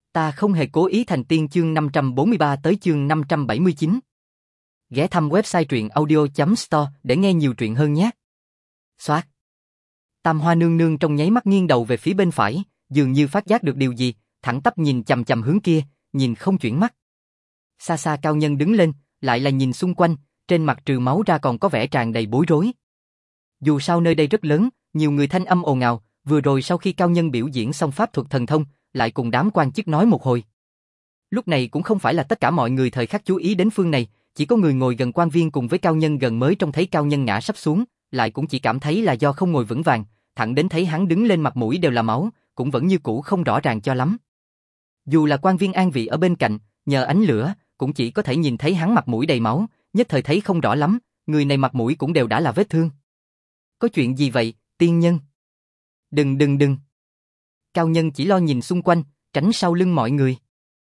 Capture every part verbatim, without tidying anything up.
Ta không hề cố ý thành tiên chương năm trăm bốn mươi ba tới chương năm trăm bảy mươi chín. Ghé thăm website truyện audio chấm store để nghe nhiều truyện hơn nhé. Soát. Tam Hoa nương nương trong nháy mắt nghiêng đầu về phía bên phải, dường như phát giác được điều gì, thẳng tắp nhìn chằm chằm hướng kia, nhìn không chuyển mắt. Xa xa cao nhân đứng lên, lại là nhìn xung quanh, trên mặt trừ máu ra còn có vẻ tràn đầy bối rối. Dù sao nơi đây rất lớn, nhiều người thanh âm ồn ào, vừa rồi sau khi cao nhân biểu diễn xong pháp thuật thần thông, lại cùng đám quan chức nói một hồi. Lúc này cũng không phải là tất cả mọi người thời khắc chú ý đến phương này, chỉ có người ngồi gần quan viên cùng với cao nhân gần mới trông thấy cao nhân ngã sắp xuống, lại cũng chỉ cảm thấy là do không ngồi vững vàng, thẳng đến thấy hắn đứng lên mặt mũi đều là máu, cũng vẫn như cũ không rõ ràng cho lắm. Dù là quan viên an vị ở bên cạnh, nhờ ánh lửa, cũng chỉ có thể nhìn thấy hắn mặt mũi đầy máu, nhất thời thấy không rõ lắm, người này mặt mũi cũng đều đã là vết thương. Có chuyện gì vậy, tiên nhân? Đừng đừng đừng. Cao nhân chỉ lo nhìn xung quanh, tránh sau lưng mọi người.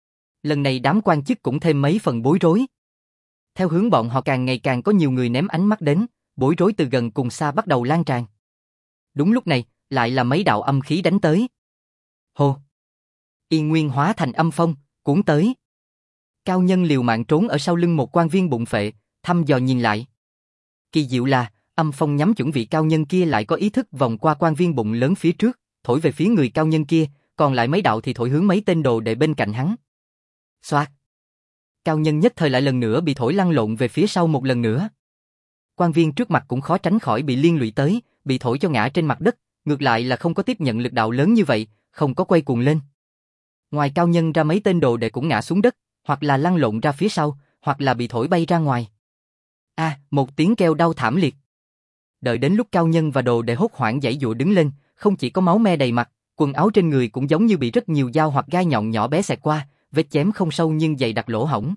Lần này đám quan chức cũng thêm mấy phần bối rối. Theo hướng bọn họ càng ngày càng có nhiều người ném ánh mắt đến, bối rối từ gần cùng xa bắt đầu lan tràn. Đúng lúc này, lại là mấy đạo âm khí đánh tới. Hô! Yên Nguyên hóa thành âm phong, cuốn tới. Cao nhân liều mạng trốn ở sau lưng một quan viên bụng phệ, thăm dò nhìn lại. Kỳ diệu là, âm phong nhắm chuẩn vị cao nhân kia lại có ý thức vòng qua quan viên bụng lớn phía trước, thổi về phía người cao nhân kia, còn lại mấy đạo thì thổi hướng mấy tên đồ đệ bên cạnh hắn. Xoát! Cao nhân nhất thời lại lần nữa bị thổi lăn lộn về phía sau một lần nữa. Quan viên trước mặt cũng khó tránh khỏi bị liên lụy tới, bị thổi cho ngã trên mặt đất, ngược lại là không có tiếp nhận lực đạo lớn như vậy, không có quay cuồng lên. Ngoài cao nhân ra mấy tên đồ đệ cũng ngã xuống đất, hoặc là lăn lộn ra phía sau, hoặc là bị thổi bay ra ngoài. A, à, một tiếng kêu đau thảm liệt. Đợi đến lúc cao nhân và đồ đệ hốt hoảng giãy giụa đứng lên, không chỉ có máu me đầy mặt, quần áo trên người cũng giống như bị rất nhiều dao hoặc gai nhọn nhỏ bé xẹt qua, vết chém không sâu nhưng dày đặc lỗ hổng.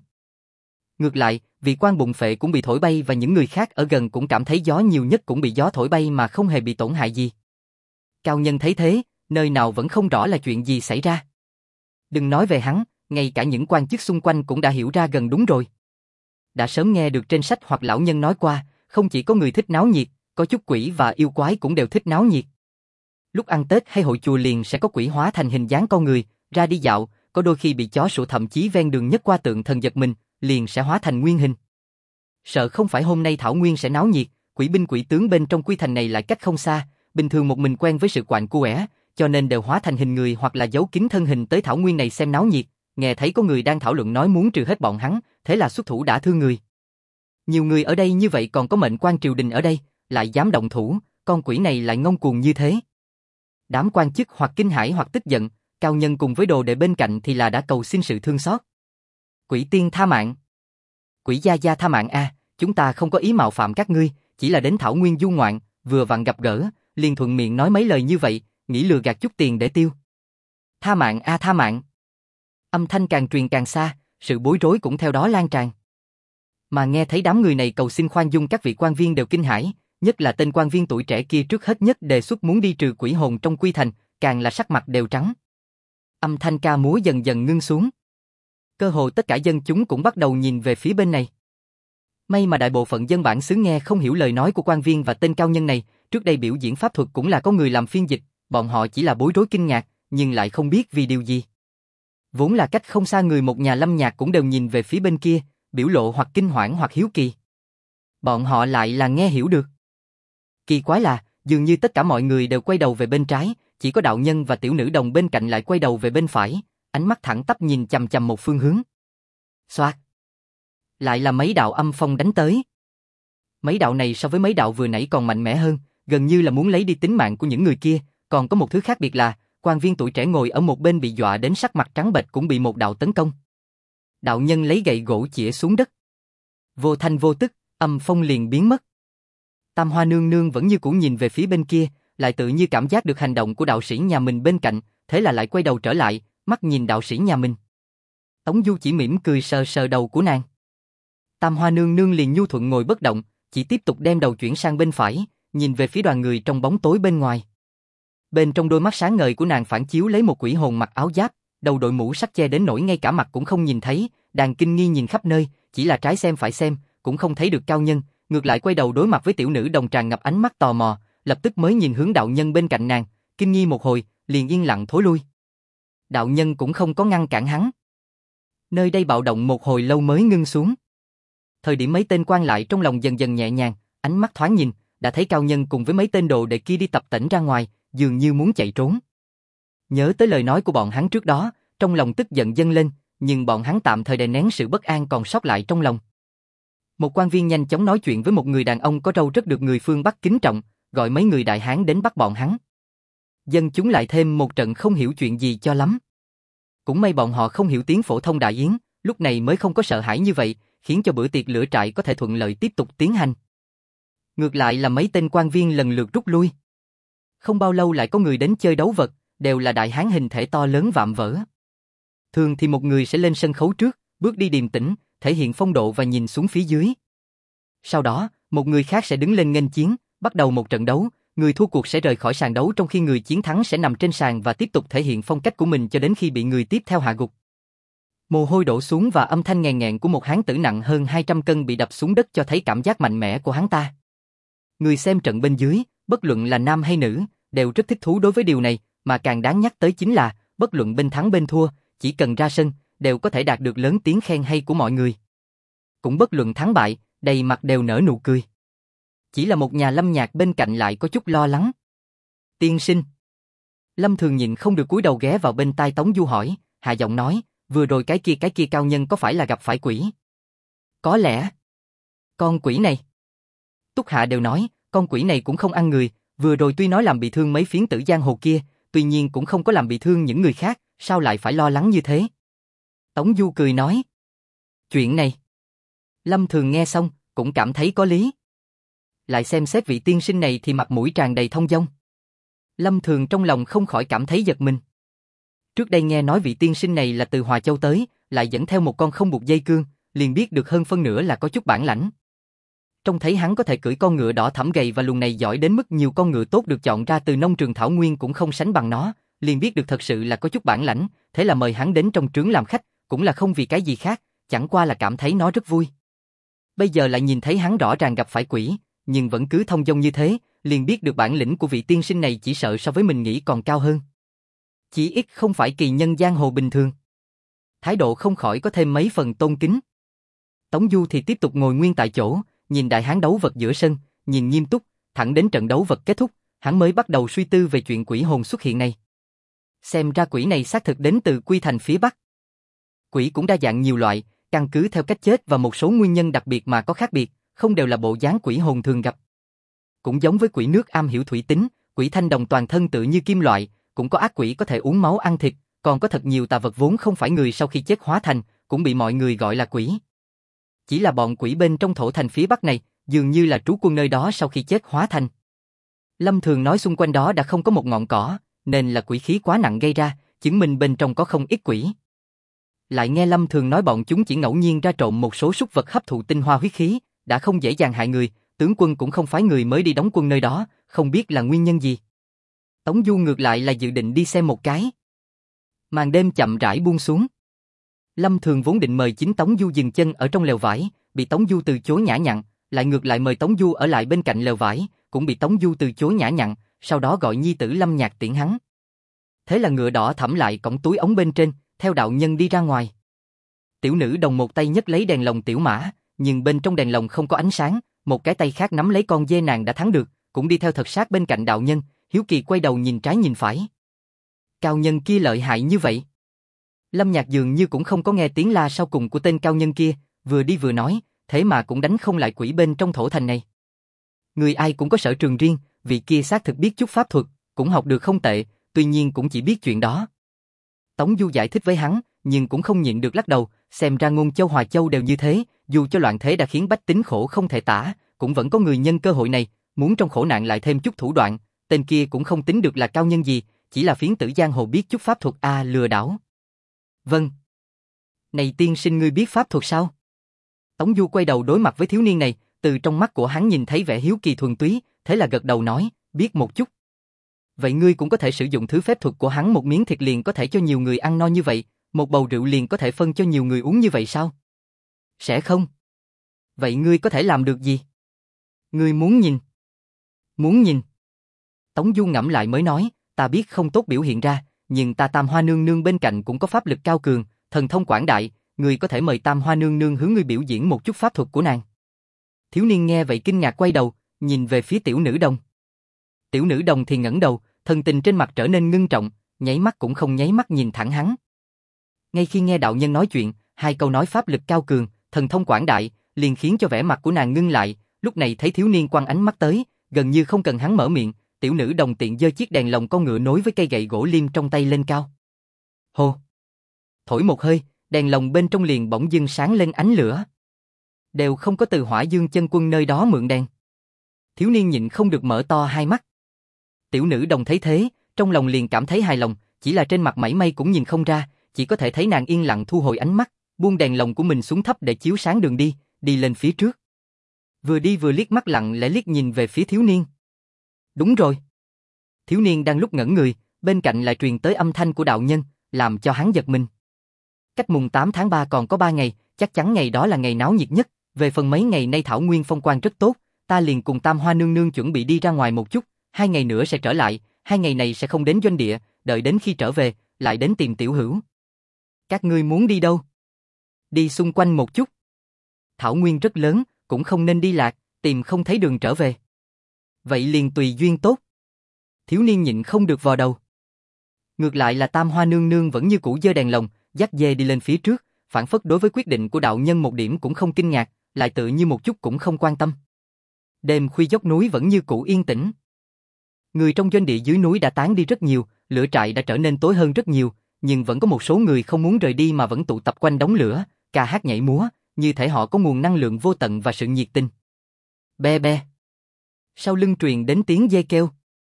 Ngược lại, vị quan bụng phệ cũng bị thổi bay và những người khác ở gần cũng cảm thấy gió nhiều nhất cũng bị gió thổi bay mà không hề bị tổn hại gì. Cao nhân thấy thế, nơi nào vẫn không rõ là chuyện gì xảy ra. Đừng nói về hắn, ngay cả những quan chức xung quanh cũng đã hiểu ra gần đúng rồi. Đã sớm nghe được trên sách hoặc lão nhân nói qua, không chỉ có người thích náo nhiệt, có chút quỷ và yêu quái cũng đều thích náo nhiệt. Lúc ăn Tết hay hội chùa liền sẽ có quỷ hóa thành hình dáng con người, ra đi dạo, có đôi khi bị chó sủa thậm chí ven đường nhất qua tượng thần giật mình, liền sẽ hóa thành nguyên hình. Sợ không phải hôm nay Thảo Nguyên sẽ náo nhiệt, quỷ binh quỷ tướng bên trong quy thành này lại cách không xa, bình thường một mình quen với sự quạnh quẻ, cho nên đều hóa thành hình người hoặc là giấu kín thân hình tới Thảo Nguyên này xem náo nhiệt, nghe thấy có người đang thảo luận nói muốn trừ hết bọn hắn, thế là xuất thủ đã thương người. Nhiều người ở đây như vậy còn có mệnh quan triều đình ở đây, lại dám động thủ, con quỷ này lại ngông cuồng như thế. Đám quan chức hoặc kinh hãi hoặc tức giận, cao nhân cùng với đồ đệ bên cạnh thì là đã cầu xin sự thương xót. Quỷ tiên tha mạng. Quỷ gia gia tha mạng a, chúng ta không có ý mạo phạm các ngươi, chỉ là đến Thảo Nguyên du ngoạn, vừa vặn gặp gỡ, liền thuận miệng nói mấy lời như vậy, nghĩ lừa gạt chút tiền để tiêu. Tha mạng a tha mạng. Âm thanh càng truyền càng xa, sự bối rối cũng theo đó lan tràn. Mà nghe thấy đám người này cầu xin khoan dung các vị quan viên đều kinh hãi, nhất là tên quan viên tuổi trẻ kia trước hết nhất đề xuất muốn đi trừ quỷ hồn trong quy thành, càng là sắc mặt đều trắng. Âm thanh ca múa dần dần ngưng xuống. Cơ hồ tất cả dân chúng cũng bắt đầu nhìn về phía bên này. May mà đại bộ phận dân bản xứ nghe không hiểu lời nói của quan viên và tên cao nhân này, trước đây biểu diễn pháp thuật cũng là có người làm phiên dịch, bọn họ chỉ là bối rối kinh ngạc, nhưng lại không biết vì điều gì. Vốn là cách không xa người một nhà lâm nhạc cũng đều nhìn về phía bên kia, biểu lộ hoặc kinh hoảng hoặc hiếu kỳ. Bọn họ lại là nghe hiểu được. Kỳ quái là, dường như tất cả mọi người đều quay đầu về bên trái, chỉ có đạo nhân và tiểu nữ đồng bên cạnh lại quay đầu về bên phải, ánh mắt thẳng tắp nhìn chằm chằm một phương hướng. Xoạt. Lại là mấy đạo âm phong đánh tới. Mấy đạo này so với mấy đạo vừa nãy còn mạnh mẽ hơn, gần như là muốn lấy đi tính mạng của những người kia, còn có một thứ khác biệt là, quan viên tuổi trẻ ngồi ở một bên bị dọa đến sắc mặt trắng bệch cũng bị một đạo tấn công. Đạo nhân lấy gậy gỗ chĩa xuống đất. Vô thanh vô tức, âm phong liền biến mất. Tam Hoa nương nương vẫn như cũ nhìn về phía bên kia, lại tự như cảm giác được hành động của đạo sĩ nhà mình bên cạnh, thế là lại quay đầu trở lại, mắt nhìn đạo sĩ nhà mình. Tống Du chỉ mỉm cười sờ sờ đầu của nàng. Tam Hoa nương nương liền nhu thuận ngồi bất động, chỉ tiếp tục đem đầu chuyển sang bên phải, nhìn về phía đoàn người trong bóng tối bên ngoài. Bên trong đôi mắt sáng ngời của nàng phản chiếu lấy một quỷ hồn mặc áo giáp, đầu đội mũ sắt che đến nỗi ngay cả mặt cũng không nhìn thấy, đang kinh nghi nhìn khắp nơi, chỉ là trái xem phải xem, cũng không thấy được cao nhân, ngược lại quay đầu đối mặt với tiểu nữ đồng tràn ngập ánh mắt tò mò, lập tức mới nhìn hướng đạo nhân bên cạnh nàng, kinh nghi một hồi, liền yên lặng thối lui. đạo nhân cũng không có ngăn cản hắn. Nơi đây bạo động một hồi lâu mới ngưng xuống. Thời điểm mấy tên quan lại trong lòng dần dần nhẹ nhàng, ánh mắt thoáng nhìn, đã thấy cao nhân cùng với mấy tên đồ đệ kia đi tập tễnh ra ngoài, dường như muốn chạy trốn. Nhớ tới lời nói của bọn hắn trước đó, trong lòng tức giận dâng lên, nhưng bọn hắn tạm thời đè nén sự bất an còn sót lại trong lòng. Một quan viên nhanh chóng nói chuyện với một người đàn ông có râu rất được người phương Bắc kính trọng, gọi mấy người đại hán đến bắt bọn hắn. Dân chúng lại thêm một trận không hiểu chuyện gì cho lắm. Cũng may bọn họ không hiểu tiếng phổ thông đại yến, lúc này mới không có sợ hãi như vậy, khiến cho bữa tiệc lửa trại có thể thuận lợi tiếp tục tiến hành. Ngược lại là mấy tên quan viên lần lượt rút lui. Không bao lâu lại có người đến chơi đấu vật, đều là đại hán hình thể to lớn vạm vỡ. Thường thì một người sẽ lên sân khấu trước, bước đi điềm tĩnh, thể hiện phong độ và nhìn xuống phía dưới. Sau đó, một người khác sẽ đứng lên nghênh chiến, bắt đầu một trận đấu, người thua cuộc sẽ rời khỏi sàn đấu trong khi người chiến thắng sẽ nằm trên sàn và tiếp tục thể hiện phong cách của mình cho đến khi bị người tiếp theo hạ gục. Mồ hôi đổ xuống và âm thanh nghèn nghẹn của một hán tử nặng hơn hai trăm cân bị đập xuống đất cho thấy cảm giác mạnh mẽ của hắn ta. Người xem trận bên dưới, bất luận là nam hay nữ, đều rất thích thú đối với điều này, mà càng đáng nhắc tới chính là, bất luận bên thắng bên thua, chỉ cần ra sân, đều có thể đạt được lớn tiếng khen hay của mọi người. Cũng bất luận thắng bại, đầy mặt đều nở nụ cười. Chỉ là một nhà Lâm Nhạc bên cạnh lại có chút lo lắng. Tiên sinh. Lâm Thường nhìn không được cúi đầu ghé vào bên tai Tống Du hỏi, hạ giọng nói, vừa rồi cái kia cái kia cao nhân có phải là gặp phải quỷ? Có lẽ. Con quỷ này. Túc Hạ đều nói, con quỷ này cũng không ăn người, vừa rồi tuy nói làm bị thương mấy phiến tử giang hồ kia, tuy nhiên cũng không có làm bị thương những người khác, sao lại phải lo lắng như thế? Tống Du cười nói. Chuyện này. Lâm Thường nghe xong, cũng cảm thấy có lý. Lại xem xét vị tiên sinh này thì mặt mũi tràn đầy thông dong. Lâm Thường trong lòng không khỏi cảm thấy giật mình. Trước đây nghe nói vị tiên sinh này là từ Hòa Châu tới, lại dẫn theo một con không buộc dây cương, liền biết được hơn phân nửa là có chút bản lãnh. Trông thấy hắn có thể cưỡi con ngựa đỏ thẫm gầy và luồng này giỏi đến mức nhiều con ngựa tốt được chọn ra từ nông trường thảo nguyên cũng không sánh bằng nó, liền biết được thật sự là có chút bản lãnh, thế là mời hắn đến trong trướng làm khách, cũng là không vì cái gì khác, chẳng qua là cảm thấy nó rất vui. Bây giờ lại nhìn thấy hắn rõ ràng gặp phải quỷ, nhưng vẫn cứ thông dong như thế, liền biết được bản lĩnh của vị tiên sinh này chỉ sợ so với mình nghĩ còn cao hơn. Chỉ ít không phải kỳ nhân giang hồ bình thường. Thái độ không khỏi có thêm mấy phần tôn kính. Tống Du thì tiếp tục ngồi nguyên tại chỗ, nhìn đại hán đấu vật giữa sân, nhìn nghiêm túc, thẳng đến trận đấu vật kết thúc, hắn mới bắt đầu suy tư về chuyện quỷ hồn xuất hiện này. Xem ra quỷ này xác thực đến từ Quy Thành phía Bắc. Quỷ cũng đa dạng nhiều loại, căn cứ theo cách chết và một số nguyên nhân đặc biệt mà có khác biệt, không đều là bộ dáng quỷ hồn thường gặp. Cũng giống với quỷ nước am hiểu thủy tính, quỷ thanh đồng toàn thân tự như kim loại, cũng có ác quỷ có thể uống máu ăn thịt, còn có thật nhiều tà vật vốn không phải người sau khi chết hóa thành, cũng bị mọi người gọi là quỷ. Chỉ là bọn quỷ bên trong thổ thành phía Bắc này, dường như là trú quân nơi đó sau khi chết hóa thành. Lâm Thường nói xung quanh đó đã không có một ngọn cỏ, nên là quỷ khí quá nặng gây ra, chứng minh bên trong có không ít quỷ. Lại nghe Lâm Thường nói bọn chúng chỉ ngẫu nhiên ra trộm một số súc vật hấp thụ tinh hoa huyết khí, đã không dễ dàng hại người, tướng quân cũng không phái người mới đi đóng quân nơi đó, không biết là nguyên nhân gì. Tống Du ngược lại là dự định đi xem một cái. Màn đêm chậm rãi buông xuống. Lâm Thường vốn định mời chính Tống Du dừng chân ở trong lều vải, bị Tống Du từ chối nhã nhặn, lại ngược lại mời Tống Du ở lại bên cạnh lều vải, cũng bị Tống Du từ chối nhã nhặn, sau đó gọi nhi tử Lâm Nhạc tiễn hắn. Thế là ngựa đỏ thẫm lại cõng túi ống bên trên, theo đạo nhân đi ra ngoài. Tiểu nữ đồng một tay nhấc lấy đèn lồng tiểu mã, nhưng bên trong đèn lồng không có ánh sáng, một cái tay khác nắm lấy con dê nàng đã thắng được, cũng đi theo thật sát bên cạnh đạo nhân, hiếu kỳ quay đầu nhìn trái nhìn phải. Cao nhân kia lợi hại như vậy. Lâm Nhạc dường như cũng không có nghe tiếng la sau cùng của tên cao nhân kia, vừa đi vừa nói, thế mà cũng đánh không lại quỷ bên trong thổ thành này. Người ai cũng có sở trường riêng, vị kia xác thực biết chút pháp thuật, cũng học được không tệ, tuy nhiên cũng chỉ biết chuyện đó. Tống Du giải thích với hắn, nhưng cũng không nhịn được lắc đầu, xem ra Ngôn Châu Hòa Châu đều như thế, dù cho loạn thế đã khiến bách tính khổ không thể tả, cũng vẫn có người nhân cơ hội này, muốn trong khổ nạn lại thêm chút thủ đoạn, tên kia cũng không tính được là cao nhân gì, chỉ là phiến tử giang hồ biết chút pháp thuật a à, lừa đảo. Vâng. Này tiên sinh ngươi biết pháp thuật sao? Tống Du quay đầu đối mặt với thiếu niên này, từ trong mắt của hắn nhìn thấy vẻ hiếu kỳ thuần túy, thế là gật đầu nói, biết một chút. Vậy ngươi cũng có thể sử dụng thứ phép thuật của hắn, một miếng thịt liền có thể cho nhiều người ăn no như vậy, một bầu rượu liền có thể phân cho nhiều người uống như vậy sao? Sẽ không. Vậy ngươi có thể làm được gì? Ngươi muốn nhìn? Muốn nhìn. Tống Du ngẫm lại mới nói, ta biết không tốt biểu hiện ra, nhưng ta Tam Hoa Nương Nương bên cạnh cũng có pháp lực cao cường, thần thông quảng đại, người có thể mời Tam Hoa Nương Nương hướng ngươi biểu diễn một chút pháp thuật của nàng. Thiếu niên nghe vậy kinh ngạc quay đầu, nhìn về phía tiểu nữ đồng. Tiểu nữ đồng thì ngẩng đầu, thần tình trên mặt trở nên ngưng trọng, nháy mắt cũng không nháy mắt nhìn thẳng hắn. Ngay khi nghe đạo nhân nói chuyện, hai câu nói pháp lực cao cường, thần thông quảng đại, liền khiến cho vẻ mặt của nàng ngưng lại, lúc này thấy thiếu niên quăng ánh mắt tới, gần như không cần hắn mở miệng, tiểu nữ đồng tiện giơ chiếc đèn lồng con ngựa nối với cây gậy gỗ liêm trong tay lên cao. Hô! Thổi một hơi, đèn lồng bên trong liền bỗng dưng sáng lên ánh lửa. Đều không có từ Hỏa Dương Chân Quân nơi đó mượn đèn. Thiếu niên nhịn không được mở to hai mắt. Tiểu nữ đồng thấy thế, trong lòng liền cảm thấy hài lòng, chỉ là trên mặt mảy may cũng nhìn không ra, chỉ có thể thấy nàng yên lặng thu hồi ánh mắt, buông đèn lồng của mình xuống thấp để chiếu sáng đường đi, đi lên phía trước. Vừa đi vừa liếc mắt lặng lẽ liếc nhìn về phía thiếu niên. Đúng rồi. Thiếu niên đang lúc ngẩn người, bên cạnh lại truyền tới âm thanh của đạo nhân, làm cho hắn giật mình. Cách mùng tám tháng ba còn có ba ngày, chắc chắn ngày đó là ngày náo nhiệt nhất, về phần mấy ngày nay Thảo Nguyên phong quang rất tốt, ta liền cùng Tam Hoa Nương Nương chuẩn bị đi ra ngoài một chút, hai ngày nữa sẽ trở lại, hai ngày này sẽ không đến doanh địa, đợi đến khi trở về, lại đến tìm tiểu hữu. Các ngươi muốn đi đâu? Đi xung quanh một chút. Thảo Nguyên rất lớn, cũng không nên đi lạc, tìm không thấy đường trở về. Vậy liền tùy duyên tốt. Thiếu niên nhịn không được vò đầu. Ngược lại là Tam Hoa Nương Nương vẫn như cũ giơ đèn lồng, dắt dê đi lên phía trước, phản phất đối với quyết định của đạo nhân một điểm cũng không kinh ngạc, lại tự như một chút cũng không quan tâm. Đêm khuya dốc núi vẫn như cũ yên tĩnh. Người trong doanh địa dưới núi đã tán đi rất nhiều, lửa trại đã trở nên tối hơn rất nhiều, nhưng vẫn có một số người không muốn rời đi mà vẫn tụ tập quanh đống lửa, ca hát nhảy múa, như thể họ có nguồn năng lượng vô tận và sự nhiệt tình. Be be. Sau lưng truyền đến tiếng dê kêu.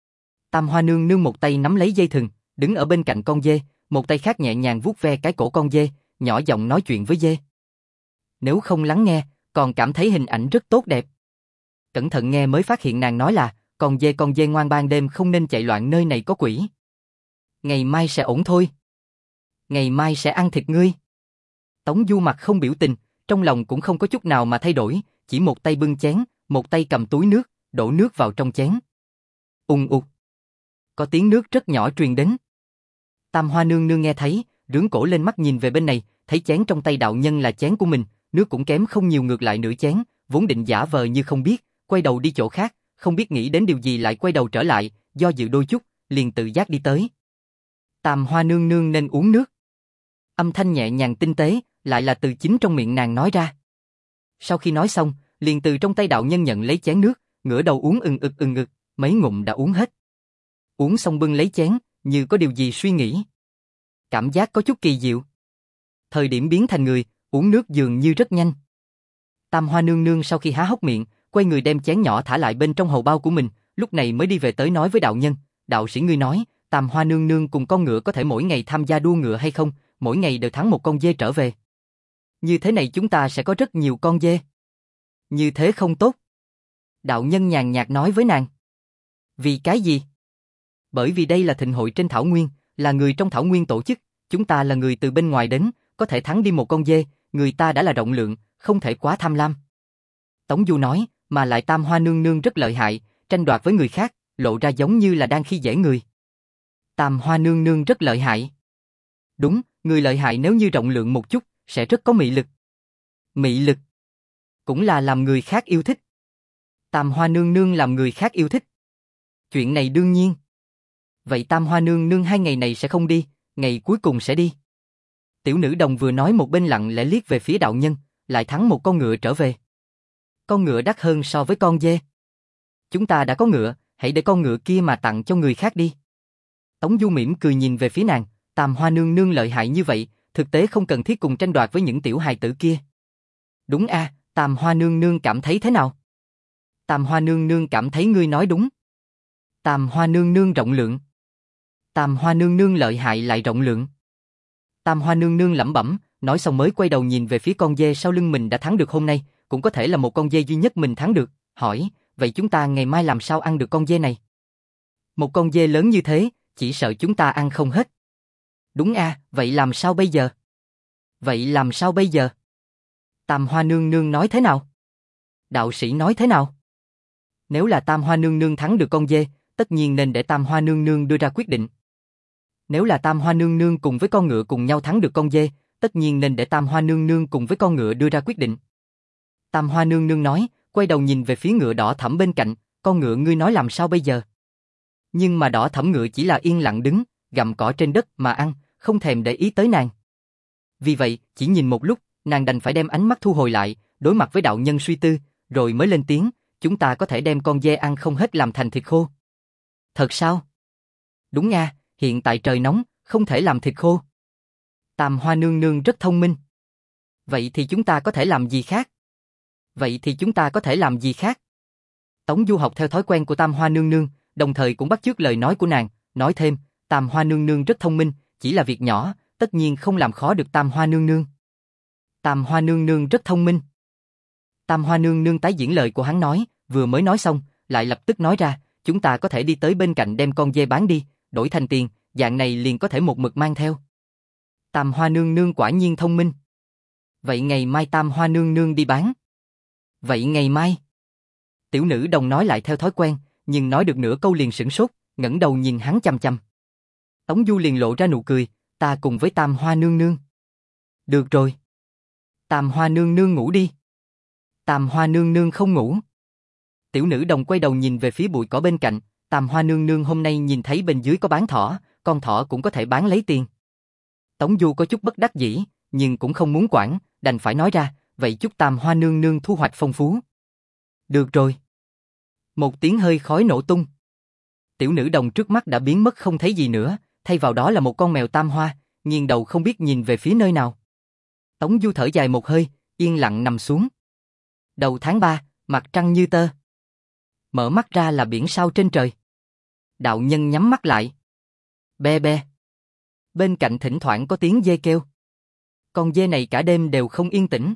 Tam Hoa Nương Nương một tay nắm lấy dây thừng, đứng ở bên cạnh con dê, một tay khác nhẹ nhàng vuốt ve cái cổ con dê, nhỏ giọng nói chuyện với dê. Nếu không lắng nghe, còn cảm thấy hình ảnh rất tốt đẹp. Cẩn thận nghe mới phát hiện nàng nói là, con dê con dê ngoan ban đêm không nên chạy loạn, nơi này có quỷ. Ngày mai sẽ ổn thôi. Ngày mai sẽ ăn thịt ngươi. Tống Du mặt không biểu tình, trong lòng cũng không có chút nào mà thay đổi, chỉ một tay bưng chén, một tay cầm túi nước, đổ nước vào trong chén. Ùng ục. Có tiếng nước rất nhỏ truyền đến. Tam Hoa Nương Nương nghe thấy, rướn cổ lên mắt nhìn về bên này, thấy chén trong tay đạo nhân là chén của mình, nước cũng kém không nhiều, ngược lại nửa chén, vốn định giả vờ như không biết, quay đầu đi chỗ khác, không biết nghĩ đến điều gì lại quay đầu trở lại, do dự đôi chút, liền tự giác đi tới. Tam Hoa Nương Nương nên uống nước. Âm thanh nhẹ nhàng tinh tế, lại là từ chính trong miệng nàng nói ra. Sau khi nói xong, liền từ trong tay đạo nhân nhận lấy chén nước, ngửa đầu uống ừng ực ừng ực, mấy ngụm đã uống hết. Uống xong bưng lấy chén, như có điều gì suy nghĩ. Cảm giác có chút kỳ diệu. Thời điểm biến thành người, uống nước dường như rất nhanh. Tam Hoa Nương Nương sau khi há hốc miệng, quay người đem chén nhỏ thả lại bên trong hầu bao của mình, lúc này mới đi về tới nói với đạo nhân, đạo sĩ ngươi nói, Tam Hoa Nương Nương cùng con ngựa có thể mỗi ngày tham gia đua ngựa hay không, mỗi ngày đều thắng một con dê trở về. Như thế này chúng ta sẽ có rất nhiều con dê. Như thế không tốt. Đạo nhân nhàn nhạt nói với nàng. Vì cái gì? Bởi vì đây là thịnh hội trên Thảo Nguyên, là người trong Thảo Nguyên tổ chức, chúng ta là người từ bên ngoài đến, có thể thắng đi một con dê, người ta đã là rộng lượng, không thể quá tham lam. Tống Du nói, mà lại Tam Hoa Nương Nương rất lợi hại, tranh đoạt với người khác, lộ ra giống như là đang khi dễ người. Tam Hoa Nương Nương rất lợi hại. Đúng, người lợi hại nếu như rộng lượng một chút, sẽ rất có mị lực. Mị lực cũng là làm người khác yêu thích. Tam Hoa Nương Nương làm người khác yêu thích. Chuyện này đương nhiên. Vậy Tam Hoa Nương Nương hai ngày này sẽ không đi, ngày cuối cùng sẽ đi. Tiểu nữ đồng vừa nói một bên lặng lẽ liếc về phía đạo nhân, lại thắng một con ngựa trở về. Con ngựa đắt hơn so với con dê. Chúng ta đã có ngựa, hãy để con ngựa kia mà tặng cho người khác đi. Tống Du mỉm cười nhìn về phía nàng, Tam Hoa Nương Nương lợi hại như vậy, thực tế không cần thiết cùng tranh đoạt với những tiểu hài tử kia. Đúng a, à, Tam Hoa Nương Nương cảm thấy thế nào? Tam Hoa Nương Nương cảm thấy ngươi nói đúng. Tam Hoa Nương Nương rộng lượng. Tam Hoa Nương Nương lợi hại lại rộng lượng. Tam Hoa Nương Nương lẩm bẩm, nói xong mới quay đầu nhìn về phía con dê sau lưng mình đã thắng được hôm nay, cũng có thể là một con dê duy nhất mình thắng được, hỏi, vậy chúng ta ngày mai làm sao ăn được con dê này? Một con dê lớn như thế, chỉ sợ chúng ta ăn không hết. Đúng a, à, vậy làm sao bây giờ? Vậy làm sao bây giờ? Tam Hoa Nương Nương nói thế nào? Đạo sĩ nói thế nào? Nếu là Tam Hoa Nương Nương thắng được con dê, tất nhiên nên để Tam Hoa Nương Nương đưa ra quyết định. Nếu là Tam Hoa Nương Nương cùng với con ngựa cùng nhau thắng được con dê, tất nhiên nên để Tam Hoa Nương Nương cùng với con ngựa đưa ra quyết định. Tam Hoa Nương Nương nói, quay đầu nhìn về phía ngựa đỏ thẫm bên cạnh, con ngựa ngươi nói làm sao bây giờ? Nhưng mà đỏ thẫm ngựa chỉ là yên lặng đứng, gặm cỏ trên đất mà ăn, không thèm để ý tới nàng. Vì vậy, chỉ nhìn một lúc, nàng đành phải đem ánh mắt thu hồi lại, đối mặt với đạo nhân suy tư, rồi mới lên tiếng, chúng ta có thể đem con dê ăn không hết làm thành thịt khô. Thật sao? Đúng nha, hiện tại trời nóng, không thể làm thịt khô. Tam Hoa Nương Nương rất thông minh. Vậy thì chúng ta có thể làm gì khác? Vậy thì chúng ta có thể làm gì khác? Tống Du học theo thói quen của Tam Hoa Nương Nương, đồng thời cũng bắt chước lời nói của nàng, nói thêm, Tam Hoa Nương Nương rất thông minh, chỉ là việc nhỏ, tất nhiên không làm khó được Tam Hoa Nương Nương. Tam Hoa Nương Nương rất thông minh. Tam Hoa Nương Nương tái diễn lời của hắn nói, vừa mới nói xong, lại lập tức nói ra, chúng ta có thể đi tới bên cạnh đem con dê bán đi, đổi thành tiền, dạng này liền có thể một mực mang theo. Tam Hoa Nương Nương quả nhiên thông minh. Vậy ngày mai Tam Hoa Nương Nương đi bán. Vậy ngày mai? Tiểu nữ đồng nói lại theo thói quen, nhưng nói được nửa câu liền sửng sốt, ngẩng đầu nhìn hắn chăm chăm. Tống Du liền lộ ra nụ cười, ta cùng với Tam Hoa Nương Nương. Được rồi. Tam Hoa Nương Nương ngủ đi. Tam Hoa Nương Nương không ngủ. Tiểu nữ đồng quay đầu nhìn về phía bụi cỏ bên cạnh, Tam Hoa Nương Nương hôm nay nhìn thấy bên dưới có bán thỏ, con thỏ cũng có thể bán lấy tiền. Tống Du có chút bất đắc dĩ, nhưng cũng không muốn quản, đành phải nói ra, vậy chúc Tam Hoa Nương Nương thu hoạch phong phú. Được rồi. Một tiếng hơi khói nổ tung. Tiểu nữ đồng trước mắt đã biến mất không thấy gì nữa, thay vào đó là một con mèo tam hoa, nghiêng đầu không biết nhìn về phía nơi nào. Tống Du thở dài một hơi, yên lặng nằm xuống. Đầu tháng ba, mặt trăng như tơ. Mở mắt ra là biển sao trên trời. Đạo nhân nhắm mắt lại. Be be. Bên cạnh thỉnh thoảng có tiếng dê kêu. Con dê này cả đêm đều không yên tĩnh.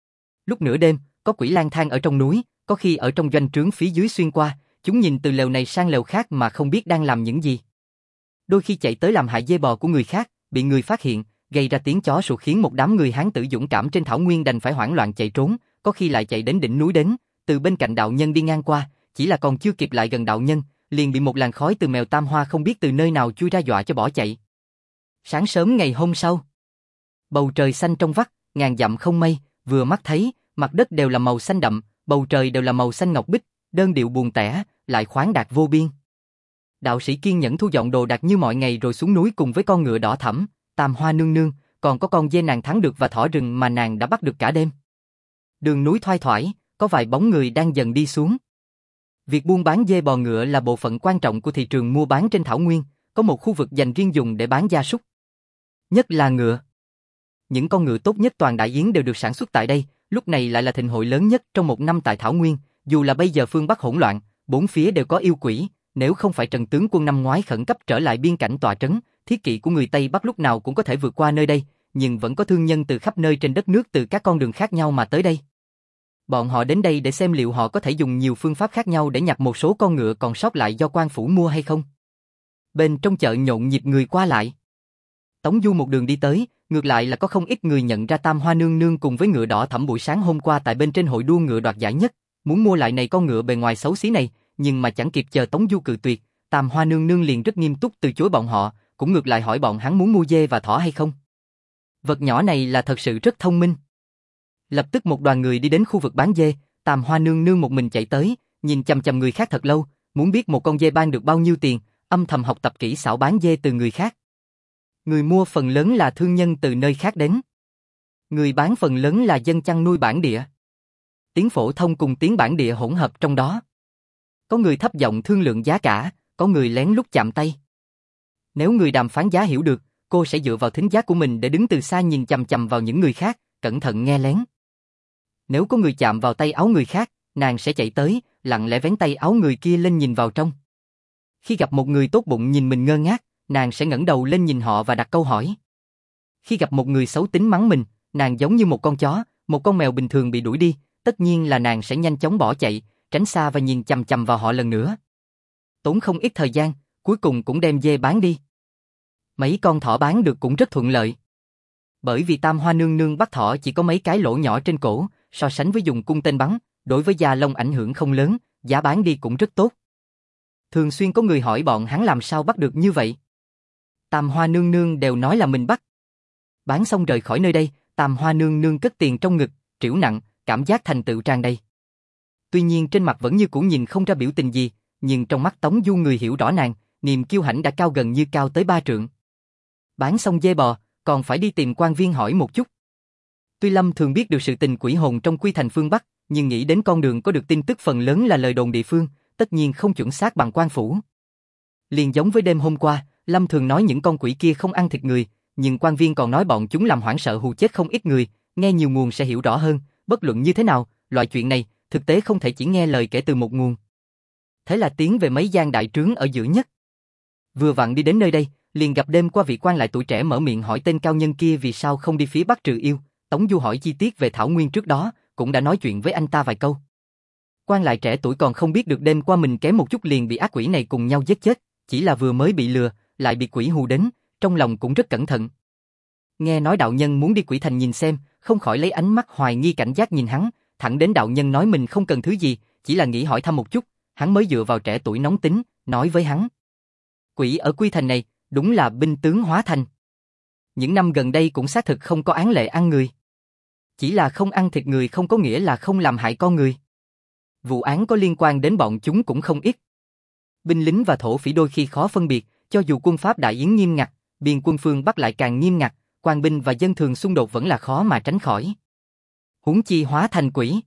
Lúc nửa đêm, có quỷ lang thang ở trong núi, có khi ở trong doanh trướng phía dưới xuyên qua, chúng nhìn từ lều này sang lều khác mà không biết đang làm những gì. Đôi khi chạy tới làm hại dê bò của người khác, bị người phát hiện, gây ra tiếng chó sủa khiến một đám người hán tử dũng cảm trên thảo nguyên đành phải hoảng loạn chạy trốn, có khi lại chạy đến đỉnh núi đến, từ bên cạnh đạo nhân đi ngang qua, chỉ là còn chưa kịp lại gần đạo nhân, liền bị một làn khói từ mèo tam hoa không biết từ nơi nào chui ra dọa cho bỏ chạy. Sáng sớm ngày hôm sau, bầu trời xanh trong vắt, ngàn dặm không mây, vừa mắt thấy, mặt đất đều là màu xanh đậm, bầu trời đều là màu xanh ngọc bích, đơn điệu buồn tẻ, lại khoáng đạt vô biên. Đạo sĩ kiên nhẫn thu dọn đồ đạc như mọi ngày rồi xuống núi cùng với con ngựa đỏ thẫm, Tam Hoa Nương Nương, còn có con dê nàng thắng được và thỏ rừng mà nàng đã bắt được cả đêm. Đường núi thoai thoải, có vài bóng người đang dần đi xuống. Việc buôn bán dê bò ngựa là bộ phận quan trọng của thị trường mua bán trên thảo nguyên, có một khu vực dành riêng dùng để bán gia súc. Nhất là ngựa. Những con ngựa tốt nhất toàn Đại Yến đều được sản xuất tại đây, lúc này lại là thịnh hội lớn nhất trong một năm tại thảo nguyên, dù là bây giờ phương Bắc hỗn loạn, bốn phía đều có yêu quỷ, nếu không phải Trần tướng quân năm ngoái khẩn cấp trở lại biên cảnh tọa trấn, thiết kỵ của người Tây Bắc lúc nào cũng có thể vượt qua nơi đây, nhưng vẫn có thương nhân từ khắp nơi trên đất nước từ các con đường khác nhau mà tới đây. Bọn họ đến đây để xem liệu họ có thể dùng nhiều phương pháp khác nhau để nhặt một số con ngựa còn sót lại do quan phủ mua hay không. Bên trong chợ nhộn nhịp người qua lại. Tống Du một đường đi tới, ngược lại là có không ít người nhận ra Tam Hoa Nương Nương cùng với ngựa đỏ thẫm buổi sáng hôm qua tại bên trên hội đua ngựa đoạt giải nhất, muốn mua lại này con ngựa bề ngoài xấu xí này, nhưng mà chẳng kịp chờ Tống Du cự tuyệt, Tam Hoa Nương Nương liền rất nghiêm túc từ chối bọn họ, cũng ngược lại hỏi bọn hắn muốn mua dê và thỏ hay không. Vật nhỏ này là thật sự rất thông minh. Lập tức một đoàn người đi đến khu vực bán dê, Tam Hoa Nương Nương một mình chạy tới, nhìn chằm chằm người khác thật lâu, muốn biết một con dê bán được bao nhiêu tiền, âm thầm học tập kỹ xảo bán dê từ người khác. Người mua phần lớn là thương nhân từ nơi khác đến. Người bán phần lớn là dân chăn nuôi bản địa. Tiếng phổ thông cùng tiếng bản địa hỗn hợp trong đó. Có người thấp giọng thương lượng giá cả, có người lén lút chạm tay. Nếu người đàm phán giá hiểu được, cô sẽ dựa vào thính giác của mình để đứng từ xa nhìn chằm chằm vào những người khác, cẩn thận nghe lén. Nếu có người chạm vào tay áo người khác, nàng sẽ chạy tới, lặng lẽ vén tay áo người kia lên nhìn vào trong. Khi gặp một người tốt bụng nhìn mình ngơ ngác, nàng sẽ ngẩng đầu lên nhìn họ và đặt câu hỏi. Khi gặp một người xấu tính mắng mình, nàng giống như một con chó, một con mèo bình thường bị đuổi đi, tất nhiên là nàng sẽ nhanh chóng bỏ chạy, tránh xa và nhìn chằm chằm vào họ lần nữa. Tốn không ít thời gian, cuối cùng cũng đem dê bán đi. Mấy con thỏ bán được cũng rất thuận lợi. Bởi vì Tam Hoa Nương Nương bắt thỏ chỉ có mấy cái lỗ nhỏ trên cổ, so sánh với dùng cung tên bắn, đối với da lông ảnh hưởng không lớn, giá bán đi cũng rất tốt. Thường xuyên có người hỏi bọn hắn làm sao bắt được như vậy. Tam Hoa nương nương đều nói là mình bắt. Bán xong rời khỏi nơi đây, Tam Hoa nương nương cất tiền trong ngực, trĩu nặng, cảm giác thành tựu tràn đầy. Tuy nhiên trên mặt vẫn như cũ nhìn không ra biểu tình gì, nhưng trong mắt Tống Du người hiểu rõ nàng, niềm kiêu hãnh đã cao gần như cao tới ba trượng. Bán xong dê bò, còn phải đi tìm quan viên hỏi một chút. Tuy Lâm thường biết được sự tình quỷ hồn trong Quy Thành phương Bắc, nhưng nghĩ đến con đường có được tin tức phần lớn là lời đồn địa phương, tất nhiên không chuẩn xác bằng quan phủ. Liền giống với đêm hôm qua, Lâm thường nói những con quỷ kia không ăn thịt người, nhưng quan viên còn nói bọn chúng làm hoảng sợ hù chết không ít người, nghe nhiều nguồn sẽ hiểu rõ hơn, bất luận như thế nào, loại chuyện này, thực tế không thể chỉ nghe lời kể từ một nguồn. Thế là tiến về mấy gian đại trướng ở giữa nhất. Vừa vặn đi đến nơi đây, liền gặp đêm qua vị quan lại tuổi trẻ mở miệng hỏi tên cao nhân kia vì sao không đi phía Bắc trừ yêu. Tống Du hỏi chi tiết về Thảo Nguyên trước đó, cũng đã nói chuyện với anh ta vài câu. Quan lại trẻ tuổi còn không biết được đêm qua mình kém một chút liền bị ác quỷ này cùng nhau giết chết, chỉ là vừa mới bị lừa, lại bị quỷ hù đến, trong lòng cũng rất cẩn thận. Nghe nói đạo nhân muốn đi Quỷ Thành nhìn xem, không khỏi lấy ánh mắt hoài nghi cảnh giác nhìn hắn, thẳng đến đạo nhân nói mình không cần thứ gì, chỉ là nghĩ hỏi thăm một chút, hắn mới dựa vào trẻ tuổi nóng tính, nói với hắn. Quỷ ở Quy Thành này, đúng là binh tướng hóa thành. Những năm gần đây cũng xác thực không có án lệ ăn người. Chỉ là không ăn thịt người không có nghĩa là không làm hại con người. Vụ án có liên quan đến bọn chúng cũng không ít. Binh lính và thổ phỉ đôi khi khó phân biệt, cho dù quân Pháp Đại Yến nghiêm ngặt, biên quân phương Bắc lại càng nghiêm ngặt, quan binh và dân thường xung đột vẫn là khó mà tránh khỏi. Huống chi hóa thành quỷ.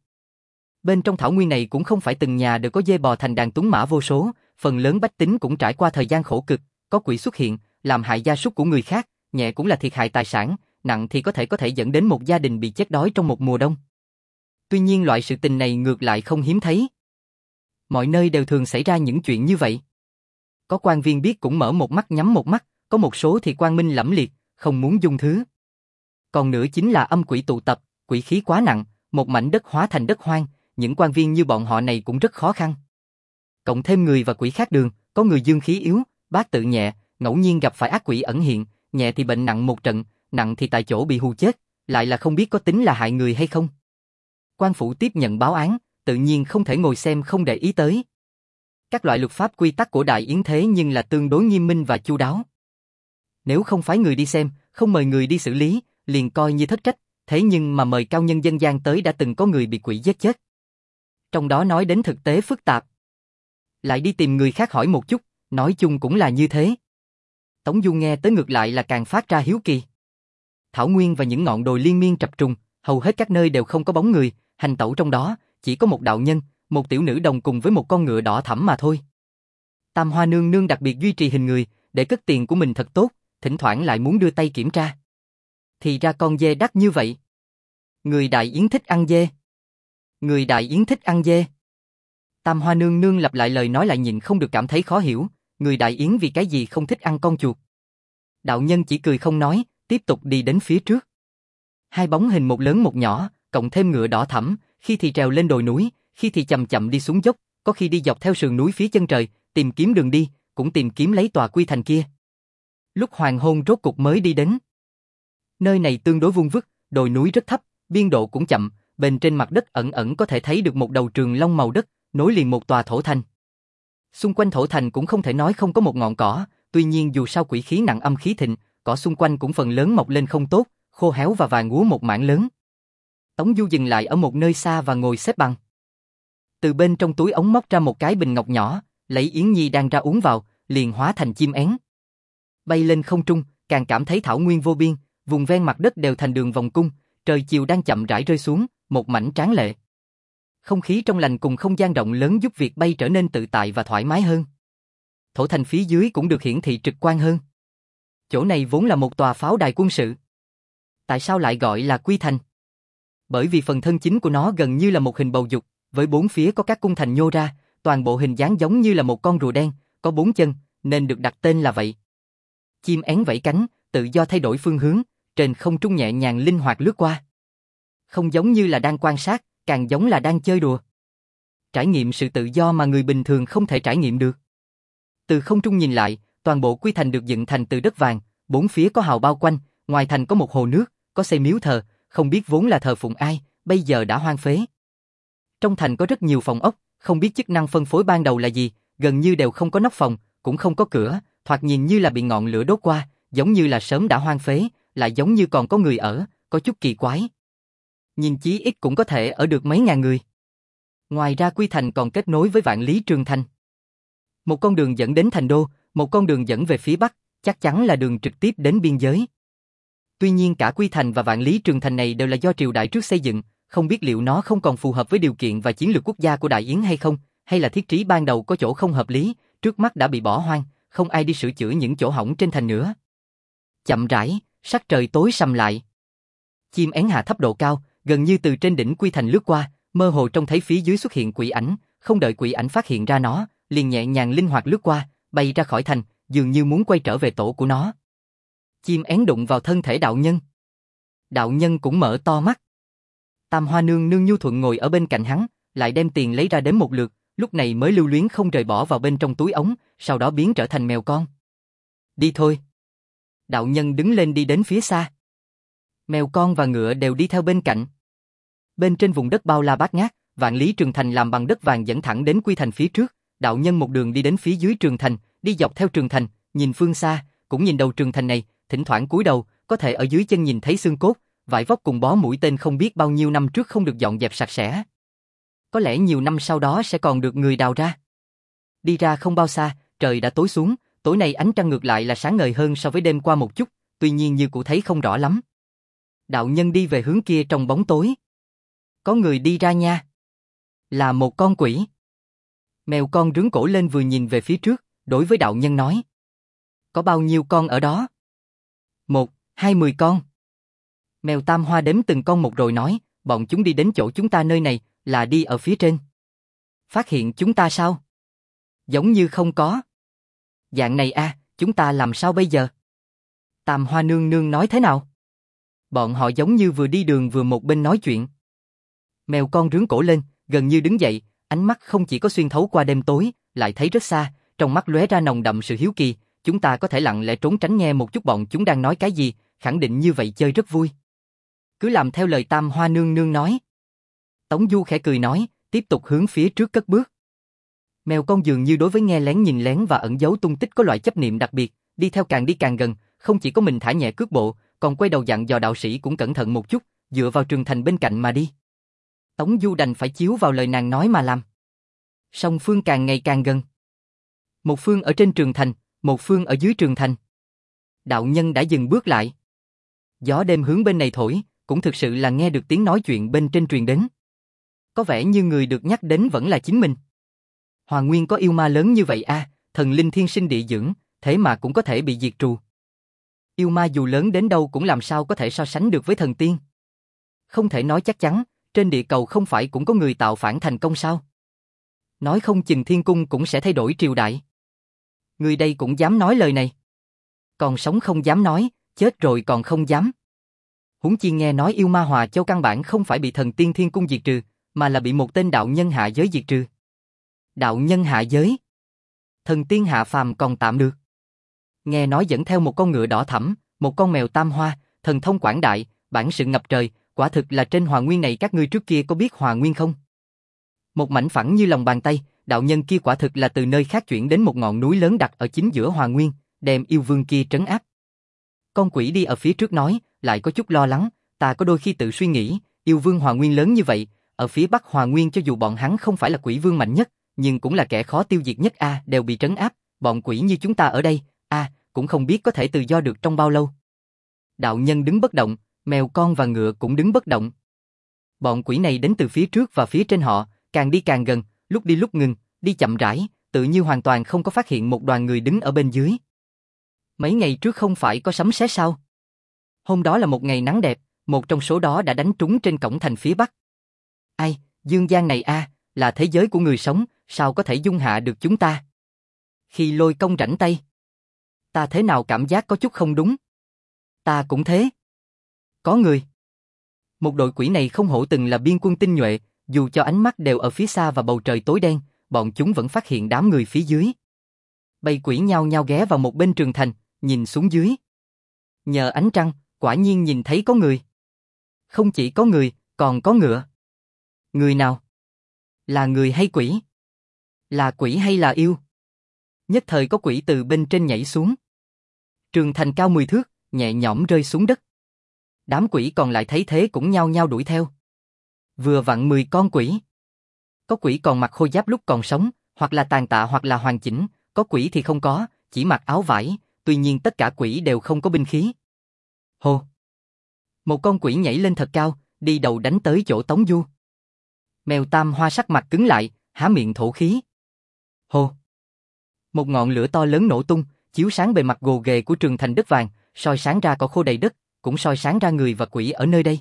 Bên trong thảo nguyên này cũng không phải từng nhà đều có dê bò thành đàn tuấn mã vô số, phần lớn bách tính cũng trải qua thời gian khổ cực, có quỷ xuất hiện, làm hại gia súc của người khác, nhẹ cũng là thiệt hại tài sản, nặng thì có thể có thể dẫn đến một gia đình bị chết đói trong một mùa đông. Tuy nhiên loại sự tình này ngược lại không hiếm thấy. Mọi nơi đều thường xảy ra những chuyện như vậy. Có quan viên biết cũng mở một mắt nhắm một mắt, có một số thì quan minh lẫm liệt, không muốn dung thứ. Còn nữa chính là âm quỷ tụ tập, quỷ khí quá nặng, một mảnh đất hóa thành đất hoang, những quan viên như bọn họ này cũng rất khó khăn. Cộng thêm người và quỷ khác đường, có người dương khí yếu, bát tự nhẹ, ngẫu nhiên gặp phải ác quỷ ẩn hiện, nhẹ thì bệnh nặng một trận, nặng thì tại chỗ bị hù chết, lại là không biết có tính là hại người hay không. Quan phủ tiếp nhận báo án, tự nhiên không thể ngồi xem không để ý tới. Các loại luật pháp quy tắc của Đại Yến thế nhưng là tương đối nghiêm minh và chu đáo. Nếu không phái người đi xem, không mời người đi xử lý, liền coi như thất trách, thế nhưng mà mời cao nhân dân gian tới đã từng có người bị quỷ giết chết. Trong đó nói đến thực tế phức tạp. Lại đi tìm người khác hỏi một chút, nói chung cũng là như thế. Tống Du nghe tới ngược lại là càng phát ra hiếu kỳ. Thảo Nguyên và những ngọn đồi liên miên trập trùng, hầu hết các nơi đều không có bóng người, hành tẩu trong đó, chỉ có một đạo nhân, một tiểu nữ đồng cùng với một con ngựa đỏ thẫm mà thôi. Tam Hoa nương nương đặc biệt duy trì hình người, để cất tiền của mình thật tốt, thỉnh thoảng lại muốn đưa tay kiểm tra. Thì ra con dê đắt như vậy. Người Đại Yến thích ăn dê. Người Đại Yến thích ăn dê. Tam Hoa nương nương lặp lại lời nói lại nhịn không được cảm thấy khó hiểu, người Đại Yến vì cái gì không thích ăn con chuột. Đạo nhân chỉ cười không nói, tiếp tục đi đến phía trước. Hai bóng hình một lớn một nhỏ, cộng thêm ngựa đỏ thẫm, khi thì trèo lên đồi núi, khi thì chậm chậm đi xuống dốc, có khi đi dọc theo sườn núi phía chân trời, tìm kiếm đường đi, cũng tìm kiếm lấy tòa Quy Thành kia. Lúc hoàng hôn rốt cục mới đi đến. Nơi này tương đối vuông vức, đồi núi rất thấp, biên độ cũng chậm, bên trên mặt đất ẩn ẩn có thể thấy được một đầu trường long màu đất, nối liền một tòa thổ thành. Xung quanh thổ thành cũng không thể nói không có một ngọn cỏ, tuy nhiên dù sao quỷ khí nặng âm khí thịnh, cỏ xung quanh cũng phần lớn mọc lên không tốt, khô héo và vàng úa một mảng lớn. Tống Du dừng lại ở một nơi xa và ngồi xếp bằng. Từ bên trong túi ống móc ra một cái bình ngọc nhỏ, lấy Yến Nhi đang ra uống vào, liền hóa thành chim én. Bay lên không trung, càng cảm thấy thảo nguyên vô biên, vùng ven mặt đất đều thành đường vòng cung, trời chiều đang chậm rãi rơi xuống, một mảnh tráng lệ. Không khí trong lành cùng không gian rộng lớn giúp việc bay trở nên tự tại và thoải mái hơn. Thổ thành phía dưới cũng được hiển thị trực quan hơn. Chỗ này vốn là một tòa pháo đài quân sự. Tại sao lại gọi là Quy Thành? Bởi vì phần thân chính của nó gần như là một hình bầu dục, với bốn phía có các cung thành nhô ra, toàn bộ hình dáng giống như là một con rùa đen, có bốn chân, nên được đặt tên là vậy. Chim én vẫy cánh, tự do thay đổi phương hướng, trên không trung nhẹ nhàng linh hoạt lướt qua. Không giống như là đang quan sát, càng giống là đang chơi đùa. Trải nghiệm sự tự do mà người bình thường không thể trải nghiệm được. Từ không trung nhìn lại, toàn bộ Quy Thành được dựng thành từ đất vàng, bốn phía có hào bao quanh, ngoài thành có một hồ nước, có xây miếu thờ, không biết vốn là thờ phụng ai, bây giờ đã hoang phế. Trong thành có rất nhiều phòng ốc, không biết chức năng phân phối ban đầu là gì, gần như đều không có nóc phòng, cũng không có cửa, thoạt nhìn như là bị ngọn lửa đốt qua, giống như là sớm đã hoang phế, lại giống như còn có người ở, có chút kỳ quái. Nhìn chí ít cũng có thể ở được mấy ngàn người. Ngoài ra Quy Thành còn kết nối với Vạn Lý Trường Thành. Một con đường dẫn đến thành đô, một con đường dẫn về phía Bắc, chắc chắn là đường trực tiếp đến biên giới. Tuy nhiên cả Quy Thành và Vạn Lý Trường Thành này đều là do triều đại trước xây dựng, không biết liệu nó không còn phù hợp với điều kiện và chiến lược quốc gia của Đại Yến hay không, hay là thiết trí ban đầu có chỗ không hợp lý, trước mắt đã bị bỏ hoang, không ai đi sửa chữa những chỗ hỏng trên thành nữa. Chậm rãi, sắc trời tối sầm lại. Chim én hạ thấp độ cao, gần như từ trên đỉnh Quy Thành lướt qua, mơ hồ trông thấy phía dưới xuất hiện quỷ ảnh, không đợi quỷ ảnh phát hiện ra nó, liền nhẹ nhàng linh hoạt lướt qua, bay ra khỏi thành, dường như muốn quay trở về tổ của nó. Chim én đụng vào thân thể đạo nhân. Đạo nhân cũng mở to mắt. Tam Hoa nương nương nhu thuận ngồi ở bên cạnh hắn, lại đem tiền lấy ra đếm một lượt, lúc này mới lưu luyến không rời bỏ vào bên trong túi ống, sau đó biến trở thành mèo con. Đi thôi. Đạo nhân đứng lên đi đến phía xa. Mèo con và ngựa đều đi theo bên cạnh. Bên trên vùng đất bao la bát ngát, Vạn Lý Trường Thành làm bằng đất vàng dẫn thẳng đến Quy Thành phía trước, đạo nhân một đường đi đến phía dưới Trường Thành, đi dọc theo Trường Thành, nhìn phương xa, cũng nhìn đầu Trường Thành này, thỉnh thoảng cúi đầu, có thể ở dưới chân nhìn thấy xương cốt, vải vóc cùng bó mũi tên không biết bao nhiêu năm trước không được dọn dẹp sạch sẽ. Có lẽ nhiều năm sau đó sẽ còn được người đào ra. Đi ra không bao xa, trời đã tối xuống, tối nay ánh trăng ngược lại là sáng ngời hơn so với đêm qua một chút, tuy nhiên như cụ thấy không rõ lắm. Đạo nhân đi về hướng kia trong bóng tối. Có người đi ra nha. Là một con quỷ. Mèo con rướn cổ lên vừa nhìn về phía trước, đối với đạo nhân nói. Có bao nhiêu con ở đó? Một, hai mười con. Mèo Tam Hoa đếm từng con một rồi nói, bọn chúng đi đến chỗ chúng ta nơi này, là đi ở phía trên. Phát hiện chúng ta sao? Giống như không có. Dạng này a, à, chúng ta làm sao bây giờ? Tam Hoa nương nương nói thế nào? Bọn họ giống như vừa đi đường vừa một bên nói chuyện. Mèo con rướn cổ lên, gần như đứng dậy, ánh mắt không chỉ có xuyên thấu qua đêm tối, lại thấy rất xa, trong mắt lóe ra nồng đậm sự hiếu kỳ, chúng ta có thể lặng lẽ trốn tránh nghe một chút bọn chúng đang nói cái gì, khẳng định như vậy chơi rất vui. Cứ làm theo lời Tam Hoa nương nương nói. Tống Du khẽ cười nói, tiếp tục hướng phía trước cất bước. Mèo con dường như đối với nghe lén nhìn lén và ẩn giấu tung tích có loại chấp niệm đặc biệt, đi theo càng đi càng gần, không chỉ có mình thả nhẹ cước bộ, còn quay đầu dặn dò đạo sĩ cũng cẩn thận một chút, dựa vào Trường Thành bên cạnh mà đi. Tống Du đành phải chiếu vào lời nàng nói mà làm. Song phương càng ngày càng gần. Một phương ở trên Trường Thành, một phương ở dưới Trường Thành. Đạo nhân đã dừng bước lại. Gió đêm hướng bên này thổi, cũng thực sự là nghe được tiếng nói chuyện bên trên truyền đến. Có vẻ như người được nhắc đến vẫn là chính mình. Hoàng Nguyên có yêu ma lớn như vậy a, à, thần linh thiên sinh địa dưỡng, thế mà cũng có thể bị diệt trừ. Yêu ma dù lớn đến đâu cũng làm sao có thể so sánh được với thần tiên. Không thể nói chắc chắn, trên địa cầu không phải cũng có người tạo phản thành công sao? Nói không chừng thiên cung cũng sẽ thay đổi triều đại. Người đây cũng dám nói lời này. Còn sống không dám nói, chết rồi còn không dám. Huống chi nghe nói yêu ma Hòa Châu căn bản không phải bị thần tiên thiên cung diệt trừ, mà là bị một tên đạo nhân hạ giới diệt trừ. Đạo nhân hạ giới? Thần tiên hạ phàm còn tạm được. Nghe nói dẫn theo một con ngựa đỏ thẫm, một con mèo tam hoa, thần thông quảng đại, bản sự ngập trời, quả thực là trên Hòa Nguyên này các ngươi trước kia có biết Hòa Nguyên không? Một mảnh phẳng như lòng bàn tay, đạo nhân kia quả thực là từ nơi khác chuyển đến một ngọn núi lớn đặt ở chính giữa Hòa Nguyên, đem yêu vương kia trấn áp. Con quỷ đi ở phía trước nói, lại có chút lo lắng, ta có đôi khi tự suy nghĩ, yêu vương Hòa Nguyên lớn như vậy, ở phía Bắc Hòa Nguyên cho dù bọn hắn không phải là quỷ vương mạnh nhất, nhưng cũng là kẻ khó tiêu diệt nhất a, à, đều bị trấn áp, bọn quỷ như chúng ta ở đây, a, à, cũng không biết có thể tự do được trong bao lâu. Đạo nhân đứng bất động, mèo con và ngựa cũng đứng bất động. Bọn quỷ này đến từ phía trước và phía trên họ, càng đi càng gần, lúc đi lúc ngừng, đi chậm rãi, tự như hoàn toàn không có phát hiện một đoàn người đứng ở bên dưới. Mấy ngày trước không phải có sấm sét sao? Hôm đó là một ngày nắng đẹp, một trong số đó đã đánh trúng trên cổng thành phía Bắc. Ai, dương gian này a, à, là thế giới của người sống, sao có thể dung hạ được chúng ta? Khi Lôi Công rảnh tay, ta thế nào cảm giác có chút không đúng? Ta cũng thế. Có người. Một đội quỷ này không hổ từng là biên quân tinh nhuệ, dù cho ánh mắt đều ở phía xa và bầu trời tối đen, bọn chúng vẫn phát hiện đám người phía dưới. Bầy quỷ nhao nhao ghé vào một bên Trường Thành, nhìn xuống dưới. Nhờ ánh trăng, quả nhiên nhìn thấy có người. Không chỉ có người, còn có ngựa. Người nào? Là người hay quỷ? Là quỷ hay là yêu? Nhất thời có quỷ từ bên trên nhảy xuống. Trường thành cao mười thước, nhẹ nhõm rơi xuống đất. Đám quỷ còn lại thấy thế cũng nhao nhao đuổi theo. Vừa vặn mười con quỷ. Có quỷ còn mặc khôi giáp lúc còn sống, hoặc là tàn tạ hoặc là hoàn chỉnh, có quỷ thì không có, chỉ mặc áo vải, tuy nhiên tất cả quỷ đều không có binh khí. Hô! Một con quỷ nhảy lên thật cao, đi đầu đánh tới chỗ Tống Du. Mèo Tam Hoa sắc mặt cứng lại, há miệng thổ khí. Hô! Một ngọn lửa to lớn nổ tung, chiếu sáng bề mặt gồ ghề của trường thành đất vàng, soi sáng ra cỏ khô đầy đất, cũng soi sáng ra người và quỷ ở nơi đây.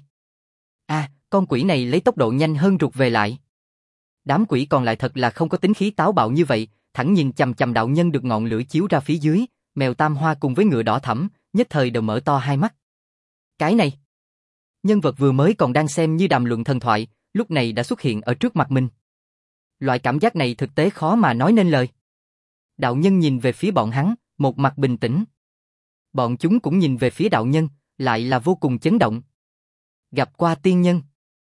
A, à, con quỷ này lấy tốc độ nhanh hơn rụt về lại. Đám quỷ còn lại thật là không có tính khí táo bạo như vậy, thẳng nhìn chằm chằm đạo nhân được ngọn lửa chiếu ra phía dưới, mèo Tam Hoa cùng với ngựa đỏ thẫm, nhất thời đều mở to hai mắt. Cái này, nhân vật vừa mới còn đang xem như đàm luận thần thoại, lúc này đã xuất hiện ở trước mặt mình. Loại cảm giác này thực tế khó mà nói nên lời. Đạo nhân nhìn về phía bọn hắn, một mặt bình tĩnh. Bọn chúng cũng nhìn về phía đạo nhân, lại là vô cùng chấn động. Gặp qua tiên nhân.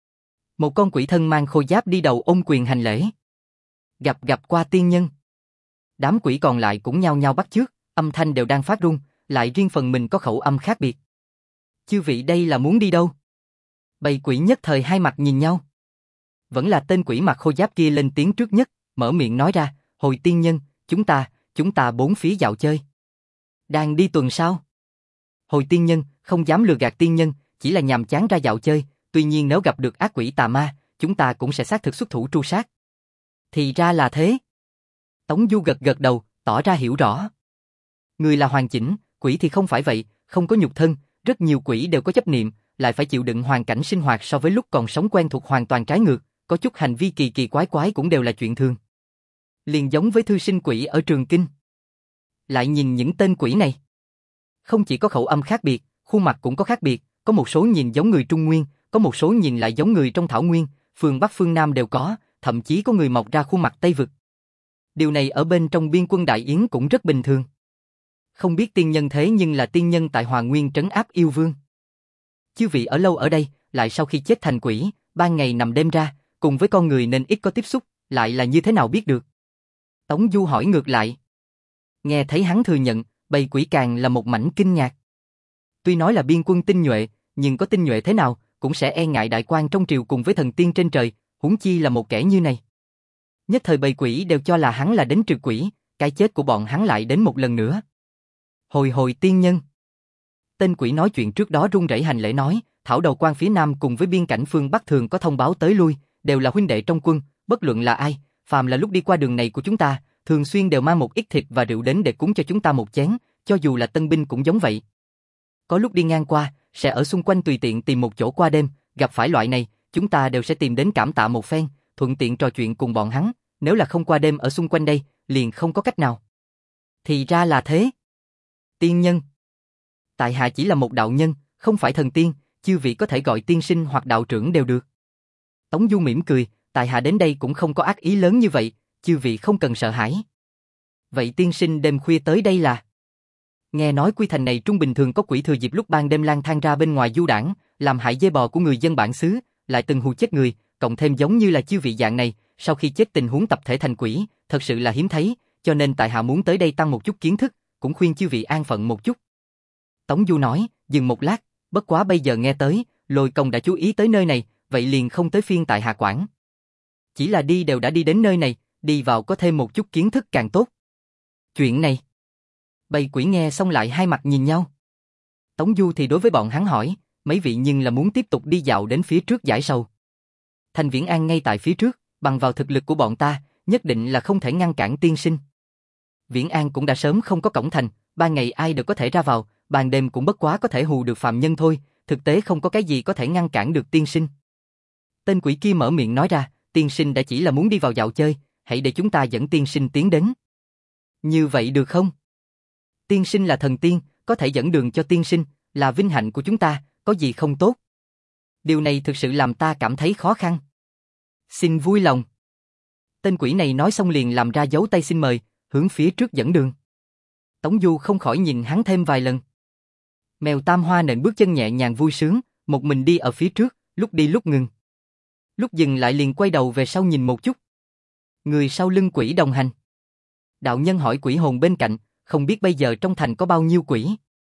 Một con quỷ thân mang khôi giáp đi đầu ôm quyền hành lễ. Gặp gặp qua tiên nhân. Đám quỷ còn lại cũng nhao nhao bắt chước, âm thanh đều đang phát run, lại riêng phần mình có khẩu âm khác biệt. Chư vị đây là muốn đi đâu? Bầy quỷ nhất thời hai mặt nhìn nhau. Vẫn là tên quỷ mặc khôi giáp kia lên tiếng trước nhất, mở miệng nói ra, hồi tiên nhân, chúng ta, chúng ta bốn phía dạo chơi. Đang đi tuần sao? Hồi tiên nhân, không dám lừa gạt tiên nhân, chỉ là nhàm chán ra dạo chơi, tuy nhiên nếu gặp được ác quỷ tà ma, chúng ta cũng sẽ xác thực xuất thủ tru sát. Thì ra là thế. Tống Du gật gật đầu, tỏ ra hiểu rõ. Người là hoàn chỉnh, quỷ thì không phải vậy, không có nhục thân, rất nhiều quỷ đều có chấp niệm, lại phải chịu đựng hoàn cảnh sinh hoạt so với lúc còn sống quen thuộc hoàn toàn trái ngược, có chút hành vi kỳ kỳ quái quái cũng đều là chuyện thường. Liền giống với thư sinh quỷ ở Trường Kinh. Lại nhìn những tên quỷ này. Không chỉ có khẩu âm khác biệt, khuôn mặt cũng có khác biệt, có một số nhìn giống người Trung Nguyên, có một số nhìn lại giống người trong Thảo Nguyên, phương Bắc phương Nam đều có, thậm chí có người mọc ra khuôn mặt Tây Vực. Điều này ở bên trong biên quân Đại Yến cũng rất bình thường. Không biết tiên nhân thế nhưng là tiên nhân tại Hòa Nguyên trấn áp yêu vương. Chư vị ở lâu ở đây, lại sau khi chết thành quỷ, ban ngày nằm đêm ra, cùng với con người nên ít có tiếp xúc, lại là như thế nào biết được? Tống Du hỏi ngược lại. Nghe thấy hắn thừa nhận, bầy quỷ càng là một mảnh kinh ngạc. Tuy nói là biên quân tinh nhuệ, nhưng có tinh nhuệ thế nào, cũng sẽ e ngại đại quan trong triều cùng với thần tiên trên trời, huống chi là một kẻ như này. Nhất thời bầy quỷ đều cho là hắn là đến trừ quỷ, cái chết của bọn hắn lại đến một lần nữa. Hồi hồi tiên nhân. Tên quỷ nói chuyện trước đó run rẩy hành lễ nói, thảo đầu quan phía Nam cùng với biên cảnh phương Bắc thường có thông báo tới lui, đều là huynh đệ trong quân, bất luận là ai, phàm là lúc đi qua đường này của chúng ta, thường xuyên đều mang một ít thịt và rượu đến để cúng cho chúng ta một chén, cho dù là tân binh cũng giống vậy. Có lúc đi ngang qua, sẽ ở xung quanh tùy tiện tìm một chỗ qua đêm, gặp phải loại này, chúng ta đều sẽ tìm đến cảm tạ một phen, thuận tiện trò chuyện cùng bọn hắn, nếu là không qua đêm ở xung quanh đây, liền không có cách nào. Thì ra là thế. Tiên nhân. Tại hạ chỉ là một đạo nhân, không phải thần tiên, chư vị có thể gọi tiên sinh hoặc đạo trưởng đều được. Tống Du mỉm cười, tại hạ đến đây cũng không có ác ý lớn như vậy, chư vị không cần sợ hãi. Vậy tiên sinh đêm khuya tới đây là? Nghe nói Quy Thành này trung bình thường có quỷ thừa dịp lúc ban đêm lang thang ra bên ngoài du đảng, làm hại dê bò của người dân bản xứ, lại từng hù chết người, cộng thêm giống như là chư vị dạng này, sau khi chết tình huống tập thể thành quỷ, thật sự là hiếm thấy, cho nên tại hạ muốn tới đây tăng một chút kiến thức, cũng khuyên chư vị an phận một chút. Tống Du nói, dừng một lát, bất quá bây giờ nghe tới, Lôi Công đã chú ý tới nơi này, vậy liền không tới phiên tại hạ quản. Chỉ là đi đều đã đi đến nơi này, đi vào có thêm một chút kiến thức càng tốt. Chuyện này. Bầy quỷ nghe xong lại hai mặt nhìn nhau. Tống Du thì đối với bọn hắn hỏi, mấy vị nhưng là muốn tiếp tục đi dạo đến phía trước giải sầu. Thành Viễn An ngay tại phía trước, bằng vào thực lực của bọn ta, nhất định là không thể ngăn cản tiên sinh. Viễn An cũng đã sớm không có cổng thành, ban ngày ai đều có thể ra vào, ban đêm cũng bất quá có thể hù được phạm nhân thôi, thực tế không có cái gì có thể ngăn cản được tiên sinh. Tên quỷ kia mở miệng nói ra, tiên sinh đã chỉ là muốn đi vào dạo chơi, hãy để chúng ta dẫn tiên sinh tiến đến. Như vậy được không? Tiên sinh là thần tiên, có thể dẫn đường cho tiên sinh, là vinh hạnh của chúng ta, có gì không tốt? Điều này thực sự làm ta cảm thấy khó khăn. Xin vui lòng. Tên quỷ này nói xong liền làm ra dấu tay xin mời, hướng phía trước dẫn đường. Tống Du không khỏi nhìn hắn thêm vài lần. Mèo Tam Hoa nện bước chân nhẹ nhàng vui sướng, một mình đi ở phía trước, lúc đi lúc ngừng. Lúc dừng lại liền quay đầu về sau nhìn một chút. Người sau lưng quỷ đồng hành. Đạo nhân hỏi quỷ hồn bên cạnh, không biết bây giờ trong thành có bao nhiêu quỷ.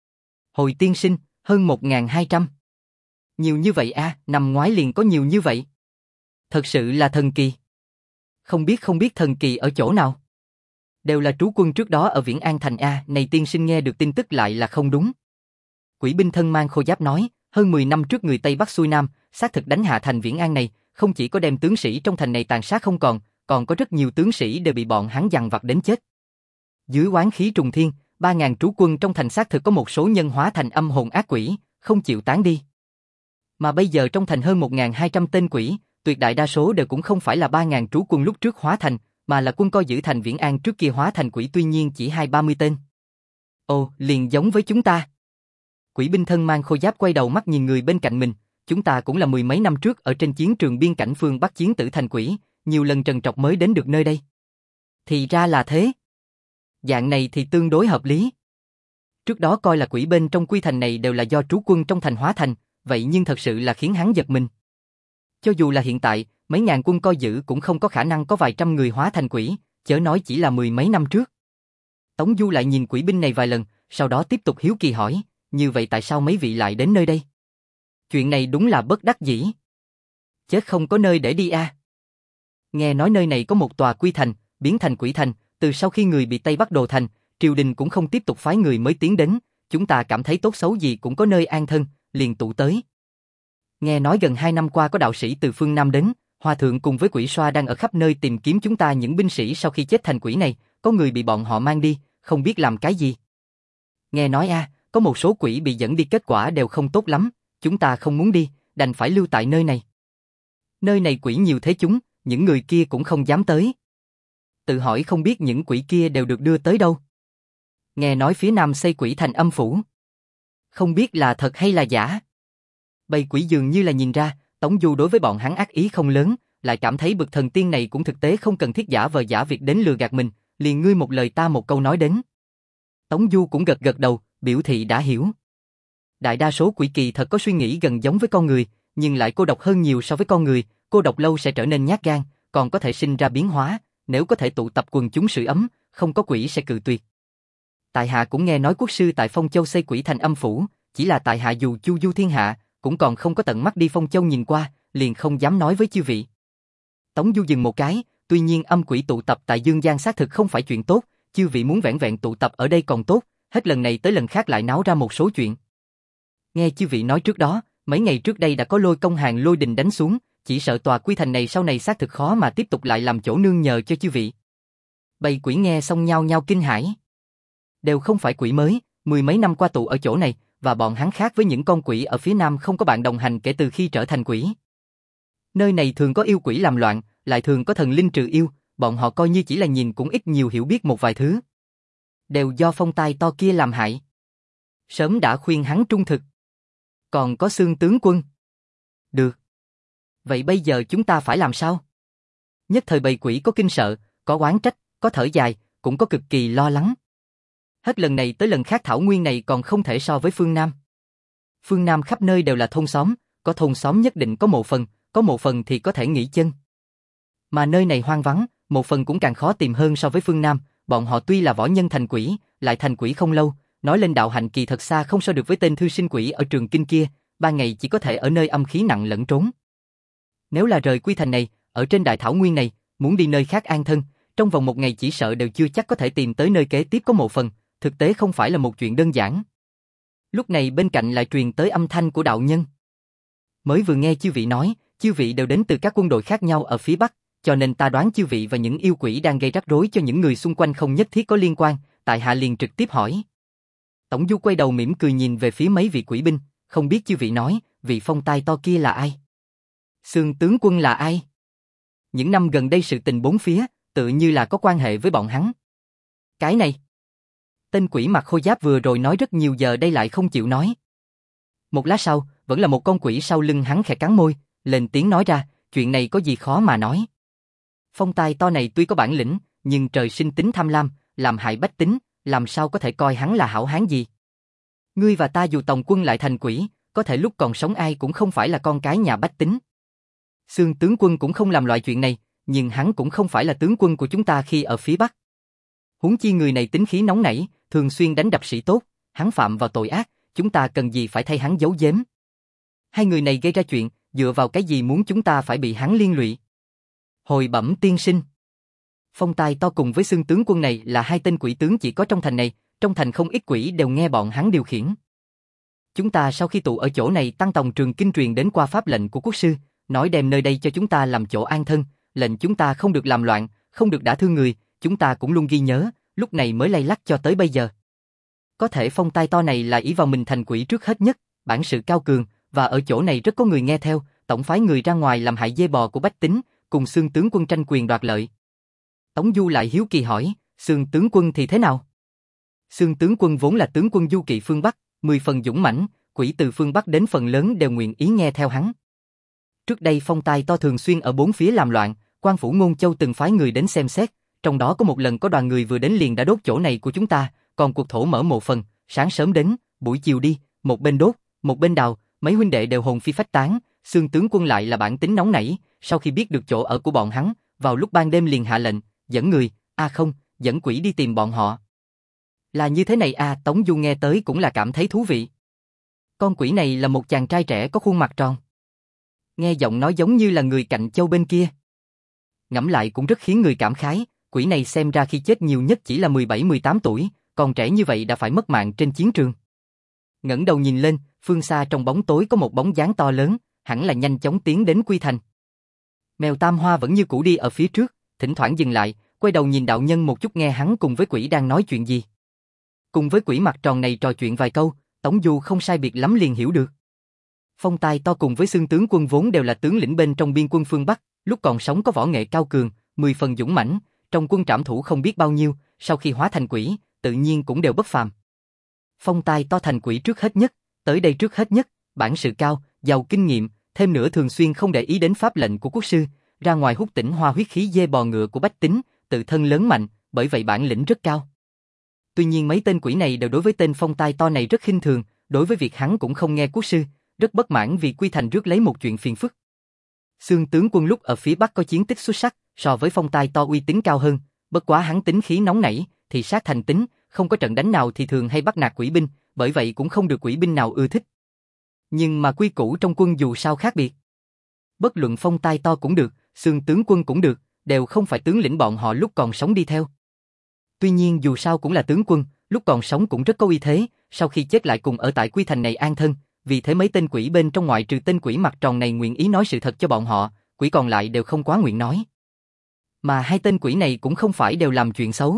Hồi tiên sinh, hơn một nghìn hai trăm. Nhiều như vậy à, năm ngoái liền có nhiều như vậy. Thật sự là thần kỳ. Không biết không biết thần kỳ ở chỗ nào. Đều là trú quân trước đó ở Viễn An Thành a, này tiên sinh nghe được tin tức lại là không đúng. Quỷ binh thân mang khôi giáp nói, hơn mười năm trước người Tây Bắc xuôi Nam, xác thực đánh hạ thành Viễn An này, không chỉ có đem tướng sĩ trong thành này tàn sát không còn, còn có rất nhiều tướng sĩ đều bị bọn hắn dằn vặt đến chết. Dưới oán khí trùng thiên, ba ngàn trú quân trong thành xác thực có một số nhân hóa thành âm hồn ác quỷ, không chịu tán đi. Mà bây giờ trong thành hơn một nghìn hai trăm tên quỷ, tuyệt đại đa số đều cũng không phải là ba ngàn trú quân lúc trước hóa thành, mà là quân coi giữ thành Viễn An trước kia hóa thành quỷ, tuy nhiên chỉ hai ba mươi tên. Ồ, liền giống với chúng ta. Quỷ binh thân mang khôi giáp quay đầu mắt nhìn người bên cạnh mình, chúng ta cũng là mười mấy năm trước ở trên chiến trường biên cảnh phương Bắc chiến tử thành quỷ, nhiều lần trần trọc mới đến được nơi đây. Thì ra là thế. Dạng này thì tương đối hợp lý. Trước đó coi là quỷ bên trong quy thành này đều là do trú quân trong thành hóa thành, vậy nhưng thật sự là khiến hắn giật mình. Cho dù là hiện tại, mấy ngàn quân coi giữ cũng không có khả năng có vài trăm người hóa thành quỷ, chớ nói chỉ là mười mấy năm trước. Tống Du lại nhìn quỷ binh này vài lần, sau đó tiếp tục hiếu kỳ hỏi, như vậy tại sao mấy vị lại đến nơi đây? Chuyện này đúng là bất đắc dĩ. Chết không có nơi để đi a. À. Nghe nói nơi này có một tòa quy thành, biến thành quỷ thành, từ sau khi người bị Tây Bắc đồ thành, triều đình cũng không tiếp tục phái người mới tiến đến, chúng ta cảm thấy tốt xấu gì cũng có nơi an thân, liền tụ tới. Nghe nói gần hai năm qua có đạo sĩ từ phương Nam đến, hòa thượng cùng với quỷ xoa đang ở khắp nơi tìm kiếm chúng ta những binh sĩ sau khi chết thành quỷ này, có người bị bọn họ mang đi, không biết làm cái gì. Nghe nói a, à, có một số quỷ bị dẫn đi kết quả đều không tốt lắm, chúng ta không muốn đi, đành phải lưu tại nơi này. Nơi này quỷ nhiều thế chúng, những người kia cũng không dám tới. Tự hỏi không biết những quỷ kia đều được đưa tới đâu. Nghe nói phía Nam xây quỷ thành âm phủ. Không biết là thật hay là giả. Bầy quỷ dường như là nhìn ra, Tống Du đối với bọn hắn ác ý không lớn, lại cảm thấy bậc thần tiên này cũng thực tế không cần thiết giả vờ giả việc đến lừa gạt mình, liền ngươi một lời ta một câu nói đến. Tống Du cũng gật gật đầu, biểu thị đã hiểu. Đại đa số quỷ kỳ thật có suy nghĩ gần giống với con người, nhưng lại cô độc hơn nhiều so với con người, cô độc lâu sẽ trở nên nhát gan, còn có thể sinh ra biến hóa, nếu có thể tụ tập quần chúng sưởi ấm, không có quỷ sẽ cự tuyệt. Tại hạ cũng nghe nói quốc sư tại Phong Châu xây quỷ thành âm phủ, chỉ là tại hạ dù chu du thiên hạ, cũng còn không có tận mắt đi Phong Châu nhìn qua, liền không dám nói với chư vị. Tống Du dừng một cái, tuy nhiên âm quỷ tụ tập tại Dương Giang xác thực không phải chuyện tốt, chư vị muốn vẹn vẹn tụ tập ở đây còn tốt, hết lần này tới lần khác lại náo ra một số chuyện. Nghe chư vị nói trước đó, mấy ngày trước đây đã có lôi công hàng lôi đình đánh xuống, chỉ sợ tòa quy thành này sau này xác thực khó mà tiếp tục lại làm chỗ nương nhờ cho chư vị. Bầy quỷ nghe xong nhao nhao kinh hãi. Đều không phải quỷ mới, mười mấy năm qua tụ ở chỗ này, và bọn hắn khác với những con quỷ ở phía Nam không có bạn đồng hành kể từ khi trở thành quỷ. Nơi này thường có yêu quỷ làm loạn, lại thường có thần linh trừ yêu, bọn họ coi như chỉ là nhìn cũng ít nhiều hiểu biết một vài thứ. Đều do phong tai to kia làm hại. Sớm đã khuyên hắn trung thực. Còn có Xương tướng quân. Được. Vậy bây giờ chúng ta phải làm sao? Nhất thời bầy quỷ có kinh sợ, có oán trách, có thở dài, cũng có cực kỳ lo lắng. Hết lần này tới lần khác thảo nguyên này còn không thể so với phương Nam. Phương Nam khắp nơi đều là thôn xóm, có thôn xóm nhất định có mộ phần, có mộ phần thì có thể nghỉ chân. Mà nơi này hoang vắng, mộ phần cũng càng khó tìm hơn so với phương Nam, bọn họ tuy là võ nhân thành quỷ, lại thành quỷ không lâu, nói lên đạo hạnh kỳ thật xa không so được với tên thư sinh quỷ ở trường kinh kia, ba ngày chỉ có thể ở nơi âm khí nặng lẫn trốn. Nếu là rời quy thành này, ở trên đại thảo nguyên này, muốn đi nơi khác an thân, trong vòng một ngày chỉ sợ đều chưa chắc có thể tìm tới nơi kế tiếp có mộ phần, thực tế không phải là một chuyện đơn giản. Lúc này bên cạnh lại truyền tới âm thanh của đạo nhân. Mới vừa nghe chư vị nói, chư vị đều đến từ các quân đội khác nhau ở phía Bắc, cho nên ta đoán chư vị và những yêu quỷ đang gây rắc rối cho những người xung quanh không nhất thiết có liên quan, tại hạ liền trực tiếp hỏi. Tổng Du quay đầu mỉm cười nhìn về phía mấy vị quỷ binh, không biết chư vị nói, vị phong tai to kia là ai? Xương tướng quân là ai? Những năm gần đây sự tình bốn phía, tự như là có quan hệ với bọn hắn. Cái này. Tên quỷ mặc khôi giáp vừa rồi nói rất nhiều giờ đây lại không chịu nói. Một lát sau, vẫn là một con quỷ sau lưng hắn khẽ cắn môi, lên tiếng nói ra, chuyện này có gì khó mà nói. Phong tai to này tuy có bản lĩnh, nhưng trời sinh tính tham lam, làm hại bách tính, làm sao có thể coi hắn là hảo hán gì. Ngươi và ta dù tòng quân lại thành quỷ, có thể lúc còn sống ai cũng không phải là con cái nhà bách tính. Xương tướng quân cũng không làm loại chuyện này, nhưng hắn cũng không phải là tướng quân của chúng ta khi ở phía Bắc. Huống chi người này tính khí nóng nảy, thường xuyên đánh đập sĩ tốt, hắn phạm vào tội ác, chúng ta cần gì phải thay hắn giấu giếm. Hai người này gây ra chuyện, dựa vào cái gì muốn chúng ta phải bị hắn liên lụy? Hồi bẩm tiên sinh. Phong Tai To cùng với Xương tướng quân này là hai tên quỷ tướng chỉ có trong thành này, trong thành không ít quỷ đều nghe bọn hắn điều khiển. Chúng ta sau khi tụ ở chỗ này tăng tòng trường kinh truyền đến qua pháp lệnh của quốc sư, nói đem nơi đây cho chúng ta làm chỗ an thân, lệnh chúng ta không được làm loạn, không được đả thương người, chúng ta cũng luôn ghi nhớ, lúc này mới lay lắc cho tới bây giờ. Có thể Phong Tai To này là ý vào mình thành quỷ trước hết nhất, bản sự cao cường, và ở chỗ này rất có người nghe theo, tổng phái người ra ngoài làm hại dê bò của bách tính, cùng Xương tướng quân tranh quyền đoạt lợi. Tống Du lại hiếu kỳ hỏi, Xương tướng quân thì thế nào? Xương tướng quân vốn là tướng quân du kỵ phương Bắc, mười phần dũng mãnh, quỷ từ phương Bắc đến phần lớn đều nguyện ý nghe theo hắn. Trước đây Phong Tai To thường xuyên ở bốn phía làm loạn, quan phủ Ngôn Châu từng phái người đến xem xét, trong đó có một lần có đoàn người vừa đến liền đã đốt chỗ này của chúng ta, còn cuộc thổ mở mộ phần, sáng sớm đến, buổi chiều đi, một bên đốt, một bên đào, mấy huynh đệ đều hồn phi phách tán, Xương tướng quân lại là bản tính nóng nảy, sau khi biết được chỗ ở của bọn hắn, vào lúc ban đêm liền hạ lệnh, dẫn người, a à không, dẫn quỷ đi tìm bọn họ. Là như thế này à, Tống Du nghe tới cũng là cảm thấy thú vị. Con quỷ này là một chàng trai trẻ có khuôn mặt tròn. Nghe giọng nói giống như là người Cạnh Châu bên kia. Ngẫm lại cũng rất khiến người cảm khái, quỷ này xem ra khi chết nhiều nhất chỉ là mười bảy mười tám tuổi, còn trẻ như vậy đã phải mất mạng trên chiến trường. Ngẩng đầu nhìn lên, phương xa trong bóng tối có một bóng dáng to lớn, hẳn là nhanh chóng tiến đến Quy Thành. Mèo Tam Hoa vẫn như cũ đi ở phía trước, thỉnh thoảng dừng lại, quay đầu nhìn đạo nhân một chút nghe hắn cùng với quỷ đang nói chuyện gì. Cùng với quỷ mặt tròn này trò chuyện vài câu, Tống Du không sai biệt lắm liền hiểu được. Phong Tai To cùng với Xương tướng quân vốn đều là tướng lĩnh bên trong biên quân phương Bắc, lúc còn sống có võ nghệ cao cường, mười phần dũng mãnh, trong quân trảm thủ không biết bao nhiêu, sau khi hóa thành quỷ, tự nhiên cũng đều bất phàm. Phong Tai To thành quỷ trước hết nhất, tới đây trước hết nhất, bản sự cao, giàu kinh nghiệm, thêm nữa thường xuyên không để ý đến pháp lệnh của quốc sư, ra ngoài hút tỉnh hoa huyết khí dê bò ngựa của bách tính, tự thân lớn mạnh, bởi vậy bản lĩnh rất cao. Tuy nhiên mấy tên quỷ này đều đối với tên Phong Tai To này rất khinh thường, đối với việc hắn cũng không nghe quốc sư, rất bất mãn vì Quy Thành rước lấy một chuyện phiền phức. Xương tướng quân lúc ở phía Bắc có chiến tích xuất sắc, so với Phong Tai To uy tín cao hơn, bất quá hắn tính khí nóng nảy, thì sát thành tính, không có trận đánh nào thì thường hay bắt nạt quỷ binh, bởi vậy cũng không được quỷ binh nào ưa thích. Nhưng mà quy củ trong quân dù sao khác biệt. Bất luận Phong Tai To cũng được, Xương tướng quân cũng được, đều không phải tướng lĩnh bọn họ lúc còn sống đi theo. Tuy nhiên dù sao cũng là tướng quân, lúc còn sống cũng rất có uy thế, sau khi chết lại cùng ở tại Quy Thành này an thân, vì thế mấy tên quỷ bên trong ngoại trừ tên quỷ mặt tròn này nguyện ý nói sự thật cho bọn họ, quỷ còn lại đều không quá nguyện nói. Mà hai tên quỷ này cũng không phải đều làm chuyện xấu.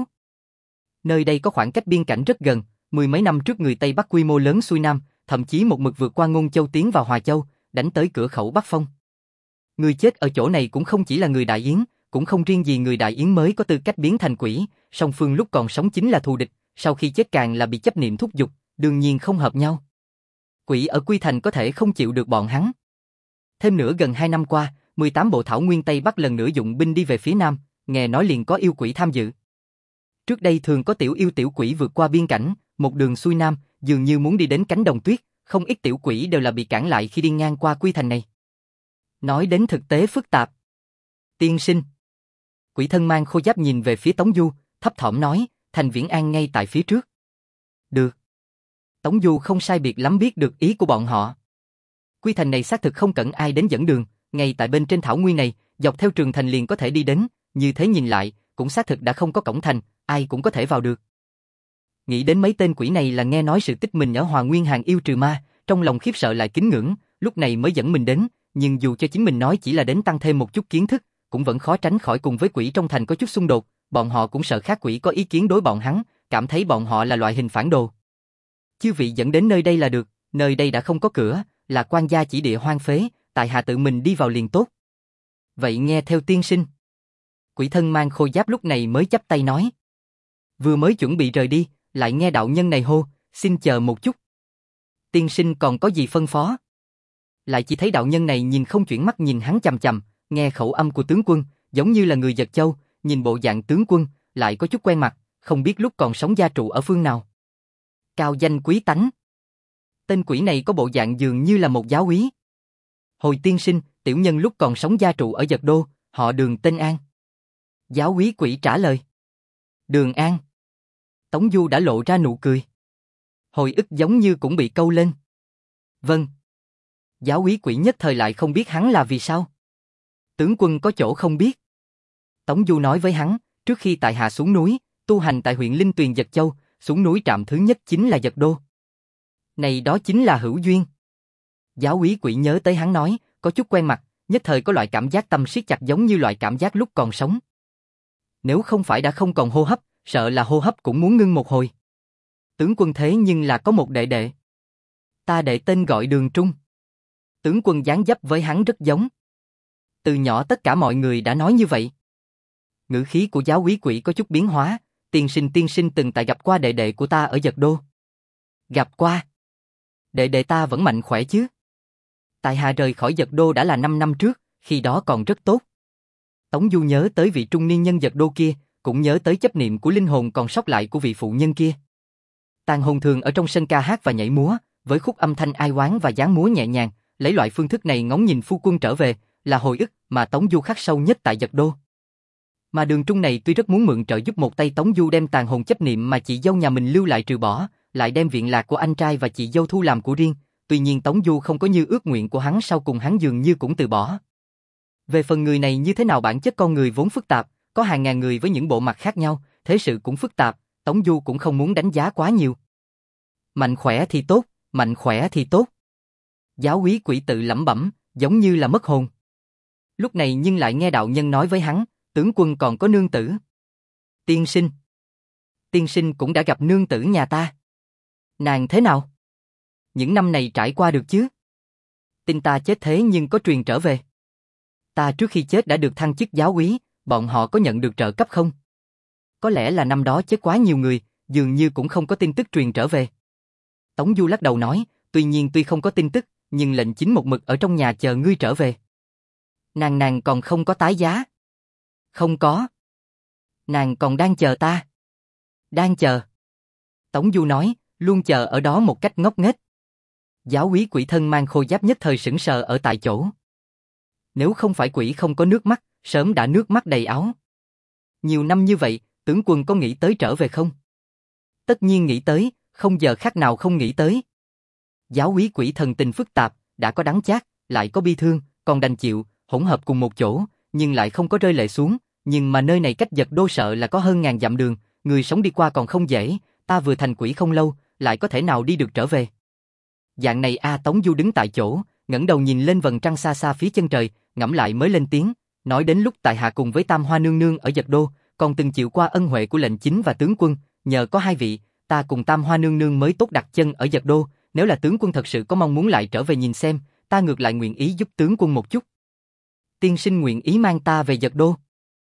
Nơi đây có khoảng cách biên cảnh rất gần, mười mấy năm trước người Tây Bắc quy mô lớn xuôi Nam, thậm chí một mực vượt qua Ngôn Châu tiến vào Hòa Châu, đánh tới cửa khẩu Bắc Phong. Người chết ở chỗ này cũng không chỉ là người Đại Yến, cũng không riêng gì người Đại Yến mới có tư cách biến thành quỷ, song phương lúc còn sống chính là thù địch, sau khi chết càng là bị chấp niệm thúc giục, đương nhiên không hợp nhau. Quỷ ở Quy Thành có thể không chịu được bọn hắn. Thêm nữa gần hai năm qua, mười tám bộ thảo nguyên Tây Bắc lần nữa dụng binh đi về phía Nam, nghe nói liền có yêu quỷ tham dự. Trước đây thường có tiểu yêu tiểu quỷ vượt qua biên cảnh, một đường xuôi Nam, dường như muốn đi đến cánh đồng tuyết, không ít tiểu quỷ đều là bị cản lại khi đi ngang qua Quy Thành này. Nói đến thực tế phức tạp. Tiên sinh. Quỷ thân mang khôi giáp nhìn về phía Tống Du, thấp thỏm nói, thành Viễn An ngay tại phía trước. Được. Tống Du không sai biệt lắm biết được ý của bọn họ. Quy Thành này xác thực không cần ai đến dẫn đường, ngay tại bên trên thảo nguyên này, dọc theo trường thành liền có thể đi đến, như thế nhìn lại, cũng xác thực đã không có cổng thành, ai cũng có thể vào được. Nghĩ đến mấy tên quỷ này là nghe nói sự tích mình ở Hòa Nguyên hàng yêu trừ ma, trong lòng khiếp sợ lại kính ngưỡng, lúc này mới dẫn mình đến, nhưng dù cho chính mình nói chỉ là đến tăng thêm một chút kiến thức, cũng vẫn khó tránh khỏi cùng với quỷ trong thành có chút xung đột, bọn họ cũng sợ khác quỷ có ý kiến đối bọn hắn, cảm thấy bọn họ là loại hình phản đồ. Chư vị dẫn đến nơi đây là được, nơi đây đã không có cửa, là quan gia chỉ địa hoang phế, tại hạ tự mình đi vào liền tốt. Vậy nghe theo tiên sinh. Quỷ thân mang khôi giáp lúc này mới chắp tay nói. Vừa mới chuẩn bị rời đi, lại nghe đạo nhân này hô, xin chờ một chút. Tiên sinh còn có gì phân phó? Lại chỉ thấy đạo nhân này nhìn không chuyển mắt nhìn hắn chằm chằm, nghe khẩu âm của tướng quân, giống như là người giật châu, nhìn bộ dạng tướng quân, lại có chút quen mặt, không biết lúc còn sống gia trụ ở phương nào. Cao danh quý tánh. Tên quỷ này có bộ dạng dường như là một giáo úy. Hồi tiên sinh, tiểu nhân lúc còn sống gia trụ ở Giật Đô, họ Đường tên An. Giáo úy quỷ trả lời. Đường An. Tống Du đã lộ ra nụ cười. Hồi ức giống như cũng bị câu lên. Vâng. Giáo úy Quỷ nhất thời lại không biết hắn là vì sao. Tướng quân có chỗ không biết. Tống Du nói với hắn, trước khi tại hạ xuống núi, tu hành tại huyện Linh Tuyền Dật Châu, xuống núi trạm thứ nhất chính là Dật Đô. Này đó chính là hữu duyên. Giáo úy Quỷ nhớ tới hắn nói, có chút quen mặt, nhất thời có loại cảm giác tâm siết chặt giống như loại cảm giác lúc còn sống. Nếu không phải đã không còn hô hấp, sợ là hô hấp cũng muốn ngưng một hồi. Tướng quân thế nhưng là có một đệ đệ. Ta đệ tên gọi Đường Trung. Tướng quân dáng dấp với hắn rất giống. Từ nhỏ tất cả mọi người đã nói như vậy. Ngữ khí của giáo úy Quỷ có chút biến hóa, tiên sinh tiên sinh từng tại gặp qua đệ đệ của ta ở Dật Đô. Gặp qua. Đệ đệ ta vẫn mạnh khỏe chứ. Tại hạ rời khỏi Dật Đô đã là năm năm trước, khi đó còn rất tốt. Tống Du nhớ tới vị trung niên nhân Dật Đô kia, cũng nhớ tới chấp niệm của linh hồn còn sót lại của vị phụ nhân kia. Tàn hồn thường ở trong sân ca hát và nhảy múa, với khúc âm thanh ai oán và dáng múa nhẹ nhàng, lấy loại phương thức này ngóng nhìn phu quân trở về, là hồi ức mà Tống Du khắc sâu nhất tại Dật Đô. Mà Đường Trung này tuy rất muốn mượn trợ giúp một tay Tống Du đem tàn hồn chấp niệm mà chị dâu nhà mình lưu lại trừ bỏ, lại đem viện lạc của anh trai và chị dâu thu làm của riêng, tuy nhiên Tống Du không có như ước nguyện của hắn, sau cùng hắn dường như cũng từ bỏ. Về phần người này như thế nào, bản chất con người vốn phức tạp, có hàng ngàn người với những bộ mặt khác nhau, thế sự cũng phức tạp, Tống Du cũng không muốn đánh giá quá nhiều. Mạnh khỏe thì tốt, mạnh khỏe thì tốt. Giáo úy Quỷ tự lẩm bẩm, giống như là mất hồn. Lúc này nhưng lại nghe đạo nhân nói với hắn, tướng quân còn có nương tử. Tiên sinh. Tiên sinh cũng đã gặp nương tử nhà ta. Nàng thế nào? Những năm này trải qua được chứ? Tin ta chết thế nhưng có truyền trở về. Ta trước khi chết đã được thăng chức giáo úy, bọn họ có nhận được trợ cấp không? Có lẽ là năm đó chết quá nhiều người, dường như cũng không có tin tức truyền trở về. Tống Du lắc đầu nói, tuy nhiên tuy không có tin tức, nhưng lệnh chính một mực ở trong nhà chờ ngươi trở về. Nàng nàng còn không có tái giá. Không có. Nàng còn đang chờ ta. Đang chờ. Tống Du nói, luôn chờ ở đó một cách ngốc nghếch. Giáo úy Quỷ thân mang khôi giáp nhất thời sững sờ ở tại chỗ. Nếu không phải Quỷ không có nước mắt, sớm đã nước mắt đầy áo. Nhiều năm như vậy, tướng quân có nghĩ tới trở về không? Tất nhiên nghĩ tới, không giờ khắc nào không nghĩ tới. Giáo úy Quỷ thần tình phức tạp, đã có đắng chát, lại có bi thương, còn đành chịu, hỗn hợp cùng một chỗ, nhưng lại không có rơi lệ xuống. Nhưng mà nơi này cách Dật Đô sợ là có hơn ngàn dặm đường, người sống đi qua còn không dễ, ta vừa thành quỷ không lâu, lại có thể nào đi được trở về. Dạng này a. Tống Du đứng tại chỗ, ngẩng đầu nhìn lên vầng trăng xa xa phía chân trời, ngẫm lại mới lên tiếng, nói đến lúc tại hạ cùng với Tam Hoa nương nương ở Dật Đô, còn từng chịu qua ân huệ của lệnh chính và tướng quân, nhờ có hai vị, ta cùng Tam Hoa nương nương mới tốt đặt chân ở Dật Đô, nếu là tướng quân thật sự có mong muốn lại trở về nhìn xem, ta ngược lại nguyện ý giúp tướng quân một chút. Tiên sinh nguyện ý mang ta về Dật Đô.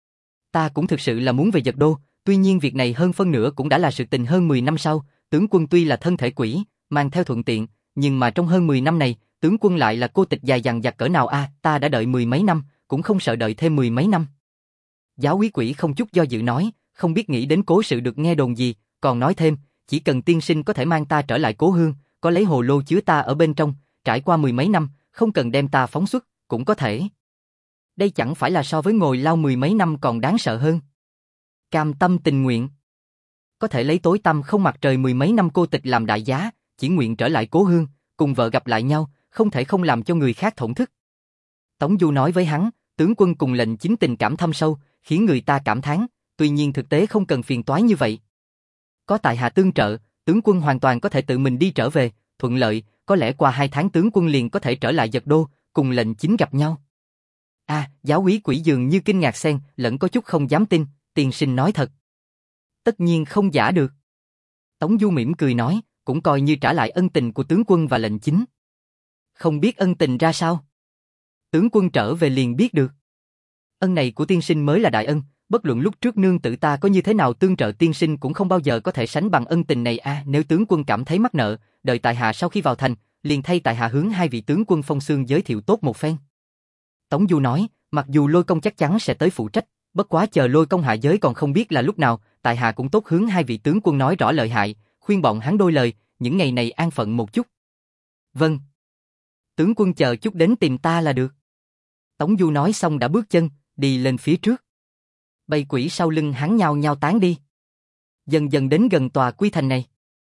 Ta cũng thực sự là muốn về Dật Đô, tuy nhiên việc này hơn phân nửa cũng đã là sự tình hơn mười năm sau, tướng quân tuy là thân thể quỷ, mang theo thuận tiện, nhưng mà trong hơn mười năm này, tướng quân lại là cô tịch dài dằng dặc cỡ nào a, à, ta đã đợi mười mấy năm, cũng không sợ đợi thêm mười mấy năm. Giáo úy Quỷ không chút do dự nói, không biết nghĩ đến cố sự được nghe đồn gì, còn nói thêm, chỉ cần tiên sinh có thể mang ta trở lại cố hương, có lấy hồ lô chứa ta ở bên trong, trải qua mười mấy năm, không cần đem ta phóng xuất, cũng có thể. Đây chẳng phải là so với ngồi lao mười mấy năm còn đáng sợ hơn. Cam tâm tình nguyện. Có thể lấy tối tăm không mặt trời mười mấy năm cô tịch làm đại giá, chỉ nguyện trở lại cố hương, cùng vợ gặp lại nhau, không thể không làm cho người khác thổn thức. Tống Du nói với hắn, tướng quân cùng lệnh chính tình cảm thâm sâu, khiến người ta cảm thán, tuy nhiên thực tế không cần phiền toái như vậy. Có tại hạ tương trợ, tướng quân hoàn toàn có thể tự mình đi trở về, thuận lợi, có lẽ qua hai tháng tướng quân liền có thể trở lại Dật Đô, cùng lệnh chính gặp nhau. A, à, giáo úy Quỷ dường như kinh ngạc xen, lẫn có chút không dám tin, tiên sinh nói thật. Tất nhiên không giả được. Tống Du mỉm cười nói, cũng coi như trả lại ân tình của tướng quân và lệnh chính. Không biết ân tình ra sao? Tướng quân trở về liền biết được. Ân này của tiên sinh mới là đại ân, bất luận lúc trước nương tử ta có như thế nào tương trợ tiên sinh cũng không bao giờ có thể sánh bằng ân tình này a. À, nếu tướng quân cảm thấy mắc nợ, đợi tại hạ sau khi vào thành, liền thay tại hạ hướng hai vị tướng quân phong xương giới thiệu tốt một phen. Tống Du nói, mặc dù Lôi Công chắc chắn sẽ tới phụ trách, bất quá chờ Lôi Công hạ giới còn không biết là lúc nào, tại hạ cũng tốt hướng hai vị tướng quân nói rõ lợi hại, khuyên bọn hắn đôi lời, những ngày này an phận một chút. Vâng. Tướng quân chờ chút đến tìm ta là được. Tống Du nói xong đã bước chân, đi lên phía trước. Bầy quỷ sau lưng hắn nhao nhao tán đi. Dần dần đến gần tòa quy thành này.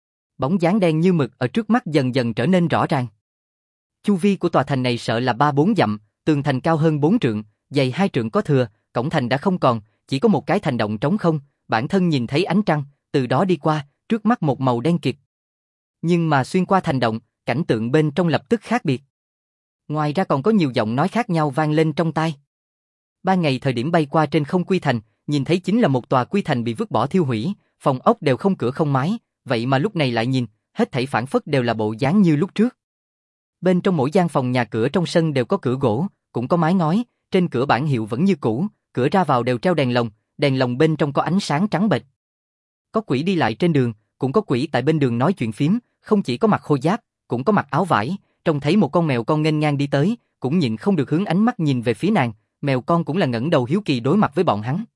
Bóng dáng đen như mực ở trước mắt dần dần trở nên rõ ràng. Chu vi của tòa thành này sợ là ba bốn dặm, tường thành cao hơn bốn trượng, dày hai trượng có thừa, cổng thành đã không còn, chỉ có một cái thành động trống không, bản thân nhìn thấy ánh trăng, từ đó đi qua, trước mắt một màu đen kịt. Nhưng mà xuyên qua thành động, cảnh tượng bên trong lập tức khác biệt. Ngoài ra còn có nhiều giọng nói khác nhau vang lên trong tai. Ban ngày thời điểm bay qua trên không quy thành, nhìn thấy chính là một tòa quy thành bị vứt bỏ thiêu hủy, phòng ốc đều không cửa không mái, vậy mà lúc này lại nhìn, hết thảy phảng phất đều là bộ dáng như lúc trước. Bên trong mỗi gian phòng nhà cửa trong sân đều có cửa gỗ, cũng có mái ngói, trên cửa bảng hiệu vẫn như cũ, cửa ra vào đều treo đèn lồng, đèn lồng bên trong có ánh sáng trắng bệch. Có quỷ đi lại trên đường, cũng có quỷ tại bên đường nói chuyện phím, không chỉ có mặc khôi giáp, cũng có mặc áo vải, trông thấy một con mèo con nghênh ngang đi tới, cũng nhịn không được hướng ánh mắt nhìn về phía nàng, mèo con cũng là ngẩng đầu hiếu kỳ đối mặt với bọn hắn.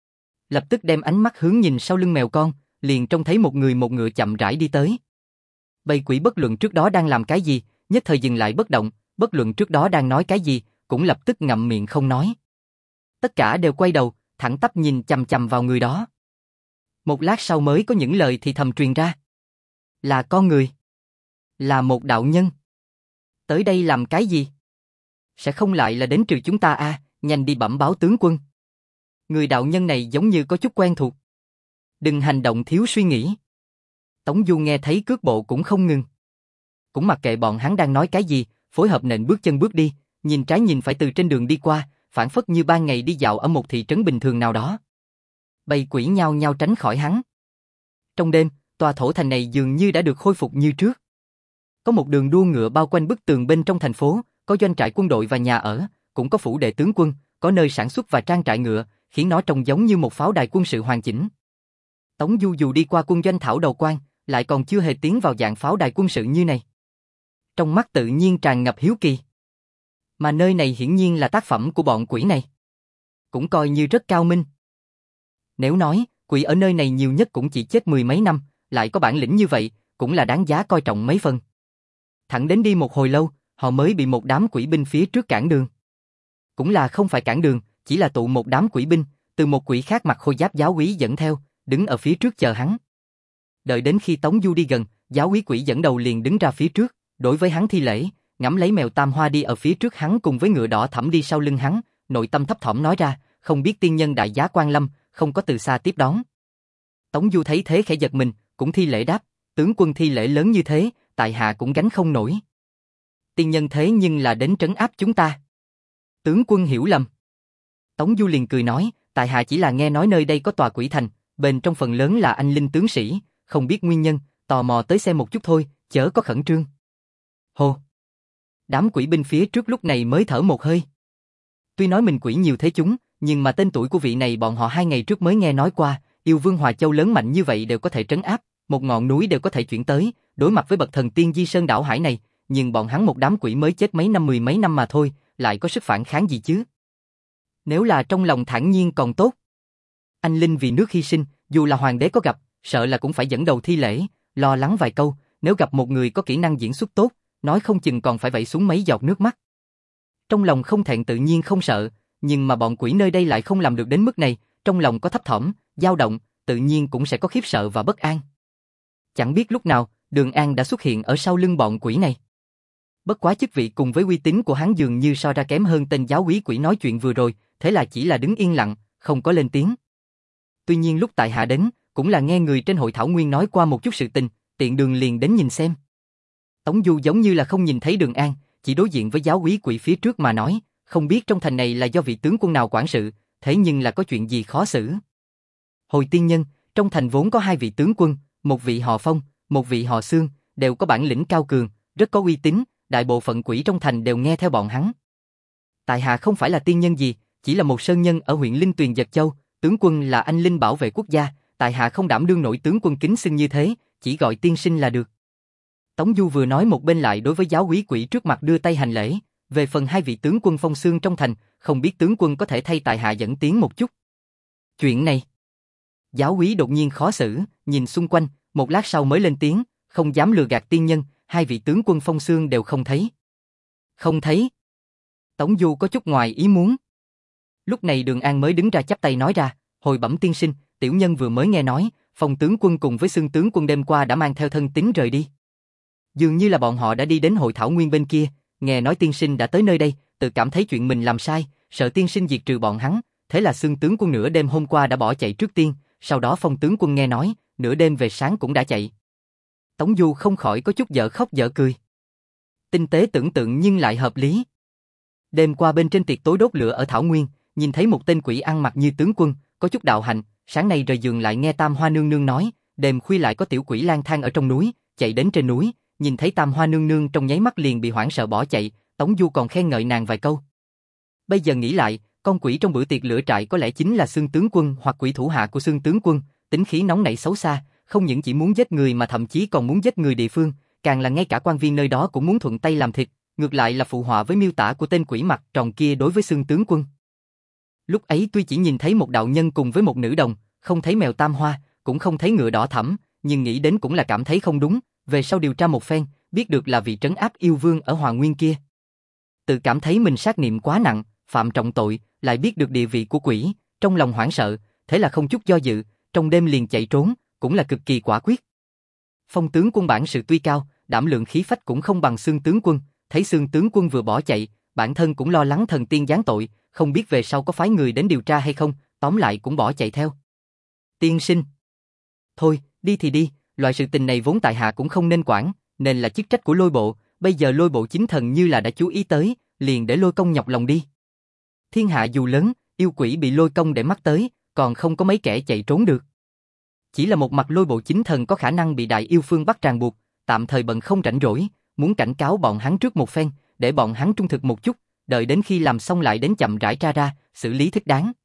Lập tức đem ánh mắt hướng nhìn sau lưng mèo con, liền trông thấy một người một ngựa chậm rãi đi tới. Bầy quỷ bất luận trước đó đang làm cái gì, nhất thời dừng lại bất động, bất luận trước đó đang nói cái gì, cũng lập tức ngậm miệng không nói. Tất cả đều quay đầu, thẳng tắp nhìn chằm chằm vào người đó. Một lát sau mới có những lời thì thầm truyền ra. Là con người. Là một đạo nhân. Tới đây làm cái gì? Sẽ không lại là đến trừ chúng ta à, nhanh đi bẩm báo tướng quân. Người đạo nhân này giống như có chút quen thuộc. Đừng hành động thiếu suy nghĩ. Tống Du nghe thấy cước bộ cũng không ngừng. Cũng mặc kệ bọn hắn đang nói cái gì, phối hợp nện bước chân bước đi, nhìn trái nhìn phải từ trên đường đi qua, phản phất như ban ngày đi dạo ở một thị trấn bình thường nào đó. Bầy quỷ nhao nhao tránh khỏi hắn. Trong đêm, tòa thổ thành này dường như đã được khôi phục như trước. Có một đường đua ngựa bao quanh bức tường bên trong thành phố, có doanh trại quân đội và nhà ở, cũng có phủ đệ tướng quân, có nơi sản xuất và trang trại ngựa, khiến nó trông giống như một pháo đài quân sự hoàn chỉnh. Tống Du dù đi qua quân doanh Thảo Đầu Quan, lại còn chưa hề tiến vào dạng pháo đài quân sự như này. Trong mắt tự nhiên tràn ngập hiếu kỳ. Mà nơi này hiển nhiên là tác phẩm của bọn quỷ này. Cũng coi như rất cao minh. Nếu nói, quỷ ở nơi này nhiều nhất cũng chỉ chết mười mấy năm, lại có bản lĩnh như vậy, cũng là đáng giá coi trọng mấy phần. Thẳng đến đi một hồi lâu, họ mới bị một đám quỷ binh phía trước cản đường. Cũng là không phải cản đường, chỉ là tụ một đám quỷ binh, từ một quỷ khác mặc khôi giáp giáo úy dẫn theo, đứng ở phía trước chờ hắn. Đợi đến khi Tống Du đi gần, giáo úy quỷ dẫn đầu liền đứng ra phía trước, đối với hắn thi lễ, ngắm lấy mèo tam hoa đi ở phía trước hắn cùng với ngựa đỏ thẫm đi sau lưng hắn, nội tâm thấp thỏm nói ra, không biết tiên nhân đại giá quan lâm, không có từ xa tiếp đón. Tống Du thấy thế khẽ giật mình, cũng thi lễ đáp, tướng quân thi lễ lớn như thế, tại hạ cũng gánh không nổi. Tiên nhân thế nhưng là đến trấn áp chúng ta. Tướng quân hiểu lầm. Tống Du liền cười nói, tại hạ chỉ là nghe nói nơi đây có tòa quỷ thành, bên trong phần lớn là anh linh tướng sĩ, không biết nguyên nhân, tò mò tới xem một chút thôi, chớ có khẩn trương. Hồ! Đám quỷ binh phía trước lúc này mới thở một hơi. Tuy nói mình quỷ nhiều thế chúng, nhưng mà tên tuổi của vị này bọn họ hai ngày trước mới nghe nói qua, yêu vương Hòa Châu lớn mạnh như vậy đều có thể trấn áp, một ngọn núi đều có thể chuyển tới, đối mặt với bậc thần tiên Di Sơn đảo hải này, nhưng bọn hắn một đám quỷ mới chết mấy năm mười mấy năm mà thôi, lại có sức phản kháng gì chứ? Nếu là trong lòng thản nhiên còn tốt. Anh linh vì nước hy sinh, dù là hoàng đế có gặp, sợ là cũng phải dẫn đầu thi lễ, lo lắng vài câu, nếu gặp một người có kỹ năng diễn xuất tốt, nói không chừng còn phải vẩy xuống mấy giọt nước mắt. Trong lòng không thẹn tự nhiên không sợ, nhưng mà bọn quỷ nơi đây lại không làm được đến mức này, trong lòng có thấp thỏm, dao động, tự nhiên cũng sẽ có khiếp sợ và bất an. Chẳng biết lúc nào, Đường An đã xuất hiện ở sau lưng bọn quỷ này. Bất quá chức vị cùng với uy tín của hắn dường như so ra kém hơn tên giáo úy quỷ nói chuyện vừa rồi, thế là chỉ là đứng yên lặng, không có lên tiếng. Tuy nhiên lúc tại hạ đến, cũng là nghe người trên hội thảo nguyên nói qua một chút sự tình, tiện đường liền đến nhìn xem. Tống Du giống như là không nhìn thấy Đường An, chỉ đối diện với giáo úy quỷ phía trước mà nói, không biết trong thành này là do vị tướng quân nào quản sự, thế nhưng là có chuyện gì khó xử. Hồi tiên nhân, trong thành vốn có hai vị tướng quân, một vị họ Phong, một vị họ Xương, đều có bản lĩnh cao cường, rất có uy tín, đại bộ phận quỷ trong thành đều nghe theo bọn hắn. Tại hạ không phải là tiên nhân gì, chỉ là một sơn nhân ở huyện Linh Tuyền Giật Châu, tướng quân là anh linh bảo vệ quốc gia, tại hạ không đảm đương nổi tướng quân kính xưng như thế, chỉ gọi tiên sinh là được. Tống Du vừa nói một bên lại đối với giáo úy quỷ trước mặt đưa tay hành lễ, về phần hai vị tướng quân Phong Xương trong thành, không biết tướng quân có thể thay tại hạ dẫn tiếng một chút. Chuyện này. Giáo úy đột nhiên khó xử, nhìn xung quanh, một lát sau mới lên tiếng, không dám lừa gạt tiên nhân, hai vị tướng quân Phong Xương đều không thấy. Không thấy. Tống Du có chút ngoài ý muốn. Lúc này Đường An mới đứng ra chắp tay nói ra, hồi bẩm tiên sinh, tiểu nhân vừa mới nghe nói, Phong tướng quân cùng với Xương tướng quân đêm qua đã mang theo thân tín rời đi. Dường như là bọn họ đã đi đến hội thảo nguyên bên kia, nghe nói tiên sinh đã tới nơi đây, tự cảm thấy chuyện mình làm sai, sợ tiên sinh diệt trừ bọn hắn, thế là Xương tướng quân nửa đêm hôm qua đã bỏ chạy trước tiên, sau đó Phong tướng quân nghe nói, nửa đêm về sáng cũng đã chạy. Tống Du không khỏi có chút dở khóc dở cười. Tinh tế tưởng tượng nhưng lại hợp lý. Đêm qua bên trên tiệc tối đốt lửa ở Thảo Nguyên, nhìn thấy một tên quỷ ăn mặc như tướng quân, có chút đạo hạnh, sáng nay rời giường lại nghe Tam Hoa nương nương nói, đêm khuya lại có tiểu quỷ lang thang ở trong núi, chạy đến trên núi, nhìn thấy Tam Hoa nương nương trong nháy mắt liền bị hoảng sợ bỏ chạy, Tống Du còn khen ngợi nàng vài câu. Bây giờ nghĩ lại, con quỷ trong bữa tiệc lửa trại có lẽ chính là Xương tướng quân hoặc quỷ thủ hạ của Xương tướng quân, tính khí nóng nảy xấu xa, không những chỉ muốn giết người mà thậm chí còn muốn giết người địa phương, càng là ngay cả quan viên nơi đó cũng muốn thuận tay làm thịt, ngược lại là phụ họa với miêu tả của tên quỷ mặt tròn kia đối với Xương tướng quân. Lúc ấy tuy chỉ nhìn thấy một đạo nhân cùng với một nữ đồng, không thấy mèo Tam Hoa, cũng không thấy ngựa đỏ thẫm, nhưng nghĩ đến cũng là cảm thấy không đúng, về sau điều tra một phen, biết được là vị trấn áp yêu vương ở Hoàng Nguyên kia. Tự cảm thấy mình sát niệm quá nặng, phạm trọng tội, lại biết được địa vị của quỷ, trong lòng hoảng sợ, thế là không chút do dự, trong đêm liền chạy trốn, cũng là cực kỳ quả quyết. Phong tướng quân bản sự tuy cao, đảm lượng khí phách cũng không bằng Xương tướng quân, thấy Xương tướng quân vừa bỏ chạy, bản thân cũng lo lắng thần tiên giáng tội, không biết về sau có phái người đến điều tra hay không, tóm lại cũng bỏ chạy theo. Tiên sinh. Thôi, đi thì đi, loại sự tình này vốn tại hạ cũng không nên quản, nên là chức trách của Lôi Bộ, bây giờ Lôi Bộ chính thần như là đã chú ý tới, liền để Lôi Công nhọc lòng đi. Thiên hạ dù lớn, yêu quỷ bị Lôi Công để mắt tới, còn không có mấy kẻ chạy trốn được. Chỉ là một mặt Lôi Bộ chính thần có khả năng bị đại yêu phương bắt ràng buộc, tạm thời bận không rảnh rỗi, muốn cảnh cáo bọn hắn trước một phen, để bọn hắn trung thực một chút, đợi đến khi làm xong lại đến chậm rãi tra ra, xử lý thích đáng.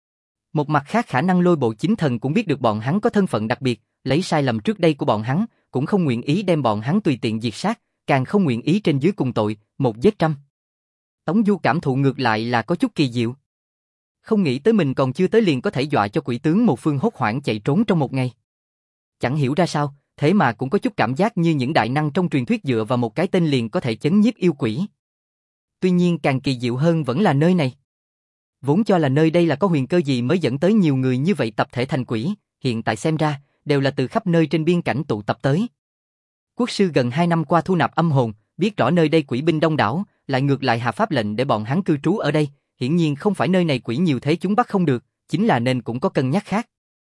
Một mặt khác khả năng Lôi Bộ chính thần cũng biết được bọn hắn có thân phận đặc biệt, lấy sai lầm trước đây của bọn hắn, cũng không nguyện ý đem bọn hắn tùy tiện diệt sát, càng không nguyện ý trên dưới cùng tội, một giết trăm. Tống Du cảm thụ ngược lại là có chút kỳ diệu. Không nghĩ tới mình còn chưa tới liền có thể dọa cho quỷ tướng một phương hốt hoảng chạy trốn trong một ngày. Chẳng hiểu ra sao, thế mà cũng có chút cảm giác như những đại năng trong truyền thuyết dựa vào một cái tên liền có thể chấn nhiếp yêu quỷ. Tuy nhiên càng kỳ diệu hơn vẫn là nơi này. Vốn cho là nơi đây là có huyền cơ gì mới dẫn tới nhiều người như vậy tập thể thành quỷ, hiện tại xem ra, đều là từ khắp nơi trên biên cảnh tụ tập tới. Quốc sư gần hai năm qua thu nạp âm hồn, biết rõ nơi đây quỷ binh đông đảo, lại ngược lại hạ pháp lệnh để bọn hắn cư trú ở đây, hiển nhiên không phải nơi này quỷ nhiều thế chúng bắt không được, chính là nên cũng có cân nhắc khác.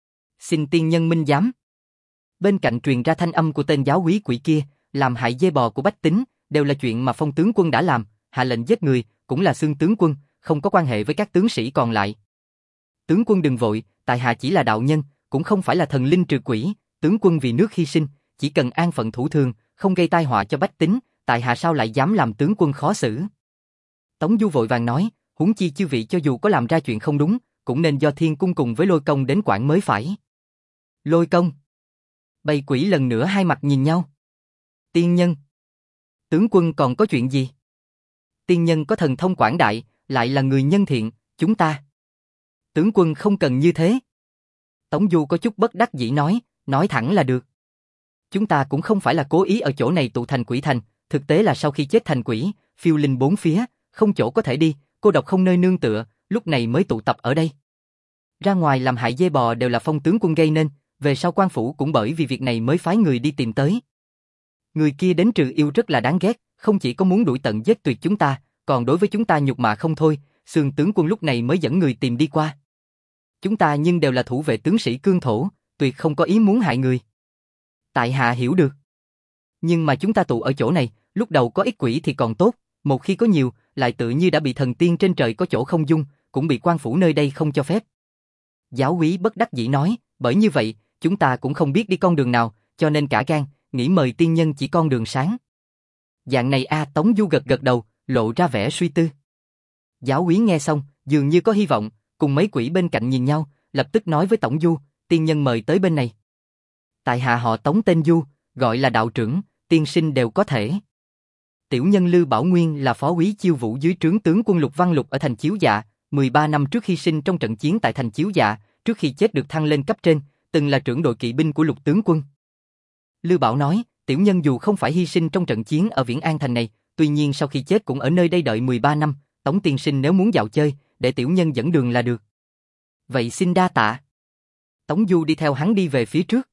Xin tiên nhân minh giám. Bên cạnh truyền ra thanh âm của tên giáo úy quỷ kia, làm hại dê bò của bách tính, đều là chuyện mà Phong tướng quân đã làm, hạ lệnh giết người, cũng là Xương tướng quân, không có quan hệ với các tướng sĩ còn lại. Tướng quân đừng vội, tại hạ chỉ là đạo nhân, cũng không phải là thần linh trừ quỷ, tướng quân vì nước hy sinh, chỉ cần an phận thủ thường, không gây tai họa cho bách tính, tại hạ sao lại dám làm tướng quân khó xử. Tống Du vội vàng nói, huống chi chư vị cho dù có làm ra chuyện không đúng, cũng nên do Thiên Cung cùng với Lôi Công đến quản mới phải. Lôi Công. Bầy quỷ lần nữa hai mặt nhìn nhau. Tiên nhân. Tướng quân còn có chuyện gì? Tiên nhân có thần thông quảng đại, lại là người nhân thiện, chúng ta. Tướng quân không cần như thế. Tống Du có chút bất đắc dĩ nói, nói thẳng là được. Chúng ta cũng không phải là cố ý ở chỗ này tụ thành quỷ thành, thực tế là sau khi chết thành quỷ, phiêu linh bốn phía, không chỗ có thể đi, cô độc không nơi nương tựa, lúc này mới tụ tập ở đây. Ra ngoài làm hại dê bò đều là Phong tướng quân gây nên, về sau quan phủ cũng bởi vì việc này mới phái người đi tìm tới. Người kia đến trừ yêu rất là đáng ghét, không chỉ có muốn đuổi tận giết tuyệt chúng ta, còn đối với chúng ta nhục mạ không thôi, Xương tướng quân lúc này mới dẫn người tìm đi qua. Chúng ta nhưng đều là thủ vệ tướng sĩ cương thổ, tuyệt không có ý muốn hại người. Tại hạ hiểu được. Nhưng mà chúng ta tụ ở chỗ này, lúc đầu có ít quỷ thì còn tốt, một khi có nhiều, lại tự như đã bị thần tiên trên trời có chỗ không dung, cũng bị quan phủ nơi đây không cho phép. Giáo úy bất đắc dĩ nói, bởi như vậy, chúng ta cũng không biết đi con đường nào, cho nên cả gan, nghĩ mời tiên nhân chỉ con đường sáng. Dạng này a, Tống Du gật gật đầu, lộ ra vẻ suy tư. Giáo úy nghe xong, dường như có hy vọng, cùng mấy quỷ bên cạnh nhìn nhau, lập tức nói với Tổng Du, tiên nhân mời tới bên này. Tại hạ họ Tống tên Du, gọi là đạo trưởng, tiên sinh đều có thể. Tiểu nhân Lư Bảo Nguyên là phó úy chiêu vũ dưới trướng tướng quân Lục Văn Lục ở thành Chiếu Dạ, mười ba năm trước hy sinh trong trận chiến tại thành Chiếu Dạ, trước khi chết được thăng lên cấp trên, từng là trưởng đội kỵ binh của Lục tướng quân. Lư Bảo nói, tiểu nhân dù không phải hy sinh trong trận chiến ở Viễn An thành này, tuy nhiên sau khi chết cũng ở nơi đây đợi mười ba năm, Tống tiên sinh nếu muốn dạo chơi, để tiểu nhân dẫn đường là được. Vậy xin đa tạ. Tống Du đi theo hắn đi về phía trước.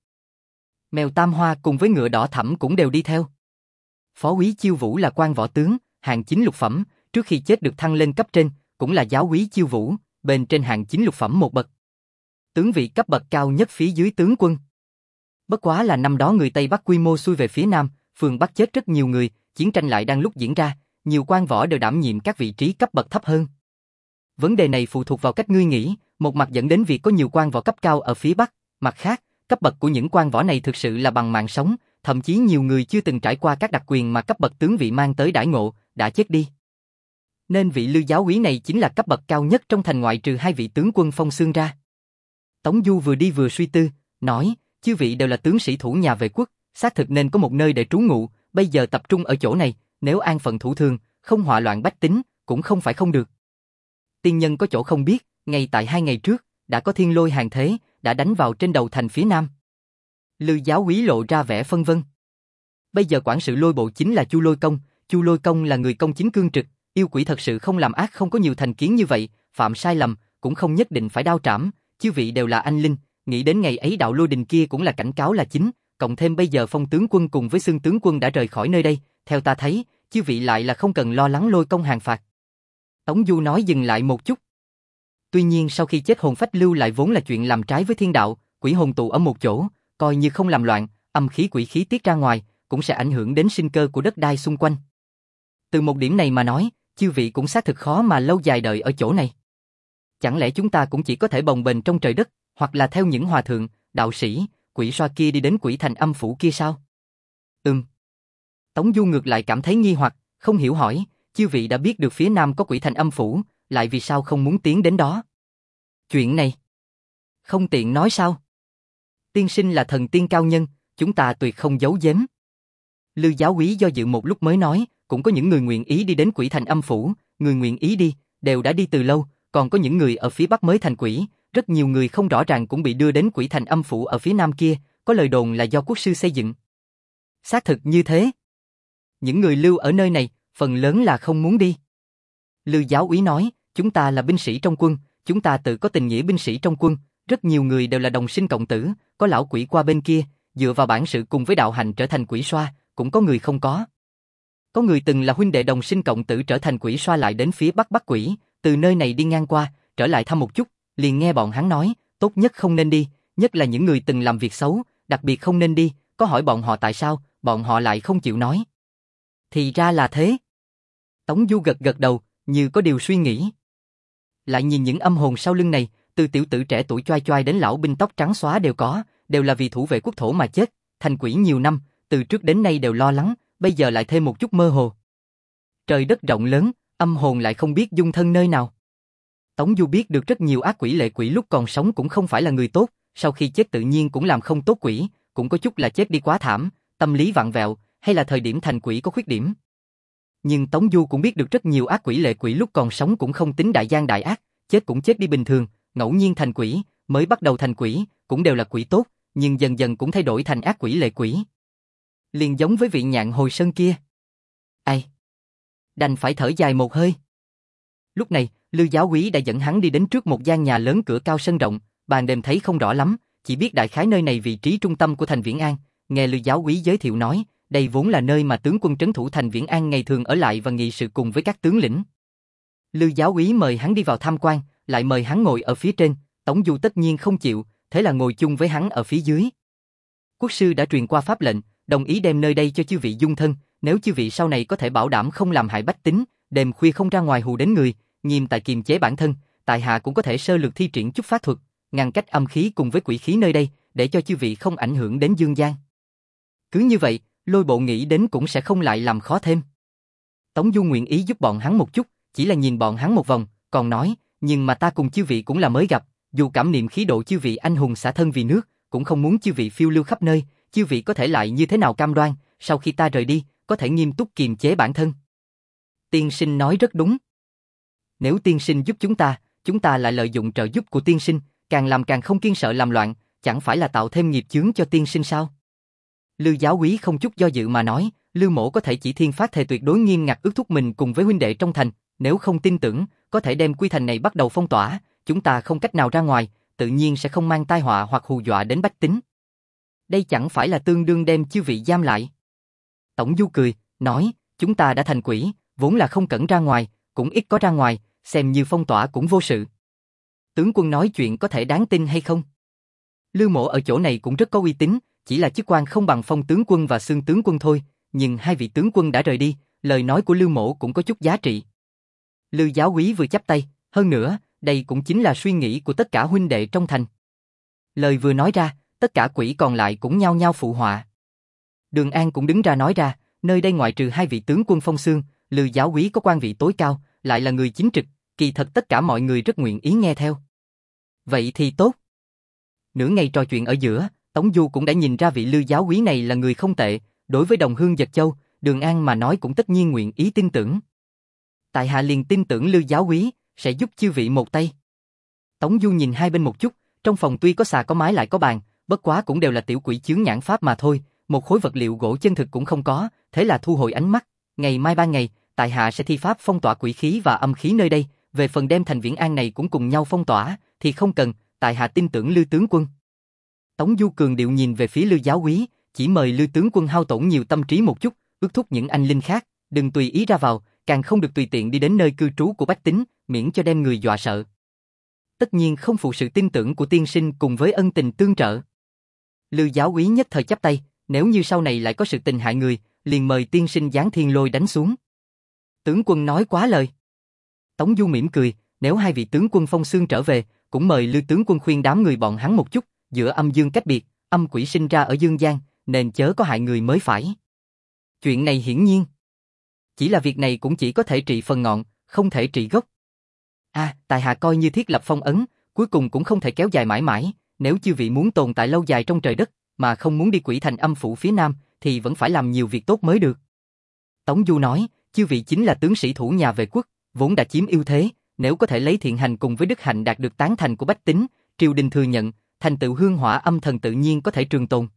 Mèo Tam Hoa cùng với ngựa đỏ thẫm cũng đều đi theo. Phó úy Chiêu Vũ là quan võ tướng, hạng chín lục phẩm, trước khi chết được thăng lên cấp trên, cũng là giáo úy Chiêu Vũ, bên trên hạng chín lục phẩm một bậc. Tướng vị cấp bậc cao nhất phía dưới tướng quân. Bất quá là năm đó người Tây Bắc quy mô xuôi về phía Nam, phương Bắc chết rất nhiều người, chiến tranh lại đang lúc diễn ra, nhiều quan võ đều đảm nhiệm các vị trí cấp bậc thấp hơn. Vấn đề này phụ thuộc vào cách ngươi nghĩ, một mặt dẫn đến việc có nhiều quan võ cấp cao ở phía Bắc, mặt khác, cấp bậc của những quan võ này thực sự là bằng mạng sống, thậm chí nhiều người chưa từng trải qua các đặc quyền mà cấp bậc tướng vị mang tới đãi ngộ, đã chết đi. Nên vị Lư giáo úy này chính là cấp bậc cao nhất trong thành ngoại trừ hai vị tướng quân Phong Xương ra. Tống Du vừa đi vừa suy tư, nói, chư vị đều là tướng sĩ thủ nhà vệ quốc, xác thực nên có một nơi để trú ngụ, bây giờ tập trung ở chỗ này, nếu an phận thủ thường, không họa loạn bách tính, cũng không phải không được. Tiên nhân có chỗ không biết, ngay tại hai ngày trước, đã có thiên lôi hàng thế, đã đánh vào trên đầu thành phía Nam. Lư giáo úy lộ ra vẻ phân vân. Bây giờ quản sự lôi bộ chính là Chu Lôi Công, Chu Lôi Công là người công chính cương trực, yêu quỷ thật sự không làm ác, không có nhiều thành kiến như vậy, phạm sai lầm, cũng không nhất định phải đao trảm, chư vị đều là anh linh, nghĩ đến ngày ấy đạo lôi đình kia cũng là cảnh cáo là chính, cộng thêm bây giờ Phong tướng quân cùng với Xương tướng quân đã rời khỏi nơi đây, theo ta thấy, chư vị lại là không cần lo lắng Lôi Công hàng phạt. Tống Du nói dừng lại một chút. Tuy nhiên sau khi chết hồn phách lưu lại vốn là chuyện làm trái với thiên đạo, quỷ hồn tụ ở một chỗ, coi như không làm loạn, âm khí quỷ khí tiết ra ngoài, cũng sẽ ảnh hưởng đến sinh cơ của đất đai xung quanh. Từ một điểm này mà nói, chư vị cũng xác thực khó mà lâu dài đợi ở chỗ này. Chẳng lẽ chúng ta cũng chỉ có thể bồng bềnh trong trời đất, hoặc là theo những hòa thượng, đạo sĩ, quỷ xoa kia đi đến quỷ thành âm phủ kia sao? Ừm. Tống Du ngược lại cảm thấy nghi hoặc, không hiểu hỏi, chư vị đã biết được phía Nam có quỷ thành âm phủ, lại vì sao không muốn tiến đến đó? Chuyện này không tiện nói sao? Tiên sinh là thần tiên cao nhân, chúng ta tuyệt không giấu giếm. Lư giáo úy do dự một lúc mới nói, cũng có những người nguyện ý đi đến quỷ thành âm phủ, người nguyện ý đi, đều đã đi từ lâu, còn có những người ở phía Bắc mới thành quỷ, rất nhiều người không rõ ràng cũng bị đưa đến quỷ thành âm phủ ở phía Nam kia, có lời đồn là do quốc sư xây dựng. Xác thực như thế. Những người lưu ở nơi này, phần lớn là không muốn đi. Lư giáo úy nói, chúng ta là binh sĩ trong quân, chúng ta tự có tình nghĩa binh sĩ trong quân, rất nhiều người đều là đồng sinh cộng tử, có lão quỷ qua bên kia, dựa vào bản sự cùng với đạo hành trở thành quỷ xoa, cũng có người không có. Có người từng là huynh đệ đồng sinh cộng tử trở thành quỷ xoa lại đến phía Bắc bắt quỷ, từ nơi này đi ngang qua, trở lại thăm một chút, liền nghe bọn hắn nói, tốt nhất không nên đi, nhất là những người từng làm việc xấu, đặc biệt không nên đi, có hỏi bọn họ tại sao, bọn họ lại không chịu nói. Thì ra là thế. Tống Du gật gật đầu, như có điều suy nghĩ. Lại nhìn những âm hồn sau lưng này, từ tiểu tử trẻ tuổi choai choai đến lão binh tóc trắng xóa đều có, đều là vì thủ vệ quốc thổ mà chết, thành quỷ nhiều năm, từ trước đến nay đều lo lắng, bây giờ lại thêm một chút mơ hồ. Trời đất rộng lớn, âm hồn lại không biết dung thân nơi nào. Tống Du biết được rất nhiều ác quỷ lệ quỷ lúc còn sống cũng không phải là người tốt, sau khi chết tự nhiên cũng làm không tốt quỷ, cũng có chút là chết đi quá thảm, tâm lý vặn vẹo, hay là thời điểm thành quỷ có khuyết điểm. Nhưng Tống Du cũng biết được rất nhiều ác quỷ lệ quỷ lúc còn sống cũng không tính đại gian đại ác, chết cũng chết đi bình thường, ngẫu nhiên thành quỷ, mới bắt đầu thành quỷ, cũng đều là quỷ tốt, nhưng dần dần cũng thay đổi thành ác quỷ lệ quỷ. Liền giống với vị Nhạn Hồi Sơn kia. Ai? Đành phải thở dài một hơi. Lúc này, Lư giáo úy đã dẫn hắn đi đến trước một gian nhà lớn cửa cao sân rộng, ban đêm thấy không rõ lắm, chỉ biết đại khái nơi này vị trí trung tâm của thành Viễn An, nghe Lư giáo úy giới thiệu nói, đây vốn là nơi mà tướng quân trấn thủ thành Viễn An ngày thường ở lại và nghị sự cùng với các tướng lĩnh. Lư giáo úy mời hắn đi vào tham quan, lại mời hắn ngồi ở phía trên, Tống Du tất nhiên không chịu, thế là ngồi chung với hắn ở phía dưới. Quốc sư đã truyền qua pháp lệnh, đồng ý đem nơi đây cho chư vị dung thân, nếu chư vị sau này có thể bảo đảm không làm hại bách tính, đêm khuya không ra ngoài hù đến người, nghiêm tại kiềm chế bản thân, tại hạ cũng có thể sơ lược thi triển chút pháp thuật, ngăn cách âm khí cùng với quỷ khí nơi đây, để cho chư vị không ảnh hưởng đến dương gian. Cứ như vậy, Lôi bộ nghĩ đến cũng sẽ không lại làm khó thêm. Tống Du nguyện ý giúp bọn hắn một chút, chỉ là nhìn bọn hắn một vòng, còn nói, nhưng mà ta cùng chư vị cũng là mới gặp, dù cảm niệm khí độ chư vị anh hùng xả thân vì nước, cũng không muốn chư vị phiêu lưu khắp nơi, chư vị có thể lại như thế nào cam đoan, sau khi ta rời đi, có thể nghiêm túc kiềm chế bản thân. Tiên sinh nói rất đúng. Nếu tiên sinh giúp chúng ta, chúng ta lại lợi dụng trợ giúp của tiên sinh, càng làm càng không kiên sợ làm loạn, chẳng phải là tạo thêm nghiệp chướng cho tiên sinh sao? Lư giáo úy không chút do dự mà nói, Lư mỗ có thể chỉ thiên phát thề tuyệt đối nghiêm ngặt ước thúc mình cùng với huynh đệ trong thành, nếu không tin tưởng, có thể đem quy thành này bắt đầu phong tỏa, chúng ta không cách nào ra ngoài, tự nhiên sẽ không mang tai họa hoặc hù dọa đến bách tính. Đây chẳng phải là tương đương đem chư vị giam lại. Tổng Du cười, nói, chúng ta đã thành quỷ, vốn là không cẩn ra ngoài, cũng ít có ra ngoài, xem như phong tỏa cũng vô sự. Tướng quân nói chuyện có thể đáng tin hay không? Lưu Mỗ ở chỗ này cũng rất có uy tín, chỉ là chức quan không bằng Phong tướng quân và Xương tướng quân thôi, nhưng hai vị tướng quân đã rời đi, lời nói của Lưu Mỗ cũng có chút giá trị. Lưu giáo úy vừa chắp tay, hơn nữa, đây cũng chính là suy nghĩ của tất cả huynh đệ trong thành. Lời vừa nói ra, tất cả quỷ còn lại cũng nhao nhao phụ họa. Đường An cũng đứng ra nói ra, nơi đây ngoại trừ hai vị tướng quân Phong Xương, Lưu giáo úy có quan vị tối cao, lại là người chính trực, kỳ thật tất cả mọi người rất nguyện ý nghe theo. Vậy thì tốt. Nửa ngày trò chuyện ở giữa, Tống Du cũng đã nhìn ra vị Lưu giáo úy này là người không tệ, đối với đồng hương Giật Châu, Đường An mà nói cũng tất nhiên nguyện ý tin tưởng. Tại hạ liền tin tưởng Lưu giáo úy sẽ giúp chư vị một tay. Tống Du nhìn hai bên một chút, trong phòng tuy có xà có mái lại có bàn, bất quá cũng đều là tiểu quỷ chướng nhãn pháp mà thôi, một khối vật liệu gỗ chân thực cũng không có, thế là thu hồi ánh mắt. Ngày mai ban ngày, tại hạ sẽ thi pháp phong tỏa quỷ khí và âm khí nơi đây, về phần đem thành Viễn An này cũng cùng nhau phong tỏa, thì không cần, tại hạ tin tưởng Lưu tướng quân. Tống Du cường điệu nhìn về phía Lưu giáo úy, chỉ mời Lưu tướng quân hao tổn nhiều tâm trí một chút, ước thúc những anh linh khác, đừng tùy ý ra vào, càng không được tùy tiện đi đến nơi cư trú của bách tính, miễn cho đem người dọa sợ. Tất nhiên không phụ sự tin tưởng của tiên sinh cùng với ân tình tương trợ. Lưu giáo úy nhất thời chắp tay, nếu như sau này lại có sự tình hại người, liền mời tiên sinh giáng thiên lôi đánh xuống. Tướng quân nói quá lời. Tống Du mỉm cười, nếu hai vị tướng quân Phong Xương trở về, cũng mời Lưu tướng quân khuyên đám người bọn hắn một chút, giữa âm dương cách biệt, âm quỷ sinh ra ở dương gian, nên chớ có hại người mới phải. Chuyện này hiển nhiên. Chỉ là việc này cũng chỉ có thể trị phần ngọn, không thể trị gốc. À, tại hạ coi như thiết lập phong ấn, cuối cùng cũng không thể kéo dài mãi mãi, nếu chư vị muốn tồn tại lâu dài trong trời đất, mà không muốn đi quỷ thành âm phủ phía nam, thì vẫn phải làm nhiều việc tốt mới được. Tống Du nói, chư vị chính là tướng sĩ thủ nhà vệ quốc, vốn đã chiếm ưu thế, nếu có thể lấy thiện hành cùng với đức hạnh đạt được tán thành của bách tính, triều đình thừa nhận, thành tựu hương hỏa âm thần tự nhiên có thể trường tồn.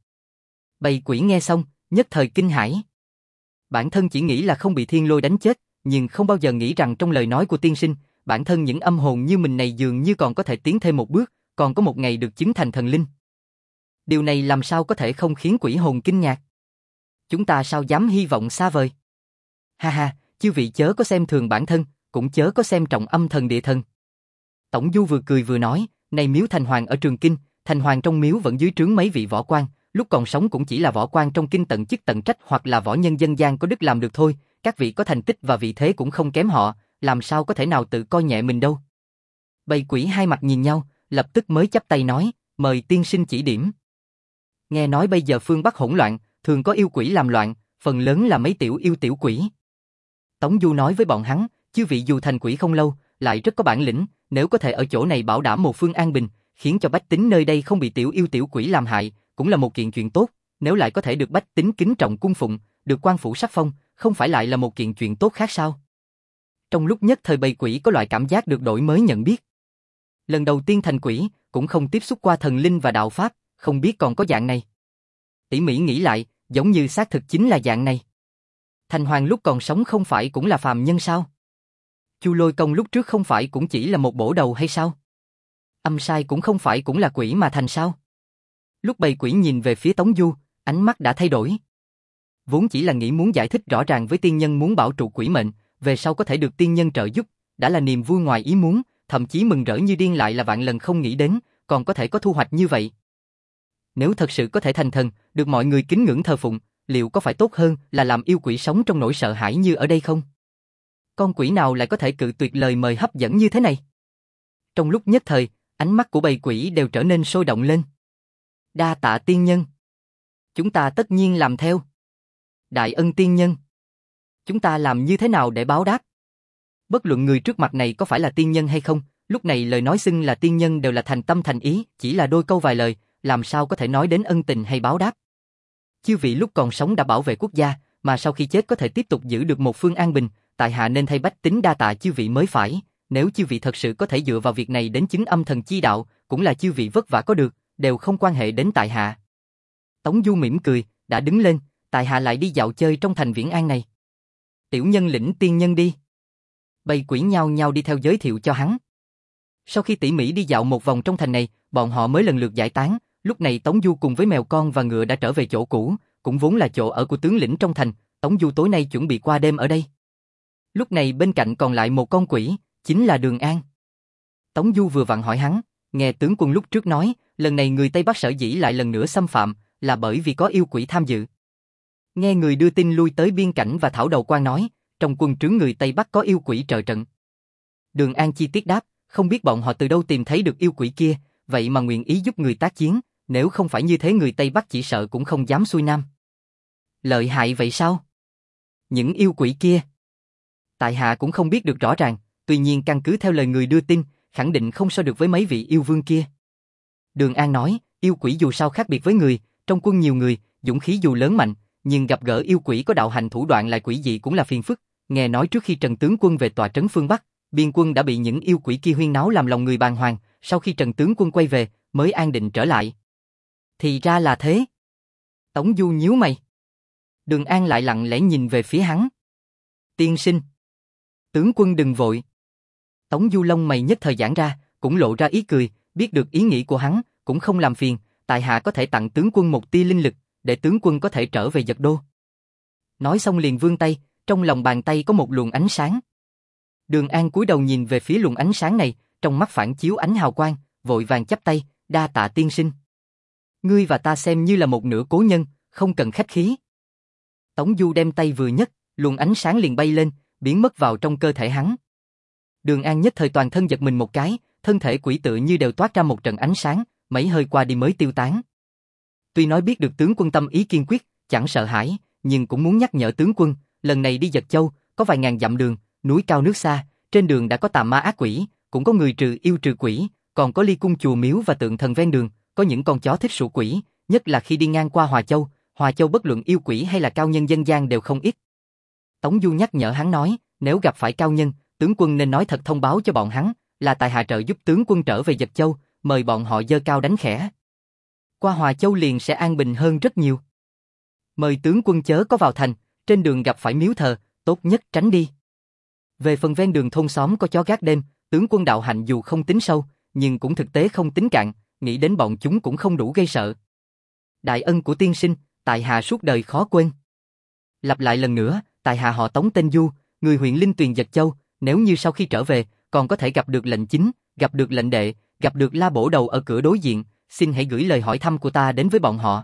Bầy quỷ nghe xong, nhất thời kinh hãi. Bản thân chỉ nghĩ là không bị thiên lôi đánh chết, nhưng không bao giờ nghĩ rằng trong lời nói của tiên sinh, bản thân những âm hồn như mình này dường như còn có thể tiến thêm một bước, còn có một ngày được chứng thành thần linh. Điều này làm sao có thể không khiến quỷ hồn kinh ngạc? Chúng ta sao dám hy vọng xa vời? Ha ha, chư vị chớ có xem thường bản thân, cũng chớ có xem trọng âm thần địa thần. Tổng Du vừa cười vừa nói, này miếu thành hoàng ở Trường Kinh, thành hoàng trong miếu vẫn dưới trướng mấy vị võ quan, lúc còn sống cũng chỉ là võ quan trong kinh tận chức tận trách hoặc là võ nhân dân gian có đức làm được thôi, các vị có thành tích và vị thế cũng không kém họ, làm sao có thể nào tự coi nhẹ mình đâu. Bầy quỷ hai mặt nhìn nhau, lập tức mới chắp tay nói, mời tiên sinh chỉ điểm. Nghe nói bây giờ phương Bắc hỗn loạn, thường có yêu quỷ làm loạn, phần lớn là mấy tiểu yêu tiểu quỷ. Tống Du nói với bọn hắn, chư vị dù thành quỷ không lâu, lại rất có bản lĩnh, nếu có thể ở chỗ này bảo đảm một phương an bình, khiến cho bách tính nơi đây không bị tiểu yêu tiểu quỷ làm hại, cũng là một kiện chuyện tốt, nếu lại có thể được bách tính kính trọng cung phụng, được quan phủ sắc phong, không phải lại là một kiện chuyện tốt khác sao? Trong lúc nhất thời bầy quỷ có loại cảm giác được đổi mới nhận biết. Lần đầu tiên thành quỷ, cũng không tiếp xúc qua thần linh và đạo pháp, không biết còn có dạng này. Tỉ mỉ nghĩ lại, giống như xác thực chính là dạng này. Thành hoàng lúc còn sống không phải cũng là phàm nhân sao? Chu Lôi Công lúc trước không phải cũng chỉ là một bổ đầu hay sao? Âm Sai cũng không phải cũng là quỷ mà thành sao? Lúc bầy quỷ nhìn về phía Tống Du, ánh mắt đã thay đổi. Vốn chỉ là nghĩ muốn giải thích rõ ràng với tiên nhân muốn bảo trụ quỷ mệnh, về sau có thể được tiên nhân trợ giúp, đã là niềm vui ngoài ý muốn, thậm chí mừng rỡ như điên lại là vạn lần không nghĩ đến, còn có thể có thu hoạch như vậy. Nếu thật sự có thể thành thần, được mọi người kính ngưỡng thờ phụng, liệu có phải tốt hơn là làm yêu quỷ sống trong nỗi sợ hãi như ở đây không? Con quỷ nào lại có thể cự tuyệt lời mời hấp dẫn như thế này? Trong lúc nhất thời, ánh mắt của bầy quỷ đều trở nên sôi động lên. Đa tạ tiên nhân. Chúng ta tất nhiên làm theo. Đại ân tiên nhân. Chúng ta làm như thế nào để báo đáp? Bất luận người trước mặt này có phải là tiên nhân hay không, lúc này lời nói xưng là tiên nhân đều là thành tâm thành ý, chỉ là đôi câu vài lời, làm sao có thể nói đến ân tình hay báo đáp. Chư vị lúc còn sống đã bảo vệ quốc gia, mà sau khi chết có thể tiếp tục giữ được một phương an bình, tại hạ nên thay bách tính đa tạ chư vị mới phải, nếu chư vị thật sự có thể dựa vào việc này đến chứng âm thần chi đạo, cũng là chư vị vất vả có được, đều không quan hệ đến tại hạ. Tống Du mỉm cười, đã đứng lên, tại hạ lại đi dạo chơi trong thành Viễn An này. Tiểu nhân lĩnh tiên nhân đi. Bầy quỷ nhau nhau đi theo giới thiệu cho hắn. Sau khi tỉ mỉ đi dạo một vòng trong thành này, bọn họ mới lần lượt giải tán, lúc này Tống Du cùng với mèo con và ngựa đã trở về chỗ cũ, cũng vốn là chỗ ở của tướng lĩnh trong thành, Tống Du tối nay chuẩn bị qua đêm ở đây. Lúc này bên cạnh còn lại một con quỷ, chính là Đường An. Tống Du vừa vặn hỏi hắn, nghe tướng quân lúc trước nói, lần này người Tây Bắc sở dĩ lại lần nữa xâm phạm, là bởi vì có yêu quỷ tham dự. Nghe người đưa tin lui tới biên cảnh và thảo đầu quan nói, trong quân trướng người Tây Bắc có yêu quỷ trợ trận. Đường An chi tiết đáp, không biết bọn họ từ đâu tìm thấy được yêu quỷ kia, vậy mà nguyện ý giúp người tác chiến, nếu không phải như thế người Tây Bắc chỉ sợ cũng không dám xuôi nam. Lợi hại vậy sao? Những yêu quỷ kia, tại hạ cũng không biết được rõ ràng, tuy nhiên căn cứ theo lời người đưa tin, khẳng định không so được với mấy vị yêu vương kia. Đường An nói, yêu quỷ dù sao khác biệt với người, trong quân nhiều người, dũng khí dù lớn mạnh, nhưng gặp gỡ yêu quỷ có đạo hành thủ đoạn lại quỷ dị cũng là phiền phức. Nghe nói trước khi Trần tướng quân về tòa trấn phương Bắc, biên quân đã bị những yêu quỷ kia huyên náo làm lòng người bàng hoàng, sau khi Trần tướng quân quay về, mới an định trở lại. Thì ra là thế. Tống Du nhíu mày. Đường An lại lặng lẽ nhìn về phía hắn. Tiên sinh. Tướng quân đừng vội. Tống Du lông mày nhất thời giãn ra, cũng lộ ra ý cười, biết được ý nghĩ của hắn, cũng không làm phiền, tại hạ có thể tặng tướng quân một tia linh lực, để tướng quân có thể trở về Dật Đô. Nói xong liền vươn tay, trong lòng bàn tay có một luồng ánh sáng. Đường An cúi đầu nhìn về phía luồng ánh sáng này, trong mắt phản chiếu ánh hào quang, vội vàng chắp tay, đa tạ tiên sinh. Ngươi và ta xem như là một nửa cố nhân, không cần khách khí. Tống Du đem tay vừa nhấc, luồng ánh sáng liền bay lên, biến mất vào trong cơ thể hắn. Đường An nhất thời toàn thân giật mình một cái, thân thể quỷ tự như đều toát ra một trận ánh sáng, mấy hơi qua đi mới tiêu tán. Tuy nói biết được tướng quân tâm ý kiên quyết, chẳng sợ hãi, nhưng cũng muốn nhắc nhở tướng quân, lần này đi Dật Châu, có vài ngàn dặm đường, núi cao nước xa, trên đường đã có tà ma ác quỷ, cũng có người trừ yêu trừ quỷ, còn có ly cung chùa miếu và tượng thần ven đường, có những con chó thích sủa quỷ, nhất là khi đi ngang qua Hòa Châu, Hòa Châu bất luận yêu quỷ hay là cao nhân dân gian đều không ít. Tống Du nhắc nhở hắn nói, nếu gặp phải cao nhân, tướng quân nên nói thật thông báo cho bọn hắn, là tại hạ trợ giúp tướng quân trở về Dật Châu, mời bọn họ giơ cao đánh khẽ. Qua Hòa Châu liền sẽ an bình hơn rất nhiều. Mời tướng quân chớ có vào thành, trên đường gặp phải miếu thờ, tốt nhất tránh đi. Về phần ven đường thôn xóm có chó gác đêm, tướng quân đạo hạnh dù không tính sâu, nhưng cũng thực tế không tính cạn, nghĩ đến bọn chúng cũng không đủ gây sợ. Đại ân của tiên sinh, tại hạ suốt đời khó quên. Lặp lại lần nữa, tại hạ họ Tống tên Du, người huyện Linh Tuyền Dật Châu, nếu như sau khi trở về, còn có thể gặp được lệnh chính, gặp được lệnh đệ, gặp được La Bổ Đầu ở cửa đối diện, xin hãy gửi lời hỏi thăm của ta đến với bọn họ.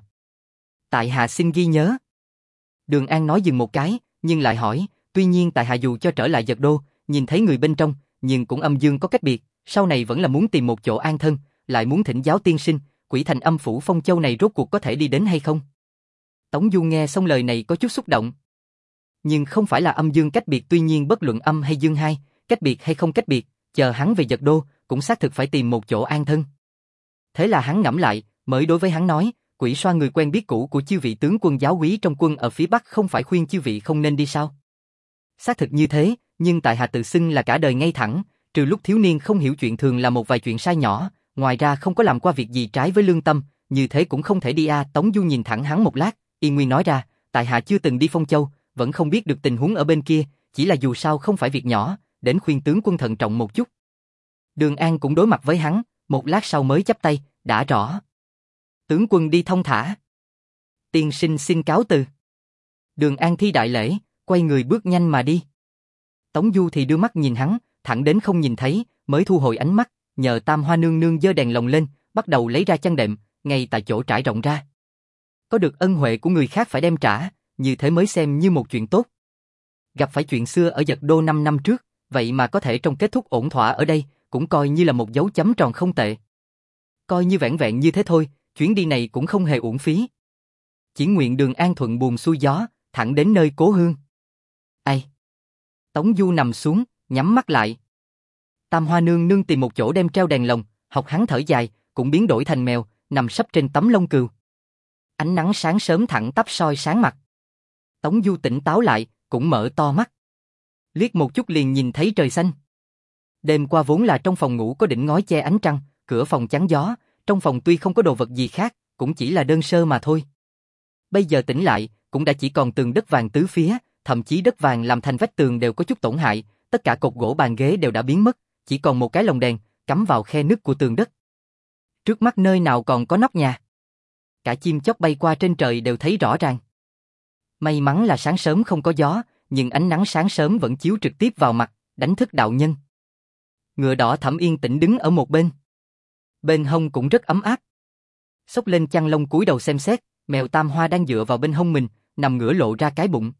Tại hạ xin ghi nhớ. Đường An nói dừng một cái, nhưng lại hỏi, tuy nhiên tại hạ dù cho trở lại Dật Đô, nhìn thấy người bên trong, nhưng cũng âm dương có cách biệt, sau này vẫn là muốn tìm một chỗ an thân, lại muốn thỉnh giáo tiên sinh, quỷ thành âm phủ Phong Châu này rốt cuộc có thể đi đến hay không? Tống Du nghe xong lời này có chút xúc động. Nhưng không phải là âm dương cách biệt, tuy nhiên bất luận âm hay dương hai, cách biệt hay không cách biệt, chờ hắn về Dật Đô, cũng xác thực phải tìm một chỗ an thân. Thế là hắn ngẫm lại, mới đối với hắn nói, Quỷ Xoa người quen biết cũ của chư vị tướng quân giáo úy trong quân ở phía Bắc không phải khuyên chư vị không nên đi sao? Xác thực như thế, nhưng tại hạ tự xưng là cả đời ngay thẳng, trừ lúc thiếu niên không hiểu chuyện thường là một vài chuyện sai nhỏ, ngoài ra không có làm qua việc gì trái với lương tâm, như thế cũng không thể đi a. À. Tống Du nhìn thẳng hắn một lát, yên nguyên nói ra, tại hạ chưa từng đi Phong Châu, vẫn không biết được tình huống ở bên kia, chỉ là dù sao không phải việc nhỏ, đến khuyên tướng quân thận trọng một chút. Đường An cũng đối mặt với hắn, một lát sau mới chắp tay, đã rõ. Tướng quân đi thông thả. Tiên sinh xin cáo từ. Đường An thi đại lễ, quay người bước nhanh mà đi. Tống Du thì đưa mắt nhìn hắn, thẳng đến không nhìn thấy, mới thu hồi ánh mắt, nhờ Tam Hoa nương nương giơ đèn lồng lên, bắt đầu lấy ra chăn đệm, ngay tại chỗ trải rộng ra. Có được ân huệ của người khác phải đem trả, như thế mới xem như một chuyện tốt. Gặp phải chuyện xưa ở Dật Đô năm năm trước, vậy mà có thể trong kết thúc ổn thỏa ở đây, cũng coi như là một dấu chấm tròn không tệ. Coi như vẻn vẹn như thế thôi, chuyến đi này cũng không hề uổng phí. Chỉ nguyện Đường An thuận buồm xuôi gió, thẳng đến nơi cố hương. Ai? Tống Du nằm xuống, nhắm mắt lại. Tam Hoa nương nương tìm một chỗ đem treo đèn lồng, học hắn thở dài, cũng biến đổi thành mèo, nằm sấp trên tấm lông cừu. Ánh nắng sáng sớm thẳng tắp soi sáng mặt. Tống Du tỉnh táo lại, cũng mở to mắt. Liếc một chút liền nhìn thấy trời xanh. Đêm qua vốn là trong phòng ngủ có đỉnh ngói che ánh trăng, cửa phòng chắn gió, trong phòng tuy không có đồ vật gì khác, cũng chỉ là đơn sơ mà thôi. Bây giờ tỉnh lại, cũng đã chỉ còn tường đất vàng tứ phía, thậm chí đất vàng làm thành vách tường đều có chút tổn hại, tất cả cột gỗ bàn ghế đều đã biến mất, chỉ còn một cái lồng đèn, cắm vào khe nứt của tường đất. Trước mắt nơi nào còn có nóc nhà. Cả chim chóc bay qua trên trời đều thấy rõ ràng. May mắn là sáng sớm không có gió, nhưng ánh nắng sáng sớm vẫn chiếu trực tiếp vào mặt, đánh thức đạo nhân. Ngựa đỏ thẫm yên tĩnh đứng ở một bên. Bên hông cũng rất ấm áp. Xốc lên chăn lông cúi đầu xem xét, mèo Tam Hoa đang dựa vào bên hông mình, nằm ngửa lộ ra cái bụng.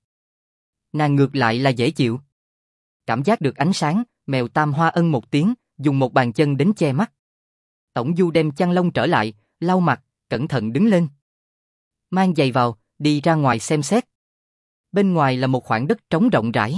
Nàng ngược lại là dễ chịu. Cảm giác được ánh sáng, mèo Tam Hoa ân một tiếng, dùng một bàn chân đến che mắt. Tổng Du đem chăn lông trở lại, lau mặt, cẩn thận đứng lên. Mang giày vào, đi ra ngoài xem xét. Bên ngoài là một khoảng đất trống rộng rãi.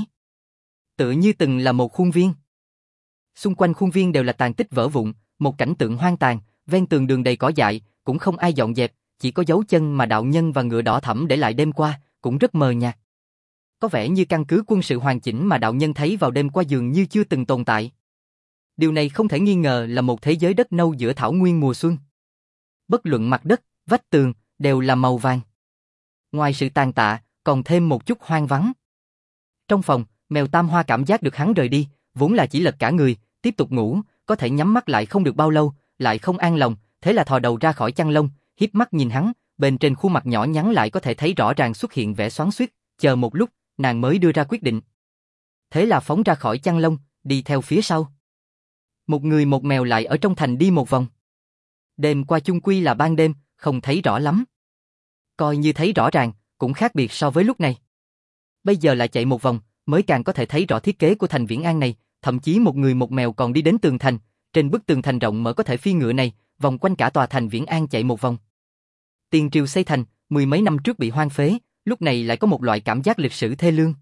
Tựa như từng là một khuôn viên. Xung quanh khuôn viên đều là tàn tích vỡ vụn, một cảnh tượng hoang tàn, ven tường đường đầy cỏ dại, cũng không ai dọn dẹp, chỉ có dấu chân mà đạo nhân và ngựa đỏ thẫm để lại đêm qua, cũng rất mờ nhạt. Có vẻ như căn cứ quân sự hoàn chỉnh mà đạo nhân thấy vào đêm qua dường như chưa từng tồn tại. Điều này không thể nghi ngờ là một thế giới đất nâu giữa thảo nguyên mùa xuân. Bất luận mặt đất, vách tường, đều là màu vàng. Ngoài sự tàn tạ, còn thêm một chút hoang vắng. Trong phòng, mèo Tam Hoa cảm giác được hắn rời đi, vốn là chỉ lật cả người, tiếp tục ngủ, có thể nhắm mắt lại không được bao lâu, lại không an lòng, thế là thò đầu ra khỏi chăn lông, hiếp mắt nhìn hắn, bên trên khuôn mặt nhỏ nhắn lại có thể thấy rõ ràng xuất hiện vẻ xoắn xuýt, chờ một lúc, nàng mới đưa ra quyết định. Thế là phóng ra khỏi chăn lông, đi theo phía sau. Một người một mèo lại ở trong thành đi một vòng. Đêm qua chung quy là ban đêm, không thấy rõ lắm. Coi như thấy rõ ràng, cũng khác biệt so với lúc này. Bây giờ lại chạy một vòng, mới càng có thể thấy rõ thiết kế của thành Viễn An này, thậm chí một người một mèo còn đi đến tường thành, trên bức tường thành rộng mở có thể phi ngựa này, vòng quanh cả tòa thành Viễn An chạy một vòng. Tiền triều xây thành, mười mấy năm trước bị hoang phế, lúc này lại có một loại cảm giác lịch sử thê lương.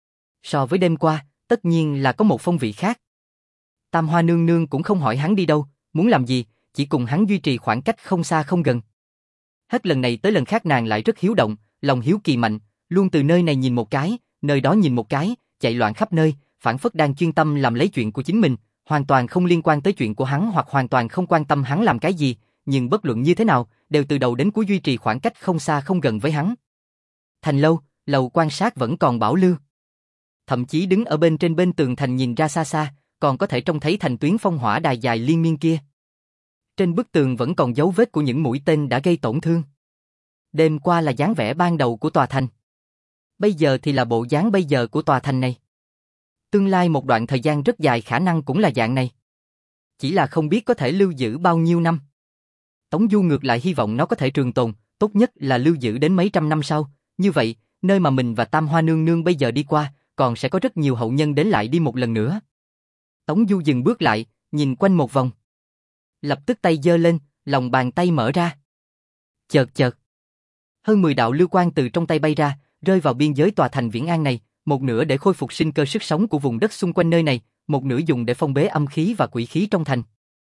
So với đêm qua, tất nhiên là có một phong vị khác. Tam Hoa nương nương cũng không hỏi hắn đi đâu, muốn làm gì, chỉ cùng hắn duy trì khoảng cách không xa không gần. Hết lần này tới lần khác nàng lại rất hiếu động, lòng hiếu kỳ mạnh, luôn từ nơi này nhìn một cái, nơi đó nhìn một cái, chạy loạn khắp nơi, phảng phất đang chuyên tâm làm lấy chuyện của chính mình, hoàn toàn không liên quan tới chuyện của hắn hoặc hoàn toàn không quan tâm hắn làm cái gì, nhưng bất luận như thế nào, đều từ đầu đến cuối duy trì khoảng cách không xa không gần với hắn. Thành lâu, lầu quan sát vẫn còn bảo lưu. Thậm chí đứng ở bên trên bên tường thành nhìn ra xa xa, còn có thể trông thấy thành tuyến phong hỏa đài dài liên miên kia. Trên bức tường vẫn còn dấu vết của những mũi tên đã gây tổn thương. Đêm qua là dáng vẻ ban đầu của tòa thành. Bây giờ thì là bộ dáng bây giờ của tòa thành này. Tương lai một đoạn thời gian rất dài khả năng cũng là dạng này. Chỉ là không biết có thể lưu giữ bao nhiêu năm. Tống Du ngược lại hy vọng nó có thể trường tồn, tốt nhất là lưu giữ đến mấy trăm năm sau. Như vậy, nơi mà mình và Tam Hoa nương nương bây giờ đi qua, còn sẽ có rất nhiều hậu nhân đến lại đi một lần nữa. Tống Du dừng bước lại, nhìn quanh một vòng. Lập tức tay giơ lên, lòng bàn tay mở ra. Chợt chợt. Hơn mười đạo lưu quang từ trong tay bay ra, rơi vào biên giới tòa thành Viễn An này, một nửa để khôi phục sinh cơ sức sống của vùng đất xung quanh nơi này, một nửa dùng để phong bế âm khí và quỷ khí trong thành.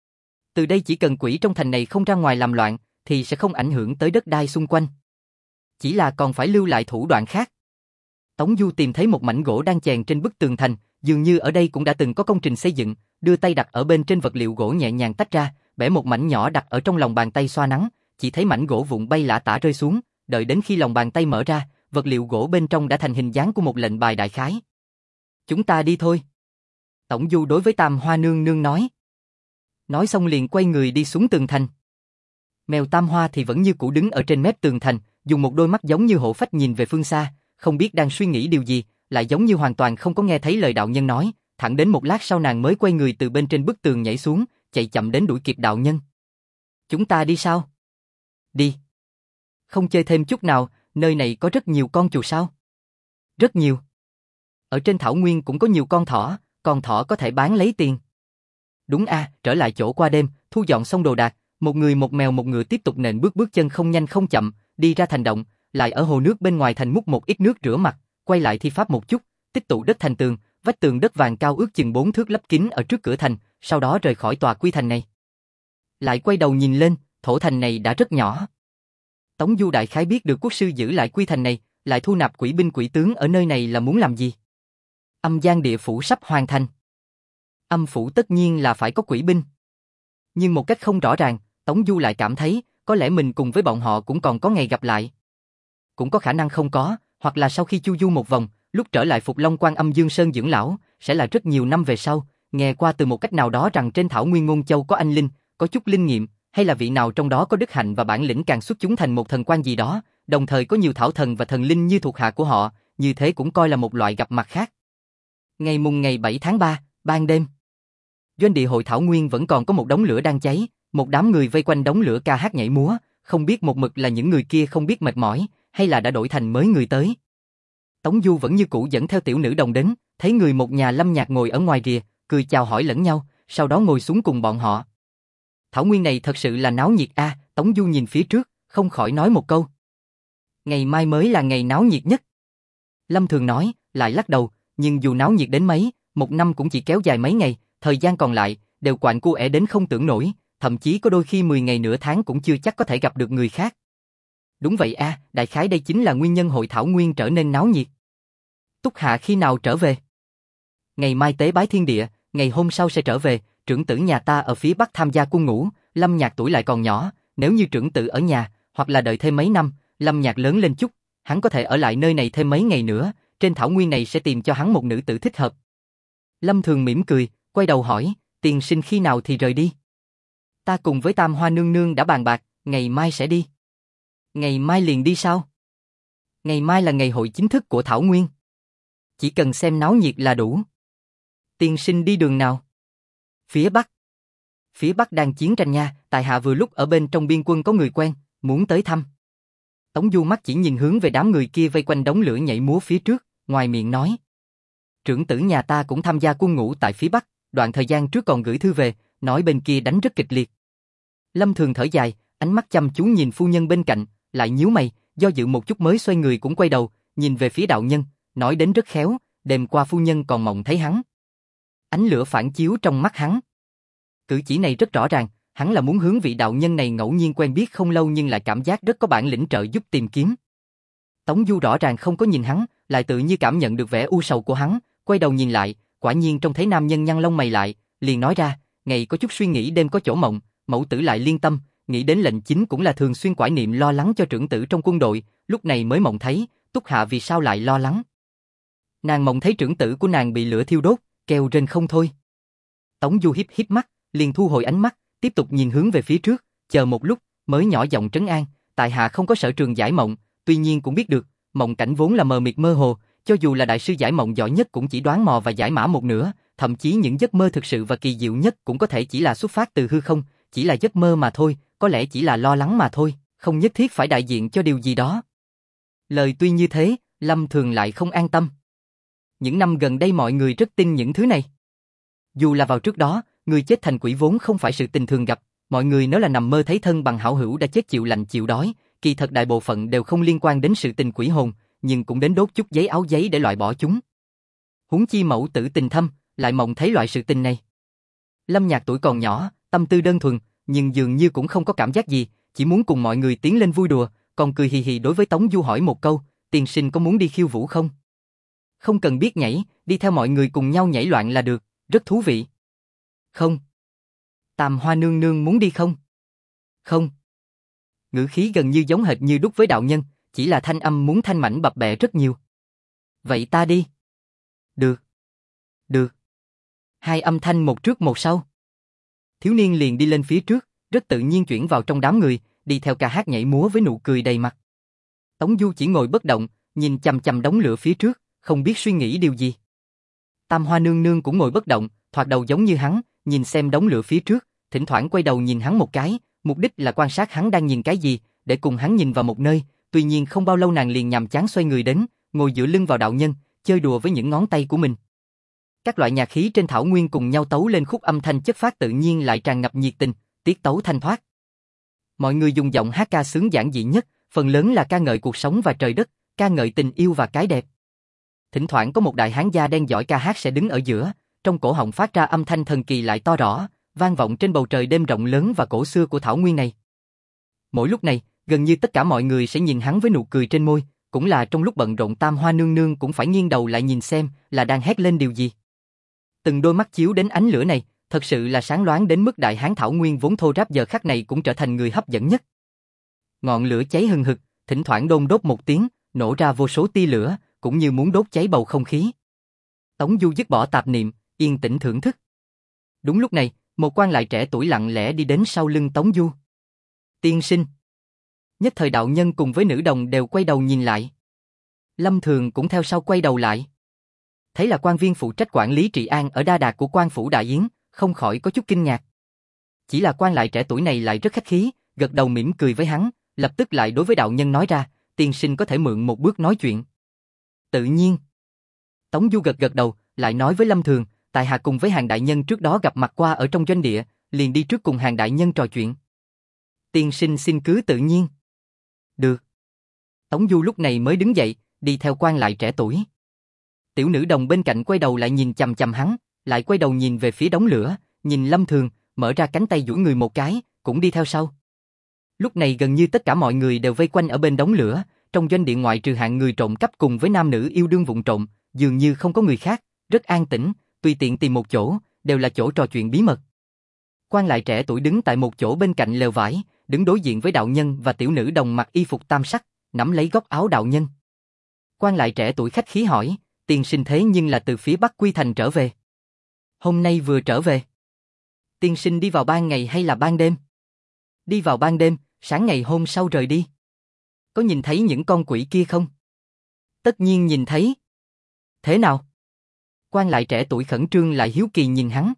Từ đây chỉ cần quỷ trong thành này không ra ngoài làm loạn, thì sẽ không ảnh hưởng tới đất đai xung quanh. Chỉ là còn phải lưu lại thủ đoạn khác. Tống Du tìm thấy một mảnh gỗ đang chèn trên bức tường thành, dường như ở đây cũng đã từng có công trình xây dựng, đưa tay đặt ở bên trên vật liệu gỗ nhẹ nhàng tách ra, bẻ một mảnh nhỏ đặt ở trong lòng bàn tay xoa nắng, chỉ thấy mảnh gỗ vụn bay lả tả rơi xuống, đợi đến khi lòng bàn tay mở ra, vật liệu gỗ bên trong đã thành hình dáng của một lệnh bài đại khái. Chúng ta đi thôi. Tổng Du đối với Tam Hoa nương nương nói. Nói xong liền quay người đi xuống tường thành. Mèo Tam Hoa thì vẫn như cũ đứng ở trên mép tường thành, dùng một đôi mắt giống như hổ phách nhìn về phương xa, không biết đang suy nghĩ điều gì, lại giống như hoàn toàn không có nghe thấy lời đạo nhân nói, thẳng đến một lát sau nàng mới quay người từ bên trên bức tường nhảy xuống, chạy chậm đến đuổi kịp đạo nhân. Chúng ta đi sao? Đi. Không chơi thêm chút nào, nơi này có rất nhiều con chùa sao? Rất nhiều. Ở trên thảo nguyên cũng có nhiều con thỏ, con thỏ có thể bán lấy tiền. Đúng a, à, trở lại chỗ qua đêm, thu dọn xong đồ đạc, một người một mèo một ngựa tiếp tục nện bước bước chân không nhanh không chậm, đi ra thành động, lại ở hồ nước bên ngoài thành múc một ít nước rửa mặt, quay lại thi pháp một chút, tích tụ đất thành tường, vách tường đất vàng cao ước chừng bốn thước lấp kín ở trước cửa thành, sau đó rời khỏi tòa quy thành này. Lại quay đầu nhìn lên, thổ thành này đã rất nhỏ. Tống Du đại khái biết được quốc sư giữ lại quy thành này, lại thu nạp quỷ binh quỷ tướng ở nơi này là muốn làm gì. Âm gian địa phủ sắp hoàn thành. Âm phủ tất nhiên là phải có quỷ binh. Nhưng một cách không rõ ràng, Tống Du lại cảm thấy, có lẽ mình cùng với bọn họ cũng còn có ngày gặp lại. Cũng có khả năng không có, hoặc là sau khi chu du một vòng, lúc trở lại Phục Long Quan Âm Dương Sơn dưỡng lão, sẽ là rất nhiều năm về sau, nghe qua từ một cách nào đó rằng trên thảo nguyên Ngôn Châu có anh linh, có chút linh nghiệm, hay là vị nào trong đó có đức hạnh và bản lĩnh càng xuất chúng thành một thần quan gì đó, đồng thời có nhiều thảo thần và thần linh như thuộc hạ của họ, như thế cũng coi là một loại gặp mặt khác. Ngày mùng ngày bảy tháng ba, ban đêm. Doanh địa hội thảo nguyên vẫn còn có một đống lửa đang cháy, một đám người vây quanh đống lửa ca hát nhảy múa, không biết một mực là những người kia không biết mệt mỏi, hay là đã đổi thành mới người tới. Tống Du vẫn như cũ dẫn theo tiểu nữ đồng đến, thấy người một nhà Lâm Nhạc ngồi ở ngoài rìa, cười chào hỏi lẫn nhau, sau đó ngồi xuống cùng bọn họ. Thảo nguyên này thật sự là náo nhiệt a, à, Tống Du nhìn phía trước, không khỏi nói một câu. Ngày mai mới là ngày náo nhiệt nhất. Lâm Thường nói, lại lắc đầu, nhưng dù náo nhiệt đến mấy, một năm cũng chỉ kéo dài mấy ngày, thời gian còn lại, đều quạnh cu ẻ đến không tưởng nổi, thậm chí có đôi khi mười ngày nửa tháng cũng chưa chắc có thể gặp được người khác. Đúng vậy a, à, đại khái đây chính là nguyên nhân hội thảo nguyên trở nên náo nhiệt. Túc Hạ khi nào trở về? Ngày mai tế bái thiên địa, ngày hôm sau sẽ trở về, trưởng tử nhà ta ở phía bắc tham gia quân ngũ, Lâm Nhạc tuổi lại còn nhỏ, nếu như trưởng tử ở nhà, hoặc là đợi thêm mấy năm, Lâm Nhạc lớn lên chút, hắn có thể ở lại nơi này thêm mấy ngày nữa, trên thảo nguyên này sẽ tìm cho hắn một nữ tử thích hợp. Lâm Thường mỉm cười, quay đầu hỏi, tiền sinh khi nào thì rời đi? Ta cùng với Tam Hoa nương nương đã bàn bạc, ngày mai sẽ đi. Ngày mai liền đi sao? Ngày mai là ngày hội chính thức của thảo nguyên. Chỉ cần xem náo nhiệt là đủ. Tiên sinh đi đường nào? Phía Bắc. Phía Bắc đang chiến tranh nha, tại hạ vừa lúc ở bên trong biên quân có người quen, muốn tới thăm. Tống Du mắt chỉ nhìn hướng về đám người kia vây quanh đống lửa nhảy múa phía trước, ngoài miệng nói. Trưởng tử nhà ta cũng tham gia quân ngũ tại phía Bắc, đoạn thời gian trước còn gửi thư về, nói bên kia đánh rất kịch liệt. Lâm Thường thở dài, ánh mắt chăm chú nhìn phu nhân bên cạnh, lại nhíu mày, do dự một chút mới xoay người cũng quay đầu, nhìn về phía đạo nhân, nói đến rất khéo, đêm qua phu nhân còn mộng thấy hắn. Ánh lửa phản chiếu trong mắt hắn. Cử chỉ này rất rõ ràng, hắn là muốn hướng vị đạo nhân này ngẫu nhiên quen biết không lâu nhưng lại cảm giác rất có bản lĩnh trợ giúp tìm kiếm. Tống Du rõ ràng không có nhìn hắn, lại tự như cảm nhận được vẻ u sầu của hắn, quay đầu nhìn lại, quả nhiên trông thấy nam nhân nhăn lông mày lại, liền nói ra, ngày có chút suy nghĩ đêm có chỗ mộng, mẫu tử lại liên tâm, nghĩ đến lệnh chính cũng là thường xuyên quải niệm lo lắng cho trưởng tử trong quân đội, lúc này mới mộng thấy, Túc Hạ vì sao lại lo lắng. Nàng mộng thấy trưởng tử của nàng bị lửa thiêu đốt, kêu rên không thôi. Tống Du híp híp mắt, liền thu hồi ánh mắt, tiếp tục nhìn hướng về phía trước, chờ một lúc, mới nhỏ giọng trấn an, tại hạ không có sở trường giải mộng, tuy nhiên cũng biết được, mộng cảnh vốn là mờ mịt mơ hồ, cho dù là đại sư giải mộng giỏi nhất cũng chỉ đoán mò và giải mã một nửa, thậm chí những giấc mơ thực sự và kỳ diệu nhất cũng có thể chỉ là xuất phát từ hư không, chỉ là giấc mơ mà thôi, có lẽ chỉ là lo lắng mà thôi, không nhất thiết phải đại diện cho điều gì đó. Lời tuy như thế, Lâm Thường lại không an tâm. Những năm gần đây mọi người rất tin những thứ này. Dù là vào trước đó, người chết thành quỷ vốn không phải sự tình thường gặp, mọi người nói là nằm mơ thấy thân bằng hảo hữu đã chết chịu lạnh chịu đói, kỳ thật đại bộ phận đều không liên quan đến sự tình quỷ hồn, nhưng cũng đến đốt chút giấy áo giấy để loại bỏ chúng. Huống chi mẫu tử tình thâm, lại mộng thấy loại sự tình này. Lâm Nhạc tuổi còn nhỏ, tâm tư đơn thuần, nhưng dường như cũng không có cảm giác gì, chỉ muốn cùng mọi người tiến lên vui đùa, còn cười hì hì đối với Tống Du hỏi một câu, tiền sinh có muốn đi khiêu vũ không? Không cần biết nhảy, đi theo mọi người cùng nhau nhảy loạn là được, rất thú vị. Không. Tam Hoa nương nương muốn đi không? Không. Ngữ khí gần như giống hệt như đúc với đạo nhân, chỉ là thanh âm muốn thanh mảnh bập bẹ rất nhiều. Vậy ta đi. Được. Được. Hai âm thanh một trước một sau. Thiếu niên liền đi lên phía trước, rất tự nhiên chuyển vào trong đám người, đi theo ca hát nhảy múa với nụ cười đầy mặt. Tống Du chỉ ngồi bất động, nhìn chằm chằm đống lửa phía trước, không biết suy nghĩ điều gì. Tam Hoa nương nương cũng ngồi bất động, thoạt đầu giống như hắn, nhìn xem đống lửa phía trước, thỉnh thoảng quay đầu nhìn hắn một cái, mục đích là quan sát hắn đang nhìn cái gì, để cùng hắn nhìn vào một nơi, tuy nhiên không bao lâu nàng liền nhàm chán xoay người đến, ngồi dựa lưng vào đạo nhân, chơi đùa với những ngón tay của mình. Các loại nhạc khí trên thảo nguyên cùng nhau tấu lên khúc âm thanh chất phát tự nhiên lại tràn ngập nhiệt tình, tiết tấu thanh thoát. Mọi người dùng giọng hát ca sướng giản dị nhất, phần lớn là ca ngợi cuộc sống và trời đất, ca ngợi tình yêu và cái đẹp. Thỉnh thoảng có một đại hán da đen giỏi ca hát sẽ đứng ở giữa, trong cổ họng phát ra âm thanh thần kỳ lại to rõ, vang vọng trên bầu trời đêm rộng lớn và cổ xưa của thảo nguyên này. Mỗi lúc này, gần như tất cả mọi người sẽ nhìn hắn với nụ cười trên môi, cũng là trong lúc bận rộn Tam Hoa nương nương cũng phải nghiêng đầu lại nhìn xem là đang hét lên điều gì. Từng đôi mắt chiếu đến ánh lửa này, thật sự là sáng loáng đến mức đại hán thảo nguyên vốn thô ráp giờ khắc này cũng trở thành người hấp dẫn nhất. Ngọn lửa cháy hừng hực, thỉnh thoảng đôn đốt một tiếng, nổ ra vô số tia lửa, cũng như muốn đốt cháy bầu không khí. Tống Du dứt bỏ tạp niệm, yên tĩnh thưởng thức. Đúng lúc này, một quan lại trẻ tuổi lặng lẽ đi đến sau lưng Tống Du. Tiên sinh. Nhất thời đạo nhân cùng với nữ đồng đều quay đầu nhìn lại. Lâm Thường cũng theo sau quay đầu lại. Thấy là quan viên phụ trách quản lý trị an ở Đa Đạt của quan phủ Đại Yến, không khỏi có chút kinh ngạc. Chỉ là quan lại trẻ tuổi này lại rất khách khí, gật đầu mỉm cười với hắn, lập tức lại đối với đạo nhân nói ra, tiên sinh có thể mượn một bước nói chuyện. Tự nhiên. Tống Du gật gật đầu, lại nói với Lâm Thường, tại hạ cùng với Hàn đại nhân trước đó gặp mặt qua ở trong doanh địa, liền đi trước cùng Hàn đại nhân trò chuyện. Tiên sinh xin cứ tự nhiên. Được. Tống Du lúc này mới đứng dậy, đi theo quan lại trẻ tuổi. Tiểu nữ đồng bên cạnh quay đầu lại nhìn chằm chằm hắn, lại quay đầu nhìn về phía đống lửa, nhìn Lâm Thường, mở ra cánh tay duỗi người một cái, cũng đi theo sau. Lúc này gần như tất cả mọi người đều vây quanh ở bên đống lửa, trong doanh địa ngoại trừ hạng người trộm cắp cùng với nam nữ yêu đương vụng trộm, dường như không có người khác, rất an tĩnh, tùy tiện tìm một chỗ, đều là chỗ trò chuyện bí mật. Quan lại trẻ tuổi đứng tại một chỗ bên cạnh lều vải, đứng đối diện với đạo nhân và tiểu nữ đồng mặc y phục tam sắc, nắm lấy góc áo đạo nhân. Quan lại trẻ tuổi khách khí hỏi, tiên sinh thế nhưng là từ phía Bắc Quy Thành trở về. Hôm nay vừa trở về. Tiên sinh đi vào ban ngày hay là ban đêm? Đi vào ban đêm, sáng ngày hôm sau rời đi. Có nhìn thấy những con quỷ kia không? Tất nhiên nhìn thấy. Thế nào? Quan lại trẻ tuổi khẩn trương lại hiếu kỳ nhìn hắn.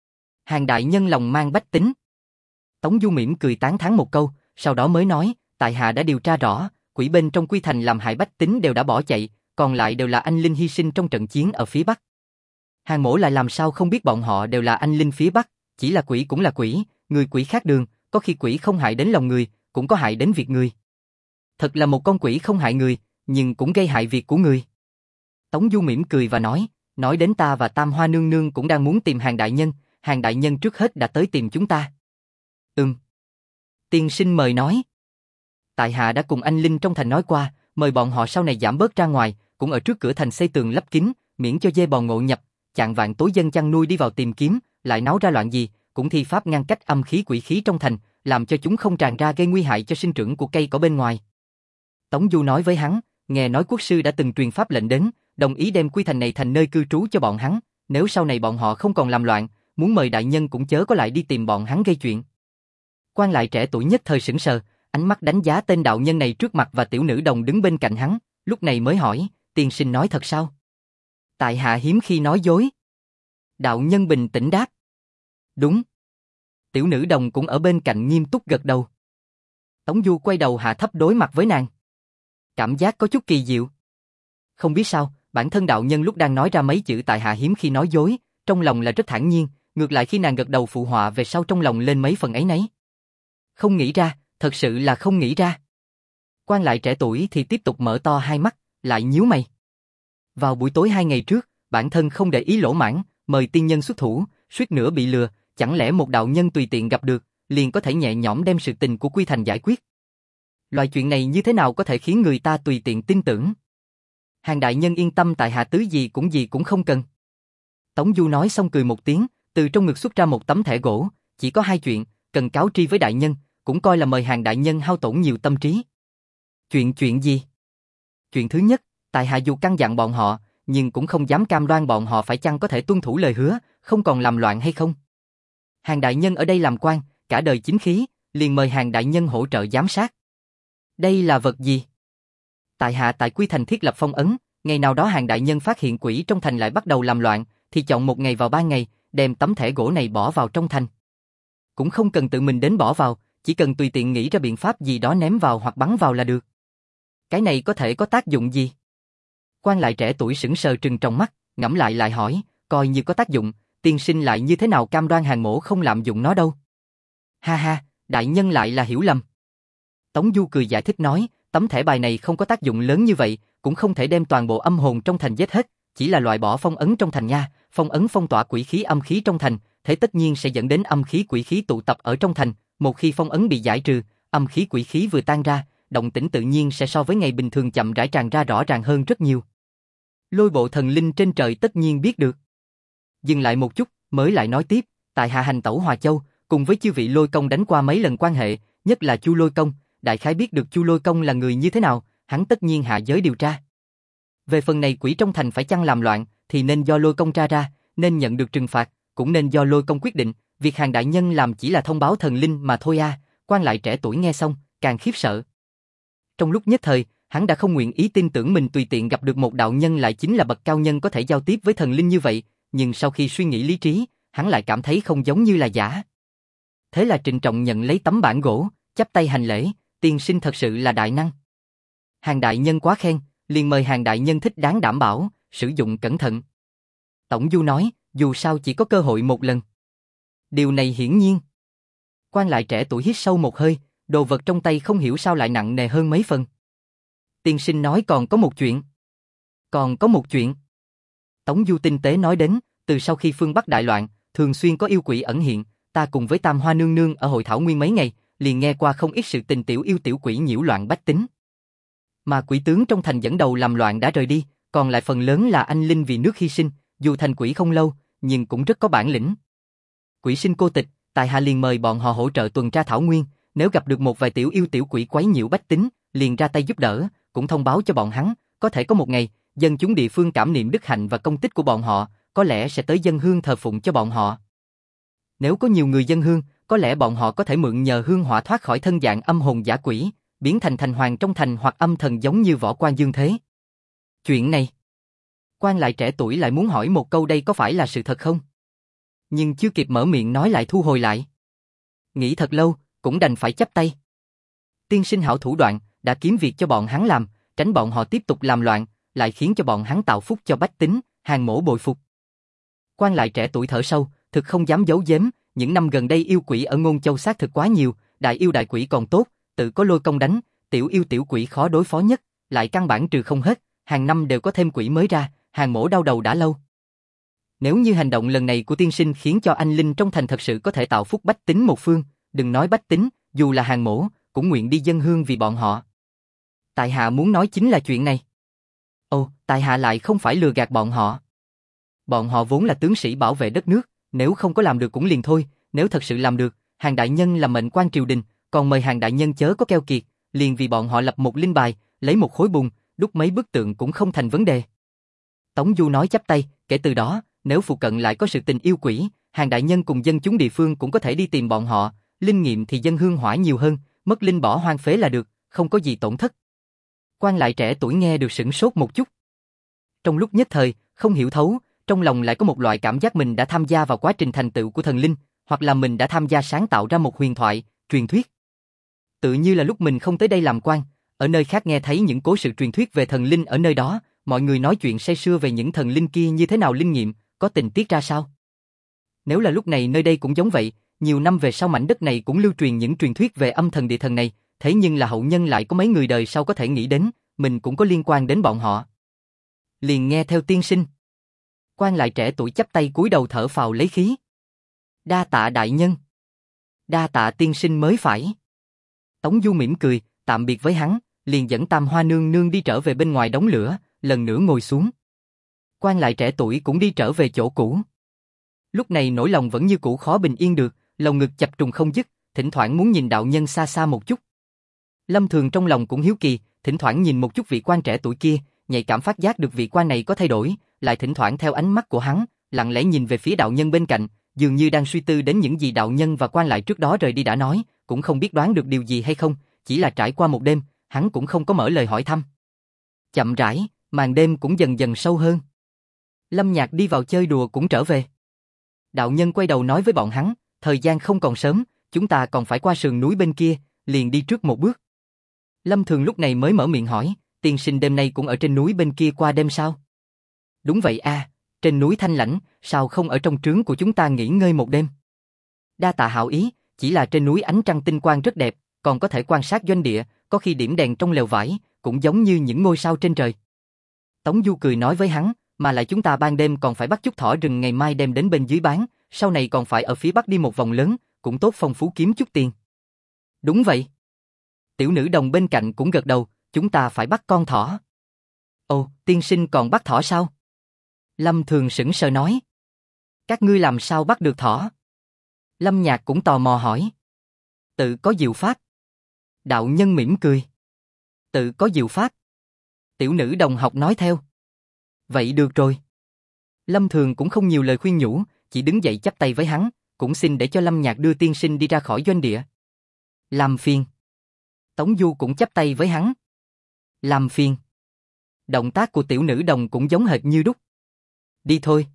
Hàn đại nhân lòng mang bách tính. Tống Du mỉm cười tán thán một câu, sau đó mới nói, tại hạ đã điều tra rõ, quỷ bên trong Quy Thành làm hại bách tính đều đã bỏ chạy, còn lại đều là anh linh hy sinh trong trận chiến ở phía Bắc. Hàn mỗ lại làm sao không biết bọn họ đều là anh linh phía Bắc, chỉ là quỷ cũng là quỷ, người quỷ khác đường, có khi quỷ không hại đến lòng người, cũng có hại đến việc người. Thật là một con quỷ không hại người, nhưng cũng gây hại việc của người. Tống Du mỉm cười và nói, nói đến ta và Tam Hoa nương nương cũng đang muốn tìm Hàn đại nhân, Hàn đại nhân trước hết đã tới tìm chúng ta. Ừm. Tiên sinh mời nói. Tại hạ đã cùng anh linh trong thành nói qua, mời bọn họ sau này giảm bớt ra ngoài, cũng ở trước cửa thành xây tường lấp kín, miễn cho dê bò ngộ nhập, chạng vạn tối dân chăn nuôi đi vào tìm kiếm, lại náo ra loạn gì, cũng thi pháp ngăn cách âm khí quỷ khí trong thành, làm cho chúng không tràn ra gây nguy hại cho sinh trưởng của cây cỏ bên ngoài. Tống Du nói với hắn, nghe nói quốc sư đã từng truyền pháp lệnh đến, đồng ý đem Quy Thành này thành nơi cư trú cho bọn hắn, nếu sau này bọn họ không còn làm loạn, muốn mời đại nhân cũng chớ có lại đi tìm bọn hắn gây chuyện. Quan lại trẻ tuổi nhất thời sững sờ, ánh mắt đánh giá tên đạo nhân này trước mặt và tiểu nữ đồng đứng bên cạnh hắn, lúc này mới hỏi, tiên sinh nói thật sao? Tại hạ hiếm khi nói dối. Đạo nhân bình tĩnh đáp. Đúng. Tiểu nữ đồng cũng ở bên cạnh nghiêm túc gật đầu. Tống Du quay đầu hạ thấp đối mặt với nàng. Cảm giác có chút kỳ diệu. Không biết sao, bản thân đạo nhân lúc đang nói ra mấy chữ tại hạ hiếm khi nói dối, trong lòng là rất thản nhiên, ngược lại khi nàng gật đầu phụ họa về sau trong lòng lên mấy phần ấy nấy. Không nghĩ ra, thật sự là không nghĩ ra. Quan lại trẻ tuổi thì tiếp tục mở to hai mắt, lại nhíu mày. Vào buổi tối hai ngày trước, bản thân không để ý lỗ mãng, mời tiên nhân xuất thủ, suýt nữa bị lừa, chẳng lẽ một đạo nhân tùy tiện gặp được, liền có thể nhẹ nhõm đem sự tình của Quy Thành giải quyết. Loại chuyện này như thế nào có thể khiến người ta tùy tiện tin tưởng? Hàn đại nhân yên tâm, tại hạ tứ gì cũng gì cũng không cần. Tống Du nói xong cười một tiếng, từ trong ngực xuất ra một tấm thẻ gỗ, chỉ có hai chuyện, cần cáo tri với đại nhân, cũng coi là mời Hàn đại nhân hao tổn nhiều tâm trí. Chuyện chuyện gì? Chuyện thứ nhất, tại hạ dù căn dặn bọn họ, nhưng cũng không dám cam đoan bọn họ phải chăng có thể tuân thủ lời hứa, không còn làm loạn hay không. Hàn đại nhân ở đây làm quan, cả đời chính khí, liền mời Hàn đại nhân hỗ trợ giám sát. Đây là vật gì? Tại hạ tại Quy Thành thiết lập phong ấn, ngày nào đó Hàn đại nhân phát hiện quỷ trong thành lại bắt đầu làm loạn, thì chọn một ngày vào ban ngày, đem tấm thẻ gỗ này bỏ vào trong thành. Cũng không cần tự mình đến bỏ vào, chỉ cần tùy tiện nghĩ ra biện pháp gì đó ném vào hoặc bắn vào là được. Cái này có thể có tác dụng gì? Quan lại trẻ tuổi sững sờ trừng trong mắt, ngẫm lại lại hỏi, coi như có tác dụng, tiên sinh lại như thế nào cam đoan Hàn mỗ không lạm dụng nó đâu? Ha ha, đại nhân lại là hiểu lầm. Tống Du cười giải thích nói, tấm thẻ bài này không có tác dụng lớn như vậy, cũng không thể đem toàn bộ âm hồn trong thành giết hết, chỉ là loại bỏ phong ấn trong thành nha, phong ấn phong tỏa quỷ khí âm khí trong thành, thế tất nhiên sẽ dẫn đến âm khí quỷ khí tụ tập ở trong thành, một khi phong ấn bị giải trừ, âm khí quỷ khí vừa tan ra, động tĩnh tự nhiên sẽ so với ngày bình thường chậm rãi tràn ra rõ ràng hơn rất nhiều. Lôi bộ thần linh trên trời tất nhiên biết được. Dừng lại một chút, mới lại nói tiếp, tại hạ hành tẩu Hòa Châu, cùng với chư vị Lôi Công đánh qua mấy lần quan hệ, nhất là Chu Lôi Công, đại khái biết được Chu Lôi Công là người như thế nào, hắn tất nhiên hạ giới điều tra. Về phần này quỷ trong thành phải chăng làm loạn, thì nên do Lôi Công tra ra, nên nhận được trừng phạt, cũng nên do Lôi Công quyết định, việc Hàn đại nhân làm chỉ là thông báo thần linh mà thôi à. Quan lại trẻ tuổi nghe xong, càng khiếp sợ. Trong lúc nhất thời, hắn đã không nguyện ý tin tưởng mình tùy tiện gặp được một đạo nhân lại chính là bậc cao nhân có thể giao tiếp với thần linh như vậy, nhưng sau khi suy nghĩ lý trí, hắn lại cảm thấy không giống như là giả. Thế là trịnh trọng nhận lấy tấm bản gỗ, chắp tay hành lễ, tiên sinh thật sự là đại năng. Hàn đại nhân quá khen, liền mời Hàn đại nhân thích đáng đảm bảo, sử dụng cẩn thận. Tổng Du nói, dù sao chỉ có cơ hội một lần. Điều này hiển nhiên. Quan lại trẻ tuổi hít sâu một hơi, đồ vật trong tay không hiểu sao lại nặng nề hơn mấy phần. Tiên sinh nói còn có một chuyện. Còn có một chuyện. Tống Du tinh tế nói đến, từ sau khi phương Bắc đại loạn, thường xuyên có yêu quỷ ẩn hiện, ta cùng với Tam Hoa nương nương ở hội thảo nguyên mấy ngày, liền nghe qua không ít sự tình tiểu yêu tiểu quỷ nhiễu loạn bách tính. Mà quỷ tướng trong thành dẫn đầu làm loạn đã rời đi, còn lại phần lớn là anh linh vì nước hy sinh, dù thành quỷ không lâu, nhưng cũng rất có bản lĩnh. Quỷ sinh cô tịch, tại hạ liền mời bọn họ hỗ trợ tuần tra thảo nguyên, nếu gặp được một vài tiểu yêu tiểu quỷ quấy nhiễu bách tính, liền ra tay giúp đỡ, cũng thông báo cho bọn hắn, có thể có một ngày, dân chúng địa phương cảm niệm đức hạnh và công tích của bọn họ, có lẽ sẽ tới dân hương thờ phụng cho bọn họ. Nếu có nhiều người dân hương, có lẽ bọn họ có thể mượn nhờ hương hỏa thoát khỏi thân dạng âm hồn giả quỷ, biến thành thành hoàng trong thành hoặc âm thần giống như Võ Quan Dương thế. Chuyện này, quan lại trẻ tuổi lại muốn hỏi một câu đây có phải là sự thật không? Nhưng chưa kịp mở miệng nói lại thu hồi lại. Nghĩ thật lâu, cũng đành phải chắp tay. Tiên sinh hảo thủ đoạn, đã kiếm việc cho bọn hắn làm, tránh bọn họ tiếp tục làm loạn, lại khiến cho bọn hắn tạo phúc cho bách tính, Hàn mỗ bội phục. Quan lại trẻ tuổi thở sâu, thực không dám giấu giếm, những năm gần đây yêu quỷ ở Ngôn Châu xác thực quá nhiều, đại yêu đại quỷ còn tốt, tự có Lôi Công đánh, tiểu yêu tiểu quỷ khó đối phó nhất, lại căn bản trừ không hết, hàng năm đều có thêm quỷ mới ra, Hàn mỗ đau đầu đã lâu. Nếu như hành động lần này của tiên sinh khiến cho anh linh trong thành thật sự có thể tạo phúc bách tính một phương, đừng nói bách tính, dù là Hàn mỗ, cũng nguyện đi dân hương vì bọn họ. Tại hạ muốn nói chính là chuyện này. Ồ, tại hạ lại không phải lừa gạt bọn họ. Bọn họ vốn là tướng sĩ bảo vệ đất nước, nếu không có làm được cũng liền thôi, nếu thật sự làm được, Hàn đại nhân là mệnh quan triều đình, còn mời Hàn đại nhân chớ có keo kiệt, liền vì bọn họ lập một linh bài, lấy một khối bùn, đúc mấy bức tượng cũng không thành vấn đề. Tống Du nói chắp tay, kể từ đó, nếu phụ cận lại có sự tình yêu quỷ, Hàn đại nhân cùng dân chúng địa phương cũng có thể đi tìm bọn họ, linh nghiệm thì dân hương hỏa nhiều hơn, mất linh bỏ hoang phế là được, không có gì tổn thất. Quan lại trẻ tuổi nghe được sửng sốt một chút. Trong lúc nhất thời, không hiểu thấu, trong lòng lại có một loại cảm giác mình đã tham gia vào quá trình thành tựu của thần linh, hoặc là mình đã tham gia sáng tạo ra một huyền thoại, truyền thuyết. Tự như là lúc mình không tới đây làm quan, ở nơi khác nghe thấy những cố sự truyền thuyết về thần linh ở nơi đó, mọi người nói chuyện say sưa về những thần linh kia như thế nào linh nghiệm, có tình tiết ra sao. Nếu là lúc này nơi đây cũng giống vậy, nhiều năm về sau mảnh đất này cũng lưu truyền những truyền thuyết về âm thần địa thần này, thế nhưng là hậu nhân lại có mấy người đời sau có thể nghĩ đến, mình cũng có liên quan đến bọn họ. Liền nghe theo tiên sinh. Quan lại trẻ tuổi chắp tay cúi đầu thở phào lấy khí. Đa tạ đại nhân. Đa tạ tiên sinh mới phải. Tống Du mỉm cười, tạm biệt với hắn, liền dẫn Tam Hoa nương nương đi trở về bên ngoài đống lửa, lần nữa ngồi xuống. Quan lại trẻ tuổi cũng đi trở về chỗ cũ. Lúc này nỗi lòng vẫn như cũ khó bình yên được, lòng ngực chập trùng không dứt, thỉnh thoảng muốn nhìn đạo nhân xa xa một chút. Lâm Thường trong lòng cũng hiếu kỳ, thỉnh thoảng nhìn một chút vị quan trẻ tuổi kia, nhạy cảm phát giác được vị quan này có thay đổi, lại thỉnh thoảng theo ánh mắt của hắn, lặng lẽ nhìn về phía đạo nhân bên cạnh, dường như đang suy tư đến những gì đạo nhân và quan lại trước đó rời đi đã nói, cũng không biết đoán được điều gì hay không, chỉ là trải qua một đêm, hắn cũng không có mở lời hỏi thăm. Chậm rãi, màn đêm cũng dần dần sâu hơn. Lâm Nhạc đi vào chơi đùa cũng trở về. Đạo nhân quay đầu nói với bọn hắn, thời gian không còn sớm, chúng ta còn phải qua sườn núi bên kia, liền đi trước một bước. Lâm Thường lúc này mới mở miệng hỏi, tiên sinh đêm nay cũng ở trên núi bên kia qua đêm sao? Đúng vậy a, trên núi thanh lãnh, sao không ở trong trướng của chúng ta nghỉ ngơi một đêm? Đa tạ hảo ý, chỉ là trên núi ánh trăng tinh quang rất đẹp, còn có thể quan sát doanh địa, có khi điểm đèn trong lều vải, cũng giống như những ngôi sao trên trời. Tống Du cười nói với hắn, mà lại chúng ta ban đêm còn phải bắt chút thỏ rừng ngày mai đem đến bên dưới bán, sau này còn phải ở phía bắc đi một vòng lớn, cũng tốt phong phú kiếm chút tiền. Đúng vậy. Tiểu nữ đồng bên cạnh cũng gật đầu, chúng ta phải bắt con thỏ. Ồ, tiên sinh còn bắt thỏ sao? Lâm Thường sững sờ nói. Các ngươi làm sao bắt được thỏ? Lâm Nhạc cũng tò mò hỏi. Tự có diệu pháp. Đạo nhân mỉm cười. Tự có diệu pháp. Tiểu nữ đồng học nói theo. Vậy được rồi. Lâm Thường cũng không nhiều lời khuyên nhủ, chỉ chỉ đứng dậy chắp tay với hắn, cũng xin để cho Lâm Nhạc đưa tiên sinh đi ra khỏi doanh địa. Làm phiền. Tống Du cũng chắp tay với hắn. Làm phiền. Động tác của tiểu nữ đồng cũng giống hệt như đúc. Đi thôi.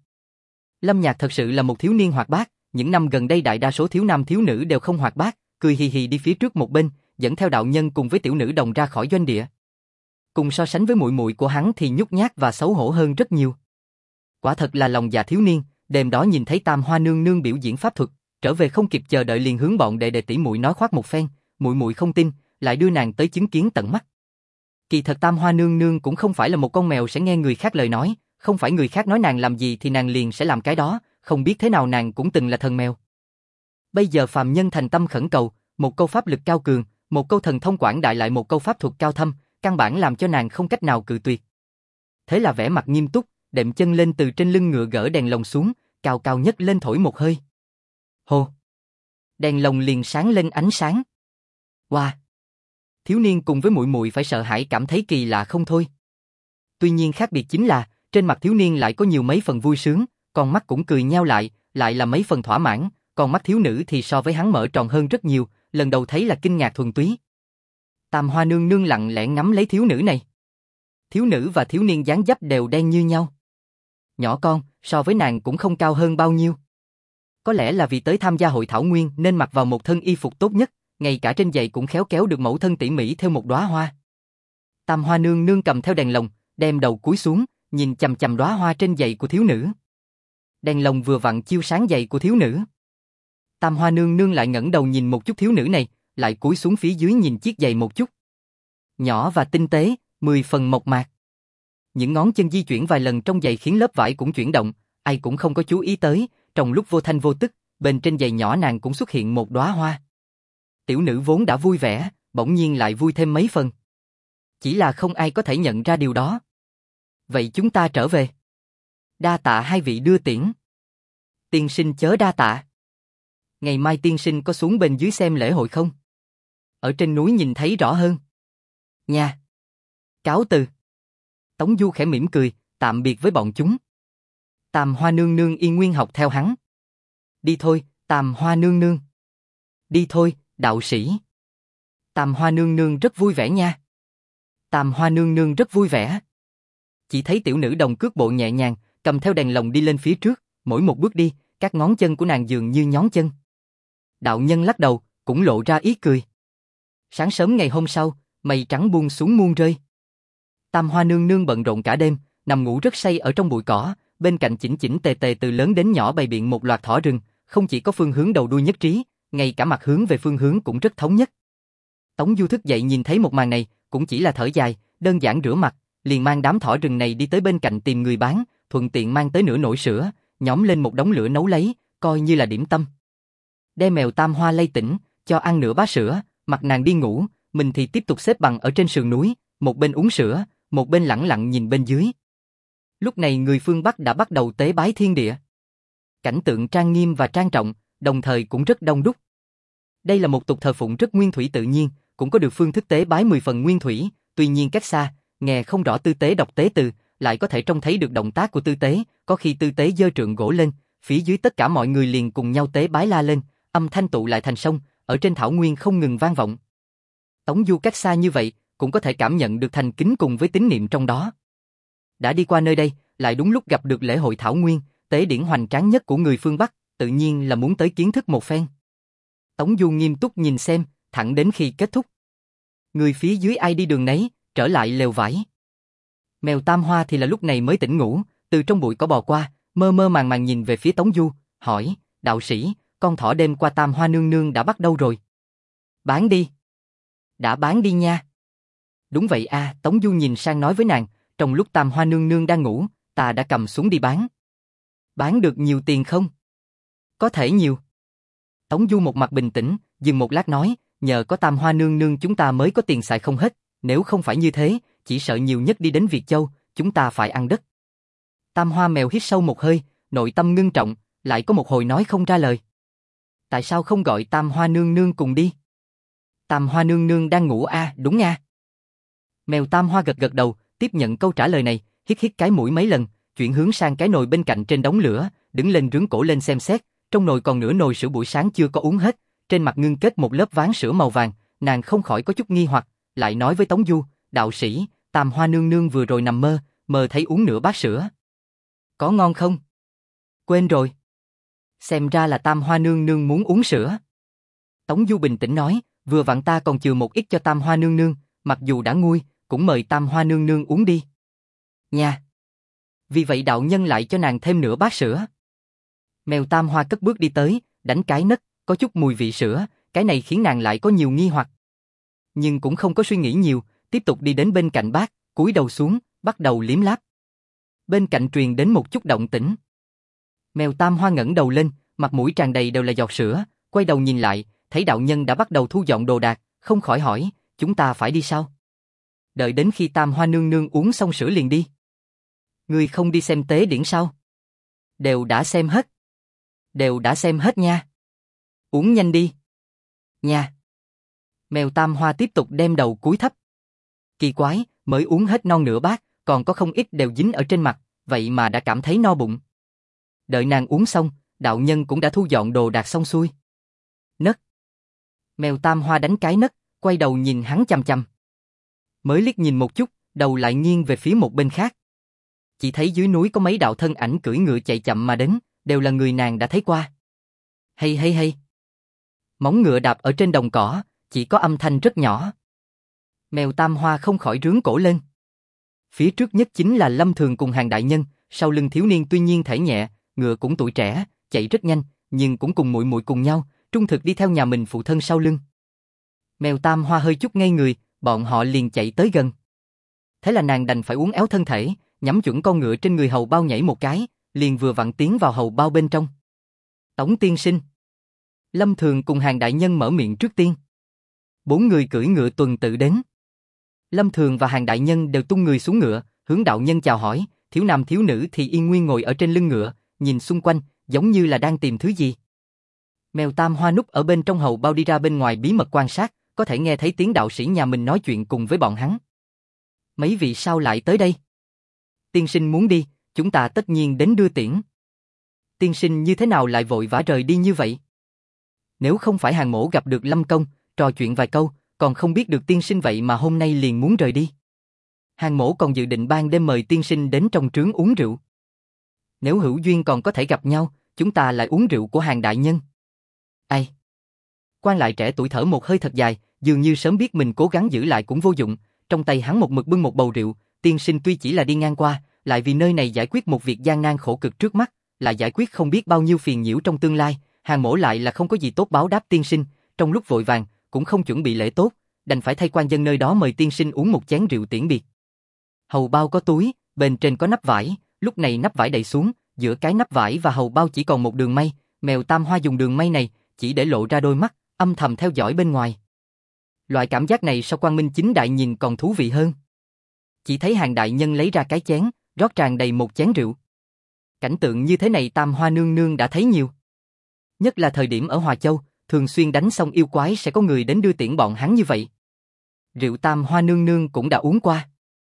Lâm Nhạc thật sự là một thiếu niên hoạt bát, những năm gần đây đại đa số thiếu nam thiếu nữ đều không hoạt bát, cười hì hì đi phía trước một bên, dẫn theo đạo nhân cùng với tiểu nữ đồng ra khỏi doanh địa. Cùng so sánh với muội muội của hắn thì nhút nhát và xấu hổ hơn rất nhiều. Quả thật là lòng dạ thiếu niên, đêm đó nhìn thấy Tam Hoa nương nương biểu diễn pháp thuật, trở về không kịp chờ đợi liền hướng bọn đệ đệ tỷ muội nói khoác một phen, muội muội không tin, lại đưa nàng tới chứng kiến tận mắt. Kỳ thật Tam Hoa nương nương cũng không phải là một con mèo sẽ nghe người khác lời nói, không phải người khác nói nàng làm gì thì nàng liền sẽ làm cái đó, không biết thế nào nàng cũng từng là thần mèo. Bây giờ phàm nhân thành tâm khẩn cầu, một câu pháp lực cao cường, một câu thần thông quảng đại lại một câu pháp thuật cao thâm, căn bản làm cho nàng không cách nào cự tuyệt. Thế là vẻ mặt nghiêm túc, đệm chân lên từ trên lưng ngựa gỡ đèn lồng xuống, cao cao nhấc lên thổi một hơi. Hô! Đèn lồng liền sáng lên ánh sáng. Wow! Thiếu niên cùng với muội muội phải sợ hãi cảm thấy kỳ lạ không thôi. Tuy nhiên khác biệt chính là, trên mặt thiếu niên lại có nhiều mấy phần vui sướng, con mắt cũng cười nheo lại, lại là mấy phần thỏa mãn, còn mắt thiếu nữ thì so với hắn mở tròn hơn rất nhiều, lần đầu thấy là kinh ngạc thuần túy. Tam Hoa nương nương lặng lẽ ngắm lấy thiếu nữ này. Thiếu nữ và thiếu niên dáng dấp đều đen như nhau. Nhỏ con, so với nàng cũng không cao hơn bao nhiêu. Có lẽ là vì tới tham gia hội thảo nguyên nên mặc vào một thân y phục tốt nhất, ngay cả trên giày cũng khéo kéo được mẫu thân tỉ mỉ theo một đóa hoa. Tam Hoa nương nương cầm theo đèn lồng, đem đầu cúi xuống, nhìn chằm chằm đóa hoa trên giày của thiếu nữ. Đèn lồng vừa vặn chiếu sáng giày của thiếu nữ. Tam Hoa nương nương lại ngẩng đầu nhìn một chút thiếu nữ này, lại cúi xuống phía dưới nhìn chiếc giày một chút. Nhỏ và tinh tế, mười phần mộc mạc. Những ngón chân di chuyển vài lần trong giày khiến lớp vải cũng chuyển động, ai cũng không có chú ý tới, trong lúc vô thanh vô tức, bên trên giày nhỏ nàng cũng xuất hiện một đóa hoa. Tiểu nữ vốn đã vui vẻ, bỗng nhiên lại vui thêm mấy phần. Chỉ là không ai có thể nhận ra điều đó. Vậy chúng ta trở về. Đa tạ hai vị đưa tiễn. Tiên sinh chớ đa tạ. Ngày mai tiên sinh có xuống bên dưới xem lễ hội không? Ở trên núi nhìn thấy rõ hơn. Nha. Cáo từ. Tống Du khẽ mỉm cười, tạm biệt với bọn chúng. Tam Hoa nương nương yên nguyên học theo hắn. Đi thôi, Tam Hoa nương nương. Đi thôi, đạo sĩ. Tam Hoa nương nương rất vui vẻ nha. Tam Hoa nương nương rất vui vẻ. Chỉ thấy tiểu nữ đồng cước bộ nhẹ nhàng, cầm theo đèn lồng đi lên phía trước, mỗi một bước đi, các ngón chân của nàng dường như nhón chân. Đạo nhân lắc đầu, cũng lộ ra ý cười. Sáng sớm ngày hôm sau, mây trắng buông xuống muôn rơi. Tam Hoa nương nương bận rộn cả đêm, nằm ngủ rất say ở trong bụi cỏ, bên cạnh chỉnh chỉnh tề tề từ lớn đến nhỏ bày biện một loạt thỏ rừng, không chỉ có phương hướng đầu đuôi nhất trí, ngay cả mặt hướng về phương hướng cũng rất thống nhất. Tống Du thức dậy nhìn thấy một màn này, cũng chỉ là thở dài, đơn giản rửa mặt, liền mang đám thỏ rừng này đi tới bên cạnh tìm người bán, thuận tiện mang tới nửa nồi sữa, nhóm lên một đống lửa nấu lấy, coi như là điểm tâm. Đem mèo Tam Hoa lay tỉnh, cho ăn nửa bát sữa, mặc nàng đi ngủ, mình thì tiếp tục xếp bằng ở trên sườn núi, một bên uống sữa, một bên lẳng lặng nhìn bên dưới. Lúc này người phương Bắc đã bắt đầu tế bái thiên địa. Cảnh tượng trang nghiêm và trang trọng, đồng thời cũng rất đông đúc. Đây là một tục thờ phụng rất nguyên thủy tự nhiên, cũng có được phương thức tế bái mười phần nguyên thủy, tuy nhiên cách xa, nghe không rõ tư tế đọc tế từ, lại có thể trông thấy được động tác của tư tế, có khi tư tế giơ trượng gỗ lên, phía dưới tất cả mọi người liền cùng nhau tế bái la lên, âm thanh tụ lại thành sông, ở trên thảo nguyên không ngừng vang vọng. Tống Du cách xa như vậy, cũng có thể cảm nhận được thành kính cùng với tín niệm trong đó. Đã đi qua nơi đây, lại đúng lúc gặp được lễ hội thảo nguyên, tế điển hoành tráng nhất của người phương Bắc, tự nhiên là muốn tới kiến thức một phen. Tống Du nghiêm túc nhìn xem, thẳng đến khi kết thúc. Người phía dưới ai đi đường nấy, trở lại lều vải. Mèo Tam Hoa thì là lúc này mới tỉnh ngủ, từ trong bụi cỏ bò qua, mơ mơ màng màng nhìn về phía Tống Du, hỏi, đạo sĩ, con thỏ đêm qua Tam Hoa nương nương đã bắt đâu rồi? Bán đi. Đã bán đi nha. Đúng vậy à, Tống Du nhìn sang nói với nàng, trong lúc Tam Hoa nương nương đang ngủ, ta đã cầm xuống đi bán. Bán được nhiều tiền không? Có thể nhiều. Tống Du một mặt bình tĩnh, dừng một lát nói, nhờ có Tam Hoa nương nương chúng ta mới có tiền xài không hết, nếu không phải như thế, chỉ sợ nhiều nhất đi đến Việt Châu, chúng ta phải ăn đất. Tam Hoa mèo hít sâu một hơi, nội tâm ngưng trọng, lại có một hồi nói không ra lời. Tại sao không gọi Tam Hoa nương nương cùng đi? Tam Hoa nương nương đang ngủ à, đúng à. Mèo Tam Hoa gật gật đầu, tiếp nhận câu trả lời này, hít hít cái mũi mấy lần, chuyển hướng sang cái nồi bên cạnh trên đống lửa, đứng lên rướn cổ lên xem xét, trong nồi còn nửa nồi sữa buổi sáng chưa có uống hết, trên mặt ngưng kết một lớp ván sữa màu vàng, nàng không khỏi có chút nghi hoặc, lại nói với Tống Du, đạo sĩ, Tam Hoa nương nương vừa rồi nằm mơ, mơ thấy uống nửa bát sữa. Có ngon không? Quên rồi. Xem ra là Tam Hoa nương nương muốn uống sữa. Tống Du bình tĩnh nói, vừa vặn ta còn chừa một ít cho Tam Hoa nương nương, mặc dù đã nguôi, cũng mời Tam Hoa nương nương uống đi. Nha. Vì vậy đạo nhân lại cho nàng thêm nửa bát sữa. Mèo Tam Hoa cất bước đi tới, đánh cái nấc, có chút mùi vị sữa, cái này khiến nàng lại có nhiều nghi hoặc. Nhưng cũng không có suy nghĩ nhiều, tiếp tục đi đến bên cạnh bát, cúi đầu xuống, bắt đầu liếm láp. Bên cạnh truyền đến một chút động tĩnh. Mèo Tam Hoa ngẩng đầu lên, mặt mũi tràn đầy đều là giọt sữa, quay đầu nhìn lại, thấy đạo nhân đã bắt đầu thu dọn đồ đạc, không khỏi hỏi, chúng ta phải đi sao? Đợi đến khi Tam Hoa nương nương uống xong sữa liền đi. Ngươi không đi xem tế điển sao? Đều đã xem hết. Đều đã xem hết nha. Uống nhanh đi. Nha. Mèo Tam Hoa tiếp tục đem đầu cúi thấp. Kỳ quái, mới uống hết non nửa bát, còn có không ít đều dính ở trên mặt, vậy mà đã cảm thấy no bụng. Đợi nàng uống xong, đạo nhân cũng đã thu dọn đồ đạc xong xuôi. Nấc. Mèo Tam Hoa đánh cái nấc, quay đầu nhìn hắn chằm chằm. Mới liếc nhìn một chút, đầu lại nghiêng về phía một bên khác. Chỉ thấy dưới núi có mấy đạo thân ảnh cưỡi ngựa chạy chậm mà đến, đều là người nàng đã thấy qua. Hay hay hay. Móng ngựa đạp ở trên đồng cỏ, chỉ có âm thanh rất nhỏ. Mèo Tam Hoa không khỏi rướn cổ lên. Phía trước nhất chính là Lâm Thường cùng Hàng đại nhân, sau lưng thiếu niên tuy nhiên thể nhẹ, ngựa cũng tuổi trẻ, chạy rất nhanh, nhưng cũng cùng muội muội cùng nhau, trung thực đi theo nhà mình phụ thân sau lưng. Mèo Tam Hoa hơi chút ngây người, bọn họ liền chạy tới gần. Thế là nàng đành phải uốn éo thân thể, nhắm chuẩn con ngựa trên người hầu bao nhảy một cái, liền vừa vặn tiến vào hầu bao bên trong. Tống tiên sinh. Lâm Thường cùng Hàng đại nhân mở miệng trước tiên. Bốn người cưỡi ngựa tuần tự đến. Lâm Thường và Hàng đại nhân đều tung người xuống ngựa, hướng đạo nhân chào hỏi, thiếu nam thiếu nữ thì yên nguyên ngồi ở trên lưng ngựa, nhìn xung quanh, giống như là đang tìm thứ gì. Mèo Tam Hoa núp ở bên trong hầu bao đi ra bên ngoài bí mật quan sát, có thể nghe thấy tiếng đạo sĩ nhà mình nói chuyện cùng với bọn hắn. Mấy vị sao lại tới đây? Tiên sinh muốn đi, chúng ta tất nhiên đến đưa tiễn. Tiên sinh như thế nào lại vội vã rời đi như vậy? Nếu không phải Hàng mỗ gặp được Lâm công, trò chuyện vài câu, còn không biết được tiên sinh vậy mà hôm nay liền muốn rời đi. Hàng mỗ còn dự định ban đêm mời tiên sinh đến trong trướng uống rượu. Nếu hữu duyên còn có thể gặp nhau, chúng ta lại uống rượu của Hàng đại nhân. Ai? Quan lại trẻ tuổi thở một hơi thật dài, dường như sớm biết mình cố gắng giữ lại cũng vô dụng, trong tay hắn một mực bưng một bầu rượu, tiên sinh tuy chỉ là đi ngang qua, lại vì nơi này giải quyết một việc gian nan khổ cực trước mắt, lại giải quyết không biết bao nhiêu phiền nhiễu trong tương lai, Hàng mỗ lại là không có gì tốt báo đáp tiên sinh, trong lúc vội vàng, cũng không chuẩn bị lễ tốt, đành phải thay quan dân nơi đó mời tiên sinh uống một chén rượu tiễn biệt. Hầu bao có túi, bên trên có nắp vải, lúc này nắp vải đậy xuống, giữa cái nắp vải và hầu bao chỉ còn một đường may, mèo Tam Hoa dùng đường may này, chỉ để lộ ra đôi mắt, âm thầm theo dõi bên ngoài. Loại cảm giác này sau Quang Minh chính đại nhìn còn thú vị hơn. Chỉ thấy Hàng đại nhân lấy ra cái chén, rót tràn đầy một chén rượu. Cảnh tượng như thế này Tam Hoa nương nương đã thấy nhiều. Nhất là thời điểm ở Hòa Châu, thường xuyên đánh xong yêu quái sẽ có người đến đưa tiễn bọn hắn như vậy. Rượu Tam Hoa nương nương cũng đã uống qua.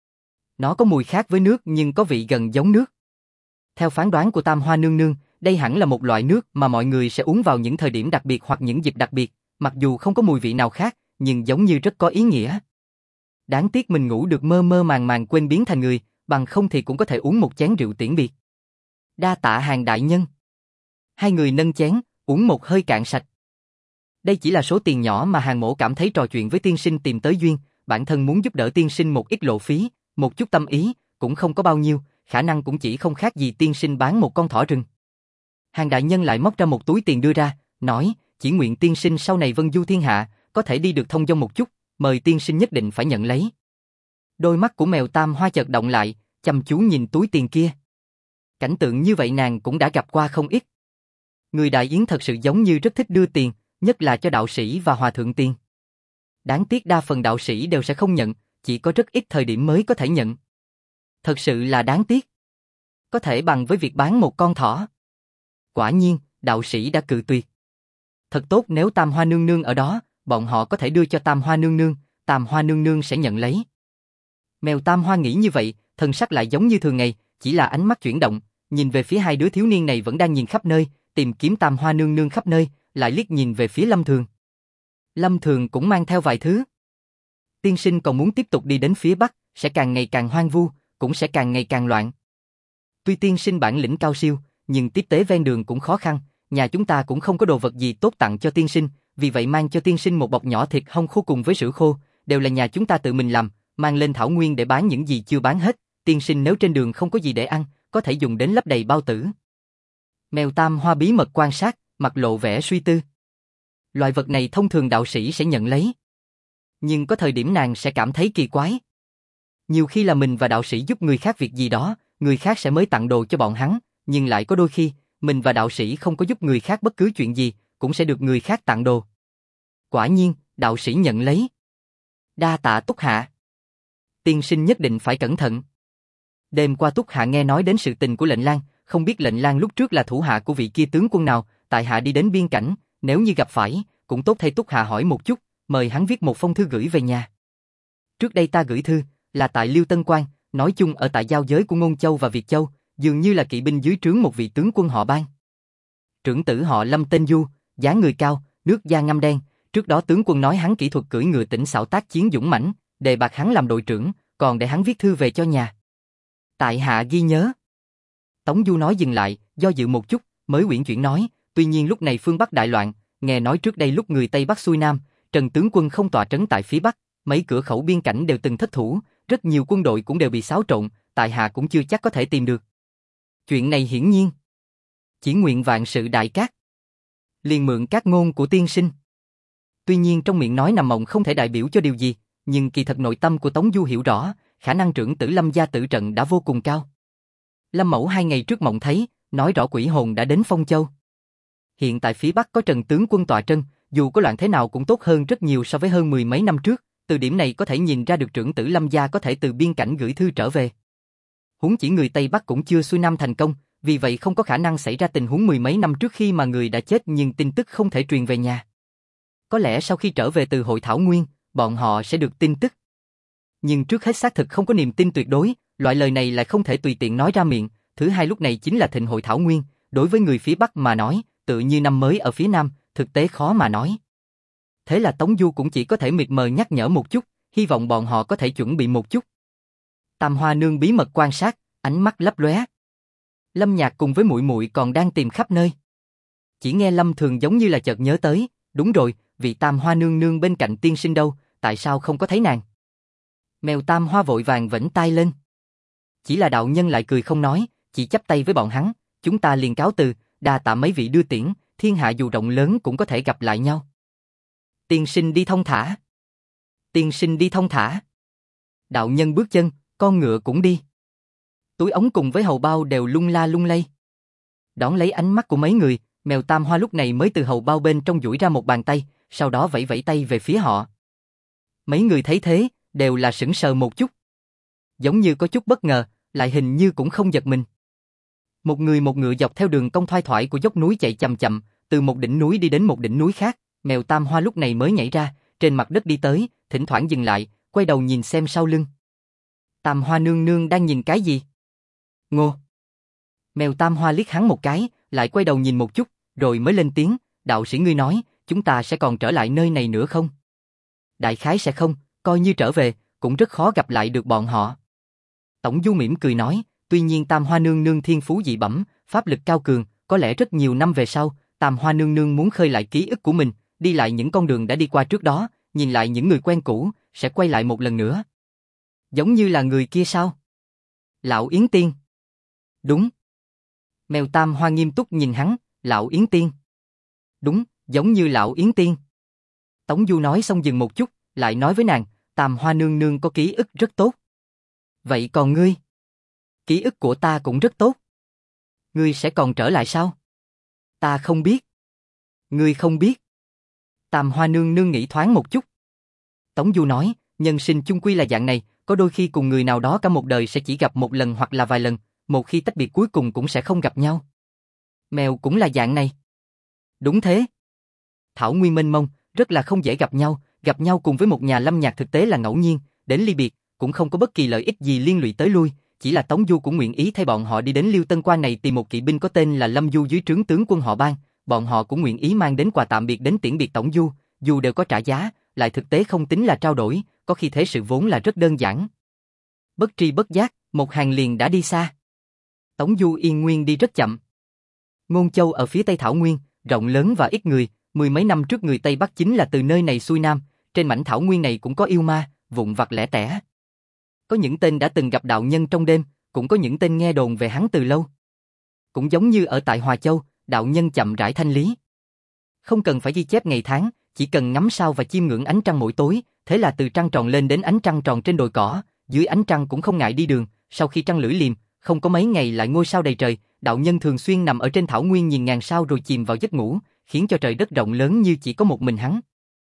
Nó có mùi khác với nước nhưng có vị gần giống nước. Theo phán đoán của Tam Hoa nương nương, đây hẳn là một loại nước mà mọi người sẽ uống vào những thời điểm đặc biệt hoặc những dịp đặc biệt, mặc dù không có mùi vị nào khác, nhưng giống như rất có ý nghĩa. Đáng tiếc mình ngủ được mơ mơ màng màng quên biến thành người, bằng không thì cũng có thể uống một chén rượu tiễn biệt. Đa tạ Hàng đại nhân. Hai người nâng chén, uống một hơi cạn sạch. Đây chỉ là số tiền nhỏ mà Hàng mỗ cảm thấy trò chuyện với tiên sinh tìm tới duyên, bản thân muốn giúp đỡ tiên sinh một ít lộ phí, một chút tâm ý, cũng không có bao nhiêu, khả năng cũng chỉ không khác gì tiên sinh bán một con thỏ rừng. Hàng đại nhân lại móc ra một túi tiền đưa ra, nói, chỉ nguyện tiên sinh sau này vân du thiên hạ, có thể đi được thông dong một chút, mời tiên sinh nhất định phải nhận lấy. Đôi mắt của mèo Tam Hoa chợt động lại, chăm chú nhìn túi tiền kia. Cảnh tượng như vậy nàng cũng đã gặp qua không ít. Người đại yến thật sự giống như rất thích đưa tiền, nhất là cho đạo sĩ và hòa thượng tiền. Đáng tiếc đa phần đạo sĩ đều sẽ không nhận, chỉ có rất ít thời điểm mới có thể nhận. Thật sự là đáng tiếc. Có thể bằng với việc bán một con thỏ. Quả nhiên, đạo sĩ đã cự tuyệt. Thật tốt nếu Tam Hoa nương nương ở đó, bọn họ có thể đưa cho Tam Hoa nương nương, Tam Hoa nương nương sẽ nhận lấy. Mèo Tam Hoa nghĩ như vậy, thần sắc lại giống như thường ngày, chỉ là ánh mắt chuyển động, nhìn về phía hai đứa thiếu niên này vẫn đang nhìn khắp nơi, tìm kiếm Tam Hoa nương nương khắp nơi, lại liếc nhìn về phía Lâm Thường. Lâm Thường cũng mang theo vài thứ. Tiên sinh còn muốn tiếp tục đi đến phía Bắc, sẽ càng ngày càng hoang vu, cũng sẽ càng ngày càng loạn. Tuy tiên sinh bản lĩnh cao siêu, nhưng tiếp tế ven đường cũng khó khăn, nhà chúng ta cũng không có đồ vật gì tốt tặng cho tiên sinh, vì vậy mang cho tiên sinh một bọc nhỏ thịt hông khô cùng với sữa khô, đều là nhà chúng ta tự mình làm, mang lên thảo nguyên để bán những gì chưa bán hết, tiên sinh nếu trên đường không có gì để ăn, có thể dùng đến lấp đầy bao tử. Mèo Tam Hoa bí mật quan sát, mặt lộ vẻ suy tư. Loại vật này thông thường đạo sĩ sẽ nhận lấy. Nhưng có thời điểm nàng sẽ cảm thấy kỳ quái. Nhiều khi là mình và đạo sĩ giúp người khác việc gì đó, người khác sẽ mới tặng đồ cho bọn hắn, nhưng lại có đôi khi, mình và đạo sĩ không có giúp người khác bất cứ chuyện gì, cũng sẽ được người khác tặng đồ. Quả nhiên, đạo sĩ nhận lấy. Đa tạ Túc Hạ. Tiên sinh nhất định phải cẩn thận. Đêm qua Túc Hạ nghe nói đến sự tình của lệnh Lang, không biết lệnh Lang lúc trước là thủ hạ của vị kia tướng quân nào, tại hạ đi đến biên cảnh, nếu như gặp phải, cũng tốt thay Túc Hạ hỏi một chút, mời hắn viết một phong thư gửi về nhà. Trước đây ta gửi thư, là tại Liêu Tân Quan, nói chung ở tại giao giới của Ngôn Châu và Việt Châu, dường như là kỵ binh dưới trướng một vị tướng quân họ Ban. Trưởng tử họ Lâm tên Du, dáng người cao, nước da ngăm đen, trước đó tướng quân nói hắn kỹ thuật cưỡi ngựa tỉnh xảo tác chiến dũng mãnh, đề bạt hắn làm đội trưởng, còn để hắn viết thư về cho nhà. Tại hạ ghi nhớ. Tống Du nói dừng lại, do dự một chút, mới uyển chuyển nói, tuy nhiên lúc này phương Bắc đại loạn, nghe nói trước đây lúc người Tây Bắc xuôi Nam, Trần tướng quân không tọa trấn tại phía Bắc, mấy cửa khẩu biên cảnh đều từng thất thủ, rất nhiều quân đội cũng đều bị xáo trộn, tại hạ cũng chưa chắc có thể tìm được. Chuyện này hiển nhiên, chỉ nguyện vạn sự đại cát. Liền mượn các ngôn của tiên sinh. Tuy nhiên trong miệng nói nằm mộng không thể đại biểu cho điều gì, nhưng kỳ thật nội tâm của Tống Du hiểu rõ, khả năng trưởng tử Lâm gia tử trận đã vô cùng cao. Lâm Mẫu hai ngày trước mộng thấy, nói rõ quỷ hồn đã đến Phong Châu. Hiện tại phía Bắc có Trần tướng quân tọa trấn, dù có loạn thế nào cũng tốt hơn rất nhiều so với hơn mười mấy năm trước, từ điểm này có thể nhìn ra được trưởng tử Lâm gia có thể từ biên cảnh gửi thư trở về. Huống chỉ người Tây Bắc cũng chưa xuôi Nam thành công, vì vậy không có khả năng xảy ra tình huống mười mấy năm trước khi mà người đã chết nhưng tin tức không thể truyền về nhà. Có lẽ sau khi trở về từ hội thảo nguyên, bọn họ sẽ được tin tức. Nhưng trước hết xác thực không có niềm tin tuyệt đối, loại lời này lại không thể tùy tiện nói ra miệng. Thứ hai lúc này chính là thịnh hội thảo nguyên, đối với người phía Bắc mà nói, tự như năm mới ở phía Nam, thực tế khó mà nói. Thế là Tống Du cũng chỉ có thể mịt mờ nhắc nhở một chút, hy vọng bọn họ có thể chuẩn bị một chút. Tam Hoa nương bí mật quan sát, ánh mắt lấp lóe. Lâm Nhạc cùng với muội muội còn đang tìm khắp nơi. Chỉ nghe Lâm Thường giống như là chợt nhớ tới, đúng rồi, vị Tam Hoa nương nương bên cạnh tiên sinh đâu, tại sao không có thấy nàng? Mèo Tam Hoa vội vàng vẫy tay lên. Chỉ là đạo nhân lại cười không nói, chỉ chắp tay với bọn hắn, chúng ta liền cáo từ, đa tạ mấy vị đưa tiễn, thiên hạ dù rộng lớn cũng có thể gặp lại nhau. Tiên sinh đi thông thả. Tiên sinh đi thông thả. Đạo nhân bước chân, con ngựa cũng đi. Túi ống cùng với hầu bao đều lung la lung lay. Đón lấy ánh mắt của mấy người, mèo Tam Hoa lúc này mới từ hầu bao bên trong duỗi ra một bàn tay, sau đó vẫy vẫy tay về phía họ. Mấy người thấy thế, đều là sững sờ một chút. Giống như có chút bất ngờ, lại hình như cũng không giật mình. Một người một ngựa dọc theo đường cong thoai thoải của dốc núi chạy chậm chậm, từ một đỉnh núi đi đến một đỉnh núi khác, mèo Tam Hoa lúc này mới nhảy ra, trên mặt đất đi tới, thỉnh thoảng dừng lại, quay đầu nhìn xem sau lưng. Tam Hoa nương nương đang nhìn cái gì? Ngô. Mèo Tam Hoa liếc hắn một cái, lại quay đầu nhìn một chút, rồi mới lên tiếng, đạo sĩ ngươi nói, chúng ta sẽ còn trở lại nơi này nữa không? Đại khái sẽ không, coi như trở về, cũng rất khó gặp lại được bọn họ. Tổng Du mỉm cười nói, tuy nhiên Tam Hoa nương nương thiên phú dị bẩm, pháp lực cao cường, có lẽ rất nhiều năm về sau, Tam Hoa nương nương muốn khơi lại ký ức của mình, đi lại những con đường đã đi qua trước đó, nhìn lại những người quen cũ, sẽ quay lại một lần nữa. Giống như là người kia sao? Lão Yến Tiên. Đúng. Mèo Tam Hoa nghiêm túc nhìn hắn, Lão Yến Tiên. Đúng, giống như Lão Yến Tiên. Tống Du nói xong dừng một chút, lại nói với nàng, Tam Hoa nương nương có ký ức rất tốt. Vậy còn ngươi? Ký ức của ta cũng rất tốt. Ngươi sẽ còn trở lại sao? Ta không biết. Ngươi không biết. Tam Hoa nương nương nghĩ thoáng một chút. Tống Du nói, nhân sinh chung quy là dạng này, có đôi khi cùng người nào đó cả một đời sẽ chỉ gặp một lần hoặc là vài lần, một khi tách biệt cuối cùng cũng sẽ không gặp nhau. Mèo cũng là dạng này. Đúng thế. Thảo nguyên mênh mông, rất là không dễ gặp nhau, gặp nhau cùng với một nhà Lâm Nhạc thực tế là ngẫu nhiên, đến ly biệt, cũng không có bất kỳ lợi ích gì liên lụy tới lui, chỉ là Tống Du cũng nguyện ý thay bọn họ đi đến Liêu Tân Quan này tìm một kỵ binh có tên là Lâm Du dưới trướng tướng quân họ Ban, bọn họ cũng nguyện ý mang đến quà tạm biệt đến tiễn biệt Tống Du, dù đều có trả giá, lại thực tế không tính là trao đổi, có khi thế sự vốn là rất đơn giản. Bất tri bất giác, một hàng liền đã đi xa. Tống Du yên nguyên đi rất chậm. Ngôn Châu ở phía tây thảo nguyên, rộng lớn và ít người, mười mấy năm trước người Tây Bắc chính là từ nơi này xuôi nam, trên mảnh thảo nguyên này cũng có yêu ma, vụn vặt lẻ tẻ. Có những tên đã từng gặp đạo nhân trong đêm, cũng có những tên nghe đồn về hắn từ lâu. Cũng giống như ở tại Hòa Châu, đạo nhân chậm rãi thanh lý. Không cần phải ghi chép ngày tháng, chỉ cần ngắm sao và chiêm ngưỡng ánh trăng mỗi tối, thế là từ trăng tròn lên đến ánh trăng tròn trên đồi cỏ, dưới ánh trăng cũng không ngại đi đường, sau khi trăng lưỡi liềm, không có mấy ngày lại ngôi sao đầy trời, đạo nhân thường xuyên nằm ở trên thảo nguyên nhìn ngàn sao rồi chìm vào giấc ngủ, khiến cho trời đất rộng lớn như chỉ có một mình hắn.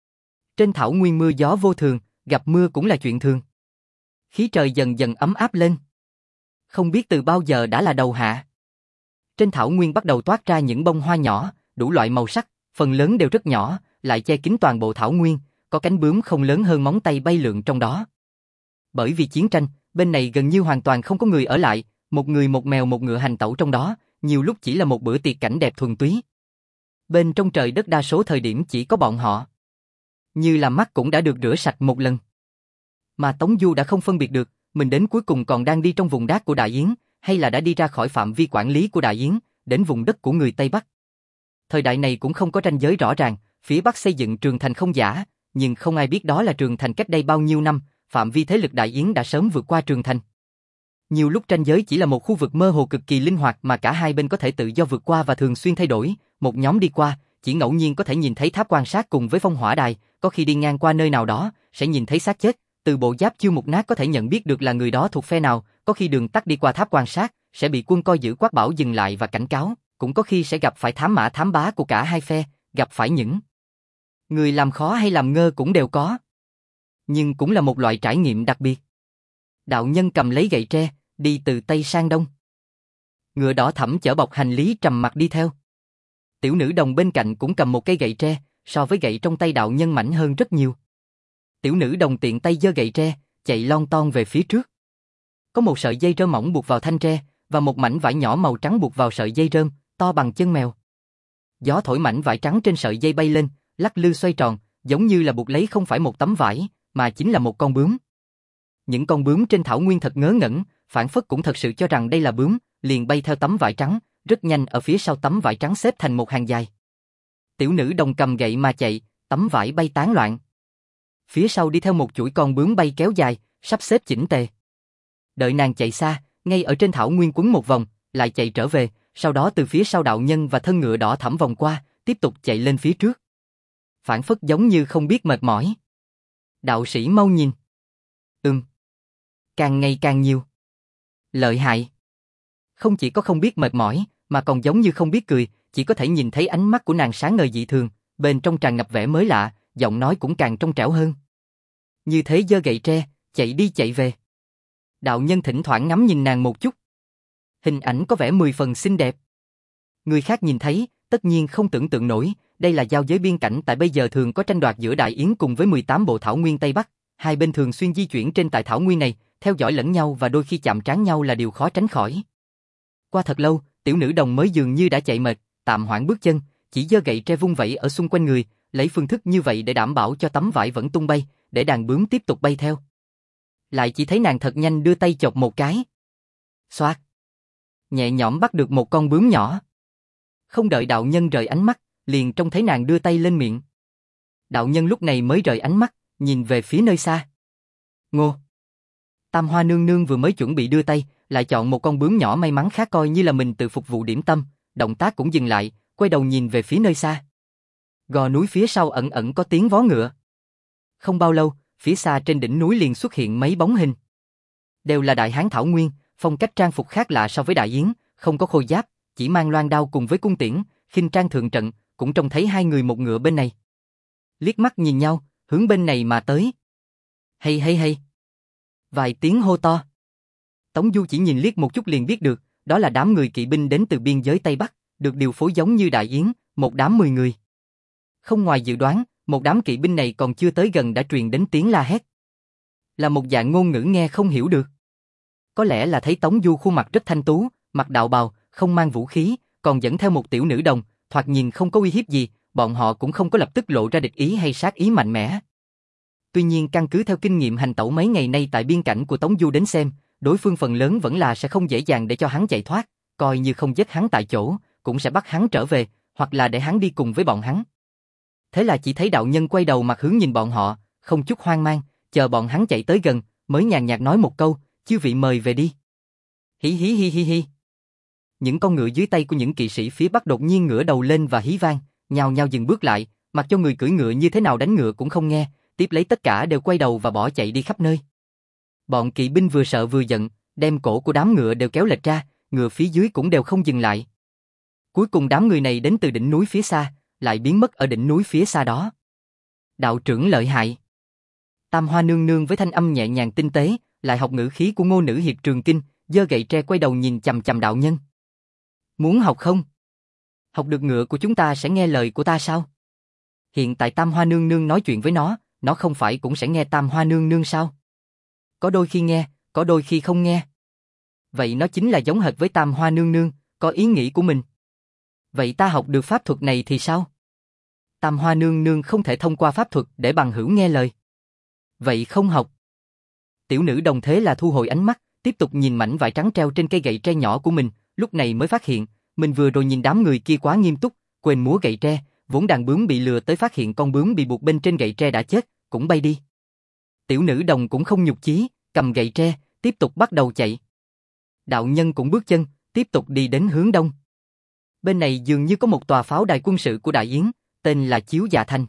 Trên thảo nguyên mưa gió vô thường, gặp mưa cũng là chuyện thường. Khí trời dần dần ấm áp lên. Không biết từ bao giờ đã là đầu hạ. Trên thảo nguyên bắt đầu toát ra những bông hoa nhỏ, đủ loại màu sắc, phần lớn đều rất nhỏ, lại che kín toàn bộ thảo nguyên, có cánh bướm không lớn hơn móng tay bay lượn trong đó. Bởi vì chiến tranh, bên này gần như hoàn toàn không có người ở lại, một người một mèo một ngựa hành tẩu trong đó, nhiều lúc chỉ là một bữa tiệc cảnh đẹp thuần túy. Bên trong trời đất đa số thời điểm chỉ có bọn họ. Như là mắt cũng đã được rửa sạch một lần. Mà Tống Du đã không phân biệt được, mình đến cuối cùng còn đang đi trong vùng đát của Đại Yến, hay là đã đi ra khỏi phạm vi quản lý của Đại Yến, đến vùng đất của người Tây Bắc. Thời đại này cũng không có ranh giới rõ ràng, phía Bắc xây dựng Trường Thành không giả, nhưng không ai biết đó là Trường Thành cách đây bao nhiêu năm, phạm vi thế lực Đại Yến đã sớm vượt qua Trường Thành. Nhiều lúc ranh giới chỉ là một khu vực mơ hồ cực kỳ linh hoạt mà cả hai bên có thể tự do vượt qua và thường xuyên thay đổi, một nhóm đi qua, chỉ ngẫu nhiên có thể nhìn thấy tháp quan sát cùng với phong hỏa đài, có khi đi ngang qua nơi nào đó, sẽ nhìn thấy xác chết, từ bộ giáp chưa mục nát có thể nhận biết được là người đó thuộc phe nào, có khi đường tắt đi qua tháp quan sát, sẽ bị quân coi giữ quát bảo dừng lại và cảnh cáo, cũng có khi sẽ gặp phải thám mã thám bá của cả hai phe, gặp phải những người làm khó hay làm ngơ cũng đều có. Nhưng cũng là một loại trải nghiệm đặc biệt. Đạo nhân cầm lấy gậy tre, đi từ Tây sang Đông. Ngựa đỏ thẫm chở bọc hành lý trầm mặc đi theo. Tiểu nữ đồng bên cạnh cũng cầm một cây gậy tre, so với gậy trong tay đạo nhân mảnh hơn rất nhiều. Tiểu nữ đồng tiện tay giơ gậy tre, chạy lon ton về phía trước. Có một sợi dây rơm mỏng buộc vào thanh tre, và một mảnh vải nhỏ màu trắng buộc vào sợi dây rơm, to bằng chân mèo. Gió thổi mảnh vải trắng trên sợi dây bay lên, lắc lư xoay tròn, giống như là buộc lấy không phải một tấm vải, mà chính là một con bướm. Những con bướm trên thảo nguyên thật ngớ ngẩn, phản phất cũng thật sự cho rằng đây là bướm, liền bay theo tấm vải trắng, rất nhanh ở phía sau tấm vải trắng xếp thành một hàng dài. Tiểu nữ đồng cầm gậy mà chạy, tấm vải bay tán loạn. Phía sau đi theo một chuỗi con bướm bay kéo dài, sắp xếp chỉnh tề. Đợi nàng chạy xa, ngay ở trên thảo nguyên quấn một vòng, lại chạy trở về, sau đó từ phía sau đạo nhân và thân ngựa đỏ thẫm vòng qua, tiếp tục chạy lên phía trước. Phản phất giống như không biết mệt mỏi. Đạo sĩ mau nhìn. Ừm. Càng ngày càng nhiều. Lợi hại. Không chỉ có không biết mệt mỏi, mà còn giống như không biết cười, chỉ có thể nhìn thấy ánh mắt của nàng sáng ngời dị thường, bên trong tràn ngập vẻ mới lạ, giọng nói cũng càng trong trẻo hơn. Như thế giơ gậy tre, chạy đi chạy về. Đạo nhân thỉnh thoảng ngắm nhìn nàng một chút. Hình ảnh có vẻ mười phần xinh đẹp. Người khác nhìn thấy, tất nhiên không tưởng tượng nổi, đây là giao giới biên cảnh tại bây giờ thường có tranh đoạt giữa Đại Yến cùng với mười tám bộ thảo nguyên Tây Bắc, hai bên thường xuyên di chuyển trên tại thảo nguyên này, theo dõi lẫn nhau và đôi khi chạm trán nhau là điều khó tránh khỏi. Qua thật lâu, tiểu nữ đồng mới dường như đã chạy mệt, tạm hoãn bước chân, chỉ giơ gậy tre vung vẩy ở xung quanh người, lấy phương thức như vậy để đảm bảo cho tấm vải vẫn tung bay, để đàn bướm tiếp tục bay theo. Lại chỉ thấy nàng thật nhanh đưa tay chộp một cái. Xoát. Nhẹ nhõm bắt được một con bướm nhỏ. Không đợi đạo nhân rời ánh mắt, liền trông thấy nàng đưa tay lên miệng. Đạo nhân lúc này mới rời ánh mắt, nhìn về phía nơi xa. Ngô. Tam Hoa nương nương vừa mới chuẩn bị đưa tay, lại chọn một con bướm nhỏ may mắn khác coi như là mình tự phục vụ điểm tâm, động tác cũng dừng lại, quay đầu nhìn về phía nơi xa. Gò núi phía sau ẩn ẩn có tiếng vó ngựa. Không bao lâu, phía xa trên đỉnh núi liền xuất hiện mấy bóng hình. Đều là đại hán thảo nguyên, phong cách trang phục khác lạ so với Đại Yến, không có khôi giáp, chỉ mang loan đao cùng với cung tiễn, khinh trang thượng trận, cũng trông thấy hai người một ngựa bên này. Liếc mắt nhìn nhau, hướng bên này mà tới. Hay hay hay. Vài tiếng hô to. Tống Du chỉ nhìn liếc một chút liền biết được, đó là đám người kỵ binh đến từ biên giới Tây Bắc, được điều phối giống như Đại Yến, một đám mười người. Không ngoài dự đoán, một đám kỵ binh này còn chưa tới gần đã truyền đến tiếng la hét. Là một dạng ngôn ngữ nghe không hiểu được. Có lẽ là thấy Tống Du khuôn mặt rất thanh tú, mặc đạo bào, không mang vũ khí, còn dẫn theo một tiểu nữ đồng, thoạt nhìn không có uy hiếp gì, bọn họ cũng không có lập tức lộ ra địch ý hay sát ý mạnh mẽ. Tuy nhiên căn cứ theo kinh nghiệm hành tẩu mấy ngày nay tại biên cảnh của Tống Du đến xem, đối phương phần lớn vẫn là sẽ không dễ dàng để cho hắn chạy thoát, coi như không giết hắn tại chỗ, cũng sẽ bắt hắn trở về, hoặc là để hắn đi cùng với bọn hắn. Thế là chỉ thấy đạo nhân quay đầu mặt hướng nhìn bọn họ, không chút hoang mang, chờ bọn hắn chạy tới gần, mới nhàn nhạt nói một câu, chư vị mời về đi. Hí hí hi hi hi. Những con ngựa dưới tay của những kỵ sĩ phía bắc đột nhiên ngửa đầu lên và hí vang, nhao nhao dừng bước lại, mặc cho người cưỡi ngựa như thế nào đánh ngựa cũng không nghe, tiếp lấy tất cả đều quay đầu và bỏ chạy đi khắp nơi. Bọn kỵ binh vừa sợ vừa giận, đem cổ của đám ngựa đều kéo lệch ra, ngựa phía dưới cũng đều không dừng lại. Cuối cùng đám người này đến từ đỉnh núi phía xa, lại biến mất ở đỉnh núi phía xa đó. Đạo trưởng lợi hại. Tam Hoa nương nương với thanh âm nhẹ nhàng tinh tế, lại học ngữ khí của Ngô Nữ Hiệp Trường Kinh, giơ gậy tre quay đầu nhìn chằm chằm đạo nhân. Muốn học không? Học được ngựa của chúng ta sẽ nghe lời của ta sao? Hiện tại Tam Hoa nương nương nói chuyện với nó, nó không phải cũng sẽ nghe Tam Hoa nương nương sao? Có đôi khi nghe, có đôi khi không nghe. Vậy nó chính là giống hệt với Tam Hoa nương nương, có ý nghĩ của mình. Vậy ta học được pháp thuật này thì sao? Tam Hoa nương nương không thể thông qua pháp thuật để bằng hữu nghe lời. Vậy không học. Tiểu nữ đồng thế là thu hồi ánh mắt, tiếp tục nhìn mảnh vải trắng treo trên cây gậy tre nhỏ của mình, lúc này mới phát hiện, mình vừa rồi nhìn đám người kia quá nghiêm túc, quên múa gậy tre, vốn đàn bướm bị lừa tới phát hiện con bướm bị buộc bên trên gậy tre đã chết, cũng bay đi. Tiểu nữ đồng cũng không nhục chí, cầm gậy tre, tiếp tục bắt đầu chạy. Đạo nhân cũng bước chân, tiếp tục đi đến hướng đông. Bên này dường như có một tòa pháo đài quân sự của Đại Yến, tên là Chiếu Dạ Thành.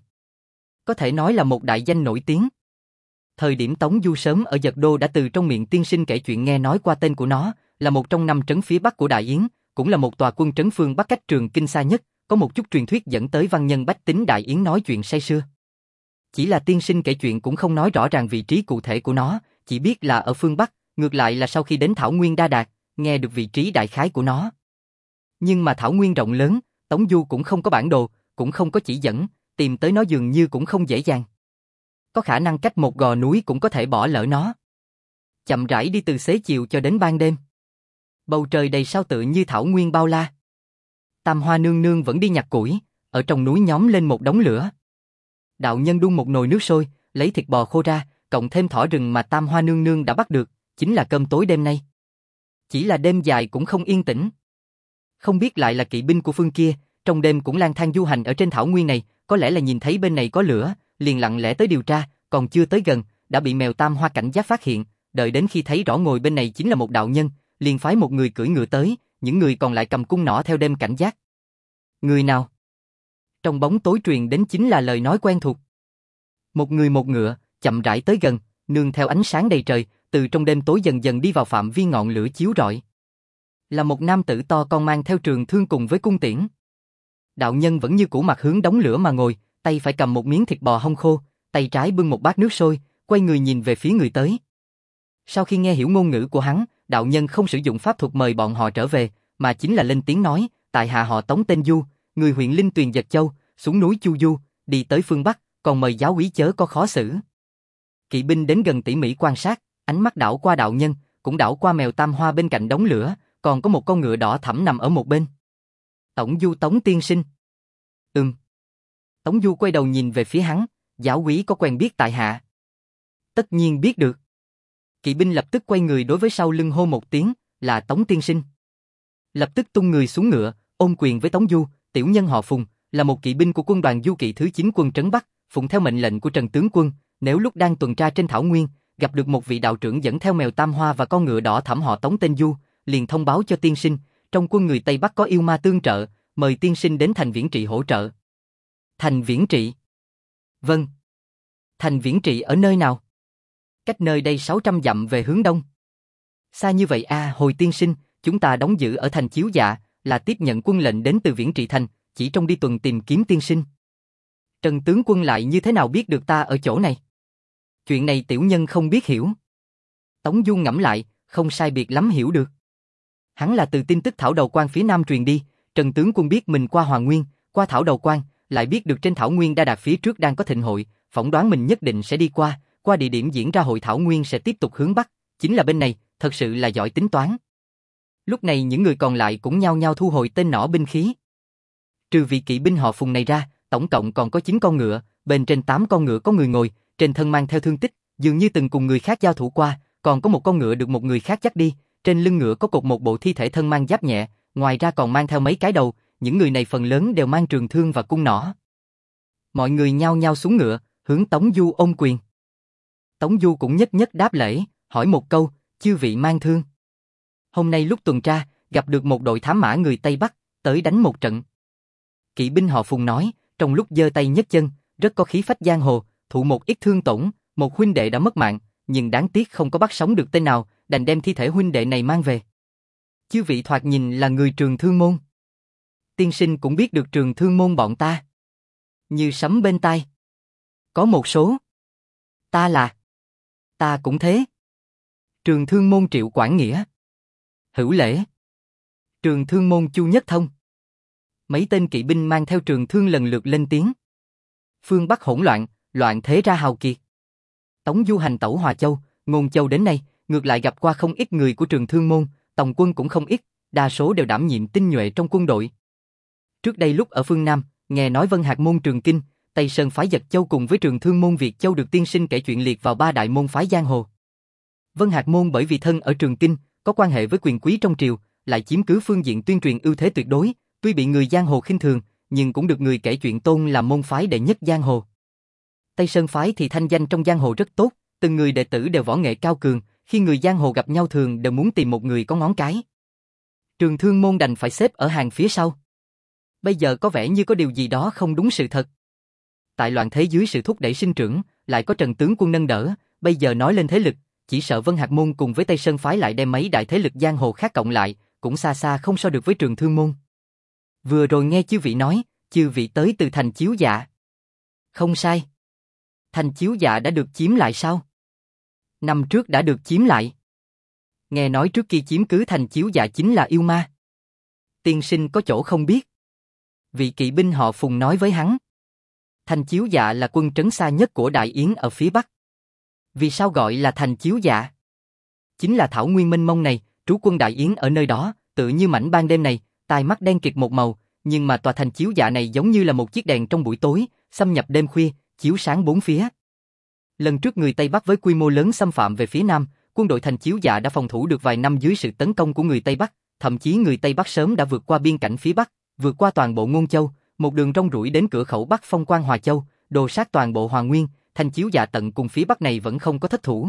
Có thể nói là một đại danh nổi tiếng. Thời điểm Tống Du sớm ở Dật Đô đã từ trong miệng tiên sinh kể chuyện nghe nói qua tên của nó, là một trong năm trấn phía bắc của Đại Yến, cũng là một tòa quân trấn phương bắc cách Trường Kinh xa nhất, có một chút truyền thuyết dẫn tới văn nhân bách tính Đại Yến nói chuyện say sưa. Chỉ là tiên sinh kể chuyện cũng không nói rõ ràng vị trí cụ thể của nó, chỉ biết là ở phương bắc, ngược lại là sau khi đến Thảo Nguyên Đa Đạt, nghe được vị trí đại khái của nó. Nhưng mà Thảo Nguyên rộng lớn, Tống Du cũng không có bản đồ, cũng không có chỉ dẫn, tìm tới nó dường như cũng không dễ dàng. Có khả năng cách một gò núi cũng có thể bỏ lỡ nó. Chậm rãi đi từ xế chiều cho đến ban đêm. Bầu trời đầy sao tự như thảo nguyên bao la. Tam Hoa nương nương vẫn đi nhặt củi, ở trong núi nhóm lên một đống lửa. Đạo nhân đun một nồi nước sôi, lấy thịt bò khô ra, cộng thêm thỏ rừng mà Tam Hoa nương nương đã bắt được, chính là cơm tối đêm nay. Chỉ là đêm dài cũng không yên tĩnh. Không biết lại là kỵ binh của phương kia, trong đêm cũng lang thang du hành ở trên thảo nguyên này, có lẽ là nhìn thấy bên này có lửa, liền lặng lẽ tới điều tra, còn chưa tới gần, đã bị mèo Tam Hoa cảnh giác phát hiện, đợi đến khi thấy rõ ngồi bên này chính là một đạo nhân, liền phái một người cưỡi ngựa tới, những người còn lại cầm cung nỏ theo đêm cảnh giác. Người nào? Trong bóng tối truyền đến chính là lời nói quen thuộc. Một người một ngựa, chậm rãi tới gần, nương theo ánh sáng đầy trời, từ trong đêm tối dần dần đi vào phạm vi ngọn lửa chiếu rọi. Là một nam tử to con mang theo trường thương cùng với cung tiễn. Đạo nhân vẫn như cũ mặt hướng đống lửa mà ngồi, tay phải cầm một miếng thịt bò hông khô, tay trái bưng một bát nước sôi, quay người nhìn về phía người tới. Sau khi nghe hiểu ngôn ngữ của hắn, đạo nhân không sử dụng pháp thuật mời bọn họ trở về, mà chính là lên tiếng nói, tại hạ họ Tống tên Du, người huyện Linh Tuyền Dật Châu, xuống núi Chu Du, đi tới phương Bắc, còn mời giáo úy chớ có khó xử. Kỵ binh đến gần tỉ mỉ quan sát, ánh mắt đảo qua đạo nhân, cũng đảo qua mèo Tam Hoa bên cạnh đống lửa, còn có một con ngựa đỏ thẫm nằm ở một bên. Tổng Du Tống tiên sinh. Ừm. Tống Du quay đầu nhìn về phía hắn, giáo úy có quen biết tại hạ? Tất nhiên biết được. Kỵ binh lập tức quay người đối với sau lưng hô một tiếng, là Tống tiên sinh. Lập tức tung người xuống ngựa, ôm quyền với Tống Du, tiểu nhân họ Phùng, là một kỵ binh của quân đoàn du kỵ thứ chín quân trấn Bắc, phụng theo mệnh lệnh của Trần tướng quân, nếu lúc đang tuần tra trên thảo nguyên, gặp được một vị đạo trưởng dẫn theo mèo Tam Hoa và con ngựa đỏ thẫm họ Tống tên Du, liền thông báo cho tiên sinh, trong quân người Tây Bắc có yêu ma tương trợ, mời tiên sinh đến thành Viễn Trị hỗ trợ. Thành Viễn Trị? Vâng. Thành Viễn Trị ở nơi nào? Cách nơi đây sáu trăm dặm về hướng đông. Xa như vậy a, à, hồi tiên sinh, chúng ta đóng giữ ở thành Chiếu Dạ, là tiếp nhận quân lệnh đến từ Viễn Trị thành, chỉ trong đi tuần tìm kiếm tiên sinh. Trần tướng quân lại như thế nào biết được ta ở chỗ này? Chuyện này tiểu nhân không biết hiểu. Tống Du ngẫm lại, không sai biệt lắm hiểu được. Hắn là từ tin tức Thảo Đầu Quan phía Nam truyền đi, Trần tướng quân biết mình qua Hoàng Nguyên, qua Thảo Đầu Quan, lại biết được trên Thảo Nguyên Đa Đạt phía trước đang có thịnh hội, phỏng đoán mình nhất định sẽ đi qua, qua địa điểm diễn ra hội Thảo Nguyên sẽ tiếp tục hướng Bắc, chính là bên này, thật sự là giỏi tính toán. Lúc này những người còn lại cũng nhao nhao thu hồi tên nỏ binh khí. Trừ vị kỵ binh họ Phùng này ra, tổng cộng còn có chín con ngựa, bên trên tám con ngựa có người ngồi, trên thân mang theo thương tích, dường như từng cùng người khác giao thủ qua, còn có một con ngựa được một người khác dắt đi, trên lưng ngựa có cột một bộ thi thể thân mang giáp nhẹ, ngoài ra còn mang theo mấy cái đầu, những người này phần lớn đều mang trường thương và cung nỏ. Mọi người nhao nhao xuống ngựa, hướng Tống Du ôm quyền. Tống Du cũng nhất nhất đáp lễ, hỏi một câu, chư vị mang thương. Hôm nay lúc tuần tra, gặp được một đội thám mã người Tây Bắc, tới đánh một trận. Kỵ binh họ Phùng nói, trong lúc giơ tay nhấc chân, rất có khí phách giang hồ, thụ một ít thương tổn, một huynh đệ đã mất mạng, nhưng đáng tiếc không có bắt sống được tên nào, đành đem thi thể huynh đệ này mang về. Chư vị thoạt nhìn là người Trường Thương môn. Tiên sinh cũng biết được Trường Thương môn bọn ta. Như sấm bên tai. Có một số. Ta là. Ta cũng thế. Trường Thương môn Triệu Quảng Nghĩa. Hữu Lễ. Trường Thương môn Chu Nhất Thông. Mấy tên kỵ binh mang theo trường thương lần lượt lên tiếng. Phương Bắc hỗn loạn, loạn thế ra hào kiệt. Tống Du hành tẩu Hòa Châu, Ngôn Châu đến nay, ngược lại gặp qua không ít người của Trường Thương môn, tổng quân cũng không ít, đa số đều đảm nhiệm tinh nhuệ trong quân đội. Trước đây lúc ở phương Nam, nghe nói Vân Hạc môn Trường Kinh, Tây Sơn phái Dật Châu cùng với Trường Thương môn Việt Châu được tiên sinh kể chuyện liệt vào ba đại môn phái giang hồ. Vân Hạc môn bởi vì thân ở Trường Kinh, có quan hệ với quyền quý trong triều, lại chiếm cứ phương diện tuyên truyền ưu thế tuyệt đối, tuy bị người giang hồ khinh thường, nhưng cũng được người kể chuyện tôn là môn phái đệ nhất giang hồ. Tây Sơn phái thì thanh danh trong giang hồ rất tốt, từng người đệ tử đều võ nghệ cao cường, khi người giang hồ gặp nhau thường đều muốn tìm một người có ngón cái. Trường Thương môn đành phải xếp ở hàng phía sau. Bây giờ có vẻ như có điều gì đó không đúng sự thật. Tại loạn thế dưới sự thúc đẩy sinh trưởng, lại có Trần tướng quân nâng đỡ, bây giờ nói lên thế lực, chỉ sợ Vân Hạc môn cùng với Tây Sơn phái lại đem mấy đại thế lực giang hồ khác cộng lại, cũng xa xa không so được với Trường Thương môn. Vừa rồi nghe chư vị nói, chư vị tới từ thành Chiếu Dạ. Không sai. Thành Chiếu Dạ đã được chiếm lại sao? Năm trước đã được chiếm lại. Nghe nói trước khi chiếm cứ thành Chiếu Dạ chính là yêu ma. Tiên sinh có chỗ không biết. Vị kỵ binh họ Phùng nói với hắn. Thành Chiếu Dạ là quân trấn xa nhất của Đại Yến ở phía Bắc. Vì sao gọi là thành Chiếu Dạ? Chính là thảo nguyên mênh mông này, trú quân Đại Yến ở nơi đó, tự như mảnh ban đêm này, tai mắt đen kịt một màu, nhưng mà tòa thành Chiếu Dạ này giống như là một chiếc đèn trong buổi tối, xâm nhập đêm khuya, chiếu sáng bốn phía. Lần trước người Tây Bắc với quy mô lớn xâm phạm về phía Nam, quân đội thành Chiếu Dạ đã phòng thủ được vài năm dưới sự tấn công của người Tây Bắc, thậm chí người Tây Bắc sớm đã vượt qua biên cảnh phía Bắc, vượt qua toàn bộ Ngôn Châu, một đường rong ruổi đến cửa khẩu Bắc Phong Quan Hòa Châu, đồ sát toàn bộ Hòa Nguyên, thành Chiếu Dạ tận cùng phía Bắc này vẫn không có thất thủ.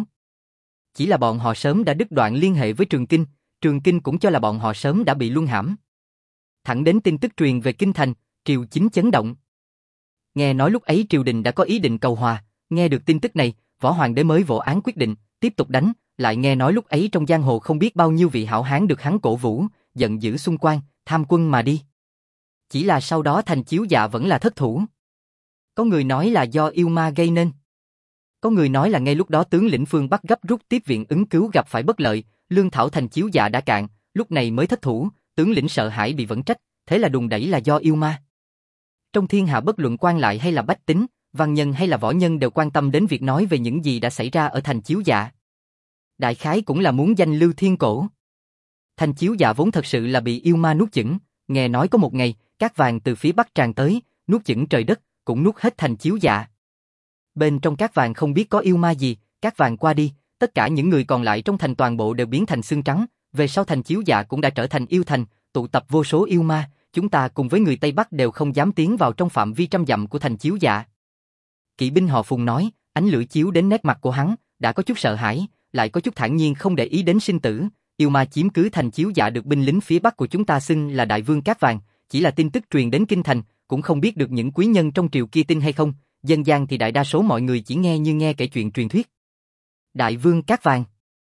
Chỉ là bọn họ sớm đã đứt đoạn liên hệ với Trường Kinh, Trường Kinh cũng cho là bọn họ sớm đã bị luân hãm. Thẳng đến tin tức truyền về Kinh Thành, triều chính chấn động. Nghe nói lúc ấy triều đình đã có ý định cầu hòa, nghe được tin tức này, võ hoàng đế mới vỗ án quyết định, tiếp tục đánh, lại nghe nói lúc ấy trong giang hồ không biết bao nhiêu vị hảo hán được hắn cổ vũ, giận dữ xung quan, tham quân mà đi. Chỉ là sau đó thành Chiếu Dạ vẫn là thất thủ. Có người nói là do yêu ma gây nên. Có người nói là ngay lúc đó tướng lĩnh phương Bắc gấp rút tiếp viện ứng cứu gặp phải bất lợi, lương thảo thành Chiếu Dạ đã cạn, lúc này mới thất thủ, tướng lĩnh sợ hãi bị vẫn trách, thế là đùng đẩy là do yêu ma. Trong thiên hạ bất luận quan lại hay là bách tính, văn nhân hay là võ nhân đều quan tâm đến việc nói về những gì đã xảy ra ở thành Chiếu Dạ. Đại khái cũng là muốn danh lưu thiên cổ. Thành Chiếu Dạ vốn thật sự là bị yêu ma nuốt chửng, nghe nói có một ngày, cát vàng từ phía Bắc tràn tới, nuốt chửng trời đất, cũng nuốt hết thành Chiếu Dạ. Bên trong cát vàng không biết có yêu ma gì, cát vàng qua đi, tất cả những người còn lại trong thành toàn bộ đều biến thành xương trắng, về sau thành Chiếu Dạ cũng đã trở thành yêu thành, tụ tập vô số yêu ma, chúng ta cùng với người Tây Bắc đều không dám tiến vào trong phạm vi trăm dặm của thành Chiếu Dạ. Kỵ binh họ Phùng nói, ánh lửa chiếu đến nét mặt của hắn, đã có chút sợ hãi, lại có chút thản nhiên không để ý đến sinh tử, yêu ma chiếm cứ thành Chiếu Dạ được binh lính phía Bắc của chúng ta xưng là Đại Vương Cát Vàng, chỉ là tin tức truyền đến kinh thành, cũng không biết được những quý nhân trong triều kia tin hay không, dân gian thì đại đa số mọi người chỉ nghe như nghe kể chuyện truyền thuyết. Đại Vương Cát Vàng.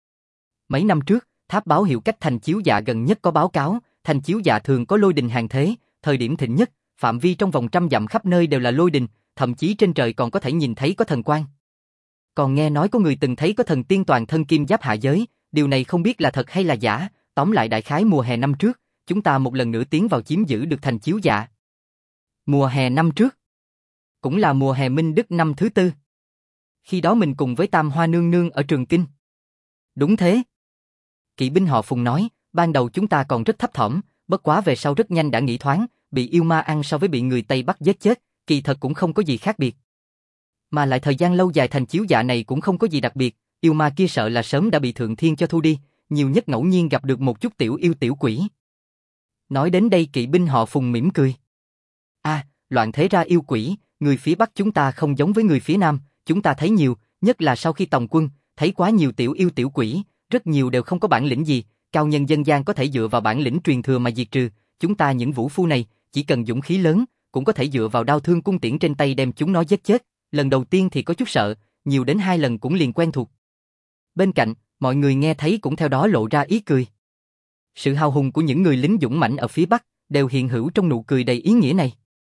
Mấy năm trước, tháp báo hiệu cách thành Chiếu Dạ gần nhất có báo cáo, thành Chiếu Dạ thường có lôi đình hàng thế, thời điểm thịnh nhất, phạm vi trong vòng trăm dặm khắp nơi đều là lôi đình, thậm chí trên trời còn có thể nhìn thấy có thần quang. Còn nghe nói có người từng thấy có thần tiên toàn thân kim giáp hạ giới, điều này không biết là thật hay là giả, tóm lại đại khái mùa hè năm trước, chúng ta một lần nữa tiến vào chiếm giữ được thành Chiếu Dạ. Mùa hè năm trước, cũng là mùa hè Minh Đức năm thứ tư. Khi đó mình cùng với Tam Hoa Nương Nương ở Trường Kinh. Đúng thế. Kỵ binh họ Phùng nói, ban đầu chúng ta còn rất thấp thỏm, bất quá về sau rất nhanh đã nghĩ thoáng, bị yêu ma ăn so với bị người Tây bắt giết chết, kỳ thật cũng không có gì khác biệt. Mà lại thời gian lâu dài thành chiếu dạ này cũng không có gì đặc biệt, yêu ma kia sợ là sớm đã bị thượng thiên cho thu đi, nhiều nhất ngẫu nhiên gặp được một chút tiểu yêu tiểu quỷ. Nói đến đây kỵ binh họ Phùng mỉm cười. À, loạn thế ra yêu quỷ, người phía Bắc chúng ta không giống với người phía Nam, chúng ta thấy nhiều, nhất là sau khi tòng quân, thấy quá nhiều tiểu yêu tiểu quỷ, rất nhiều đều không có bản lĩnh gì, cao nhân dân gian có thể dựa vào bản lĩnh truyền thừa mà diệt trừ, chúng ta những vũ phu này, chỉ cần dũng khí lớn, cũng có thể dựa vào đao thương cung tiễn trên tay đem chúng nó giết chết, lần đầu tiên thì có chút sợ, nhiều đến hai lần cũng liền quen thuộc. Bên cạnh, mọi người nghe thấy cũng theo đó lộ ra ý cười. Sự hào hùng của những người lính dũng mãnh ở phía Bắc đều hiện hữu trong nụ cười đầy ý nghĩa này.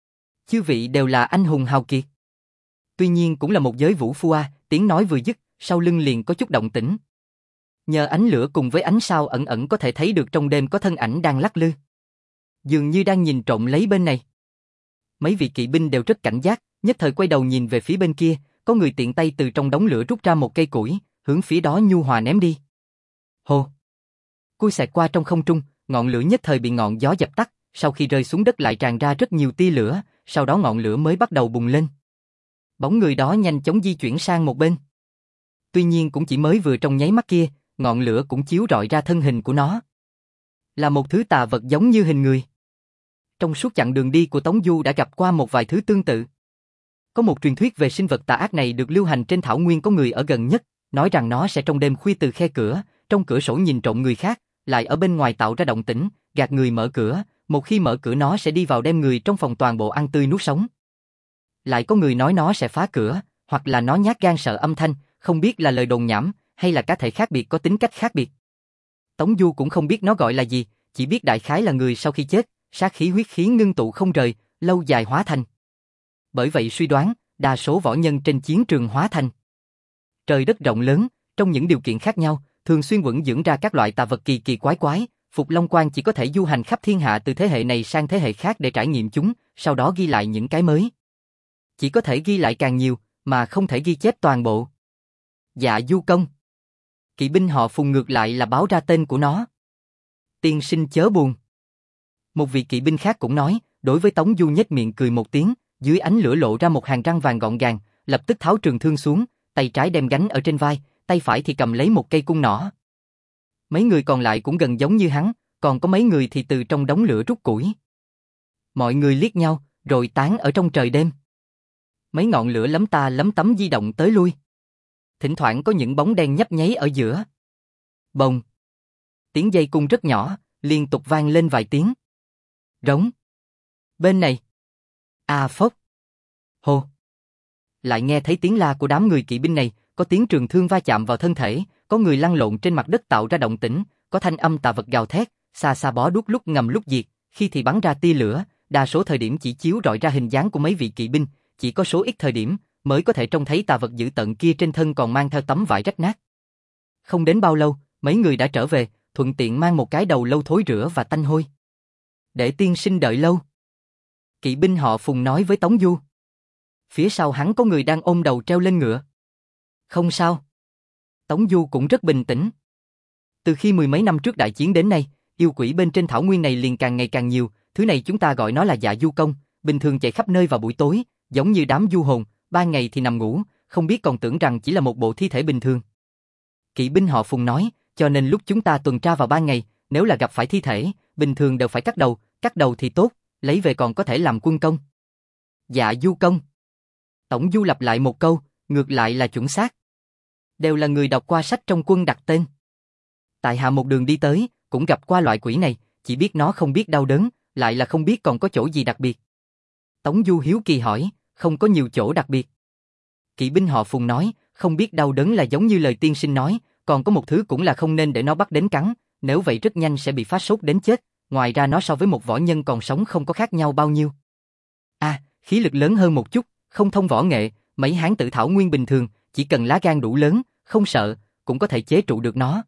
Chư vị đều là anh hùng hào kiệt. Tuy nhiên cũng là một giới vũ phu a, tiếng nói vừa dứt, sau lưng liền có chút động tĩnh. Nhờ ánh lửa cùng với ánh sao ẩn ẩn có thể thấy được trong đêm có thân ảnh đang lắc lư. Dường như đang nhìn trộm lấy bên này. Mấy vị kỵ binh đều rất cảnh giác, nhất thời quay đầu nhìn về phía bên kia, có người tiện tay từ trong đống lửa rút ra một cây củi, hướng phía đó nhu hòa ném đi. Hồ! Cui xẹt qua trong không trung, ngọn lửa nhất thời bị ngọn gió dập tắt, sau khi rơi xuống đất lại tràn ra rất nhiều tia lửa, sau đó ngọn lửa mới bắt đầu bùng lên. Bóng người đó nhanh chóng di chuyển sang một bên. Tuy nhiên cũng chỉ mới vừa trong nháy mắt kia, ngọn lửa cũng chiếu rọi ra thân hình của nó. Là một thứ tà vật giống như hình người. Trong suốt chặng đường đi của Tống Du đã gặp qua một vài thứ tương tự. Có một truyền thuyết về sinh vật tà ác này được lưu hành trên thảo nguyên có người ở gần nhất, nói rằng nó sẽ trong đêm khuya từ khe cửa, trong cửa sổ nhìn trộm người khác, lại ở bên ngoài tạo ra động tĩnh, gạt người mở cửa, một khi mở cửa nó sẽ đi vào đem người trong phòng toàn bộ ăn tươi nuốt sống. Lại có người nói nó sẽ phá cửa, hoặc là nó nhát gan sợ âm thanh, không biết là lời đồn nhảm, hay là cá thể khác biệt có tính cách khác biệt. Tống Du cũng không biết nó gọi là gì, chỉ biết đại khái là người sau khi chết, sát khí huyết khí ngưng tụ không rời, lâu dài hóa thành. Bởi vậy suy đoán, đa số võ nhân trên chiến trường hóa thành. Trời đất rộng lớn, trong những điều kiện khác nhau, thường xuyên vẫn dưỡng ra các loại tà vật kỳ kỳ quái quái, Phục Long Quan chỉ có thể du hành khắp thiên hạ từ thế hệ này sang thế hệ khác để trải nghiệm chúng, sau đó ghi lại những cái mới. Chỉ có thể ghi lại càng nhiều, mà không thể ghi chép toàn bộ. Dạ Du Công. Kỵ binh họ Phùng ngược lại là báo ra tên của nó. Tiên sinh chớ buồn. Một vị kỵ binh khác cũng nói, đối với Tống Du nhếch miệng cười một tiếng, dưới ánh lửa lộ ra một hàng răng vàng gọn gàng, lập tức tháo trường thương xuống, tay trái đem gánh ở trên vai, tay phải thì cầm lấy một cây cung nỏ. Mấy người còn lại cũng gần giống như hắn, còn có mấy người thì từ trong đống lửa rút củi. Mọi người liếc nhau, rồi tán ở trong trời đêm. Mấy ngọn lửa lấm ta lấm tấm di động tới lui. Thỉnh thoảng có những bóng đen nhấp nháy ở giữa. Bồng. Tiếng dây cung rất nhỏ, liên tục vang lên vài tiếng. Rống. Bên này. À phốc. Hồ. Lại nghe thấy tiếng la của đám người kỵ binh này, có tiếng trường thương va chạm vào thân thể, có người lăn lộn trên mặt đất tạo ra động tĩnh, có thanh âm tà vật gào thét, xa xa bó đuốc lúc ngầm lúc diệt, khi thì bắn ra tia lửa, đa số thời điểm chỉ chiếu rọi ra hình dáng của mấy vị kỵ binh, chỉ có số ít thời điểm mới có thể trông thấy tà vật dữ tợn kia trên thân còn mang theo tấm vải rách nát. Không đến bao lâu, mấy người đã trở về, thuận tiện mang một cái đầu lâu thối rữa và tanh hôi. Để tiên sinh đợi lâu. Kỵ binh họ Phùng nói với Tống Du. Phía sau hắn có người đang ôm đầu treo lên ngựa. Không sao. Tống Du cũng rất bình tĩnh. Từ khi mười mấy năm trước đại chiến đến nay, yêu quỷ bên trên thảo nguyên này liền càng ngày càng nhiều, thứ này chúng ta gọi nó là dạ du công, bình thường chạy khắp nơi vào buổi tối, giống như đám du hồn, ban ngày thì nằm ngủ, không biết còn tưởng rằng chỉ là một bộ thi thể bình thường. Kỵ binh họ Phùng nói, cho nên lúc chúng ta tuần tra vào ban ngày, nếu là gặp phải thi thể, bình thường đều phải cắt đầu, cắt đầu thì tốt, lấy về còn có thể làm quân công. Dạ du công. Tổng Du lặp lại một câu, ngược lại là chuẩn xác. Đều là người đọc qua sách trong quân đặt tên. Tại hạ một đường đi tới, cũng gặp qua loại quỷ này, chỉ biết nó không biết đau đớn, lại là không biết còn có chỗ gì đặc biệt. Tống Du hiếu kỳ hỏi, không có nhiều chỗ đặc biệt. Kỵ binh họ Phùng nói, không biết đau đớn là giống như lời tiên sinh nói, còn có một thứ cũng là không nên để nó bắt đến cắn, nếu vậy rất nhanh sẽ bị phát sốt đến chết, ngoài ra nó so với một võ nhân còn sống không có khác nhau bao nhiêu. À, khí lực lớn hơn một chút, không thông võ nghệ, mấy hán tử thảo nguyên bình thường, chỉ cần lá gan đủ lớn, không sợ, cũng có thể chế trụ được nó.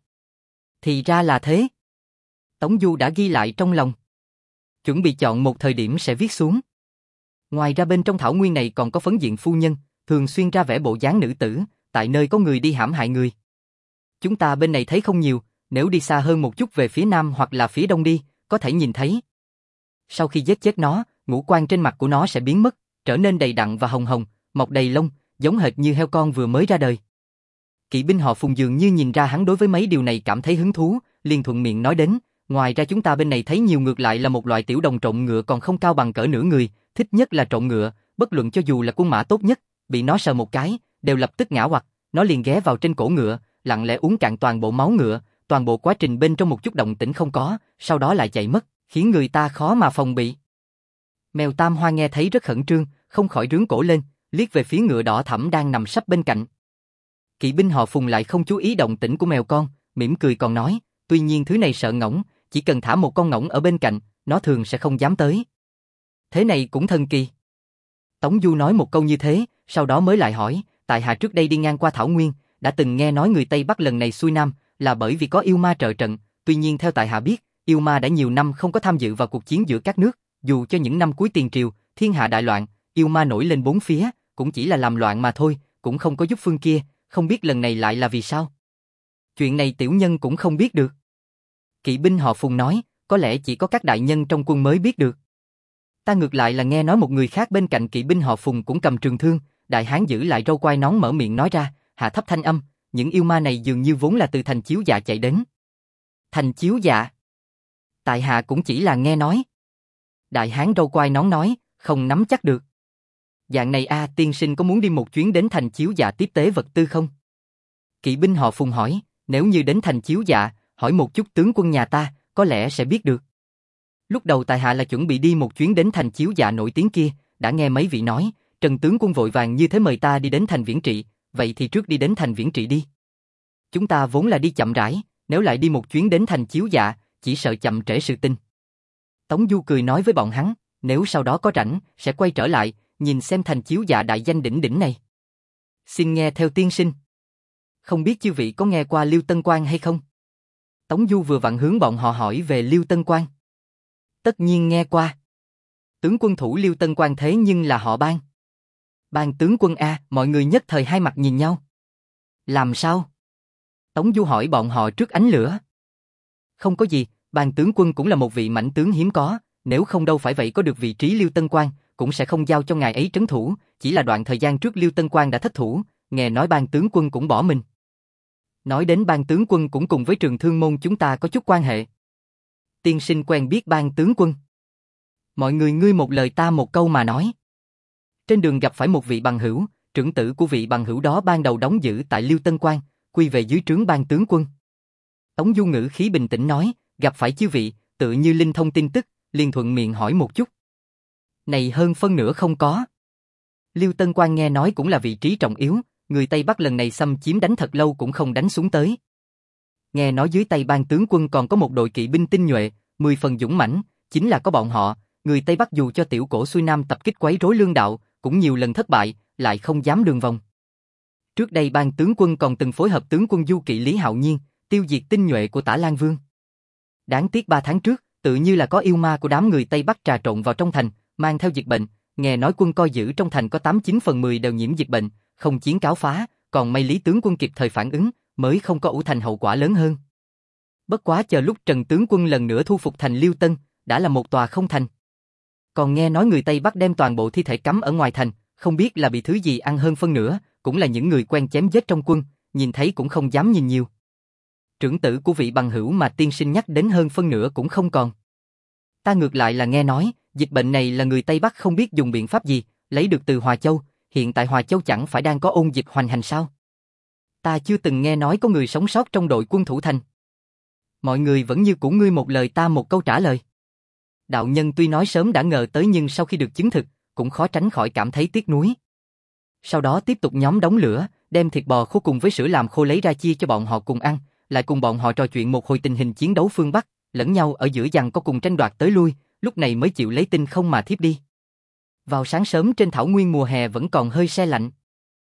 Thì ra là thế. Tống Du đã ghi lại trong lòng. Chuẩn bị chọn một thời điểm sẽ viết xuống. Ngoài ra bên trong thảo nguyên này còn có phấn diện phu nhân, thường xuyên ra vẻ bộ dáng nữ tử, tại nơi có người đi hãm hại người. Chúng ta bên này thấy không nhiều, Nếu đi xa hơn một chút về phía nam hoặc là phía đông đi, có thể nhìn thấy. Sau khi giết chết nó, ngũ quan trên mặt của nó sẽ biến mất, trở nên đầy đặn và hồng hồng, mọc đầy lông, giống hệt như heo con vừa mới ra đời. Kỵ binh họ Phùng dường như nhìn ra hắn đối với mấy điều này cảm thấy hứng thú, liền thuận miệng nói đến, ngoài ra chúng ta bên này thấy nhiều ngược lại là một loại tiểu đồng trộn ngựa còn không cao bằng cỡ nửa người, thích nhất là trộn ngựa, bất luận cho dù là quân mã tốt nhất, bị nó sờ một cái, đều lập tức ngã hoặc, nó liền ghé vào trên cổ ngựa, lặng lẽ uống cạn toàn bộ máu ngựa, toàn bộ quá trình bên trong một chút động tĩnh không có, sau đó lại chạy mất, khiến người ta khó mà phòng bị. Mèo Tam Hoa nghe thấy rất khẩn trương, không khỏi rướn cổ lên, liếc về phía ngựa đỏ thẫm đang nằm sấp bên cạnh. Kỵ binh họ Phùng lại không chú ý động tĩnh của mèo con, mỉm cười còn nói, tuy nhiên thứ này sợ ngỗng, chỉ cần thả một con ngỗng ở bên cạnh, nó thường sẽ không dám tới. Thế này cũng thần kỳ. Tống Du nói một câu như thế, sau đó mới lại hỏi, tại hạ trước đây đi ngang qua Thảo Nguyên, đã từng nghe nói người Tây Bắc lần này xuôi Nam, là bởi vì có yêu ma trợ trận, tuy nhiên theo tại hạ biết, yêu ma đã nhiều năm không có tham dự vào cuộc chiến giữa các nước, dù cho những năm cuối tiền triều, thiên hạ đại loạn, yêu ma nổi lên bốn phía, cũng chỉ là làm loạn mà thôi, cũng không có giúp phương kia, không biết lần này lại là vì sao. Chuyện này tiểu nhân cũng không biết được. Kỵ binh họ Phùng nói, có lẽ chỉ có các đại nhân trong quân mới biết được. Ta ngược lại là nghe nói một người khác bên cạnh kỵ binh họ Phùng cũng cầm trường thương, đại hán giữ lại râu quai nón mở miệng nói ra, hạ thấp thanh âm, những yêu ma này dường như vốn là từ thành Chiếu Dạ chạy đến. Thành Chiếu Dạ? Tại hạ cũng chỉ là nghe nói. Đại hán râu quai nón nói, không nắm chắc được. Dạng này a, tiên sinh có muốn đi một chuyến đến thành Chiếu Dạ tiếp tế vật tư không? Kỵ binh họ Phùng hỏi, nếu như đến thành Chiếu Dạ, hỏi một chút tướng quân nhà ta, có lẽ sẽ biết được. Lúc đầu tại hạ là chuẩn bị đi một chuyến đến thành Chiếu Dạ nổi tiếng kia, đã nghe mấy vị nói, Trần tướng quân vội vàng như thế mời ta đi đến thành Viễn Trị, vậy thì trước đi đến thành Viễn Trị đi. Chúng ta vốn là đi chậm rãi, nếu lại đi một chuyến đến thành Chiếu Dạ, chỉ sợ chậm trễ sự tình. Tống Du cười nói với bọn hắn, nếu sau đó có rảnh, sẽ quay trở lại, nhìn xem thành Chiếu Dạ đại danh đỉnh đỉnh này. Xin nghe theo tiên sinh. Không biết chư vị có nghe qua Liêu Tân Quan hay không? Tống Du vừa vặn hướng bọn họ hỏi về Liêu Tân Quan. Tất nhiên nghe qua. Tướng quân thủ Liêu Tân Quan thế nhưng là họ Ban. Ban tướng quân a, mọi người nhất thời hai mặt nhìn nhau. Làm sao? Tống Du hỏi bọn họ trước ánh lửa. Không có gì, Ban tướng quân cũng là một vị mãnh tướng hiếm có, nếu không đâu phải vậy có được vị trí Liêu Tân Quan, cũng sẽ không giao cho ngài ấy trấn thủ, chỉ là đoạn thời gian trước Liêu Tân Quan đã thất thủ, nghe nói Ban tướng quân cũng bỏ mình. Nói đến Ban tướng quân cũng cùng với Trường Thương môn chúng ta có chút quan hệ. Tiên sinh quen biết Ban tướng quân. Mọi người ngươi một lời ta một câu mà nói. Trên đường gặp phải một vị bằng hữu, trưởng tử của vị bằng hữu đó ban đầu đóng giữ tại Liêu Tân Quan, quy về dưới trướng Ban tướng quân. Tống Du ngữ khí bình tĩnh nói, gặp phải chư vị, tự như linh thông tin tức, liền thuận miệng hỏi một chút. Này hơn phân nửa không có. Liêu Tân Quan nghe nói cũng là vị trí trọng yếu, người Tây Bắc lần này xâm chiếm đánh thật lâu cũng không đánh xuống tới. Nghe nói dưới tay Ban tướng quân còn có một đội kỵ binh tinh nhuệ, mười phần dũng mãnh, chính là có bọn họ, người Tây Bắc dù cho tiểu cổ xuôi Nam tập kích quấy rối lương đạo, cũng nhiều lần thất bại, lại không dám đường vòng. Trước đây Ban tướng quân còn từng phối hợp tướng quân du kỵ Lý Hạo Nhiên, tiêu diệt tinh nhuệ của Tả Lan Vương. Đáng tiếc ba tháng trước, tự như là có yêu ma của đám người Tây Bắc trà trộn vào trong thành, mang theo dịch bệnh, nghe nói quân coi giữ trong thành có tám chín phần mười đều nhiễm dịch bệnh, không chiến cáo phá, còn may Lý tướng quân kịp thời phản ứng, mới không có ủ thành hậu quả lớn hơn. Bất quá chờ lúc Trần tướng quân lần nữa thu phục thành Liêu Tân, đã là một tòa không thành. Còn nghe nói người Tây Bắc đem toàn bộ thi thể cắm ở ngoài thành, không biết là bị thứ gì ăn hơn phân nửa, cũng là những người quen chém giết trong quân, nhìn thấy cũng không dám nhìn nhiều. Trưởng tử của vị bằng hữu mà tiên sinh nhắc đến hơn phân nửa cũng không còn. Ta ngược lại là nghe nói, dịch bệnh này là người Tây Bắc không biết dùng biện pháp gì, lấy được từ Hòa Châu, hiện tại Hòa Châu chẳng phải đang có ôn dịch hoành hành sao? Ta chưa từng nghe nói có người sống sót trong đội quân thủ thành. Mọi người vẫn như cũ ngươi một lời ta một câu trả lời. Đạo nhân tuy nói sớm đã ngờ tới nhưng sau khi được chứng thực, cũng khó tránh khỏi cảm thấy tiếc nuối. Sau đó tiếp tục nhóm đống lửa, đem thịt bò khô cùng với sữa làm khô lấy ra chia cho bọn họ cùng ăn, lại cùng bọn họ trò chuyện một hồi tình hình chiến đấu phương Bắc, lẫn nhau ở giữa giằng có cùng tranh đoạt tới lui, lúc này mới chịu lấy tinh không mà thiếp đi. Vào sáng sớm trên thảo nguyên mùa hè vẫn còn hơi se lạnh.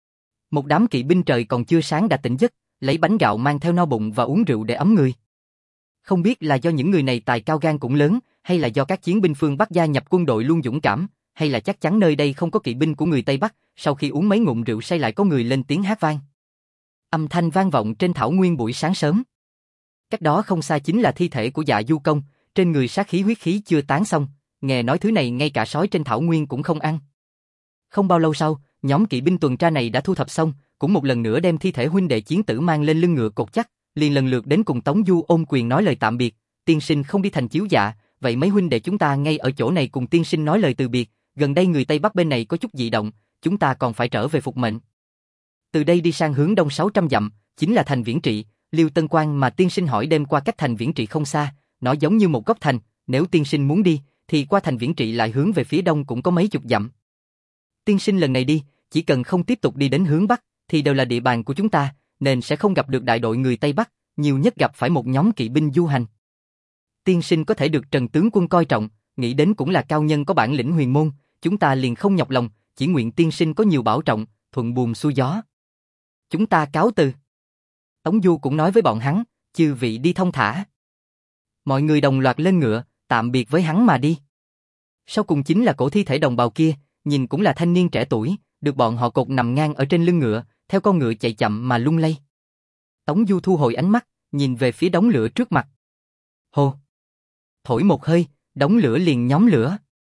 Một đám kỵ binh trời còn chưa sáng đã tỉnh giấc, lấy bánh gạo mang theo no bụng và uống rượu để ấm người. Không biết là do những người này tài cao gan cũng lớn, hay là do các chiến binh phương Bắc gia nhập quân đội luôn dũng cảm, hay là chắc chắn nơi đây không có kỵ binh của người Tây Bắc, sau khi uống mấy ngụm rượu say lại có người lên tiếng hát vang. Âm thanh vang vọng trên thảo nguyên buổi sáng sớm. Cách đó không xa chính là thi thể của Dạ Du Công, trên người sát khí huyết khí chưa tán xong, nghe nói thứ này ngay cả sói trên thảo nguyên cũng không ăn. Không bao lâu sau, nhóm kỵ binh tuần tra này đã thu thập xong, cũng một lần nữa đem thi thể huynh đệ chiến tử mang lên lưng ngựa cột chắc, liền lần lượt đến cùng Tống Du ôm quyền nói lời tạm biệt. Tiên sinh không đi thành chiếu dạ, vậy mấy huynh đệ chúng ta ngay ở chỗ này cùng tiên sinh nói lời từ biệt. Gần đây người Tây Bắc bên này có chút dị động, chúng ta còn phải trở về phục mệnh. Từ đây đi sang hướng đông sáu trăm dặm, chính là thành Viễn Trị. Liêu Tân Quan mà tiên sinh hỏi đêm qua cách thành Viễn Trị không xa, nó giống như một góc thành, nếu tiên sinh muốn đi, thì qua thành Viễn Trị lại hướng về phía đông cũng có mấy chục dặm. Tiên sinh lần này đi, chỉ cần không tiếp tục đi đến hướng bắc, thì đều là địa bàn của chúng ta, nên sẽ không gặp được đại đội người Tây Bắc, nhiều nhất gặp phải một nhóm kỵ binh du hành. Tiên sinh có thể được Trần tướng quân coi trọng, nghĩ đến cũng là cao nhân có bản lĩnh huyền môn, chúng ta liền không nhọc lòng, chỉ nguyện tiên sinh có nhiều bảo trọng, thuận buồm xuôi gió. Chúng ta cáo từ. Tống Du cũng nói với bọn hắn, chư vị đi thông thả. Mọi người đồng loạt lên ngựa, tạm biệt với hắn mà đi. Sau cùng chính là cổ thi thể đồng bào kia, nhìn cũng là thanh niên trẻ tuổi, được bọn họ cột nằm ngang ở trên lưng ngựa, theo con ngựa chạy chậm mà lung lay. Tống Du thu hồi ánh mắt, nhìn về phía đống lửa trước mặt. Hồ! Thổi một hơi, đống lửa liền nhóm lửa.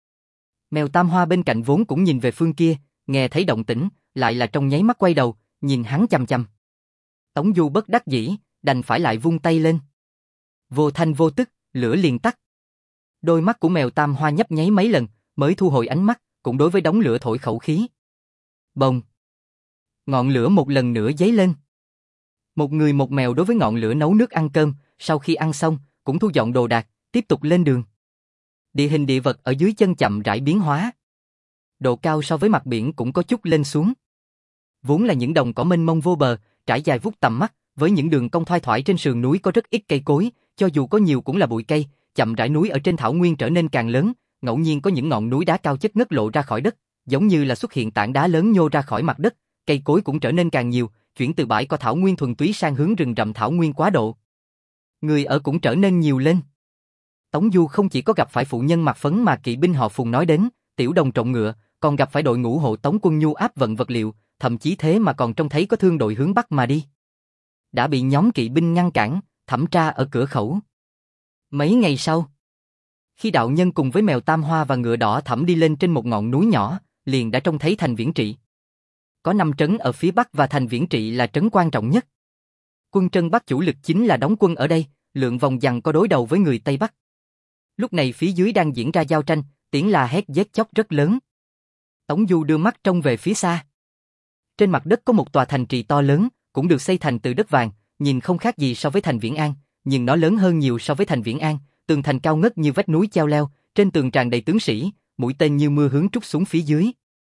Mèo Tam Hoa bên cạnh vốn cũng nhìn về phương kia, nghe thấy động tĩnh, lại là trong nháy mắt quay đầu, nhìn hắn chằm chằm. Tống Du bất đắc dĩ, đành phải lại vung tay lên. Vô thanh vô tức, lửa liền tắt. Đôi mắt của mèo Tam Hoa nhấp nháy mấy lần, mới thu hồi ánh mắt, cũng đối với đống lửa thổi khẩu khí. Bồng! Ngọn lửa một lần nữa dấy lên. Một người một mèo đối với ngọn lửa nấu nước ăn cơm, sau khi ăn xong, cũng thu dọn đồ đạc, tiếp tục lên đường. Địa hình địa vật ở dưới chân chậm rãi biến hóa. Độ cao so với mặt biển cũng có chút lên xuống. Vốn là những đồng cỏ mênh mông vô bờ, trải dài vút tầm mắt, với những đường cong thoai thoải trên sườn núi có rất ít cây cối, cho dù có nhiều cũng là bụi cây, chậm rãi núi ở trên thảo nguyên trở nên càng lớn, ngẫu nhiên có những ngọn núi đá cao chất ngất lộ ra khỏi đất, giống như là xuất hiện tảng đá lớn nhô ra khỏi mặt đất, cây cối cũng trở nên càng nhiều, chuyển từ bãi cỏ thảo nguyên thuần túy sang hướng rừng rậm thảo nguyên quá độ. Người ở cũng trở nên nhiều lên. Tống Du không chỉ có gặp phải phụ nhân mặc phấn mà kỵ binh họ Phùng nói đến, tiểu đồng trộn ngựa, còn gặp phải đội ngũ hộ tống quân nhu áp vận vật liệu, thậm chí thế mà còn trông thấy có thương đội hướng bắc mà đi. Đã bị nhóm kỵ binh ngăn cản, thẩm tra ở cửa khẩu. Mấy ngày sau, khi đạo nhân cùng với mèo Tam Hoa và ngựa đỏ thẩm đi lên trên một ngọn núi nhỏ, liền đã trông thấy thành Viễn Trị. Có năm trấn ở phía bắc và thành Viễn Trị là trấn quan trọng nhất. Quân Trân Bắc chủ lực chính là đóng quân ở đây, lượng vòng giằng có đối đầu với người Tây Bắc. Lúc này phía dưới đang diễn ra giao tranh, tiếng la hét giết chóc rất lớn. Tống Du đưa mắt trông về phía xa. Trên mặt đất có một tòa thành trì to lớn, cũng được xây thành từ đất vàng, nhìn không khác gì so với thành Viễn An, nhưng nó lớn hơn nhiều so với thành Viễn An, tường thành cao ngất như vách núi cheo leo, trên tường tràn đầy tướng sĩ, mũi tên như mưa hướng trút xuống phía dưới.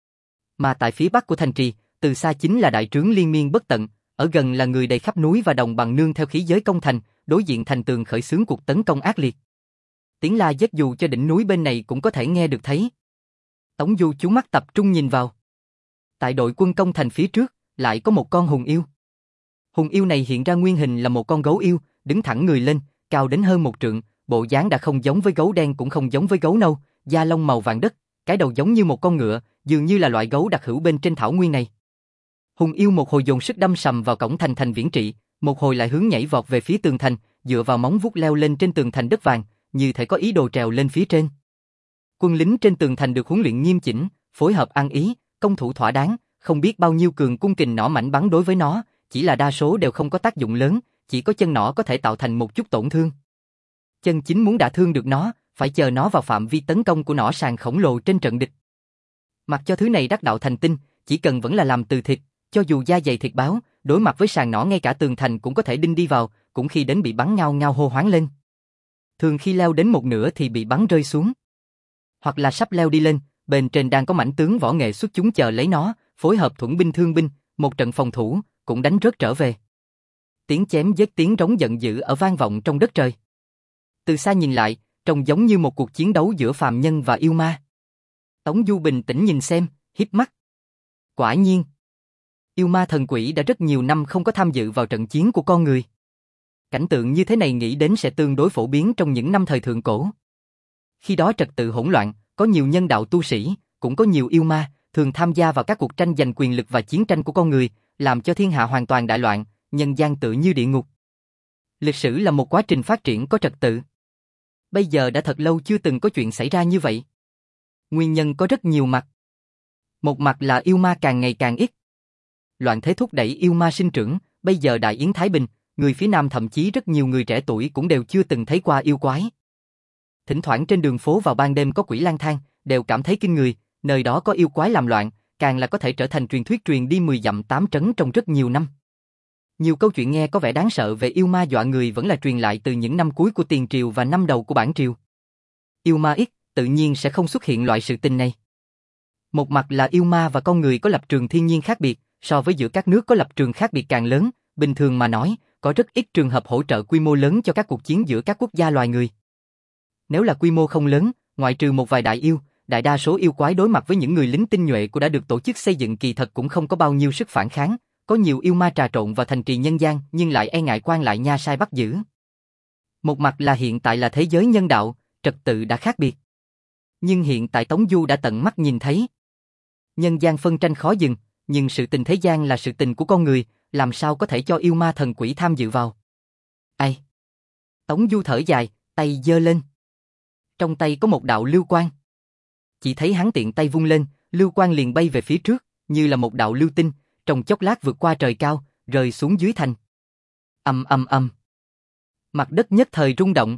Mà tại phía bắc của thành trì, từ xa chính là đại trướng liên miên bất tận, ở gần là người đầy khắp núi và đồng bằng nương theo khí giới công thành, đối diện thành tường khởi xướng cuộc tấn công ác liệt. Tiếng la giết dù cho đỉnh núi bên này cũng có thể nghe được thấy. Tống Du chú mắt tập trung nhìn vào. Tại đội quân công thành phía trước, lại có một con hùng yêu. Hùng yêu này hiện ra nguyên hình là một con gấu yêu, đứng thẳng người lên, cao đến hơn một trượng, bộ dáng đã không giống với gấu đen cũng không giống với gấu nâu, da lông màu vàng đất, cái đầu giống như một con ngựa, dường như là loại gấu đặc hữu bên trên thảo nguyên này. Hùng yêu một hồi dồn sức đâm sầm vào cổng thành thành Viễn Trị, một hồi lại hướng nhảy vọt về phía tường thành, dựa vào móng vuốt leo lên trên tường thành đất vàng, như thể có ý đồ trèo lên phía trên. Quân lính trên tường thành được huấn luyện nghiêm chỉnh, phối hợp ăn ý, công thủ thỏa đáng, không biết bao nhiêu cường cung kình nỏ mảnh bắn đối với nó, chỉ là đa số đều không có tác dụng lớn, chỉ có chân nỏ có thể tạo thành một chút tổn thương. Chân chính muốn đả thương được nó, phải chờ nó vào phạm vi tấn công của nỏ sàng khổng lồ trên trận địch. Mặc cho thứ này đắc đạo thành tinh, chỉ cần vẫn là làm từ thịt, cho dù da dày thịt báo, đối mặt với sàng nỏ ngay cả tường thành cũng có thể đinh đi vào, cũng khi đến bị bắn ngao ngao hô hoáng lên. Thường khi leo đến một nửa thì bị bắn rơi xuống. Hoặc là sắp leo đi lên, bên trên đang có mãnh tướng võ nghệ xuất chúng chờ lấy nó, phối hợp thuẫn binh thương binh, một trận phòng thủ, cũng đánh rớt trở về. Tiếng chém giết tiếng rống giận dữ ở vang vọng trong đất trời. Từ xa nhìn lại, trông giống như một cuộc chiến đấu giữa phàm nhân và yêu ma. Tống Du bình tĩnh nhìn xem, híp mắt. Quả nhiên, yêu ma thần quỷ đã rất nhiều năm không có tham dự vào trận chiến của con người. Cảnh tượng như thế này nghĩ đến sẽ tương đối phổ biến trong những năm thời thượng cổ. Khi đó trật tự hỗn loạn, có nhiều nhân đạo tu sĩ, cũng có nhiều yêu ma, thường tham gia vào các cuộc tranh giành quyền lực và chiến tranh của con người, làm cho thiên hạ hoàn toàn đại loạn, nhân gian tự như địa ngục. Lịch sử là một quá trình phát triển có trật tự. Bây giờ đã thật lâu chưa từng có chuyện xảy ra như vậy. Nguyên nhân có rất nhiều mặt. Một mặt là yêu ma càng ngày càng ít. Loạn thế thúc đẩy yêu ma sinh trưởng, bây giờ Đại Yến Thái Bình, người phía Nam thậm chí rất nhiều người trẻ tuổi cũng đều chưa từng thấy qua yêu quái. Thỉnh thoảng trên đường phố vào ban đêm có quỷ lang thang, đều cảm thấy kinh người, nơi đó có yêu quái làm loạn, càng là có thể trở thành truyền thuyết truyền đi mười dặm tám trấn trong rất nhiều năm. Nhiều câu chuyện nghe có vẻ đáng sợ về yêu ma dọa người vẫn là truyền lại từ những năm cuối của Tiền Triều và năm đầu của Bản Triều. Yêu ma ít, tự nhiên sẽ không xuất hiện loại sự tình này. Một mặt là yêu ma và con người có lập trường thiên nhiên khác biệt, so với giữa các nước có lập trường khác biệt càng lớn, bình thường mà nói, có rất ít trường hợp hỗ trợ quy mô lớn cho các cuộc chiến giữa các quốc gia loài người. Nếu là quy mô không lớn, ngoại trừ một vài đại yêu, đại đa số yêu quái đối mặt với những người lính tinh nhuệ của đã được tổ chức xây dựng kỳ thật cũng không có bao nhiêu sức phản kháng, có nhiều yêu ma trà trộn vào thành trì nhân gian nhưng lại e ngại quan lại nha sai bắt giữ. Một mặt là hiện tại là thế giới nhân đạo, trật tự đã khác biệt. Nhưng hiện tại Tống Du đã tận mắt nhìn thấy. Nhân gian phân tranh khó dừng, nhưng sự tình thế gian là sự tình của con người, làm sao có thể cho yêu ma thần quỷ tham dự vào. Ai? Tống Du thở dài, tay giơ lên. Trong tay có một đạo lưu quang. Chỉ thấy hắn tiện tay vung lên, lưu quang liền bay về phía trước, như là một đạo lưu tinh, trong chốc lát vượt qua trời cao, rơi xuống dưới thành. Ầm ầm ầm. Mặt đất nhất thời rung động.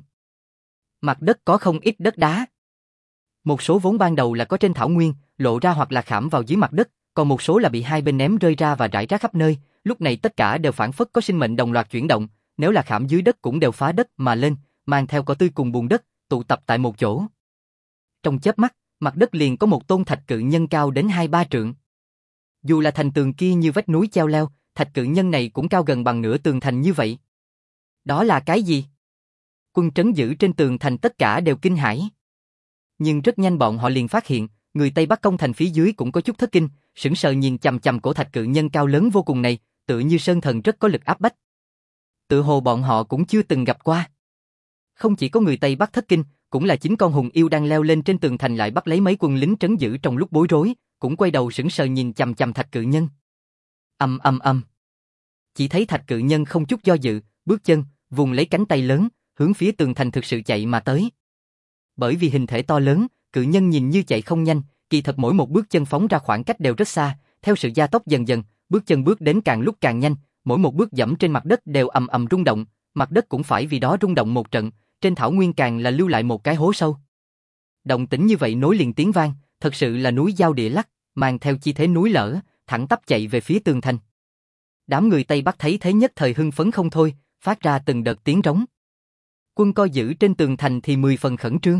Mặt đất có không ít đất đá. Một số vốn ban đầu là có trên thảo nguyên, lộ ra hoặc là khảm vào dưới mặt đất, còn một số là bị hai bên ném rơi ra và rải rác khắp nơi, lúc này tất cả đều phản phất có sinh mệnh đồng loạt chuyển động, nếu là khảm dưới đất cũng đều phá đất mà lên, mang theo cỏ tươi cùng bùn đất, tụ tập tại một chỗ. Trong chớp mắt, mặt đất liền có một tôn thạch cự nhân cao đến hai ba trượng. Dù là thành tường kia như vách núi cheo leo, thạch cự nhân này cũng cao gần bằng nửa tường thành như vậy. Đó là cái gì? Quân trấn giữ trên tường thành tất cả đều kinh hãi. Nhưng rất nhanh bọn họ liền phát hiện, người Tây Bắc công thành phía dưới cũng có chút thất kinh, sững sờ nhìn chằm chằm cổ thạch cự nhân cao lớn vô cùng này, tựa như sơn thần rất có lực áp bách. Tự hồ bọn họ cũng chưa từng gặp qua. Không chỉ có người Tây Bắc thất kinh, cũng là chính con hùng yêu đang leo lên trên tường thành lại bắt lấy mấy quân lính trấn giữ trong lúc bối rối, cũng quay đầu sững sờ nhìn chằm chằm thạch cự nhân. Ầm ầm ầm. Chỉ thấy thạch cự nhân không chút do dự, bước chân, vùng lấy cánh tay lớn, hướng phía tường thành thực sự chạy mà tới. Bởi vì hình thể to lớn, cự nhân nhìn như chạy không nhanh, kỳ thật mỗi một bước chân phóng ra khoảng cách đều rất xa, theo sự gia tốc dần dần, bước chân bước đến càng lúc càng nhanh, mỗi một bước dẫm trên mặt đất đều ầm ầm rung động, mặt đất cũng phải vì đó rung động một trận, trên thảo nguyên càng là lưu lại một cái hố sâu. Động tĩnh như vậy nối liền tiếng vang, thật sự là núi giao địa lắc, mang theo chi thế núi lở, thẳng tắp chạy về phía tường thành. Đám người Tây Bắc thấy thế nhất thời hưng phấn không thôi, phát ra từng đợt tiếng rống. Quân coi giữ trên tường thành thì mười phần khẩn trương.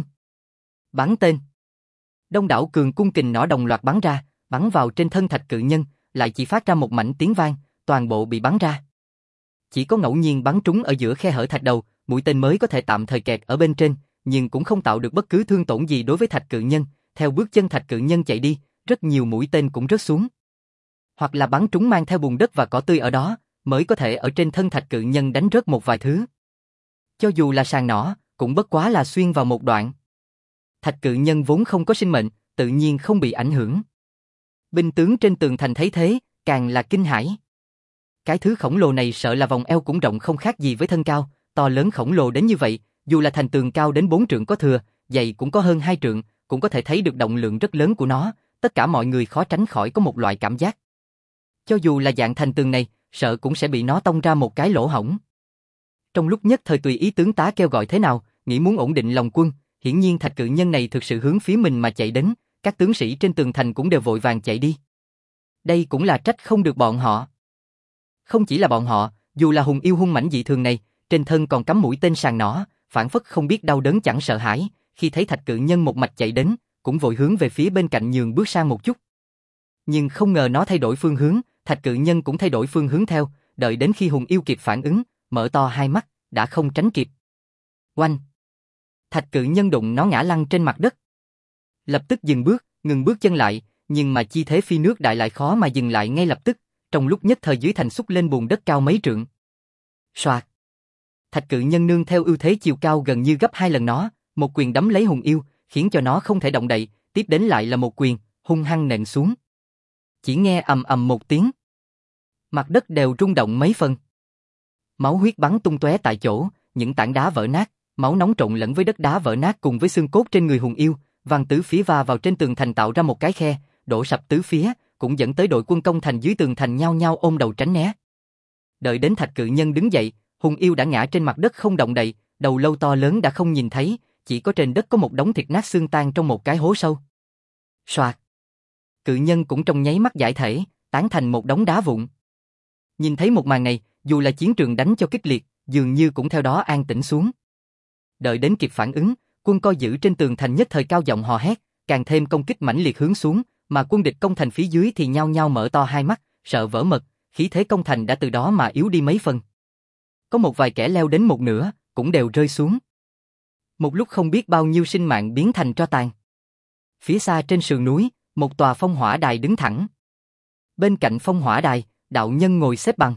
Bắn tên. Đông đảo cường cung kình nỏ đồng loạt bắn ra, bắn vào trên thân thạch cự nhân, lại chỉ phát ra một mảnh tiếng vang, toàn bộ bị bắn ra. Chỉ có ngẫu nhiên bắn trúng ở giữa khe hở thạch đầu, mũi tên mới có thể tạm thời kẹt ở bên trên, nhưng cũng không tạo được bất cứ thương tổn gì đối với thạch cự nhân. Theo bước chân thạch cự nhân chạy đi, rất nhiều mũi tên cũng rớt xuống. Hoặc là bắn trúng mang theo bùn đất và cỏ tươi ở đó, mới có thể ở trên thân thạch cự nhân đánh rớt một vài thứ. Cho dù là sàng nỏ, cũng bất quá là xuyên vào một đoạn. Thạch cự nhân vốn không có sinh mệnh, tự nhiên không bị ảnh hưởng. Binh tướng trên tường thành thấy thế, càng là kinh hãi. Cái thứ khổng lồ này sợ là vòng eo cũng rộng không khác gì với thân cao, to lớn khổng lồ đến như vậy, dù là thành tường cao đến bốn trượng có thừa, dày cũng có hơn hai trượng, cũng có thể thấy được động lượng rất lớn của nó, tất cả mọi người khó tránh khỏi có một loại cảm giác. Cho dù là dạng thành tường này, sợ cũng sẽ bị nó tông ra một cái lỗ hổng. Trong lúc nhất thời tùy ý tướng tá kêu gọi thế nào, nghĩ muốn ổn định lòng quân, hiển nhiên thạch cự nhân này thực sự hướng phía mình mà chạy đến, các tướng sĩ trên tường thành cũng đều vội vàng chạy đi. Đây cũng là trách không được bọn họ. Không chỉ là bọn họ, dù là hùng yêu hung mãnh dị thường này, trên thân còn cắm mũi tên sàng nỏ, phản phất không biết đau đớn chẳng sợ hãi, khi thấy thạch cự nhân một mạch chạy đến, cũng vội hướng về phía bên cạnh nhường bước sang một chút. Nhưng không ngờ nó thay đổi phương hướng, thạch cự nhân cũng thay đổi phương hướng theo, đợi đến khi hùng yêu kịp phản ứng, mở to hai mắt, đã không tránh kịp. Oanh! Thạch cự nhân đụng nó ngã lăn trên mặt đất. Lập tức dừng bước, ngừng bước chân lại, nhưng mà chi thế phi nước đại lại khó mà dừng lại ngay lập tức, trong lúc nhất thời dưới thành xúc lên bùn đất cao mấy trượng. Soạt! Thạch cự nhân nương theo ưu thế chiều cao gần như gấp hai lần nó, một quyền đấm lấy hùng yêu, khiến cho nó không thể động đậy, tiếp đến lại là một quyền, hung hăng nện xuống. Chỉ nghe ầm ầm một tiếng. Mặt đất đều rung động mấy phần. Máu huyết bắn tung tóe tại chỗ, những tảng đá vỡ nát, máu nóng trộn lẫn với đất đá vỡ nát cùng với xương cốt trên người hùng yêu, văng tứ phía va vào trên tường thành tạo ra một cái khe, đổ sập tứ phía, cũng dẫn tới đội quân công thành dưới tường thành nhao nhao ôm đầu tránh né. Đợi đến Thạch Cự Nhân đứng dậy, hùng yêu đã ngã trên mặt đất không động đậy, đầu lâu to lớn đã không nhìn thấy, chỉ có trên đất có một đống thịt nát xương tan trong một cái hố sâu. Soạt. Cự Nhân cũng trong nháy mắt giải thể, tán thành một đống đá vụn. Nhìn thấy một màn này, dù là chiến trường đánh cho kịch liệt, dường như cũng theo đó an tĩnh xuống. Đợi đến kịp phản ứng, quân coi giữ trên tường thành nhất thời cao giọng hò hét, càng thêm công kích mãnh liệt hướng xuống, mà quân địch công thành phía dưới thì nhao nhao mở to hai mắt, sợ vỡ mật, khí thế công thành đã từ đó mà yếu đi mấy phần. Có một vài kẻ leo đến một nửa, cũng đều rơi xuống. Một lúc không biết bao nhiêu sinh mạng biến thành tro tàn. Phía xa trên sườn núi, một tòa phong hỏa đài đứng thẳng. Bên cạnh phong hỏa đài, đạo nhân ngồi xếp bằng.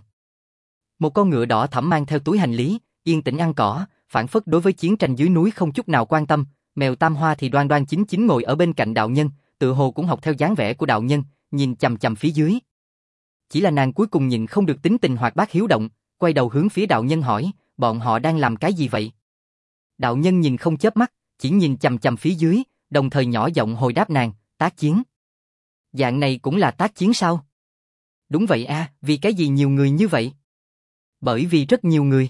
Một con ngựa đỏ thẫm mang theo túi hành lý, yên tĩnh ăn cỏ, phản phất đối với chiến tranh dưới núi không chút nào quan tâm. Mèo Tam Hoa thì đoan đoan chính chính ngồi ở bên cạnh đạo nhân, tựa hồ cũng học theo dáng vẻ của đạo nhân, nhìn chằm chằm phía dưới. Chỉ là nàng cuối cùng nhìn không được tính tình hoạt bát hiếu động, quay đầu hướng phía đạo nhân hỏi, bọn họ đang làm cái gì vậy? Đạo nhân nhìn không chớp mắt, chỉ nhìn chằm chằm phía dưới, đồng thời nhỏ giọng hồi đáp nàng, tác chiến. Dạng này cũng là tác chiến sao? Đúng vậy a, vì cái gì nhiều người như vậy? Bởi vì rất nhiều người.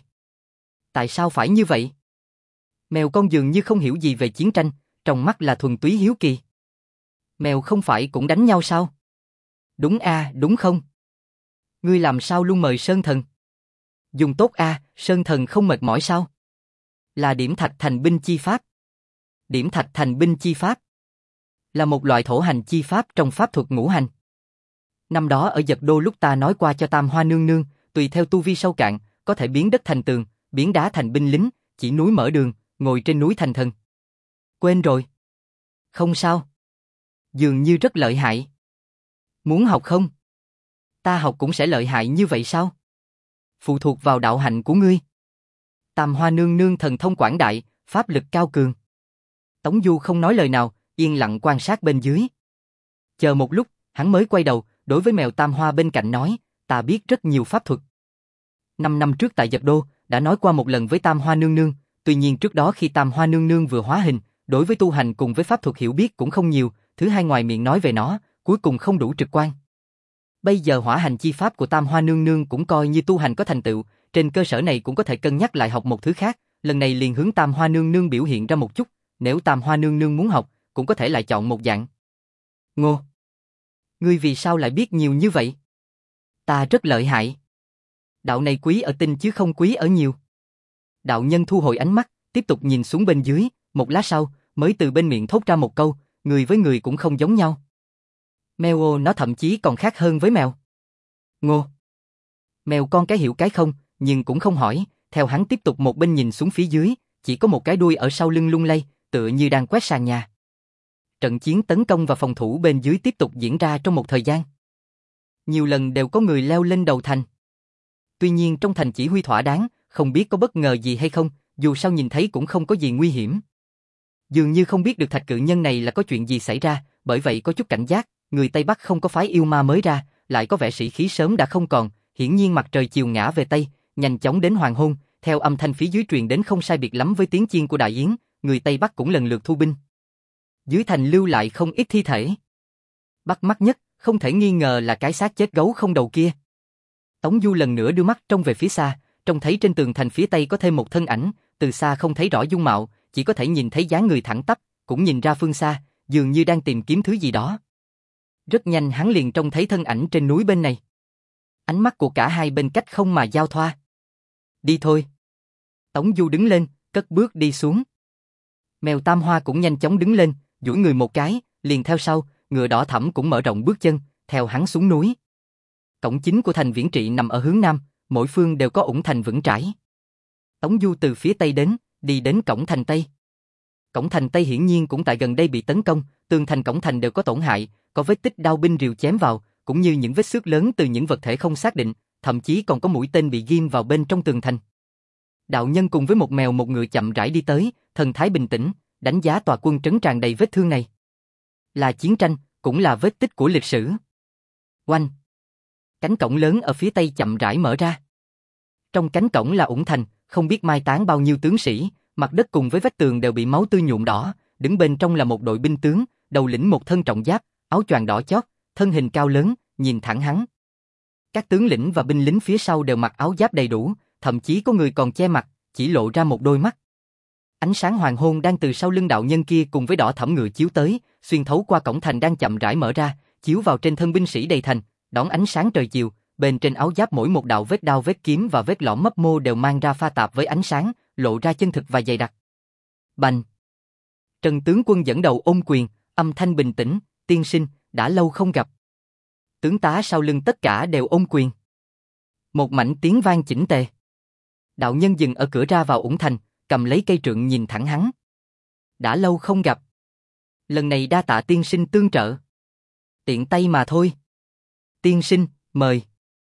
Tại sao phải như vậy? Mèo con dường như không hiểu gì về chiến tranh, trong mắt là thuần túy hiếu kỳ. Mèo không phải cũng đánh nhau sao? Đúng a, đúng không? Ngươi làm sao luôn mời Sơn Thần? Dùng tốt a, Sơn Thần không mệt mỏi sao? Là điểm thạch thành binh chi pháp. Điểm thạch thành binh chi pháp là một loại thổ hành chi pháp trong pháp thuật ngũ hành. Năm đó ở Dật Đô lúc ta nói qua cho Tam Hoa nương nương, tùy theo tu vi sâu cạn, có thể biến đất thành tường, biến đá thành binh lính, chỉ núi mở đường, ngồi trên núi thành thần. Quên rồi. Không sao. Dường như rất lợi hại. Muốn học không? Ta học cũng sẽ lợi hại như vậy sao? Phụ thuộc vào đạo hạnh của ngươi. Tam Hoa nương nương thần thông quảng đại, pháp lực cao cường. Tống Du không nói lời nào, yên lặng quan sát bên dưới. Chờ một lúc, hắn mới quay đầu, đối với mèo Tam Hoa bên cạnh nói, ta biết rất nhiều pháp thuật. Năm năm trước tại Dật Đô, đã nói qua một lần với Tam Hoa nương nương, tuy nhiên trước đó khi Tam Hoa nương nương vừa hóa hình, đối với tu hành cùng với pháp thuật hiểu biết cũng không nhiều, thứ hai ngoài miệng nói về nó, cuối cùng không đủ trực quan. Bây giờ hỏa hành chi pháp của Tam Hoa nương nương cũng coi như tu hành có thành tựu, trên cơ sở này cũng có thể cân nhắc lại học một thứ khác, lần này liền hướng Tam Hoa nương nương biểu hiện ra một chút, nếu Tam Hoa nương nương muốn học, cũng có thể lại chọn một dạng. Ngô, ngươi vì sao lại biết nhiều như vậy? Ta rất lợi hại. Đạo này quý ở tinh chứ không quý ở nhiều. Đạo nhân thu hồi ánh mắt, tiếp tục nhìn xuống bên dưới, một lát sau, mới từ bên miệng thốt ra một câu, người với người cũng không giống nhau. Mèo ô nó thậm chí còn khác hơn với mèo. Ngô. Mèo con cái hiểu cái không, nhưng cũng không hỏi, theo hắn tiếp tục một bên nhìn xuống phía dưới, chỉ có một cái đuôi ở sau lưng lung lay, tựa như đang quét sàn nhà. Trận chiến tấn công và phòng thủ bên dưới tiếp tục diễn ra trong một thời gian. Nhiều lần đều có người leo lên đầu thành. Tuy nhiên trong thành chỉ huy thỏa đáng, không biết có bất ngờ gì hay không, dù sao nhìn thấy cũng không có gì nguy hiểm. Dường như không biết được Thạch Cự Nhân này là có chuyện gì xảy ra, bởi vậy có chút cảnh giác, người Tây Bắc không có phái yêu ma mới ra, lại có vẻ sĩ khí sớm đã không còn, hiển nhiên mặt trời chiều ngã về Tây, nhanh chóng đến hoàng hôn, theo âm thanh phía dưới truyền đến không sai biệt lắm với tiếng chiên của đại yến, người Tây Bắc cũng lần lượt thu binh. Dưới thành lưu lại không ít thi thể. Bắt mắt nhất, không thể nghi ngờ là cái xác chết gấu không đầu kia. Tống Du lần nữa đưa mắt trông về phía xa, trông thấy trên tường thành phía Tây có thêm một thân ảnh, từ xa không thấy rõ dung mạo, chỉ có thể nhìn thấy dáng người thẳng tắp, cũng nhìn ra phương xa, dường như đang tìm kiếm thứ gì đó. Rất nhanh hắn liền trông thấy thân ảnh trên núi bên này. Ánh mắt của cả hai bên cách không mà giao thoa. Đi thôi. Tống Du đứng lên, cất bước đi xuống. Mèo Tam Hoa cũng nhanh chóng đứng lên, duỗi người một cái, liền theo sau, ngựa đỏ thẫm cũng mở rộng bước chân, theo hắn xuống núi. Cổng chính của thành Viễn Trị nằm ở hướng nam, mỗi phương đều có ủng thành vững trãi. Tống Du từ phía tây đến, đi đến cổng thành Tây. Cổng thành Tây hiển nhiên cũng tại gần đây bị tấn công, tường thành cổng thành đều có tổn hại, có vết tích đao binh rìu chém vào, cũng như những vết xước lớn từ những vật thể không xác định, thậm chí còn có mũi tên bị ghim vào bên trong tường thành. Đạo nhân cùng với một mèo một ngựa chậm rãi đi tới, thần thái bình tĩnh, đánh giá tòa quân trấn tràn đầy vết thương này. Là chiến tranh, cũng là vết tích của lịch sử. Oanh! Cánh cổng lớn ở phía tây chậm rãi mở ra. Trong cánh cổng là ủng thành, không biết mai táng bao nhiêu tướng sĩ, mặt đất cùng với vách tường đều bị máu tươi nhuộm đỏ, đứng bên trong là một đội binh tướng, đầu lĩnh một thân trọng giáp, áo choàng đỏ chót, thân hình cao lớn, nhìn thẳng hắn. Các tướng lĩnh và binh lính phía sau đều mặc áo giáp đầy đủ, thậm chí có người còn che mặt, chỉ lộ ra một đôi mắt. Ánh sáng hoàng hôn đang từ sau lưng đạo nhân kia cùng với đỏ thẫm ngựa chiếu tới, xuyên thấu qua cổng thành đang chậm rãi mở ra, chiếu vào trên thân binh sĩ đầy thành, đón ánh sáng trời chiều, bên trên áo giáp mỗi một đạo vết đao vết kiếm và vết lõm mấp mô đều mang ra pha tạp với ánh sáng, lộ ra chân thực và dày đặc. Bành! Trần tướng quân dẫn đầu ôm quyền, âm thanh bình tĩnh, tiên sinh, đã lâu không gặp. Tướng tá sau lưng tất cả đều ôm quyền. Một mảnh tiếng vang chỉnh tề. Đạo nhân dừng ở cửa ra vào ủng thành, cầm lấy cây trượng nhìn thẳng hắn. Đã lâu không gặp. Lần này đa tạ tiên sinh tương trợ. Tiện tay mà thôi. Tiên sinh, mời.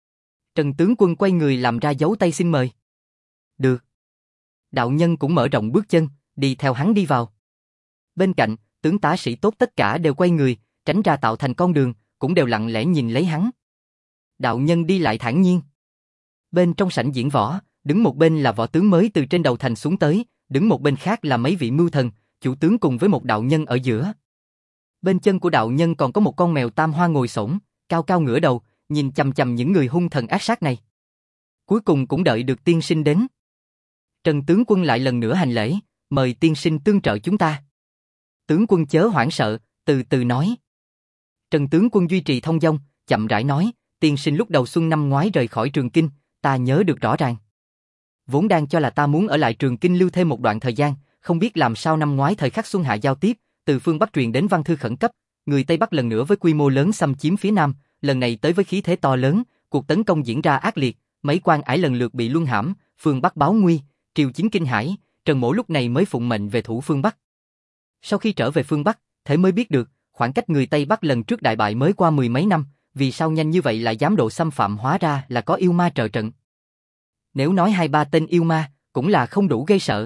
Trần tướng quân quay người làm ra dấu tay xin mời. Được. Đạo nhân cũng mở rộng bước chân, đi theo hắn đi vào. Bên cạnh, tướng tá sĩ tốt tất cả đều quay người, tránh ra tạo thành con đường, cũng đều lặng lẽ nhìn lấy hắn. Đạo nhân đi lại thản nhiên. Bên trong sảnh diễn võ, đứng một bên là võ tướng mới từ trên đầu thành xuống tới, đứng một bên khác là mấy vị mưu thần, chủ tướng cùng với một đạo nhân ở giữa. Bên chân của đạo nhân còn có một con mèo tam hoa ngồi xổm, cao cao ngửa đầu, nhìn chằm chằm những người hung thần ác sát này. Cuối cùng cũng đợi được tiên sinh đến. Trần tướng quân lại lần nữa hành lễ, mời tiên sinh tương trợ chúng ta. Tướng quân chớ hoảng sợ, từ từ nói. Trần tướng quân duy trì thông dong, chậm rãi nói, tiên sinh lúc đầu xuân năm ngoái rời khỏi Trường Kinh, ta nhớ được rõ ràng. Vốn đang cho là ta muốn ở lại Trường Kinh lưu thêm một đoạn thời gian, không biết làm sao năm ngoái thời khắc xuân hạ giao tiếp, từ phương Bắc truyền đến văn thư khẩn cấp, người Tây Bắc lần nữa với quy mô lớn xâm chiếm phía Nam, lần này tới với khí thế to lớn, cuộc tấn công diễn ra ác liệt, mấy quan ải lần lượt bị luân hãm, phương Bắc báo nguy, triều chiến kinh hãi, Trần Mỗ lúc này mới phụng mệnh về thủ phương Bắc. Sau khi trở về phương Bắc, thế mới biết được, khoảng cách người Tây Bắc lần trước đại bại mới qua mười mấy năm, vì sao nhanh như vậy lại dám độ xâm phạm, hóa ra là có yêu ma trợ trận. Nếu nói hai ba tên yêu ma, cũng là không đủ gây sợ.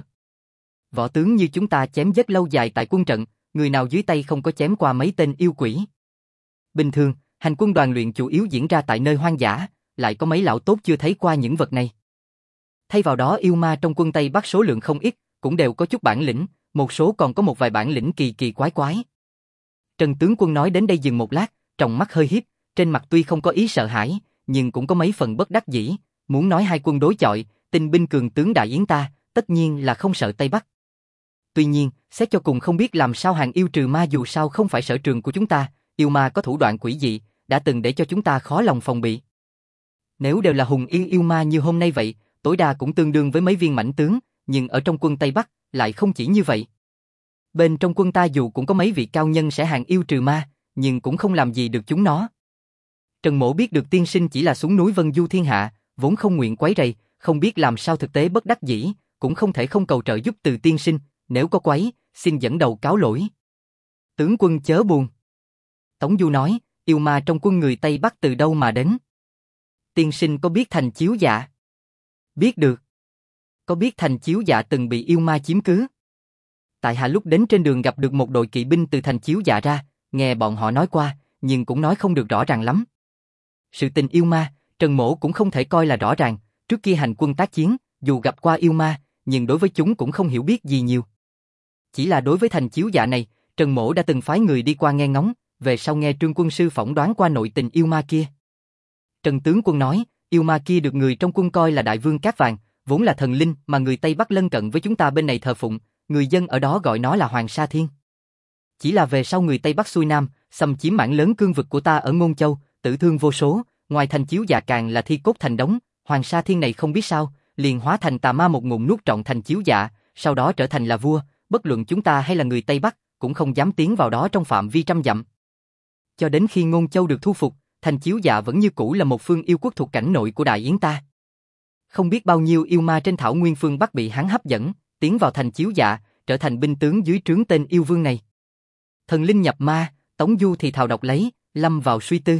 Võ tướng như chúng ta chém rất lâu dài tại quân trận, người nào dưới tay không có chém qua mấy tên yêu quỷ. Bình thường, hành quân đoàn luyện chủ yếu diễn ra tại nơi hoang dã, lại có mấy lão tốt chưa thấy qua những vật này. Thay vào đó yêu ma trong quân Tây Bắc số lượng không ít, cũng đều có chút bản lĩnh, một số còn có một vài bản lĩnh kỳ kỳ quái quái. Trần tướng quân nói đến đây dừng một lát, tròng mắt hơi hiếp, trên mặt tuy không có ý sợ hãi, nhưng cũng có mấy phần bất đắc dĩ, muốn nói hai quân đối chọi, tinh binh cường tướng Đại Yến ta, tất nhiên là không sợ Tây Bắc. Tuy nhiên, xét cho cùng không biết làm sao hàng yêu trừ ma, dù sao không phải sở trường của chúng ta, yêu ma có thủ đoạn quỷ dị, đã từng để cho chúng ta khó lòng phòng bị. Nếu đều là hùng yên yêu ma như hôm nay vậy, tối đa cũng tương đương với mấy viên mãnh tướng, nhưng ở trong quân Tây Bắc, lại không chỉ như vậy. Bên trong quân ta dù cũng có mấy vị cao nhân sẽ hàng yêu trừ ma, nhưng cũng không làm gì được chúng nó. Trần Mỗ biết được tiên sinh chỉ là xuống núi Vân Du thiên hạ, vốn không nguyện quấy rầy, không biết làm sao thực tế bất đắc dĩ, cũng không thể không cầu trợ giúp từ tiên sinh, nếu có quấy, xin dẫn đầu cáo lỗi. Tướng quân chớ buồn. Tống Du nói, yêu ma trong quân người Tây Bắc từ đâu mà đến? Tiên sinh có biết Thành Chiếu Dạ? Biết được. Có biết Thành Chiếu Dạ từng bị yêu ma chiếm cứ? Tại hạ lúc đến trên đường gặp được một đội kỵ binh từ Thành Chiếu Dạ ra, nghe bọn họ nói qua, nhưng cũng nói không được rõ ràng lắm. Sự tình yêu ma, Trần Mỗ cũng không thể coi là rõ ràng, trước kia hành quân tác chiến, dù gặp qua yêu ma, nhưng đối với chúng cũng không hiểu biết gì nhiều. Chỉ là đối với Thành Chiếu Dạ này, Trần Mỗ đã từng phái người đi qua nghe ngóng, về sau nghe Trương quân sư phỏng đoán qua nội tình yêu ma kia. Trần tướng quân nói, yêu ma kia được người trong quân coi là đại vương cát vàng, vốn là thần linh mà người Tây Bắc lân cận với chúng ta bên này thờ phụng, người dân ở đó gọi nó là Hoàng Sa Thiên. Chỉ là về sau người Tây Bắc xuôi Nam, xâm chiếm mảng lớn cương vực của ta ở Ngôn Châu, tử thương vô số, ngoài Thành Chiếu Dạ càng là thi cốt thành đống, Hoàng Sa Thiên này không biết sao, liền hóa thành tà ma một ngụm nuốt trọn Thành Chiếu Dạ, sau đó trở thành là vua, bất luận chúng ta hay là người Tây Bắc, cũng không dám tiến vào đó trong phạm vi trăm dặm. Cho đến khi Ngôn Châu được thu phục, Thành Chiếu Dạ vẫn như cũ là một phương yêu quốc thuộc cảnh nội của Đại Yến ta. Không biết bao nhiêu yêu ma trên thảo nguyên phương Bắc bị hắn hấp dẫn, tiến vào Thành Chiếu Dạ, trở thành binh tướng dưới trướng tên yêu vương này. Thần linh nhập ma, Tống Du thì thào đọc lấy, lâm vào suy tư.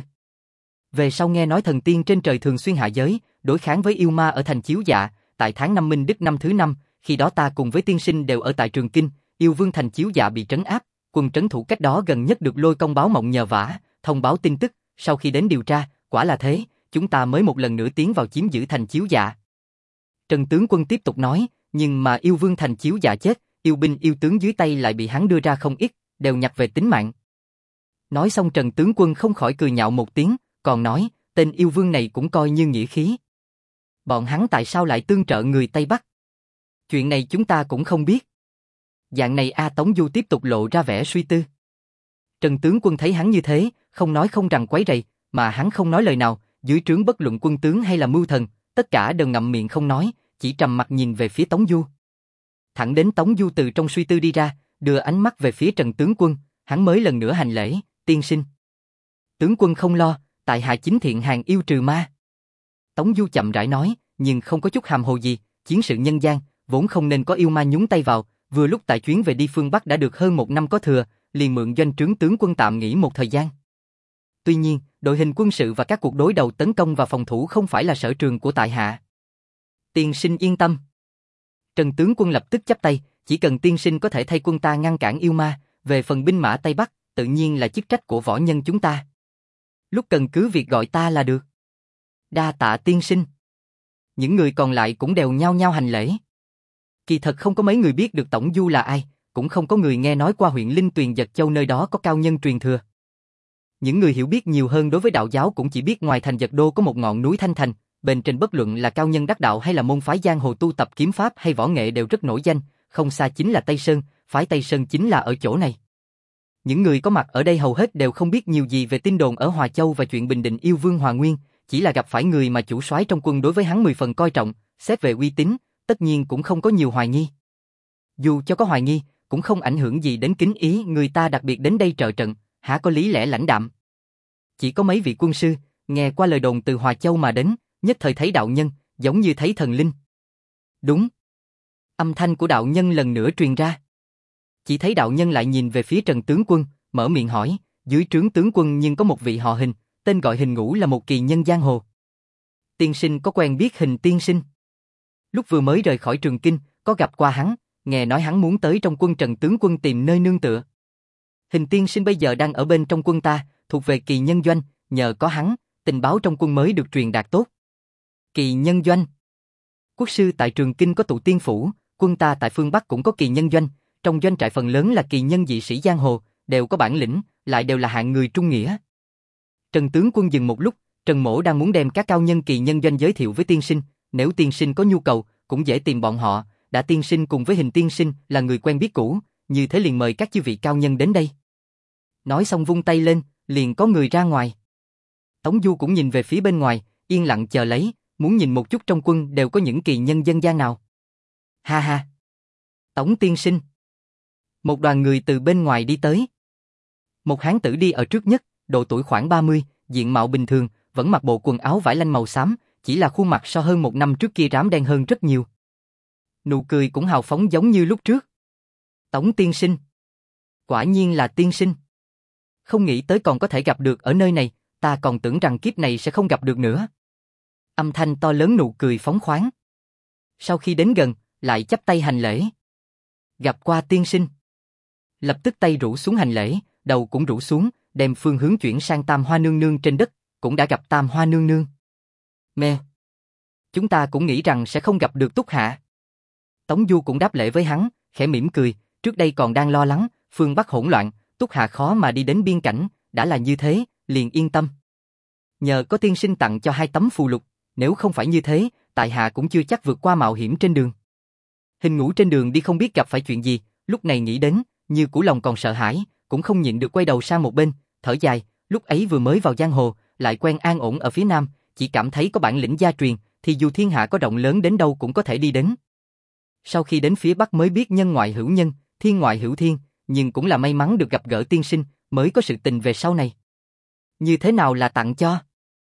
Về sau nghe nói thần tiên trên trời thường xuyên hạ giới, đối kháng với yêu ma ở Thành Chiếu Dạ, tại tháng năm Minh Đức năm thứ năm, khi đó ta cùng với tiên sinh đều ở tại Trường Kinh, yêu vương Thành Chiếu Dạ bị trấn áp, quân trấn thủ cách đó gần nhất được Lôi Công báo mộng nhờ vả, thông báo tin tức, sau khi đến điều tra, quả là thế, chúng ta mới một lần nữa tiến vào chiếm giữ Thành Chiếu Dạ. Trần tướng quân tiếp tục nói, nhưng mà yêu vương thành chiếu dạ chết, yêu binh yêu tướng dưới tay lại bị hắn đưa ra không ít, đều nhặt về tính mạng. Nói xong Trần tướng quân không khỏi cười nhạo một tiếng, còn nói, tên yêu vương này cũng coi như nghĩa khí. Bọn hắn tại sao lại tương trợ người Tây Bắc? Chuyện này chúng ta cũng không biết. Dạng này A Tống Du tiếp tục lộ ra vẻ suy tư. Trần tướng quân thấy hắn như thế, không nói không rằng quấy rầy, mà hắn không nói lời nào, dưới trướng bất luận quân tướng hay là mưu thần, tất cả đều ngậm miệng không nói, chỉ trầm mặt nhìn về phía Tống Du. Thẳng đến Tống Du từ trong suy tư đi ra, đưa ánh mắt về phía Trần tướng quân, hắn mới lần nữa hành lễ, tiên sinh. Tướng quân không lo, tại hạ chính thiện hàng yêu trừ ma. Tống Du chậm rãi nói, nhưng không có chút hàm hồ gì, chiến sự nhân gian, vốn không nên có yêu ma nhúng tay vào, vừa lúc tại chuyến về đi phương Bắc đã được hơn một năm có thừa, liền mượn doanh trướng tướng quân tạm nghỉ một thời gian. Tuy nhiên, đội hình quân sự và các cuộc đối đầu tấn công và phòng thủ không phải là sở trường của tại hạ. Tiên sinh yên tâm. Trần tướng quân lập tức chắp tay, chỉ cần tiên sinh có thể thay quân ta ngăn cản yêu ma, về phần binh mã Tây Bắc, tự nhiên là chức trách của võ nhân chúng ta. Lúc cần cứ việc gọi ta là được. Đa tạ tiên sinh. Những người còn lại cũng đều nhao nhao hành lễ. Kỳ thật không có mấy người biết được Tổng Du là ai, cũng không có người nghe nói qua huyện Linh Tuyền Giật Châu nơi đó có cao nhân truyền thừa. Những người hiểu biết nhiều hơn đối với đạo giáo cũng chỉ biết ngoài thành Giật Đô có một ngọn núi Thanh Thành, bên trên bất luận là cao nhân đắc đạo hay là môn phái giang hồ tu tập kiếm pháp hay võ nghệ đều rất nổi danh, không xa chính là Tây Sơn, phái Tây Sơn chính là ở chỗ này. Những người có mặt ở đây hầu hết đều không biết nhiều gì về tin đồn ở Hòa Châu và chuyện bình định yêu vương Hòa Nguyên, chỉ là gặp phải người mà chủ soái trong quân đối với hắn mười phần coi trọng, xét về uy tín, tất nhiên cũng không có nhiều hoài nghi. Dù cho có hoài nghi, cũng không ảnh hưởng gì đến kính ý người ta đặc biệt đến đây trợ trận, hả có lý lẽ lãnh đạm. Chỉ có mấy vị quân sư, nghe qua lời đồn từ Hòa Châu mà đến, nhất thời thấy đạo nhân, giống như thấy thần linh. Đúng. Âm thanh của đạo nhân lần nữa truyền ra. Chỉ thấy đạo nhân lại nhìn về phía Trần tướng quân, mở miệng hỏi, dưới trướng tướng quân nhưng có một vị họ Hình, tên gọi Hình Ngũ là một kỳ nhân giang hồ. Tiên sinh có quen biết Hình tiên sinh? Lúc vừa mới rời khỏi Trường Kinh, có gặp qua hắn, nghe nói hắn muốn tới trong quân Trần tướng quân tìm nơi nương tựa. Hình tiên sinh bây giờ đang ở bên trong quân ta, thuộc về kỳ nhân doanh, nhờ có hắn, tình báo trong quân mới được truyền đạt tốt. Kỳ nhân doanh. Quốc sư tại Trường Kinh có tụ tiên phủ, quân ta tại phương Bắc cũng có kỳ nhân doanh, trong doanh trại phần lớn là kỳ nhân dị sĩ giang hồ, đều có bản lĩnh, lại đều là hạng người trung nghĩa. Trần tướng quân dừng một lúc, Trần Mỗ đang muốn đem các cao nhân kỳ nhân doanh giới thiệu với tiên sinh, nếu tiên sinh có nhu cầu, cũng dễ tìm bọn họ, đã tiên sinh cùng với Hình tiên sinh là người quen biết cũ, như thế liền mời các chư vị cao nhân đến đây. Nói xong vung tay lên, liền có người ra ngoài. Tống Du cũng nhìn về phía bên ngoài, yên lặng chờ lấy, muốn nhìn một chút trong quân đều có những kỳ nhân dân gian nào. Ha ha! Tống tiên sinh! Một đoàn người từ bên ngoài đi tới. Một hán tử đi ở trước nhất, độ tuổi khoảng ba mươi, diện mạo bình thường, vẫn mặc bộ quần áo vải lanh màu xám, chỉ là khuôn mặt so hơn một năm trước kia rám đen hơn rất nhiều. Nụ cười cũng hào phóng giống như lúc trước. Tống tiên sinh! Quả nhiên là tiên sinh! Không nghĩ tới còn có thể gặp được ở nơi này, ta còn tưởng rằng kiếp này sẽ không gặp được nữa. Âm thanh to lớn, nụ cười phóng khoáng. Sau khi đến gần, lại chắp tay hành lễ. Gặp qua tiên sinh. Lập tức tay rũ xuống hành lễ, đầu cũng rũ xuống, đem phương hướng chuyển sang Tam Hoa nương nương trên đất, cũng đã gặp Tam Hoa nương nương. Mẹ! Chúng ta cũng nghĩ rằng sẽ không gặp được Túc Hạ. Tống Du cũng đáp lễ với hắn, khẽ mỉm cười, trước đây còn đang lo lắng, phương Bắc hỗn loạn, Túc Hạ khó mà đi đến biên cảnh, đã là như thế, liền yên tâm. Nhờ có tiên sinh tặng cho hai tấm phù lục, nếu không phải như thế, tại hạ cũng chưa chắc vượt qua mạo hiểm trên đường. Hình Ngũ trên đường đi không biết gặp phải chuyện gì, lúc này nghĩ đến, như củ lòng còn sợ hãi, cũng không nhịn được quay đầu sang một bên, thở dài, lúc ấy vừa mới vào giang hồ, lại quen an ổn ở phía nam, chỉ cảm thấy có bản lĩnh gia truyền, thì dù thiên hạ có rộng lớn đến đâu cũng có thể đi đến. Sau khi đến phía Bắc mới biết nhân ngoại hữu nhân, thiên ngoại hữu thiên, nhưng cũng là may mắn được gặp gỡ tiên sinh, mới có sự tình về sau này. Như thế nào là tặng cho?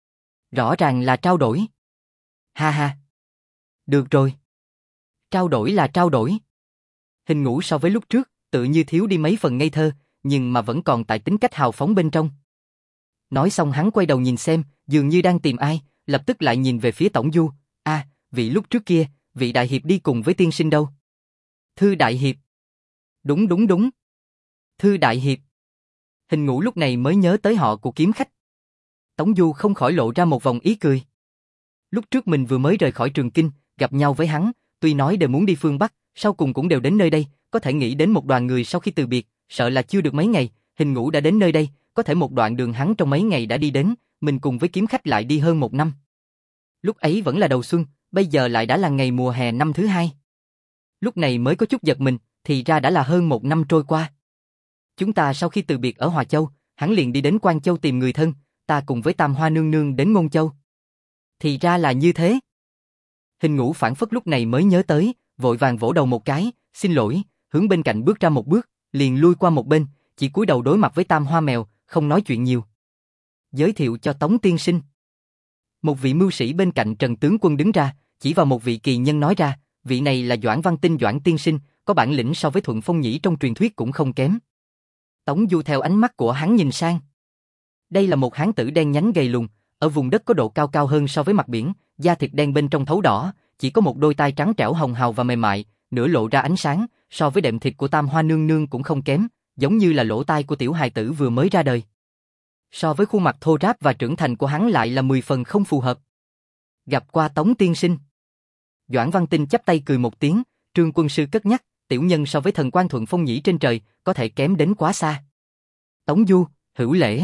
Rõ ràng là trao đổi. Ha ha. Được rồi. Trao đổi là trao đổi. Hình Ngũ so với lúc trước, tự như thiếu đi mấy phần ngây thơ, nhưng mà vẫn còn tại tính cách hào phóng bên trong. Nói xong hắn quay đầu nhìn xem, dường như đang tìm ai, lập tức lại nhìn về phía Tổng Du. À, vị lúc trước kia, vị đại hiệp đi cùng với tiên sinh đâu? Thư đại hiệp. Đúng đúng đúng. Thư đại hiệp. Hình Ngũ lúc này mới nhớ tới họ của kiếm khách. Tống Du không khỏi lộ ra một vòng ý cười. Lúc trước mình vừa mới rời khỏi Trường Kinh, gặp nhau với hắn, tuy nói đều muốn đi phương Bắc, sau cùng cũng đều đến nơi đây, có thể nghĩ đến một đoàn người sau khi từ biệt, sợ là chưa được mấy ngày, Hình Ngũ đã đến nơi đây, có thể một đoạn đường hắn trong mấy ngày đã đi đến, mình cùng với kiếm khách lại đi hơn một năm. Lúc ấy vẫn là đầu xuân, bây giờ lại đã là ngày mùa hè năm thứ hai. Lúc này mới có chút giật mình, thì ra đã là hơn một năm trôi qua. Chúng ta sau khi từ biệt ở Hòa Châu, hắn liền đi đến Quan Châu tìm người thân, ta cùng với Tam Hoa nương nương đến Ngôn Châu. Thì ra là như thế. Hình Ngũ phảng phất lúc này mới nhớ tới, vội vàng vỗ đầu một cái, xin lỗi, hướng bên cạnh bước ra một bước, liền lui qua một bên, chỉ cúi đầu đối mặt với Tam Hoa Mèo, không nói chuyện nhiều. Giới thiệu cho Tống tiên sinh. Một vị mưu sĩ bên cạnh Trần tướng quân đứng ra, chỉ vào một vị kỳ nhân nói ra, vị này là Doãn Văn Tinh Doãn tiên sinh, có bản lĩnh so với Thuận Phong Nhĩ trong truyền thuyết cũng không kém. Tống Du theo ánh mắt của hắn nhìn sang. Đây là một hán tử đen nhánh gầy lùn, ở vùng đất có độ cao cao hơn so với mặt biển, da thịt đen bên trong thấu đỏ, chỉ có một đôi tai trắng trẻo hồng hào và mềm mại, nửa lộ ra ánh sáng, so với đệm thịt của Tam Hoa nương nương cũng không kém, giống như là lỗ tai của tiểu hài tử vừa mới ra đời. So với khuôn mặt thô ráp và trưởng thành của hắn lại là mười phần không phù hợp. Gặp qua Tống tiên sinh. Doãn Văn Tinh chắp tay cười một tiếng, Trương quân sư cất nhắc, tiểu nhân so với thần quan Thuận Phong Nhĩ trên trời, có thể kém đến quá xa. Tống Du, hữu lễ.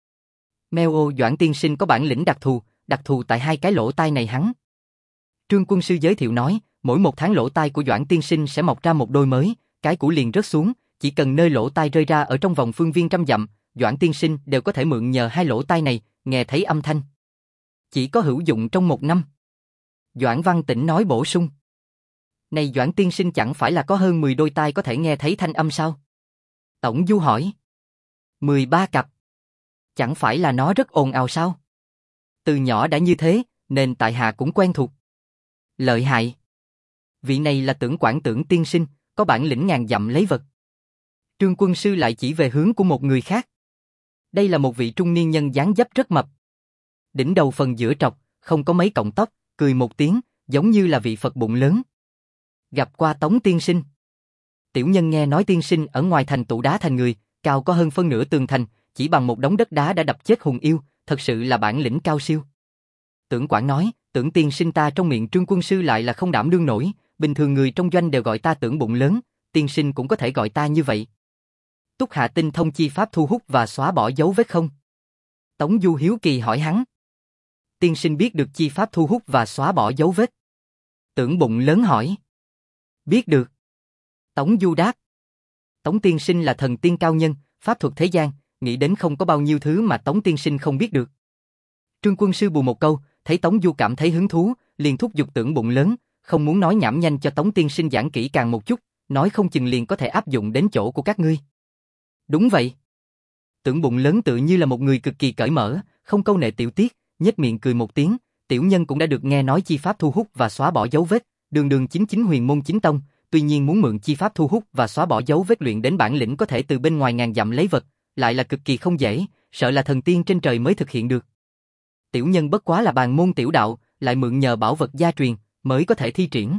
Meo ô Doãn tiên sinh có bản lĩnh đặc thù, đặc thù tại hai cái lỗ tai này hắn. Trương quân sư giới thiệu nói, mỗi một tháng lỗ tai của Doãn tiên sinh sẽ mọc ra một đôi mới, cái cũ liền rớt xuống, chỉ cần nơi lỗ tai rơi ra ở trong vòng phương viên trăm dặm, Doãn tiên sinh đều có thể mượn nhờ hai lỗ tai này, nghe thấy âm thanh. Chỉ có hữu dụng trong một năm. Doãn Văn Tĩnh nói bổ sung. Này Doãn tiên sinh chẳng phải là có hơn mười đôi tai có thể nghe thấy thanh âm sao? Tổng Du hỏi. mười ba cặp. Chẳng phải là nó rất ồn ào sao? Từ nhỏ đã như thế, nên tại hạ cũng quen thuộc. Lợi hại. Vị này là Tưởng Quảng Tưởng tiên sinh, có bản lĩnh ngàn dặm lấy vật. Trương quân sư lại chỉ về hướng của một người khác. Đây là một vị trung niên nhân dáng dấp rất mập. Đỉnh đầu phần giữa trọc, không có mấy cọng tóc, cười một tiếng, giống như là vị Phật bụng lớn. Gặp qua Tống tiên sinh. Tiểu nhân nghe nói tiên sinh ở ngoài thành tụ đá thành người, cao có hơn phân nửa tường thành, chỉ bằng một đống đất đá đã đập chết hùng yêu, thật sự là bản lĩnh cao siêu. Tưởng Quảng nói, Tưởng tiên sinh ta trong miệng Trương quân sư lại là không đảm đương nổi, bình thường người trong doanh đều gọi ta Tưởng bụng lớn, tiên sinh cũng có thể gọi ta như vậy. Túc Hạ tinh thông chi pháp thu hút và xóa bỏ dấu vết không? Tống Du hiếu kỳ hỏi hắn. Tiên sinh biết được chi pháp thu hút và xóa bỏ dấu vết? Tưởng bụng lớn hỏi. Biết được. Tống Du đáp. Tống tiên sinh là thần tiên cao nhân, pháp thuật thế gian, nghĩ đến không có bao nhiêu thứ mà Tống tiên sinh không biết được. Trương quân sư bù một câu, thấy Tống Du cảm thấy hứng thú, liền thúc giục Tưởng bụng lớn, không muốn nói nhảm nhanh cho Tống tiên sinh giảng kỹ càng một chút, nói không chừng liền có thể áp dụng đến chỗ của các ngươi. Đúng vậy. Tưởng bụng lớn tự như là một người cực kỳ cởi mở, không câu nệ tiểu tiết, nhếch miệng cười một tiếng, tiểu nhân cũng đã được nghe nói chi pháp thu hút và xóa bỏ dấu vết, đường đường chính chính huyền môn chính tông, tuy nhiên muốn mượn chi pháp thu hút và xóa bỏ dấu vết luyện đến bản lĩnh có thể từ bên ngoài ngàn dặm lấy vật, lại là cực kỳ không dễ, sợ là thần tiên trên trời mới thực hiện được. Tiểu nhân bất quá là bàn môn tiểu đạo, lại mượn nhờ bảo vật gia truyền, mới có thể thi triển.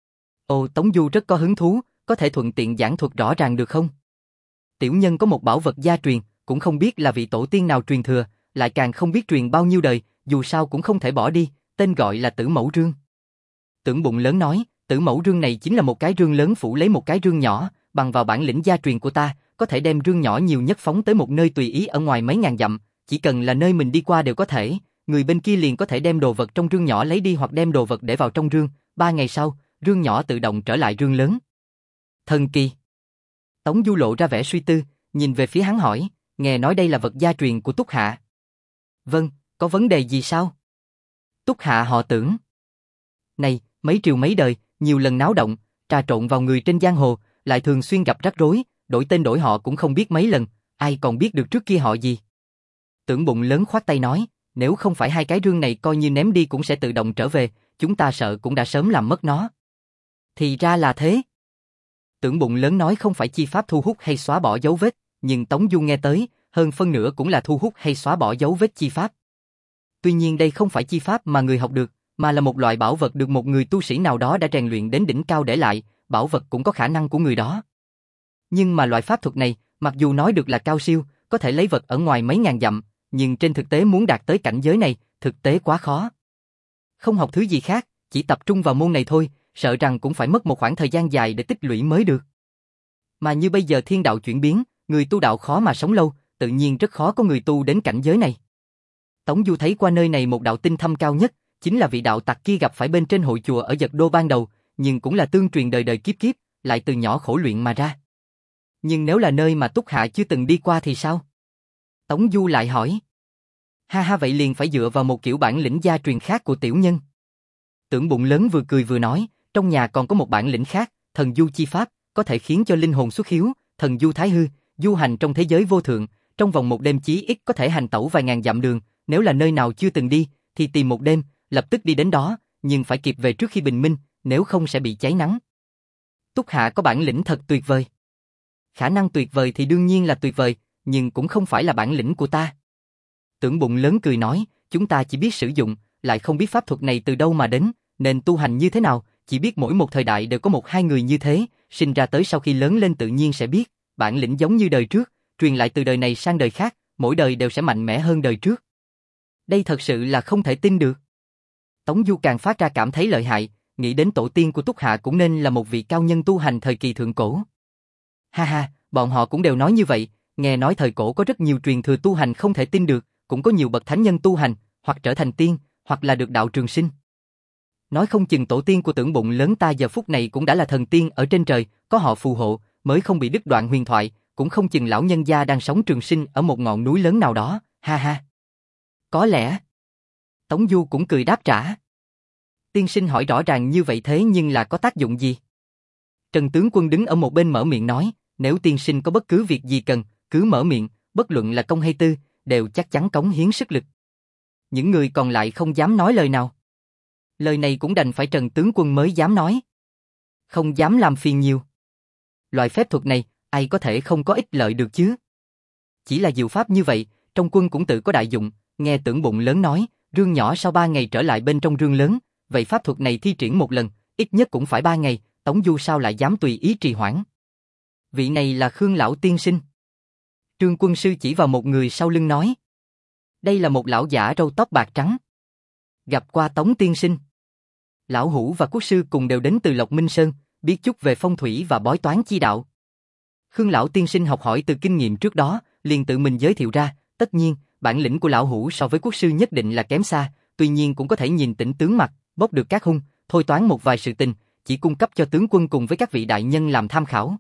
Ồ, Tống Du rất có hứng thú, có thể thuận tiện giảng thuật rõ ràng được không? Tiểu nhân có một bảo vật gia truyền, cũng không biết là vị tổ tiên nào truyền thừa, lại càng không biết truyền bao nhiêu đời, dù sao cũng không thể bỏ đi, tên gọi là Tử Mẫu Rương. Tưởng bụng lớn nói, Tử Mẫu Rương này chính là một cái rương lớn phủ lấy một cái rương nhỏ, bằng vào bản lĩnh gia truyền của ta, có thể đem rương nhỏ nhiều nhất phóng tới một nơi tùy ý ở ngoài mấy ngàn dặm, chỉ cần là nơi mình đi qua đều có thể, người bên kia liền có thể đem đồ vật trong rương nhỏ lấy đi hoặc đem đồ vật để vào trong rương, ba ngày sau, rương nhỏ tự động trở lại rương lớn. Thần kỳ. Tống Du lộ ra vẻ suy tư, nhìn về phía hắn hỏi, nghe nói đây là vật gia truyền của Túc Hạ. Vâng, có vấn đề gì sao? Túc Hạ họ Tưởng. Này, mấy triều mấy đời, nhiều lần náo động, trà trộn vào người trên giang hồ, lại thường xuyên gặp rắc rối, đổi tên đổi họ cũng không biết mấy lần, ai còn biết được trước kia họ gì. Tưởng bụng lớn khoát tay nói, nếu không phải hai cái rương này coi như ném đi cũng sẽ tự động trở về, chúng ta sợ cũng đã sớm làm mất nó. Thì ra là thế. Tưởng bụng lớn nói không phải chi pháp thu hút hay xóa bỏ dấu vết, nhưng Tống Du nghe tới, hơn phân nửa cũng là thu hút hay xóa bỏ dấu vết chi pháp. Tuy nhiên đây không phải chi pháp mà người học được, mà là một loại bảo vật được một người tu sĩ nào đó đã rèn luyện đến đỉnh cao để lại, bảo vật cũng có khả năng của người đó. Nhưng mà loại pháp thuật này, mặc dù nói được là cao siêu, có thể lấy vật ở ngoài mấy ngàn dặm, nhưng trên thực tế muốn đạt tới cảnh giới này, thực tế quá khó. Không học thứ gì khác, Chỉ tập trung vào môn này thôi, sợ rằng cũng phải mất một khoảng thời gian dài để tích lũy mới được. Mà như bây giờ thiên đạo chuyển biến, người tu đạo khó mà sống lâu, tự nhiên rất khó có người tu đến cảnh giới này. Tống Du thấy qua nơi này một đạo tinh thâm cao nhất, chính là vị đạo tặc kia gặp phải bên trên hội chùa ở Dật Đô ban đầu, nhưng cũng là tương truyền đời đời kiếp kiếp, lại từ nhỏ khổ luyện mà ra. Nhưng nếu là nơi mà Túc Hạ chưa từng đi qua thì sao? Tống Du lại hỏi. Ha ha, vậy liền phải dựa vào một kiểu bản lĩnh gia truyền khác của tiểu nhân. Tưởng Bụng Lớn vừa cười vừa nói, trong nhà còn có một bản lĩnh khác, thần du chi pháp, có thể khiến cho linh hồn xuất hiếu, thần du thái hư, du hành trong thế giới vô thượng, trong vòng một đêm chí ít có thể hành tẩu vài ngàn dặm đường, nếu là nơi nào chưa từng đi, thì tìm một đêm, lập tức đi đến đó, nhưng phải kịp về trước khi bình minh, nếu không sẽ bị cháy nắng. Túc Hạ có bản lĩnh thật tuyệt vời. Khả năng tuyệt vời thì đương nhiên là tuyệt vời, nhưng cũng không phải là bản lĩnh của ta. Tưởng Bụng Lớn cười nói, chúng ta chỉ biết sử dụng, lại không biết pháp thuật này từ đâu mà đến, nên tu hành như thế nào, chỉ biết mỗi một thời đại đều có một hai người như thế, sinh ra tới sau khi lớn lên tự nhiên sẽ biết, bản lĩnh giống như đời trước, truyền lại từ đời này sang đời khác, mỗi đời đều sẽ mạnh mẽ hơn đời trước. Đây thật sự là không thể tin được. Tống Du càng phát ra cảm thấy lợi hại, nghĩ đến tổ tiên của Túc Hạ cũng nên là một vị cao nhân tu hành thời kỳ thượng cổ. Ha ha, bọn họ cũng đều nói như vậy, nghe nói thời cổ có rất nhiều truyền thừa tu hành không thể tin được, cũng có nhiều bậc thánh nhân tu hành, hoặc trở thành tiên, hoặc là được đạo trường sinh. Nói không chừng tổ tiên của Tưởng Bụng Lớn ta giờ phút này cũng đã là thần tiên ở trên trời, có họ phù hộ, mới không bị đứt đoạn huyền thoại, cũng không chừng lão nhân gia đang sống trường sinh ở một ngọn núi lớn nào đó, ha ha. Có lẽ. Tống Du cũng cười đáp trả. Tiên sinh hỏi rõ ràng như vậy thế nhưng là có tác dụng gì? Trần tướng quân đứng ở một bên mở miệng nói, nếu tiên sinh có bất cứ việc gì cần, cứ mở miệng, bất luận là công hay tư, đều chắc chắn cống hiến sức lực. Những người còn lại không dám nói lời nào. Lời này cũng đành phải Trần tướng quân mới dám nói. Không dám làm phiền nhiều. Loại phép thuật này, ai có thể không có ích lợi được chứ? Chỉ là diệu pháp như vậy, trong quân cũng tự có đại dụng, nghe Tưởng Bụng Lớn nói, rương nhỏ sau ba ngày trở lại bên trong rương lớn, vậy pháp thuật này thi triển một lần, ít nhất cũng phải ba ngày, Tống Du sao lại dám tùy ý trì hoãn. Vị này là Khương lão tiên sinh. Trương quân sư chỉ vào một người sau lưng nói. Đây là một lão giả râu tóc bạc trắng. Gặp qua Tống tiên sinh. Lão Hữu và quốc sư cùng đều đến từ Lộc Minh Sơn, biết chút về phong thủy và bói toán chi đạo. Khương lão tiên sinh học hỏi từ kinh nghiệm trước đó, liền tự mình giới thiệu ra, tất nhiên, bản lĩnh của lão Hữu so với quốc sư nhất định là kém xa, tuy nhiên cũng có thể nhìn tỉnh tướng mặt, bốc được các hung, thôi toán một vài sự tình, chỉ cung cấp cho tướng quân cùng với các vị đại nhân làm tham khảo.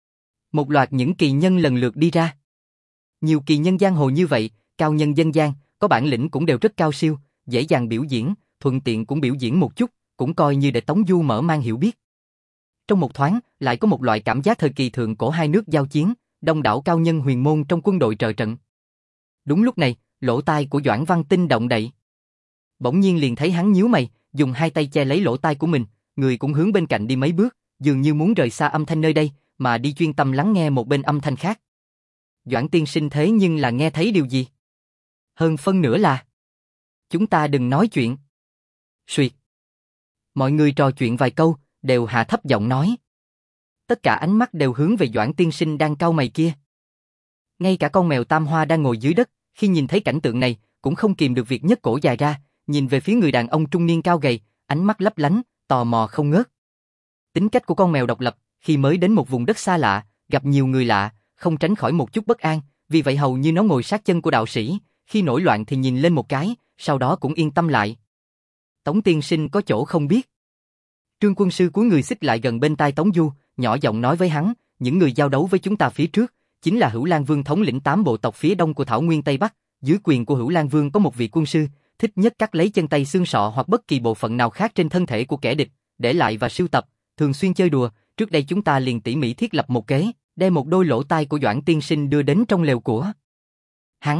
Một loạt những kỳ nhân lần lượt đi ra. Nhiều kỳ nhân giang hồ như vậy, cao nhân dân gian, có bản lĩnh cũng đều rất cao siêu, dễ dàng biểu diễn, thuận tiện cũng biểu diễn một chút, cũng coi như để Tống Du mở mang hiểu biết. Trong một thoáng, lại có một loại cảm giác thời kỳ thượng cổ hai nước giao chiến, đông đảo cao nhân huyền môn trong quân đội trợ trận. Đúng lúc này, lỗ tai của Doãn Văn Tinh động đậy. Bỗng nhiên liền thấy hắn nhíu mày, dùng hai tay che lấy lỗ tai của mình, người cũng hướng bên cạnh đi mấy bước, dường như muốn rời xa âm thanh nơi đây, mà đi chuyên tâm lắng nghe một bên âm thanh khác. Doãn tiên sinh thế nhưng là nghe thấy điều gì? Hơn phân nửa là chúng ta đừng nói chuyện. Xuyệt. Mọi người trò chuyện vài câu, đều hạ thấp giọng nói. Tất cả ánh mắt đều hướng về Doãn tiên sinh đang cau mày kia. Ngay cả con mèo Tam Hoa đang ngồi dưới đất, khi nhìn thấy cảnh tượng này, cũng không kìm được việc nhấc cổ dài ra, nhìn về phía người đàn ông trung niên cao gầy, ánh mắt lấp lánh, tò mò không ngớt. Tính cách của con mèo độc lập, khi mới đến một vùng đất xa lạ, gặp nhiều người lạ, không tránh khỏi một chút bất an, vì vậy hầu như nó ngồi sát chân của đạo sĩ, khi nổi loạn thì nhìn lên một cái, sau đó cũng yên tâm lại. Tống tiên sinh có chỗ không biết. Trương quân sư cúi người xích lại gần bên tai Tống Du, nhỏ giọng nói với hắn, những người giao đấu với chúng ta phía trước, chính là Hữu Lan Vương thống lĩnh tám bộ tộc phía đông của Thảo Nguyên Tây Bắc, dưới quyền của Hữu Lan Vương có một vị quân sư, thích nhất cắt lấy chân tay xương sọ hoặc bất kỳ bộ phận nào khác trên thân thể của kẻ địch, để lại và sưu tập, thường xuyên chơi đùa, trước đây chúng ta liền tỉ mỉ thiết lập một kế, đem một đôi lỗ tai của Doãn tiên sinh đưa đến trong lều của hắn.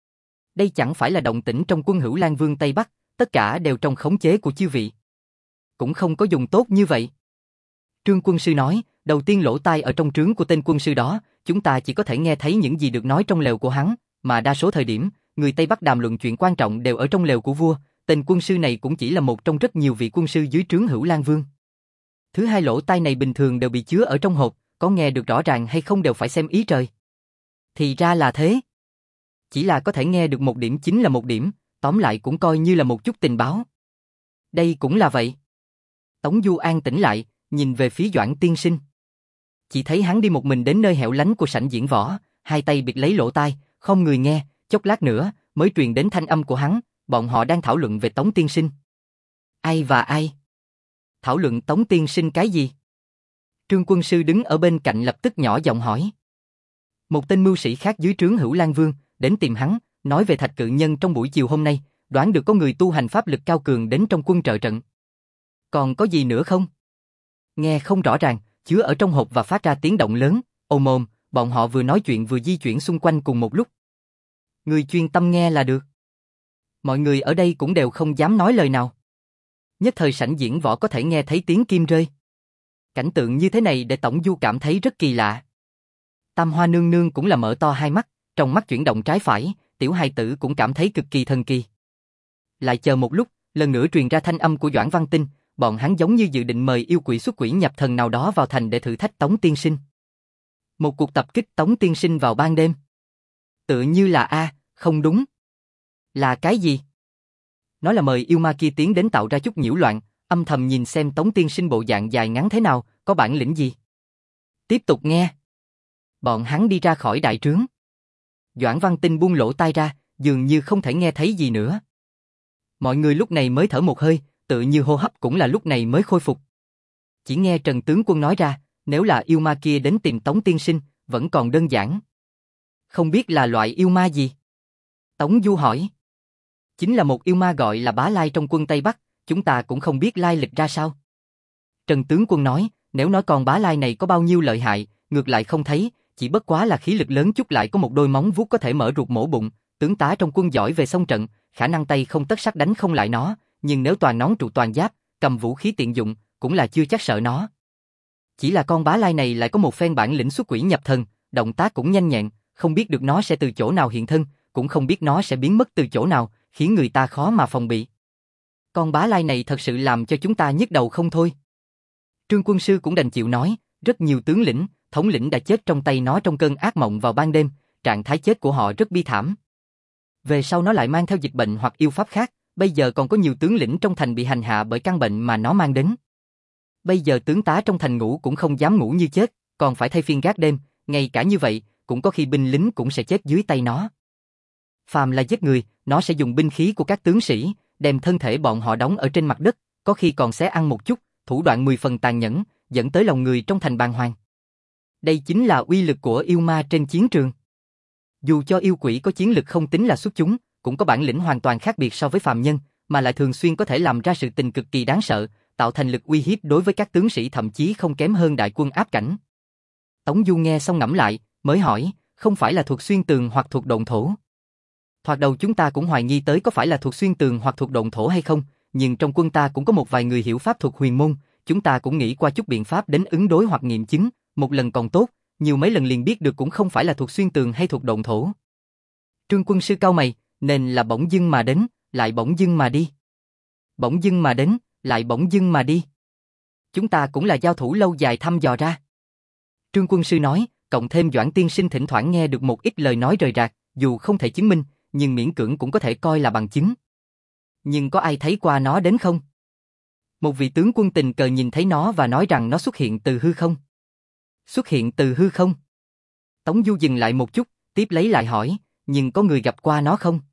Đây chẳng phải là động tĩnh trong quân Hữu Lan Vương Tây Bắc, tất cả đều trong khống chế của chư vị. Cũng không có dùng tốt như vậy. Trương quân sư nói, đầu tiên lỗ tai ở trong trướng của tên quân sư đó, chúng ta chỉ có thể nghe thấy những gì được nói trong lều của hắn, mà đa số thời điểm, người Tây Bắc đàm luận chuyện quan trọng đều ở trong lều của vua, tên quân sư này cũng chỉ là một trong rất nhiều vị quân sư dưới trướng Hữu Lan Vương. Thứ hai, lỗ tai này bình thường đều bị chứa ở trong hộp, có nghe được rõ ràng hay không đều phải xem ý trời. Thì ra là thế. Chỉ là có thể nghe được một điểm chính là một điểm, tóm lại cũng coi như là một chút tình báo. Đây cũng là vậy. Tống Du an tĩnh lại, nhìn về phía Doãn tiên sinh. Chỉ thấy hắn đi một mình đến nơi hẻo lánh của sảnh diễn võ, hai tay bịt lấy lỗ tai, không người nghe, chốc lát nữa mới truyền đến thanh âm của hắn, bọn họ đang thảo luận về Tống tiên sinh. Ai và ai? Thảo luận Tống tiên sinh cái gì? Trương Quân Sư đứng ở bên cạnh lập tức nhỏ giọng hỏi. Một tên mưu sĩ khác dưới trướng Hữu Lan Vương đến tìm hắn, nói về Thạch Cự Nhân trong buổi chiều hôm nay, đoán được có người tu hành pháp lực cao cường đến trong quân trợ trận. Còn có gì nữa không? Nghe không rõ ràng, chứa ở trong hộp và phát ra tiếng động lớn, ôm ôm, bọn họ vừa nói chuyện vừa di chuyển xung quanh cùng một lúc. Người chuyên tâm nghe là được. Mọi người ở đây cũng đều không dám nói lời nào. Nhất thời sảnh diễn võ có thể nghe thấy tiếng kim rơi. Cảnh tượng như thế này để Tổng Du cảm thấy rất kỳ lạ. Tam Hoa nương nương cũng là mở to hai mắt, trong mắt chuyển động trái phải, tiểu hài tử cũng cảm thấy cực kỳ thần kỳ. Lại chờ một lúc, lần nữa truyền ra thanh âm của Doãn Văn Tinh, bọn hắn giống như dự định mời yêu quỷ xuất quỷ nhập thần nào đó vào thành để thử thách Tống tiên sinh. Một cuộc tập kích Tống tiên sinh vào ban đêm. Tựa như là a, không đúng. Là cái gì? Nói là mời yêu ma kia tiến đến tạo ra chút nhiễu loạn, âm thầm nhìn xem Tống tiên sinh bộ dạng dài ngắn thế nào, có bản lĩnh gì. Tiếp tục nghe. Bọn hắn đi ra khỏi đại trướng. Doãn Văn Tinh buông lỗ tai ra, dường như không thể nghe thấy gì nữa. Mọi người lúc này mới thở một hơi, tự như hô hấp cũng là lúc này mới khôi phục. Chỉ nghe Trần tướng quân nói ra, nếu là yêu ma kia đến tìm Tống tiên sinh, vẫn còn đơn giản. Không biết là loại yêu ma gì? Tống Du hỏi. Chính là một yêu ma gọi là Bá Lai trong quân Tây Bắc, chúng ta cũng không biết lai lịch ra sao. Trần tướng quân nói, nếu nói con Bá Lai này có bao nhiêu lợi hại, ngược lại không thấy, chỉ bất quá là khí lực lớn chút lại có một đôi móng vuốt có thể mở ruột mổ bụng, tướng tá trong quân giỏi về sông trận, khả năng tay không tất sắt đánh không lại nó, nhưng nếu toàn nón trụ toàn giáp, cầm vũ khí tiện dụng, cũng là chưa chắc sợ nó. Chỉ là con Bá Lai này lại có một phen bản lĩnh xuất quỷ nhập thần, động tác cũng nhanh nhẹn, không biết được nó sẽ từ chỗ nào hiện thân, cũng không biết nó sẽ biến mất từ chỗ nào, khiến người ta khó mà phòng bị. Con Bá Lai này thật sự làm cho chúng ta nhức đầu không thôi. Trương Quân Sư cũng đành chịu nói, rất nhiều tướng lĩnh, thống lĩnh đã chết trong tay nó trong cơn ác mộng vào ban đêm, trạng thái chết của họ rất bi thảm. Về sau nó lại mang theo dịch bệnh hoặc yêu pháp khác, bây giờ còn có nhiều tướng lĩnh trong thành bị hành hạ bởi căn bệnh mà nó mang đến. Bây giờ tướng tá trong thành ngủ cũng không dám ngủ như chết, còn phải thay phiên gác đêm, ngay cả như vậy, cũng có khi binh lính cũng sẽ chết dưới tay nó. Phàm là giết người, nó sẽ dùng binh khí của các tướng sĩ, đem thân thể bọn họ đóng ở trên mặt đất, có khi còn xé ăn một chút, thủ đoạn mười phần tàn nhẫn, dẫn tới lòng người trong thành bàng hoàng. Đây chính là uy lực của yêu ma trên chiến trường. Dù cho yêu quỷ có chiến lực không tính là xuất chúng, cũng có bản lĩnh hoàn toàn khác biệt so với phàm nhân, mà lại thường xuyên có thể làm ra sự tình cực kỳ đáng sợ, tạo thành lực uy hiếp đối với các tướng sĩ thậm chí không kém hơn đại quân áp cảnh. Tống Du nghe xong ngẫm lại, mới hỏi, không phải là thuộc xuyên tường hoặc thuộc độn thổ. Thoạt đầu chúng ta cũng hoài nghi tới có phải là thuộc xuyên tường hoặc thuộc độn thổ hay không, nhưng trong quân ta cũng có một vài người hiểu pháp thuật huyền môn, chúng ta cũng nghĩ qua chút biện pháp đến ứng đối hoặc nghiệm chứng, một lần còn tốt, nhiều mấy lần liền biết được cũng không phải là thuộc xuyên tường hay thuộc độn thổ. Trương Quân Sư cau mày, nên là bỗng dưng mà đến, lại bỗng dưng mà đi. Bỗng dưng mà đến, lại bỗng dưng mà đi. Chúng ta cũng là giao thủ lâu dài thăm dò ra. Trương Quân Sư nói, cộng thêm Doãn tiên sinh thỉnh thoảng nghe được một ít lời nói rời rạc, dù không thể chứng minh, nhưng miễn cưỡng cũng có thể coi là bằng chứng. Nhưng có ai thấy qua nó đến không? Một vị tướng quân tình cờ nhìn thấy nó và nói rằng nó xuất hiện từ hư không. Xuất hiện từ hư không? Tống Du dừng lại một chút, tiếp lấy lại hỏi, nhưng có người gặp qua nó không?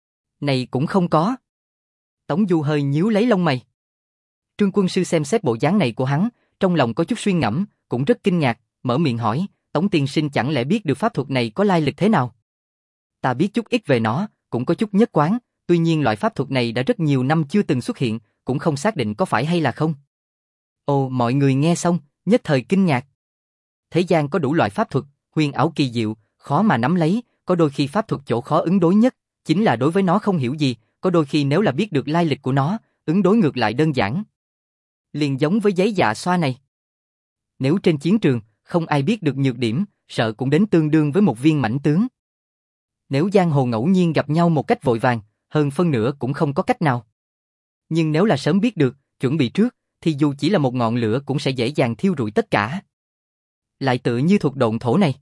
Này cũng không có. Tống Du hơi nhíu lấy lông mày. Trương Quân Sư xem xét bộ dáng này của hắn, trong lòng có chút suy ngẫm, cũng rất kinh ngạc, mở miệng hỏi, Tống tiên sinh chẳng lẽ biết được pháp thuật này có lai lịch thế nào? Ta biết chút ít về nó, cũng có chút nhất quán, tuy nhiên loại pháp thuật này đã rất nhiều năm chưa từng xuất hiện, cũng không xác định có phải hay là không. Ồ, mọi người nghe xong, nhất thời kinh ngạc. Thế gian có đủ loại pháp thuật, huyền ảo kỳ diệu, khó mà nắm lấy, có đôi khi pháp thuật chỗ khó ứng đối nhất, chính là đối với nó không hiểu gì, có đôi khi nếu là biết được lai lịch của nó, ứng đối ngược lại đơn giản. Liền giống với giấy dạ xoa này. Nếu trên chiến trường, không ai biết được nhược điểm, sợ cũng đến tương đương với một viên mãnh tướng. Nếu giang hồ ngẫu nhiên gặp nhau một cách vội vàng, hơn phân nửa cũng không có cách nào. Nhưng nếu là sớm biết được, chuẩn bị trước, thì dù chỉ là một ngọn lửa cũng sẽ dễ dàng thiêu rụi tất cả. Lại tự như thuộc độn thổ này.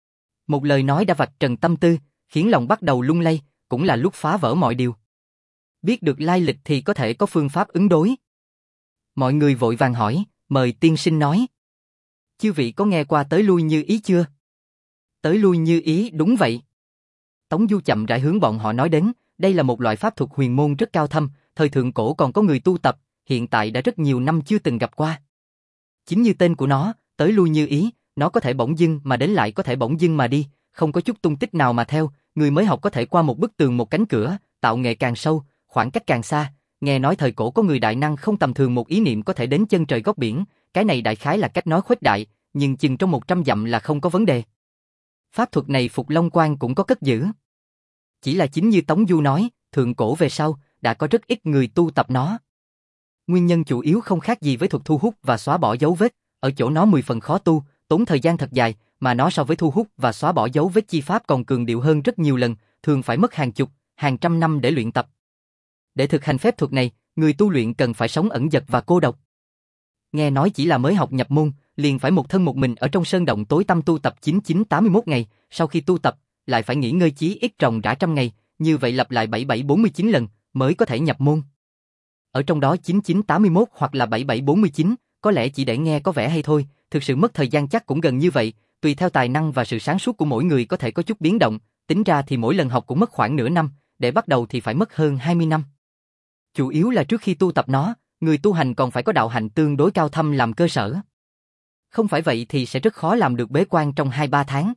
Một lời nói đã vạch trần tâm tư, khiến lòng bắt đầu lung lay, cũng là lúc phá vỡ mọi điều. Biết được lai lịch thì có thể có phương pháp ứng đối. Mọi người vội vàng hỏi, mời tiên sinh nói. Chư vị có nghe qua tới lui như ý chưa? Tới lui như ý, đúng vậy. Tống Du chậm rãi hướng bọn họ nói đến, đây là một loại pháp thuật huyền môn rất cao thâm, thời thượng cổ còn có người tu tập, hiện tại đã rất nhiều năm chưa từng gặp qua. Chính như tên của nó, tới lui như ý, nó có thể bỗng dưng mà đến lại có thể bỗng dưng mà đi, không có chút tung tích nào mà theo, người mới học có thể qua một bức tường một cánh cửa, tạo nghệ càng sâu, khoảng cách càng xa. Nghe nói thời cổ có người đại năng không tầm thường một ý niệm có thể đến chân trời góc biển, cái này đại khái là cách nói khuếch đại, nhưng chừng trong một trăm dặm là không có vấn đề. Pháp thuật này Phục Long Quan cũng có cất giữ. Chỉ là chính như Tống Du nói, thượng cổ về sau, đã có rất ít người tu tập nó. Nguyên nhân chủ yếu không khác gì với thuật thu hút và xóa bỏ dấu vết, ở chỗ nó mười phần khó tu, tốn thời gian thật dài, mà nó so với thu hút và xóa bỏ dấu vết chi pháp còn cường điệu hơn rất nhiều lần, thường phải mất hàng chục, hàng trăm năm để luyện tập. Để thực hành phép thuật này, người tu luyện cần phải sống ẩn dật và cô độc. Nghe nói chỉ là mới học nhập môn, liền phải một thân một mình ở trong sơn động tối tăm tu tập chín chín tám mươi mốt ngày, sau khi tu tập, lại phải nghỉ ngơi chí ít ròng rã trăm ngày, như vậy lặp lại bảy bảy bốn mươi chín lần, mới có thể nhập môn. Ở trong đó chín chín tám mươi mốt hoặc là bảy bảy bốn mươi chín, có lẽ chỉ để nghe có vẻ hay thôi, thực sự mất thời gian chắc cũng gần như vậy, tùy theo tài năng và sự sáng suốt của mỗi người có thể có chút biến động, tính ra thì mỗi lần học cũng mất khoảng nửa năm, để bắt đầu thì phải mất hơn hai mươi năm. Chủ yếu là trước khi tu tập nó, người tu hành còn phải có đạo hạnh tương đối cao thâm làm cơ sở. Không phải vậy thì sẽ rất khó làm được bế quan trong hai ba tháng.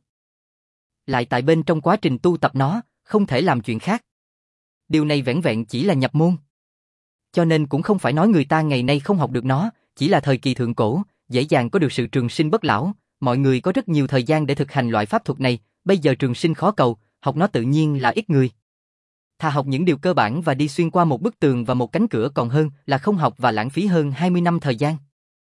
Lại tại bên trong quá trình tu tập nó, không thể làm chuyện khác. Điều này vẻn vẹn chỉ là nhập môn. Cho nên cũng không phải nói người ta ngày nay không học được nó, chỉ là thời kỳ thượng cổ, dễ dàng có được sự trường sinh bất lão, mọi người có rất nhiều thời gian để thực hành loại pháp thuật này, bây giờ trường sinh khó cầu, học nó tự nhiên là ít người. Thà học những điều cơ bản và đi xuyên qua một bức tường và một cánh cửa còn hơn là không học và lãng phí hơn hai mươi năm thời gian.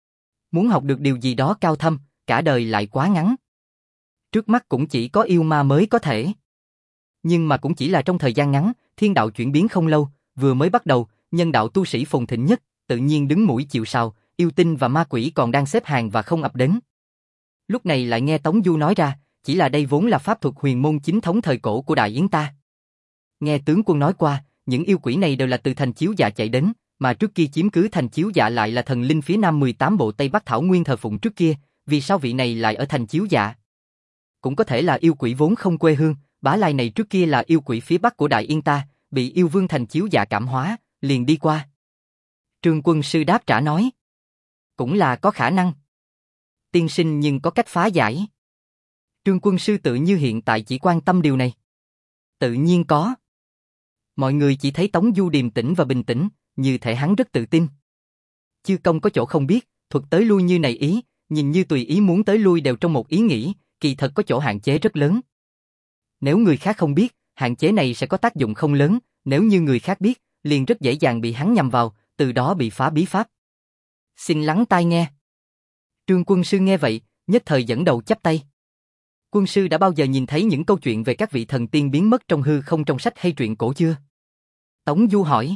Muốn học được điều gì đó cao thâm, cả đời lại quá ngắn. Trước mắt cũng chỉ có yêu ma mới có thể. Nhưng mà cũng chỉ là trong thời gian ngắn, thiên đạo chuyển biến không lâu, vừa mới bắt đầu, nhân đạo tu sĩ phồn thịnh nhất, tự nhiên đứng mũi chịu sào, yêu tinh và ma quỷ còn đang xếp hàng và không ập đến. Lúc này lại nghe Tống Du nói ra, chỉ là đây vốn là pháp thuật huyền môn chính thống thời cổ của Đại Yến ta. Nghe tướng quân nói qua, những yêu quỷ này đều là từ thành Chiếu Dạ chạy đến, mà trước kia chiếm cứ thành Chiếu Dạ lại là thần linh phía nam mười tám bộ Tây Bắc Thảo Nguyên thờ phụng trước kia, vì sao vị này lại ở thành Chiếu Dạ? Cũng có thể là yêu quỷ vốn không quê hương, bá lai này trước kia là yêu quỷ phía bắc của Đại Yên ta, bị yêu vương thành Chiếu Dạ cảm hóa, liền đi qua. Trương Quân sư đáp trả nói, cũng là có khả năng. Tiên sinh nhưng có cách phá giải. Trương Quân sư tự như hiện tại chỉ quan tâm điều này. Tự nhiên có. Mọi người chỉ thấy Tống Du điềm tĩnh và bình tĩnh, như thể hắn rất tự tin. Chư công có chỗ không biết, thuật tới lui như này ý, nhìn như tùy ý muốn tới lui đều trong một ý nghĩ, kỳ thật có chỗ hạn chế rất lớn. Nếu người khác không biết, hạn chế này sẽ có tác dụng không lớn, nếu như người khác biết, liền rất dễ dàng bị hắn nhầm vào, từ đó bị phá bí pháp. Xin lắng tai nghe. Trương Quân sư nghe vậy, nhất thời dẫn đầu chắp tay. Quân sư đã bao giờ nhìn thấy những câu chuyện về các vị thần tiên biến mất trong hư không trong sách hay truyện cổ chưa? Tống Du hỏi.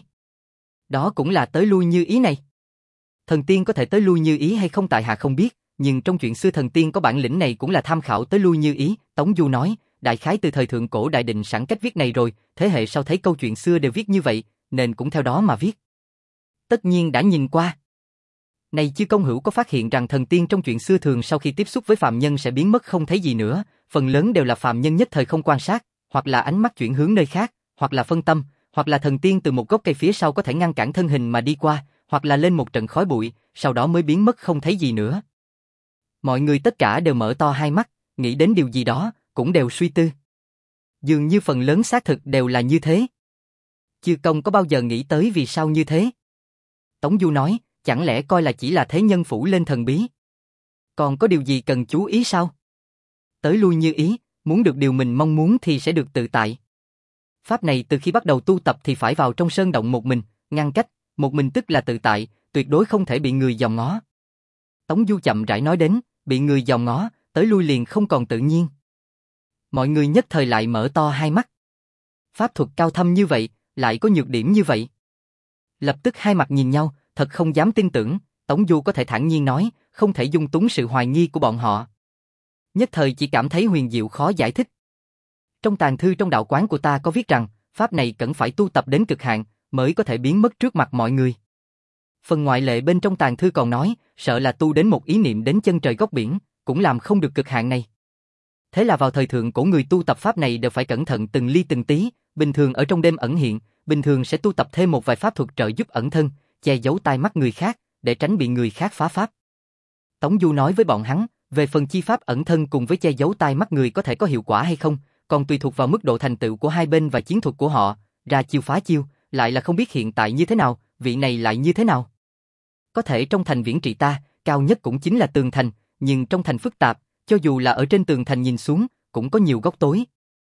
Đó cũng là tới lui như ý này. Thần tiên có thể tới lui như ý hay không tại hạ không biết, nhưng trong chuyện xưa thần tiên có bản lĩnh này cũng là tham khảo tới lui như ý, Tống Du nói, đại khái từ thời thượng cổ đại định sẵn cách viết này rồi, thế hệ sau thấy câu chuyện xưa đều viết như vậy, nên cũng theo đó mà viết. Tất nhiên đã nhìn qua. Này chư công hữu có phát hiện rằng thần tiên trong chuyện xưa thường sau khi tiếp xúc với phàm nhân sẽ biến mất không thấy gì nữa, phần lớn đều là phàm nhân nhất thời không quan sát, hoặc là ánh mắt chuyển hướng nơi khác, hoặc là phân tâm, hoặc là thần tiên từ một gốc cây phía sau có thể ngăn cản thân hình mà đi qua, hoặc là lên một trận khói bụi, sau đó mới biến mất không thấy gì nữa. Mọi người tất cả đều mở to hai mắt, nghĩ đến điều gì đó, cũng đều suy tư. Dường như phần lớn xác thực đều là như thế. Chư công có bao giờ nghĩ tới vì sao như thế? Tống Du nói, chẳng lẽ coi là chỉ là thế nhân phủ lên thần bí? Còn có điều gì cần chú ý sao? Tới lui như ý, muốn được điều mình mong muốn thì sẽ được tự tại. Pháp này từ khi bắt đầu tu tập thì phải vào trong sơn động một mình, ngăn cách, một mình tức là tự tại, tuyệt đối không thể bị người dòm ngó. Tống Du chậm rãi nói đến, bị người dòm ngó, tới lui liền không còn tự nhiên. Mọi người nhất thời lại mở to hai mắt. Pháp thuật cao thâm như vậy, lại có nhược điểm như vậy. Lập tức hai mặt nhìn nhau, thật không dám tin tưởng, Tống Du có thể thản nhiên nói, không thể dung túng sự hoài nghi của bọn họ. Nhất thời chỉ cảm thấy huyền diệu khó giải thích. Trong tàng thư trong đạo quán của ta có viết rằng, pháp này cần phải tu tập đến cực hạn, mới có thể biến mất trước mặt mọi người. Phần ngoại lệ bên trong tàn thư còn nói, sợ là tu đến một ý niệm đến chân trời góc biển, cũng làm không được cực hạn này. Thế là vào thời thượng cổ người tu tập pháp này đều phải cẩn thận từng ly từng tí, bình thường ở trong đêm ẩn hiện, bình thường sẽ tu tập thêm một vài pháp thuật trợ giúp ẩn thân, che giấu tai mắt người khác, để tránh bị người khác phá pháp. Tống Du nói với bọn hắn, về phần chi pháp ẩn thân cùng với che giấu tai mắt người có thể có hiệu quả hay không, còn tùy thuộc vào mức độ thành tựu của hai bên và chiến thuật của họ, ra chiêu phá chiêu, lại là không biết hiện tại như thế nào, vị này lại như thế nào. Có thể trong thành viễn trị ta, cao nhất cũng chính là tường thành, nhưng trong thành phức tạp, cho dù là ở trên tường thành nhìn xuống, cũng có nhiều góc tối.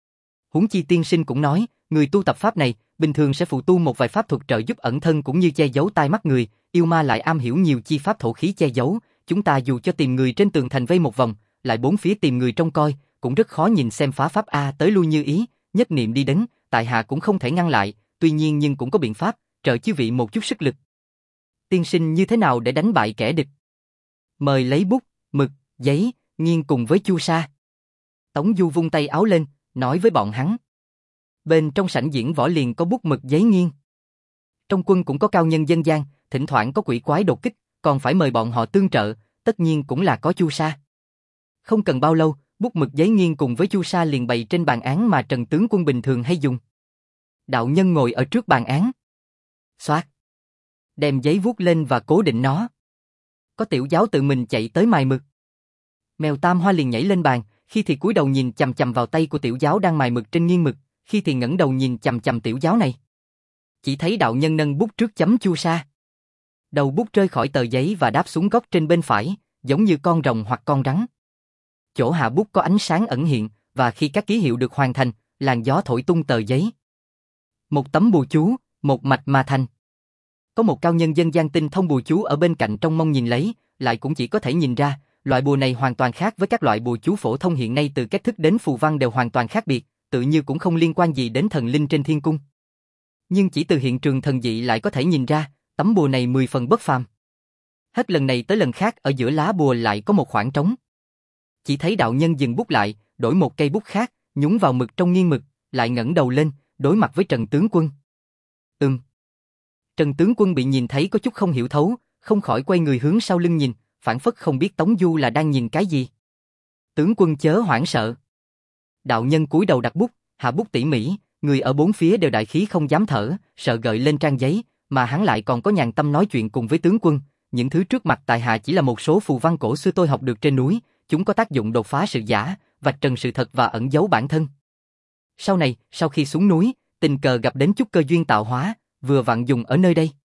Huống chi tiên sinh cũng nói, người tu tập pháp này, bình thường sẽ phụ tu một vài pháp thuật trợ giúp ẩn thân cũng như che giấu tai mắt người, yêu ma lại am hiểu nhiều chi pháp thổ khí che giấu, chúng ta dù cho tìm người trên tường thành vây một vòng, lại bốn phía tìm người trông coi, cũng rất khó nhìn xem phá pháp a tới lui như ý, nhất niệm đi đến, tại hạ cũng không thể ngăn lại, tuy nhiên nhưng cũng có biện pháp, trợ chư vị một chút sức lực. Tiên sinh như thế nào để đánh bại kẻ địch? Mời lấy bút, mực, giấy, nghiêng cùng với chu sa. Tống Du vung tay áo lên, nói với bọn hắn. Bên trong sảnh diễn võ liền có bút mực giấy nghiêng. Trong quân cũng có cao nhân dân gian, thỉnh thoảng có quỷ quái đột kích, còn phải mời bọn họ tương trợ, tất nhiên cũng là có chu sa. Không cần bao lâu, bút mực giấy nghiêng cùng với chu sa liền bày trên bàn án mà Trần tướng quân bình thường hay dùng. Đạo nhân ngồi ở trước bàn án. Xoát. Đem giấy vuốt lên và cố định nó. Có tiểu giáo tự mình chạy tới mài mực. Mèo Tam Hoa liền nhảy lên bàn, khi thì cúi đầu nhìn chằm chằm vào tay của tiểu giáo đang mài mực trên nghiêng mực, khi thì ngẩng đầu nhìn chằm chằm tiểu giáo này. Chỉ thấy đạo nhân nâng bút trước chấm chu sa. Đầu bút rơi khỏi tờ giấy và đáp xuống góc trên bên phải, giống như con rồng hoặc con rắn. Chỗ hạ bút có ánh sáng ẩn hiện, và khi các ký hiệu được hoàn thành, làn gió thổi tung tờ giấy. Một tấm bùa chú, một mạch mà thành. Có một cao nhân dân gian tinh thông bùa chú ở bên cạnh trong mong nhìn lấy, lại cũng chỉ có thể nhìn ra, loại bùa này hoàn toàn khác với các loại bùa chú phổ thông hiện nay, từ cách thức đến phù văn đều hoàn toàn khác biệt, tự như cũng không liên quan gì đến thần linh trên thiên cung. Nhưng chỉ từ hiện trường thần dị lại có thể nhìn ra, tấm bùa này mười phần bất phàm. Hết lần này tới lần khác ở giữa lá bùa lại có một khoảng trống. Chỉ thấy đạo nhân dừng bút lại, đổi một cây bút khác, nhúng vào mực trong nghiêng mực, lại ngẩng đầu lên, đối mặt với Trần tướng quân. Ừm. Trần tướng quân bị nhìn thấy có chút không hiểu thấu, không khỏi quay người hướng sau lưng nhìn, phảng phất không biết Tống Du là đang nhìn cái gì. Tướng quân chớ hoảng sợ. Đạo nhân cúi đầu đặt bút, hạ bút tỉ mỉ, người ở bốn phía đều đại khí không dám thở, sợ gợi lên trang giấy, mà hắn lại còn có nhàn tâm nói chuyện cùng với tướng quân. Những thứ trước mặt tại hạ chỉ là một số phù văn cổ xưa tôi học được trên núi, chúng có tác dụng đột phá sự giả, vạch trần sự thật và ẩn giấu bản thân. Sau này, sau khi xuống núi, tình cờ gặp đến chút cơ duyên tạo hóa, vừa vặn dùng ở nơi đây.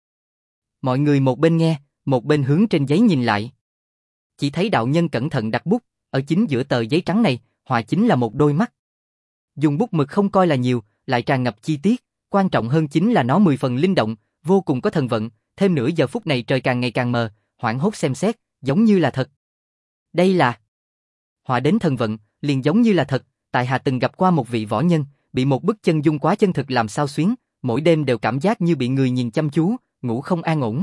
Mọi người một bên nghe, một bên hướng trên giấy nhìn lại. Chỉ thấy đạo nhân cẩn thận đặt bút, ở chính giữa tờ giấy trắng này, họa chính là một đôi mắt. Dùng bút mực không coi là nhiều, lại tràn ngập chi tiết, quan trọng hơn chính là nó mười phần linh động, vô cùng có thần vận, thêm nữa giờ phút này trời càng ngày càng mờ, hoảng hốt xem xét, giống như là thật. Đây là họa đến thần vận, liền giống như là thật, tại hạ từng gặp qua một vị võ nhân, bị một bức chân dung quá chân thực làm sao xuyến, mỗi đêm đều cảm giác như bị người nhìn chăm chú, ngủ không an ổn.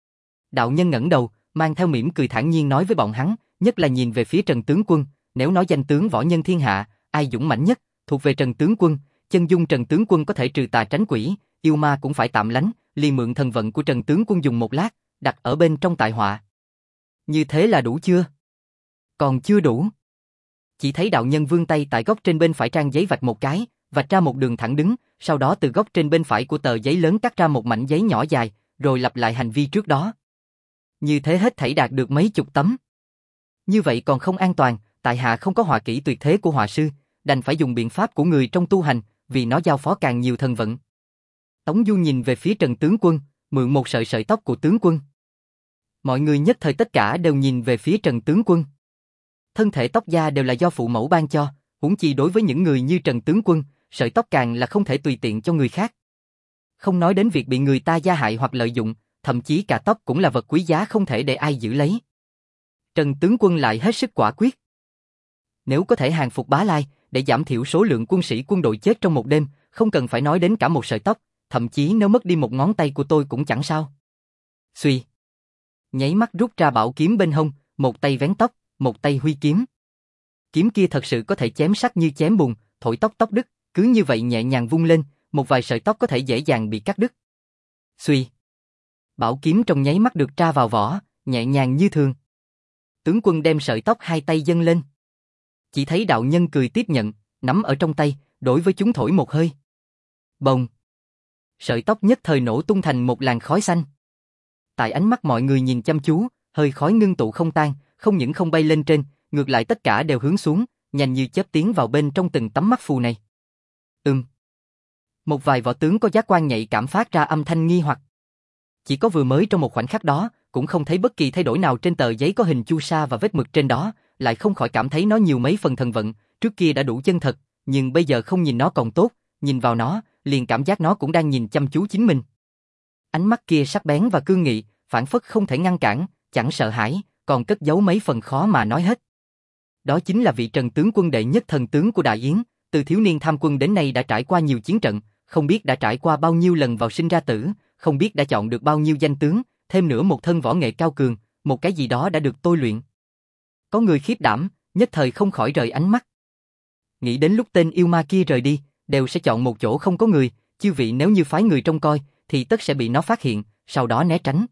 Đạo nhân ngẩng đầu, mang theo mỉm cười thản nhiên nói với bọn hắn, nhất là nhìn về phía Trần tướng quân, nếu nói danh tướng võ nhân thiên hạ, ai dũng mãnh nhất, thuộc về Trần tướng quân, chân dung Trần tướng quân có thể trừ tà tránh quỷ, yêu ma cũng phải tạm lánh, liền mượn thần vận của Trần tướng quân dùng một lát, đặt ở bên trong tại họa. Như thế là đủ chưa? Còn chưa đủ. Chỉ thấy đạo nhân vươn tay tại góc trên bên phải trang giấy vạch một cái, vạch ra một đường thẳng đứng, sau đó từ góc trên bên phải của tờ giấy lớn cắt ra một mảnh giấy nhỏ dài, rồi lặp lại hành vi trước đó. Như thế hết thảy đạt được mấy chục tấm. Như vậy còn không an toàn, tại hạ không có họa kỹ tuyệt thế của họa sư, đành phải dùng biện pháp của người trong tu hành, vì nó giao phó càng nhiều thần vận. Tống Du nhìn về phía Trần tướng quân, mượn một sợi sợi tóc của tướng quân. Mọi người nhất thời tất cả đều nhìn về phía Trần tướng quân. Thân thể tóc da đều là do phụ mẫu ban cho, huống chi đối với những người như Trần tướng quân, sợi tóc càng là không thể tùy tiện cho người khác. Không nói đến việc bị người ta gia hại hoặc lợi dụng, thậm chí cả tóc cũng là vật quý giá không thể để ai giữ lấy. Trần tướng quân lại hết sức quả quyết. Nếu có thể hàng phục Bá Lai, để giảm thiểu số lượng quân sĩ quân đội chết trong một đêm, không cần phải nói đến cả một sợi tóc, thậm chí nếu mất đi một ngón tay của tôi cũng chẳng sao. Xuy. Nháy mắt rút ra bảo kiếm bên hông, một tay vén tóc, một tay huy kiếm. Kiếm kia thật sự có thể chém sắc như chém bùn, thổi tóc tóc đứt, cứ như vậy nhẹ nhàng vung lên, một vài sợi tóc có thể dễ dàng bị cắt đứt. Xuy. Bảo kiếm trong nháy mắt được tra vào vỏ, nhẹ nhàng như thường. Tướng quân đem sợi tóc hai tay dâng lên. Chỉ thấy đạo nhân cười tiếp nhận, nắm ở trong tay, đối với chúng thổi một hơi. Bồng! Sợi tóc nhất thời nổ tung thành một làn khói xanh. Tại ánh mắt mọi người nhìn chăm chú, hơi khói ngưng tụ không tan, không những không bay lên trên, ngược lại tất cả đều hướng xuống, nhanh như chớp tiến vào bên trong từng tấm mắt phù này. Ừm. Một vài võ tướng có giác quan nhạy cảm phát ra âm thanh nghi hoặc. Chỉ có vừa mới trong một khoảnh khắc đó, cũng không thấy bất kỳ thay đổi nào trên tờ giấy có hình chu sa và vết mực trên đó, lại không khỏi cảm thấy nó nhiều mấy phần thần vận, trước kia đã đủ chân thật, nhưng bây giờ không nhìn nó còn tốt, nhìn vào nó, liền cảm giác nó cũng đang nhìn chăm chú chính mình. Ánh mắt kia sắc bén và cương nghị, phảng phất không thể ngăn cản, chẳng sợ hãi, còn cất giấu mấy phần khó mà nói hết. Đó chính là vị Trần tướng quân đệ nhất thần tướng của Đại Yến, từ thiếu niên tham quân đến nay đã trải qua nhiều chiến trận, không biết đã trải qua bao nhiêu lần vào sinh ra tử, không biết đã chọn được bao nhiêu danh tướng, thêm nữa một thân võ nghệ cao cường, một cái gì đó đã được tôi luyện. Có người khiếp đảm, nhất thời không khỏi rời ánh mắt. Nghĩ đến lúc tên yêu ma kia rời đi, đều sẽ chọn một chỗ không có người, chư vị nếu như phái người trông coi, thì tất sẽ bị nó phát hiện, sau đó né tránh.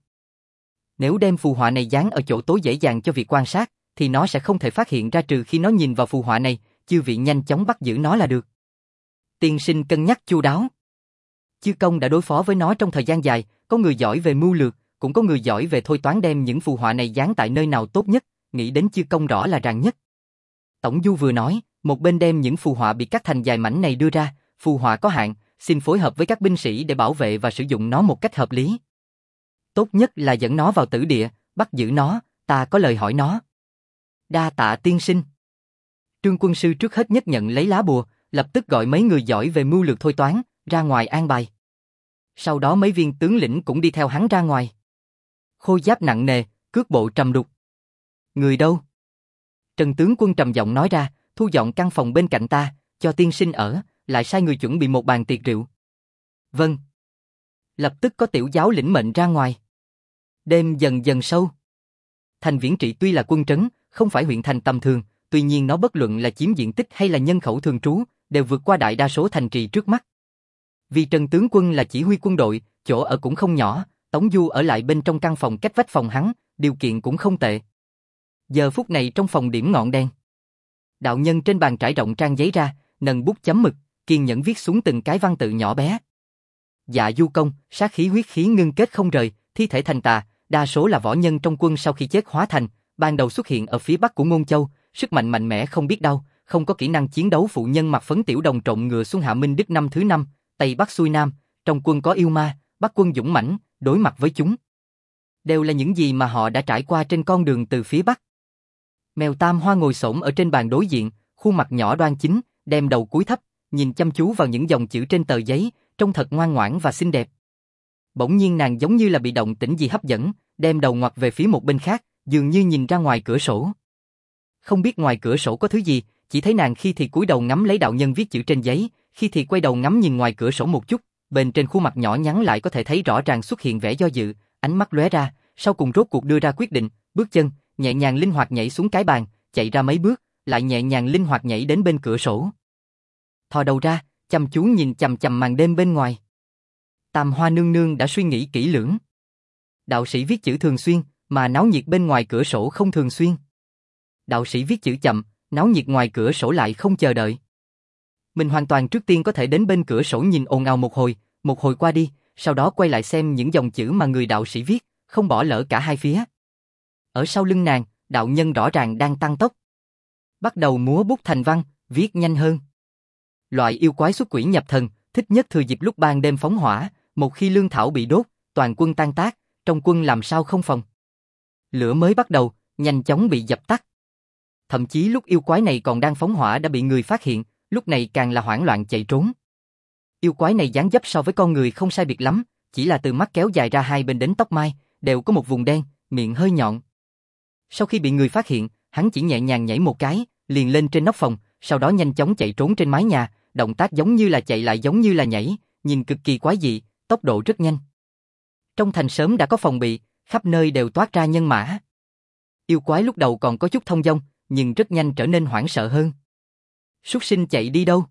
Nếu đem phù họa này dán ở chỗ tối dễ dàng cho việc quan sát, thì nó sẽ không thể phát hiện ra trừ khi nó nhìn vào phù họa này, chư vị nhanh chóng bắt giữ nó là được. Tiên sinh cân nhắc chu đáo. Chư công đã đối phó với nó trong thời gian dài, có người giỏi về mưu lược, cũng có người giỏi về thôi toán đem những phù họa này dán tại nơi nào tốt nhất, nghĩ đến chư công rõ là ràng nhất. Tổng Du vừa nói, một bên đem những phù họa bị cắt thành dài mảnh này đưa ra, phù họa có hạn, xin phối hợp với các binh sĩ để bảo vệ và sử dụng nó một cách hợp lý. Tốt nhất là dẫn nó vào tử địa, bắt giữ nó, ta có lời hỏi nó. Đa tạ tiên sinh. Trương quân sư trước hết nhất nhận lấy lá bùa, lập tức gọi mấy người giỏi về mưu lược thôi toán, ra ngoài an bài. Sau đó mấy viên tướng lĩnh cũng đi theo hắn ra ngoài. Khôi giáp nặng nề, cước bộ trầm đục. Người đâu? Trần tướng quân trầm giọng nói ra, thu dọn căn phòng bên cạnh ta, cho tiên sinh ở, lại sai người chuẩn bị một bàn tiệc rượu. Vâng. Lập tức có tiểu giáo lĩnh mệnh ra ngoài. Đêm dần dần sâu. Thành Viễn Trị tuy là quân trấn, không phải huyện thành tầm thường, tuy nhiên nó bất luận là chiếm diện tích hay là nhân khẩu thường trú, đều vượt qua đại đa số thành trì trước mắt. Vì Trần tướng quân là chỉ huy quân đội, chỗ ở cũng không nhỏ, Tống Du ở lại bên trong căn phòng cách vách phòng hắn, điều kiện cũng không tệ. Giờ phút này trong phòng điểm ngọn đèn. Đạo nhân trên bàn trải rộng trang giấy ra, nâng bút chấm mực, kiên nhẫn viết xuống từng cái văn tự nhỏ bé. Dạ du công, sát khí huyết khí ngưng kết không rời, thi thể thành tà, đa số là võ nhân trong quân sau khi chết hóa thành, ban đầu xuất hiện ở phía bắc của Ngôn Châu, sức mạnh mạnh mẽ không biết đâu, không có kỹ năng chiến đấu phụ nhân mặc phấn tiểu đồng trộn ngựa xuống Hạ Minh Đức năm thứ năm, Tây Bắc xuôi Nam, trong quân có yêu ma, Bắc quân dũng mãnh, đối mặt với chúng. Đều là những gì mà họ đã trải qua trên con đường từ phía Bắc. Mèo Tam Hoa ngồi xổm ở trên bàn đối diện, khuôn mặt nhỏ đoan chính, đem đầu cúi thấp, nhìn chăm chú vào những dòng chữ trên tờ giấy, trông thật ngoan ngoãn và xinh đẹp. Bỗng nhiên nàng giống như là bị động tĩnh gì hấp dẫn, đem đầu ngoặt về phía một bên khác, dường như nhìn ra ngoài cửa sổ. Không biết ngoài cửa sổ có thứ gì, chỉ thấy nàng khi thì cúi đầu ngắm lấy đạo nhân viết chữ trên giấy, khi thì quay đầu ngắm nhìn ngoài cửa sổ một chút, bên trên khuôn mặt nhỏ nhắn lại có thể thấy rõ ràng xuất hiện vẻ do dự, ánh mắt lóe ra, sau cùng rốt cuộc đưa ra quyết định, bước chân, nhẹ nhàng linh hoạt nhảy xuống cái bàn, chạy ra mấy bước, lại nhẹ nhàng linh hoạt nhảy đến bên cửa sổ. Thò đầu ra, chăm chú nhìn chằm chằm màn đêm bên ngoài. Tam Hoa nương nương đã suy nghĩ kỹ lưỡng. Đạo sĩ viết chữ thường xuyên, mà náo nhiệt bên ngoài cửa sổ không thường xuyên. Đạo sĩ viết chữ chậm, náo nhiệt ngoài cửa sổ lại không chờ đợi. Mình hoàn toàn trước tiên có thể đến bên cửa sổ nhìn ồn ào một hồi, một hồi qua đi, sau đó quay lại xem những dòng chữ mà người đạo sĩ viết, không bỏ lỡ cả hai phía. Ở sau lưng nàng, đạo nhân rõ ràng đang tăng tốc. Bắt đầu múa bút thành văn, viết nhanh hơn. Loại yêu quái xuất quỷ nhập thần, thích nhất thừa dịp lúc ban đêm phóng hỏa, một khi lương thảo bị đốt, toàn quân tan tác, trong quân làm sao không phòng. Lửa mới bắt đầu, nhanh chóng bị dập tắt. Thậm chí lúc yêu quái này còn đang phóng hỏa đã bị người phát hiện, lúc này càng là hoảng loạn chạy trốn. Yêu quái này dáng dấp so với con người không sai biệt lắm, chỉ là từ mắt kéo dài ra hai bên đến tóc mai, đều có một vùng đen, miệng hơi nhọn. Sau khi bị người phát hiện, hắn chỉ nhẹ nhàng nhảy một cái, liền lên trên nóc phòng, sau đó nhanh chóng chạy trốn trên mái nhà, động tác giống như là chạy lại giống như là nhảy, nhìn cực kỳ quái dị, tốc độ rất nhanh. Trong thành sớm đã có phòng bị, khắp nơi đều toát ra nhân mã. Yêu quái lúc đầu còn có chút thông dong, nhưng rất nhanh trở nên hoảng sợ hơn. Súc sinh chạy đi đâu?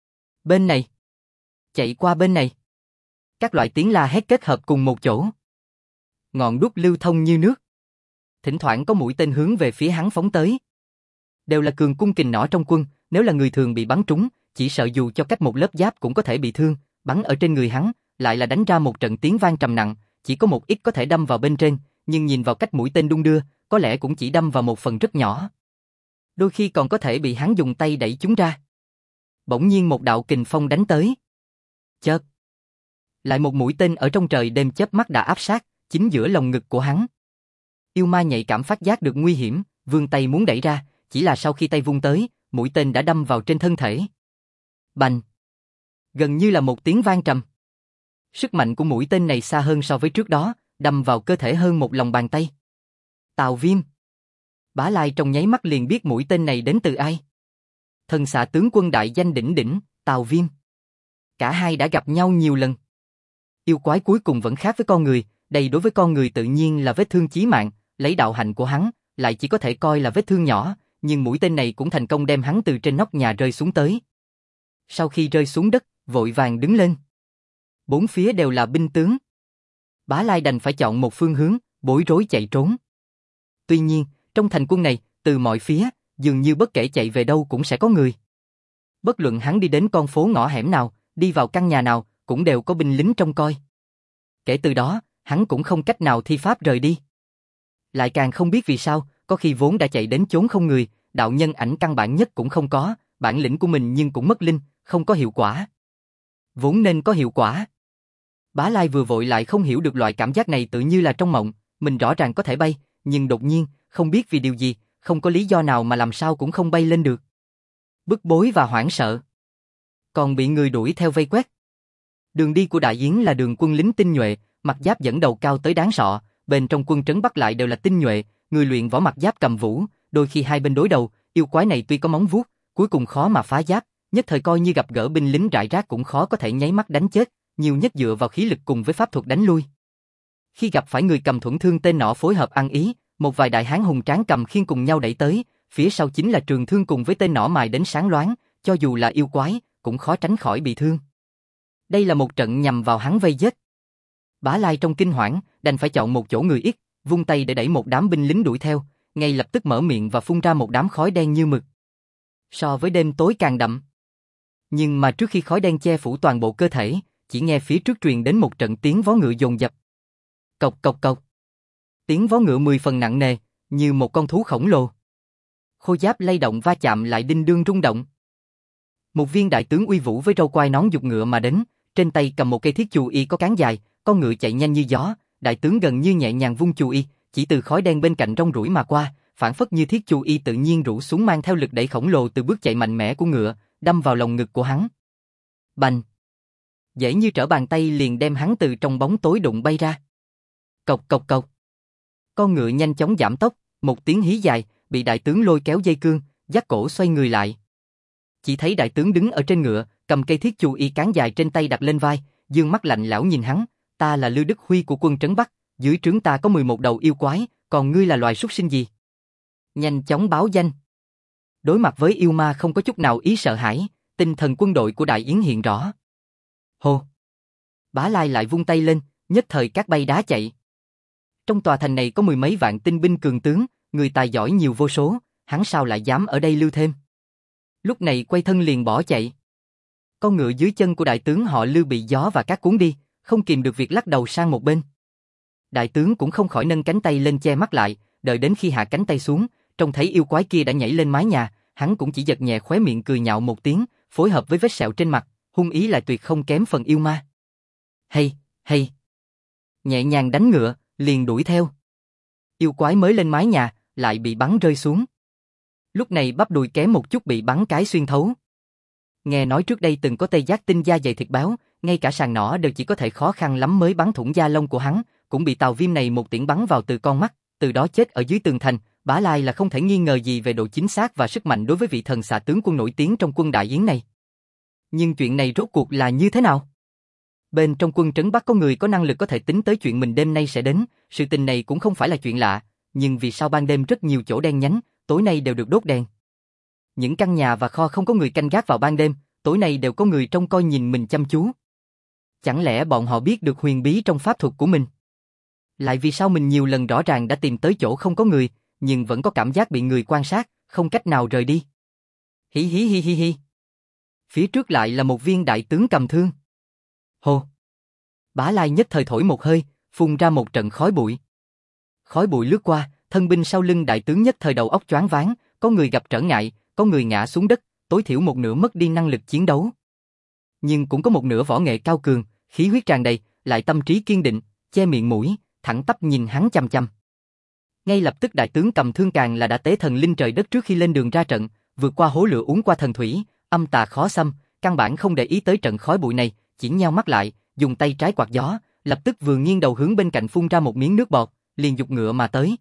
Bên này. Chạy qua bên này. Các loại tiếng la hét kết hợp cùng một chỗ. ngọn đuốc lưu thông như nước. Thỉnh thoảng có mũi tên hướng về phía hắn phóng tới. Đều là cường cung kình nỏ trong quân, nếu là người thường bị bắn trúng, chỉ sợ dù cho cách một lớp giáp cũng có thể bị thương, bắn ở trên người hắn, lại là đánh ra một trận tiếng vang trầm nặng, chỉ có một ít có thể đâm vào bên trên, nhưng nhìn vào cách mũi tên đung đưa, có lẽ cũng chỉ đâm vào một phần rất nhỏ. Đôi khi còn có thể bị hắn dùng tay đẩy chúng ra. Bỗng nhiên một đạo kình phong đánh tới. Chợt, lại một mũi tên ở trong trời đêm chớp mắt đã áp sát, chính giữa lồng ngực của hắn. Yêu ma nhạy cảm phát giác được nguy hiểm, vươn tay muốn đẩy ra, chỉ là sau khi tay vung tới, mũi tên đã đâm vào trên thân thể. Bành! Gần như là một tiếng vang trầm. Sức mạnh của mũi tên này xa hơn so với trước đó, đâm vào cơ thể hơn một lòng bàn tay. Tào Viêm! Bá Lai trong nháy mắt liền biết mũi tên này đến từ ai. Thần xạ tướng quân đại danh đỉnh đỉnh, Tào Viêm. Cả hai đã gặp nhau nhiều lần. Yêu quái cuối cùng vẫn khác với con người, đây đối với con người tự nhiên là vết thương chí mạng, lấy đạo hạnh của hắn, lại chỉ có thể coi là vết thương nhỏ, nhưng mũi tên này cũng thành công đem hắn từ trên nóc nhà rơi xuống tới. Sau khi rơi xuống đất, vội vàng đứng lên. Bốn phía đều là binh tướng. Bá Lai đành phải chọn một phương hướng, bối rối chạy trốn. Tuy nhiên, trong thành quân này, từ mọi phía, dường như bất kể chạy về đâu cũng sẽ có người. Bất luận hắn đi đến con phố ngõ hẻm nào, đi vào căn nhà nào, cũng đều có binh lính trông coi. Kể từ đó, hắn cũng không cách nào thi pháp rời đi. Lại càng không biết vì sao, có khi vốn đã chạy đến chốn không người, đạo nhân ảnh căn bản nhất cũng không có, bản lĩnh của mình nhưng cũng mất linh, không có hiệu quả. Vốn nên có hiệu quả. Bá Lai vừa vội lại không hiểu được loại cảm giác này, tự như là trong mộng, mình rõ ràng có thể bay, nhưng đột nhiên, không biết vì điều gì, không có lý do nào mà làm sao cũng không bay lên được. Bức bối và hoảng sợ. Còn bị người đuổi theo vây quét. Đường đi của Đại Yến là đường quân lính tinh nhuệ, mặt giáp dẫn đầu cao tới đáng sợ, bên trong quân trấn Bắc lại đều là tinh nhuệ, người luyện võ mặt giáp cầm vũ, đôi khi hai bên đối đầu, yêu quái này tuy có móng vuốt, cuối cùng khó mà phá giáp, nhất thời coi như gặp gỡ binh lính rải rác cũng khó có thể nháy mắt đánh chết, nhiều nhất dựa vào khí lực cùng với pháp thuật đánh lui. Khi gặp phải người cầm thuẫn thương tên nọ phối hợp ăn ý, một vài đại hán hùng tráng cầm khiên cùng nhau đẩy tới, phía sau chính là trường thương cùng với tên nỏ mài đến sáng loáng, cho dù là yêu quái, cũng khó tránh khỏi bị thương. Đây là một trận nhằm vào hắn vây giết. Bá Lai trong kinh hoảng, đành phải chọn một chỗ người ít, vung tay để đẩy một đám binh lính đuổi theo, ngay lập tức mở miệng và phun ra một đám khói đen như mực. So với đêm tối càng đậm. Nhưng mà trước khi khói đen che phủ toàn bộ cơ thể, chỉ nghe phía trước truyền đến một trận tiếng vó ngựa dồn dập. Cộc cộc cộc. Tiếng vó ngựa mười phần nặng nề, như một con thú khổng lồ. Khôi giáp lay động va chạm lại đinh đương rung động. Một viên đại tướng uy vũ với râu quai nón giục ngựa mà đến, trên tay cầm một cây thiết chù y có cán dài, con ngựa chạy nhanh như gió, đại tướng gần như nhẹ nhàng vung chù y, chỉ từ khói đen bên cạnh rong ruổi mà qua, phản phất như thiết chù y tự nhiên rủ xuống mang theo lực đẩy khổng lồ từ bước chạy mạnh mẽ của ngựa, đâm vào lồng ngực của hắn. Bành! Dễ như trở bàn tay liền đem hắn từ trong bóng tối đụng bay ra. Cộc cộc cộc. Con ngựa nhanh chóng giảm tốc, một tiếng hí dài, bị đại tướng lôi kéo dây cương, dắt cổ xoay người lại. Chỉ thấy đại tướng đứng ở trên ngựa, cầm cây thiết chù y cán dài trên tay đặt lên vai, dương mắt lạnh lẽo nhìn hắn, ta là Lưu Đức Huy của quân trấn Bắc, dưới trướng ta có mười một đầu yêu quái, còn ngươi là loài súc sinh gì? Nhanh chóng báo danh. Đối mặt với yêu ma không có chút nào ý sợ hãi, tinh thần quân đội của Đại Yến hiện rõ. Hô! Bá Lai lại vung tay lên, nhất thời cát bay đá chạy. Trong tòa thành này có mười mấy vạn tinh binh cường tướng, người tài giỏi nhiều vô số, hắn sao lại dám ở đây lưu thêm? Lúc này quay thân liền bỏ chạy. Con ngựa dưới chân của đại tướng họ Lưu bị gió và cát cuốn đi, không kìm được việc lắc đầu sang một bên. Đại tướng cũng không khỏi nâng cánh tay lên che mắt lại, đợi đến khi hạ cánh tay xuống, trông thấy yêu quái kia đã nhảy lên mái nhà, hắn cũng chỉ giật nhẹ khóe miệng cười nhạo một tiếng, phối hợp với vết sẹo trên mặt, hung ý lại tuyệt không kém phần yêu ma. Hay, hay. Nhẹ nhàng đánh ngựa, liền đuổi theo. Yêu quái mới lên mái nhà, lại bị bắn rơi xuống. Lúc này bắp đùi kém một chút bị bắn cái xuyên thấu. Nghe nói trước đây từng có Tây Giác tinh da dày thịt béo, ngay cả sàng nỏ đều chỉ có thể khó khăn lắm mới bắn thủng da lông của hắn, cũng bị Tào Viêm này một tiễn bắn vào từ con mắt, từ đó chết ở dưới tường thành. Bá Lai là không thể nghi ngờ gì về độ chính xác và sức mạnh đối với vị thần xạ tướng quân nổi tiếng trong quân Đại Yến này. Nhưng chuyện này rốt cuộc là như thế nào? Bên trong quân trấn Bắc có người có năng lực có thể tính tới chuyện mình đêm nay sẽ đến, sự tình này cũng không phải là chuyện lạ, nhưng vì sao ban đêm rất nhiều chỗ đen nhánh, tối nay đều được đốt đèn. Những căn nhà và kho không có người canh gác vào ban đêm, tối nay đều có người trông coi nhìn mình chăm chú. Chẳng lẽ bọn họ biết được huyền bí trong pháp thuật của mình? Lại vì sao mình nhiều lần rõ ràng đã tìm tới chỗ không có người, nhưng vẫn có cảm giác bị người quan sát, không cách nào rời đi. Hí hí hí hí hí. Phía trước lại là một viên đại tướng cầm thương. Hô. Bá Lai nhất thời thổi một hơi, phun ra một trận khói bụi. Khói bụi lướt qua, thân binh sau lưng đại tướng nhất thời đầu óc choáng váng, có người gặp trở ngại, có người ngã xuống đất, tối thiểu một nửa mất đi năng lực chiến đấu. Nhưng cũng có một nửa võ nghệ cao cường, khí huyết tràn đầy, lại tâm trí kiên định, che miệng mũi, thẳng tắp nhìn hắn chằm chằm. Ngay lập tức đại tướng cầm thương càng là đã tế thần linh trời đất trước khi lên đường ra trận, vượt qua hố lửa uống qua thần thủy, âm tà khó xâm, căn bản không để ý tới trận khói bụi này, chỉ nheo mắt lại, dùng tay trái quạt gió, lập tức vừa nghiêng đầu hướng bên cạnh phun ra một miếng nước bọt, liền giục ngựa mà tới.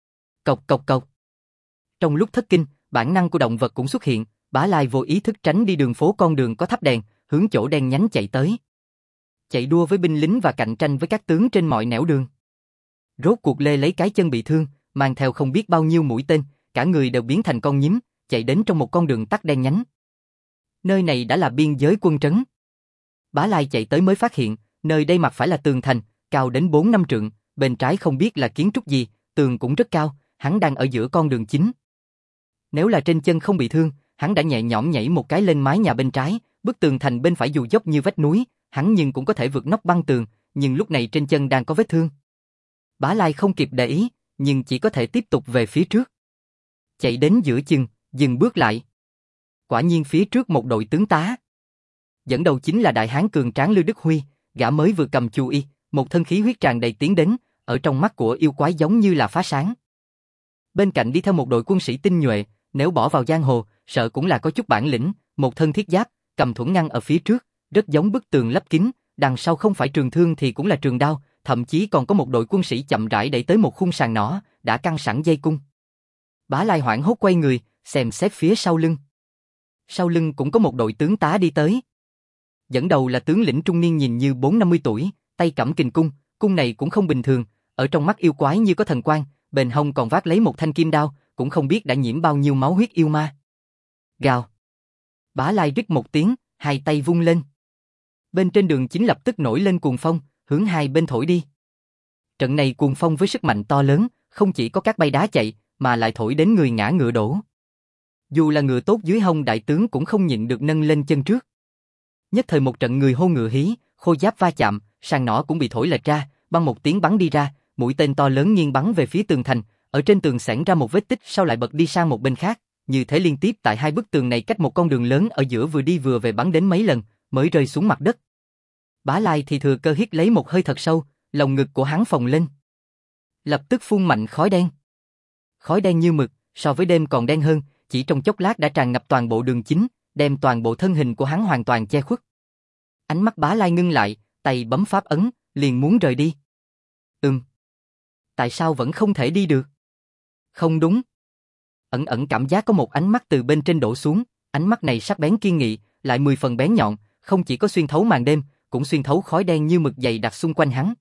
Cộc cộc cộc. Trong lúc thất kinh, bản năng của động vật cũng xuất hiện, Bá Lai vô ý thức tránh đi đường phố con đường có thắp đèn, hướng chỗ đen nhánh chạy tới. Chạy đua với binh lính và cạnh tranh với các tướng trên mọi nẻo đường. Rốt cuộc lê lấy cái chân bị thương, mang theo không biết bao nhiêu mũi tên, cả người đều biến thành con nhím, chạy đến trong một con đường tắt đen nhánh. Nơi này đã là biên giới quân trấn. Bá Lai chạy tới mới phát hiện, nơi đây mặt phải là tường thành, cao đến bốn năm trượng, bên trái không biết là kiến trúc gì, tường cũng rất cao, hắn đang ở giữa con đường chính. Nếu là trên chân không bị thương, hắn đã nhẹ nhõm nhảy một cái lên mái nhà bên trái, bức tường thành bên phải dù dốc như vách núi, hắn nhưng cũng có thể vượt nóc băng tường, nhưng lúc này trên chân đang có vết thương. Bá Lai không kịp để ý, nhưng chỉ có thể tiếp tục về phía trước. Chạy đến giữa chừng, dừng bước lại. Quả nhiên phía trước một đội tướng tá. Dẫn đầu chính là đại hán cường tráng Lưu Đức Huy, gã mới vừa cầm chu y, một thân khí huyết tràn đầy tiến đến, ở trong mắt của yêu quái giống như là phá sáng. Bên cạnh đi theo một đội quân sĩ tinh nhuệ, nếu bỏ vào giang hồ, sợ cũng là có chút bản lĩnh, một thân thiết giáp, cầm thuẫn ngăn ở phía trước, rất giống bức tường lấp kín, đằng sau không phải trường thương thì cũng là trường đao, thậm chí còn có một đội quân sĩ chậm rãi đẩy tới một khung sàn nỏ, đã căng sẵn dây cung. Bá Lai hoảng hốt quay người, xem xét phía sau lưng. Sau lưng cũng có một đội tướng tá đi tới. Dẫn đầu là tướng lĩnh trung niên nhìn như bốn năm mươi tuổi, tay cắm kình cung, cung này cũng không bình thường, ở trong mắt yêu quái như có thần quang, bên hông còn vác lấy một thanh kim đao, cũng không biết đã nhiễm bao nhiêu máu huyết yêu ma. Gào. Bá Lai rít một tiếng, hai tay vung lên. Bên trên đường chính lập tức nổi lên cuồng phong, hướng hai bên thổi đi. Trận này cuồng phong với sức mạnh to lớn, không chỉ có các bay đá chạy, mà lại thổi đến người ngã ngựa đổ. Dù là ngựa tốt dưới hông đại tướng cũng không nhịn được nâng lên chân trước. Nhất thời một trận người hô ngựa hí, khô giáp va chạm, sàn nỏ cũng bị thổi lệch ra, băng một tiếng bắn đi ra, mũi tên to lớn nghiêng bắn về phía tường thành, ở trên tường xẻng ra một vết tích sau lại bật đi sang một bên khác, như thế liên tiếp tại hai bức tường này cách một con đường lớn ở giữa vừa đi vừa về bắn đến mấy lần, mới rơi xuống mặt đất. Bá Lai thì thừa cơ hít lấy một hơi thật sâu, lồng ngực của hắn phồng lên. Lập tức phun mạnh khói đen. Khói đen như mực, so với đêm còn đen hơn, chỉ trong chốc lát đã tràn ngập toàn bộ đường chính, đem toàn bộ thân hình của hắn hoàn toàn che khuất. Ánh mắt Bá Lai ngưng lại, tay bấm pháp ấn, liền muốn rời đi. Ừm. Tại sao vẫn không thể đi được? Không đúng. Ẩn ẩn cảm giác có một ánh mắt từ bên trên đổ xuống, ánh mắt này sắc bén kiên nghị, lại mười phần bén nhọn, không chỉ có xuyên thấu màn đêm, cũng xuyên thấu khói đen như mực dày đặc xung quanh hắn.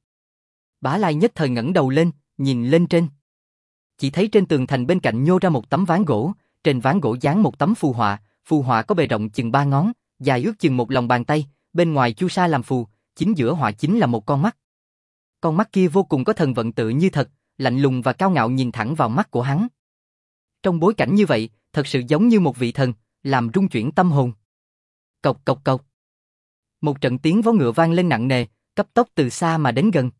Bá Lai nhất thời ngẩng đầu lên, nhìn lên trên. Chỉ thấy trên tường thành bên cạnh nhô ra một tấm ván gỗ, trên ván gỗ dán một tấm phù họa, phù họa có bề rộng chừng ba ngón, dài ước chừng một lòng bàn tay, bên ngoài chu sa làm phù, chính giữa họa chính là một con mắt. Con mắt kia vô cùng có thần vận tự như thật, lạnh lùng và cao ngạo nhìn thẳng vào mắt của hắn. Trong bối cảnh như vậy, thật sự giống như một vị thần, làm rung chuyển tâm hồn. Cộc cộc cộc. Một trận tiếng vó ngựa vang lên nặng nề, cấp tốc từ xa mà đến gần.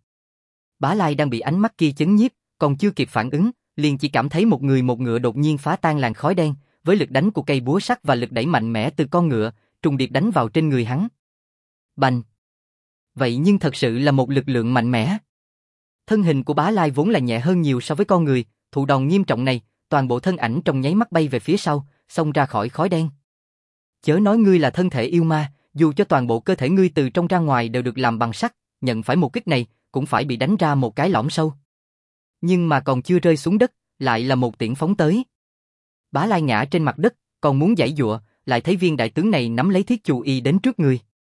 Bá Lai đang bị ánh mắt kia chấn nhiếp, còn chưa kịp phản ứng, liền chỉ cảm thấy một người một ngựa đột nhiên phá tan làn khói đen, với lực đánh của cây búa sắt và lực đẩy mạnh mẽ từ con ngựa, trùng điệp đánh vào trên người hắn. Bành! Vậy nhưng thật sự là một lực lượng mạnh mẽ. Thân hình của Bá Lai vốn là nhẹ hơn nhiều so với con người, thụ đòn nghiêm trọng này, toàn bộ thân ảnh trong nháy mắt bay về phía sau, xông ra khỏi khói đen. Chớ nói ngươi là thân thể yêu ma, dù cho toàn bộ cơ thể ngươi từ trong ra ngoài đều được làm bằng sắt, nhận phải một kích này, cũng phải bị đánh ra một cái lõm sâu. Nhưng mà còn chưa rơi xuống đất, lại là một tiễn phóng tới. Bá Lai ngã trên mặt đất, còn muốn giãy giụa, lại thấy viên đại tướng này nắm lấy thiết chu y đến trước người.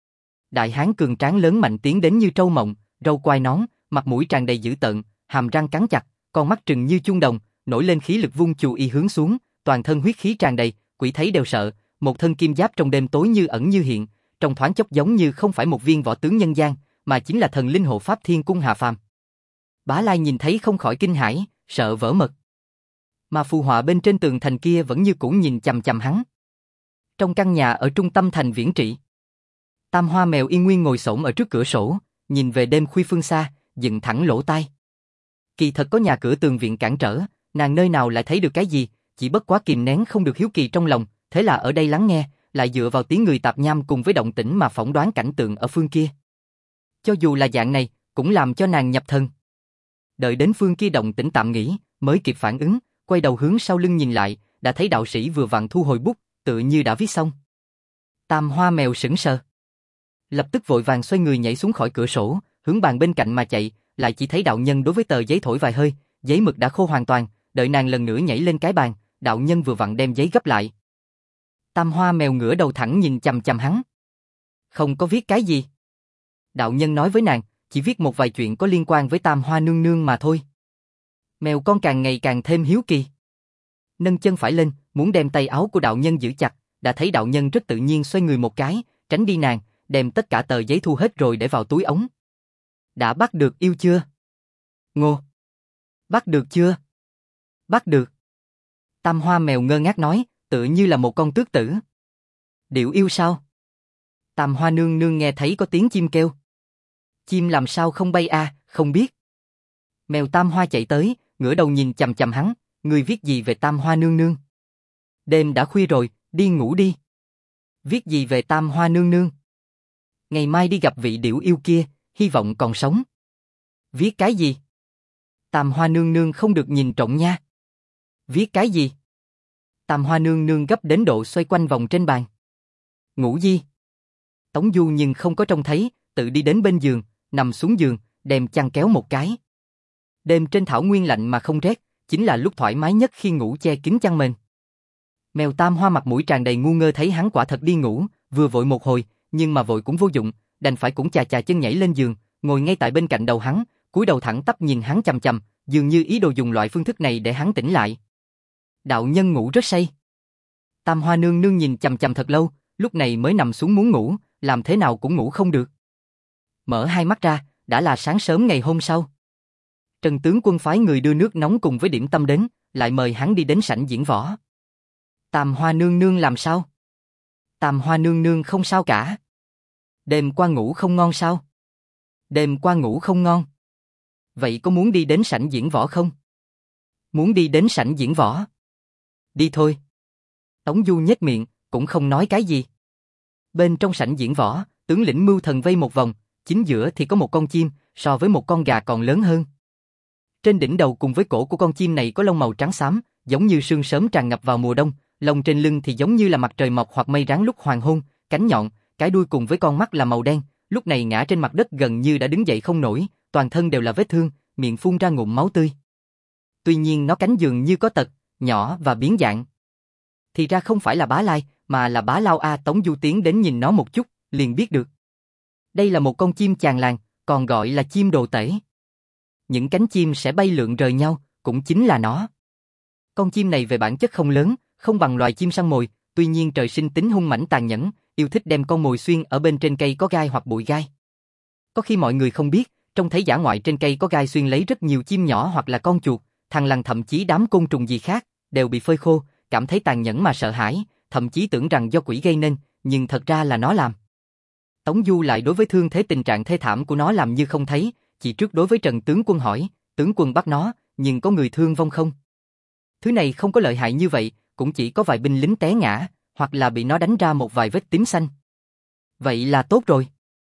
Đại hán cường tráng lớn mạnh tiến đến như trâu mộng, râu quai nón, mặt mũi tràn đầy dữ tợn, hàm răng cắn chặt, con mắt trừng như chuông đồng, nổi lên khí lực vung chu y hướng xuống, toàn thân huyết khí tràn đầy, quỷ thấy đều sợ, một thân kim giáp trong đêm tối như ẩn như hiện, trong thoáng chốc giống như không phải một viên võ tướng nhân gian, mà chính là thần linh hộ pháp thiên cung hạ phàm. Bá Lai nhìn thấy không khỏi kinh hãi, sợ vỡ mật. Mà phù họa bên trên tường thành kia vẫn như cũ nhìn chằm chằm hắn. Trong căn nhà ở trung tâm thành Viễn Trị, Tam Hoa mèo yên nguyên ngồi xổm ở trước cửa sổ, nhìn về đêm khuya phương xa, dựng thẳng lỗ tai. Kỳ thật có nhà cửa tường viện cản trở, nàng nơi nào lại thấy được cái gì, chỉ bất quá kìm nén không được hiếu kỳ trong lòng, thế là ở đây lắng nghe, lại dựa vào tiếng người tạp nham cùng với động tĩnh mà phỏng đoán cảnh tượng ở phương kia. Cho dù là dạng này, cũng làm cho nàng nhập thần. Đợi đến phương kia động tĩnh tạm nghỉ, mới kịp phản ứng, quay đầu hướng sau lưng nhìn lại, đã thấy đạo sĩ vừa vặn thu hồi bút, tựa như đã viết xong. Tam Hoa mèo sững sờ, lập tức vội vàng xoay người nhảy xuống khỏi cửa sổ, hướng bàn bên cạnh mà chạy, lại chỉ thấy đạo nhân đối với tờ giấy thổi vài hơi, giấy mực đã khô hoàn toàn, đợi nàng lần nữa nhảy lên cái bàn, đạo nhân vừa vặn đem giấy gấp lại. Tam Hoa mèo ngửa đầu thẳng nhìn chằm chằm hắn. Không có viết cái gì. Đạo nhân nói với nàng, chỉ viết một vài chuyện có liên quan với Tam Hoa nương nương mà thôi. Mèo con càng ngày càng thêm hiếu kỳ. Nâng chân phải lên, muốn đem tay áo của đạo nhân giữ chặt, đã thấy đạo nhân rất tự nhiên xoay người một cái, tránh đi nàng, đem tất cả tờ giấy thu hết rồi để vào túi ống. Đã bắt được yêu chưa? Ngô. Bắt được chưa? Bắt được. Tam Hoa mèo ngơ ngác nói, tựa như là một con tước tử. Điểu yêu sao? Tam Hoa nương nương nghe thấy có tiếng chim kêu. Chim làm sao không bay a, à, không biết. Mèo Tam Hoa chạy tới, ngửa đầu nhìn chằm chằm hắn, người viết gì về Tam Hoa nương nương? Đêm đã khuya rồi, đi ngủ đi. Viết gì về Tam Hoa nương nương? Ngày mai đi gặp vị điểu yêu kia, hy vọng còn sống. Viết cái gì? Tam Hoa nương nương không được nhìn trộm nha. Viết cái gì? Tam Hoa nương nương gấp đến độ xoay quanh vòng trên bàn. Ngủ gì? Tống Du nhưng không có trông thấy, tự đi đến bên giường, nằm xuống giường, đem chăn kéo một cái. Đêm trên thảo nguyên lạnh mà không rét, chính là lúc thoải mái nhất khi ngủ che kín chăn mền. Mèo Tam Hoa mặt mũi tràn đầy ngu ngơ thấy hắn quả thật đi ngủ, vừa vội một hồi, nhưng mà vội cũng vô dụng, đành phải cũng chà chà chân nhảy lên giường, ngồi ngay tại bên cạnh đầu hắn, cúi đầu thẳng tắp nhìn hắn chằm chằm, dường như ý đồ dùng loại phương thức này để hắn tỉnh lại. Đạo nhân ngủ rất say. Tam Hoa nương nương nhìn chằm chằm thật lâu, lúc này mới nằm xuống muốn ngủ, làm thế nào cũng ngủ không được. Mở hai mắt ra, đã là sáng sớm ngày hôm sau. Trần tướng quân phái người đưa nước nóng cùng với điểm tâm đến, lại mời hắn đi đến sảnh diễn võ. Tam Hoa nương nương làm sao? Tam Hoa nương nương không sao cả. Đêm qua ngủ không ngon sao? Đêm qua ngủ không ngon. Vậy có muốn đi đến sảnh diễn võ không? Muốn đi đến sảnh diễn võ. Đi thôi. Tống Du nhếch miệng, cũng không nói cái gì. Bên trong sảnh diễn võ, tướng lĩnh mưu thần vây một vòng, chính giữa thì có một con chim, so với một con gà còn lớn hơn. Trên đỉnh đầu cùng với cổ của con chim này có lông màu trắng xám, giống như sương sớm tràn ngập vào mùa đông, lông trên lưng thì giống như là mặt trời mọc hoặc mây ráng lúc hoàng hôn, cánh nhọn, cái đuôi cùng với con mắt là màu đen, lúc này ngã trên mặt đất gần như đã đứng dậy không nổi, toàn thân đều là vết thương, miệng phun ra ngụm máu tươi. Tuy nhiên nó cánh dường như có tật, nhỏ và biến dạng. Thì ra không phải là bá lai, mà là bá lao a. Tống Du tiến đến nhìn nó một chút, liền biết được. Đây là một con chim chàng làng, còn gọi là chim đồ tể. Những cánh chim sẽ bay lượn rời nhau, cũng chính là nó. Con chim này về bản chất không lớn, không bằng loài chim săn mồi, tuy nhiên trời sinh tính hung mãnh tàn nhẫn, yêu thích đem con mồi xuyên ở bên trên cây có gai hoặc bụi gai. Có khi mọi người không biết, trông thấy dã ngoại trên cây có gai xuyên lấy rất nhiều chim nhỏ hoặc là con chuột, thằn lằn thậm chí đám côn trùng gì khác, đều bị phơi khô, cảm thấy tàn nhẫn mà sợ hãi, thậm chí tưởng rằng do quỷ gây nên, nhưng thật ra là nó làm. Tống Du lại đối với thương thế tình trạng thê thảm của nó làm như không thấy, chỉ trước đối với Trần tướng quân hỏi, tướng quân bắt nó, nhưng có người thương vong không? Thứ này không có lợi hại như vậy, cũng chỉ có vài binh lính té ngã, hoặc là bị nó đánh ra một vài vết tím xanh. Vậy là tốt rồi.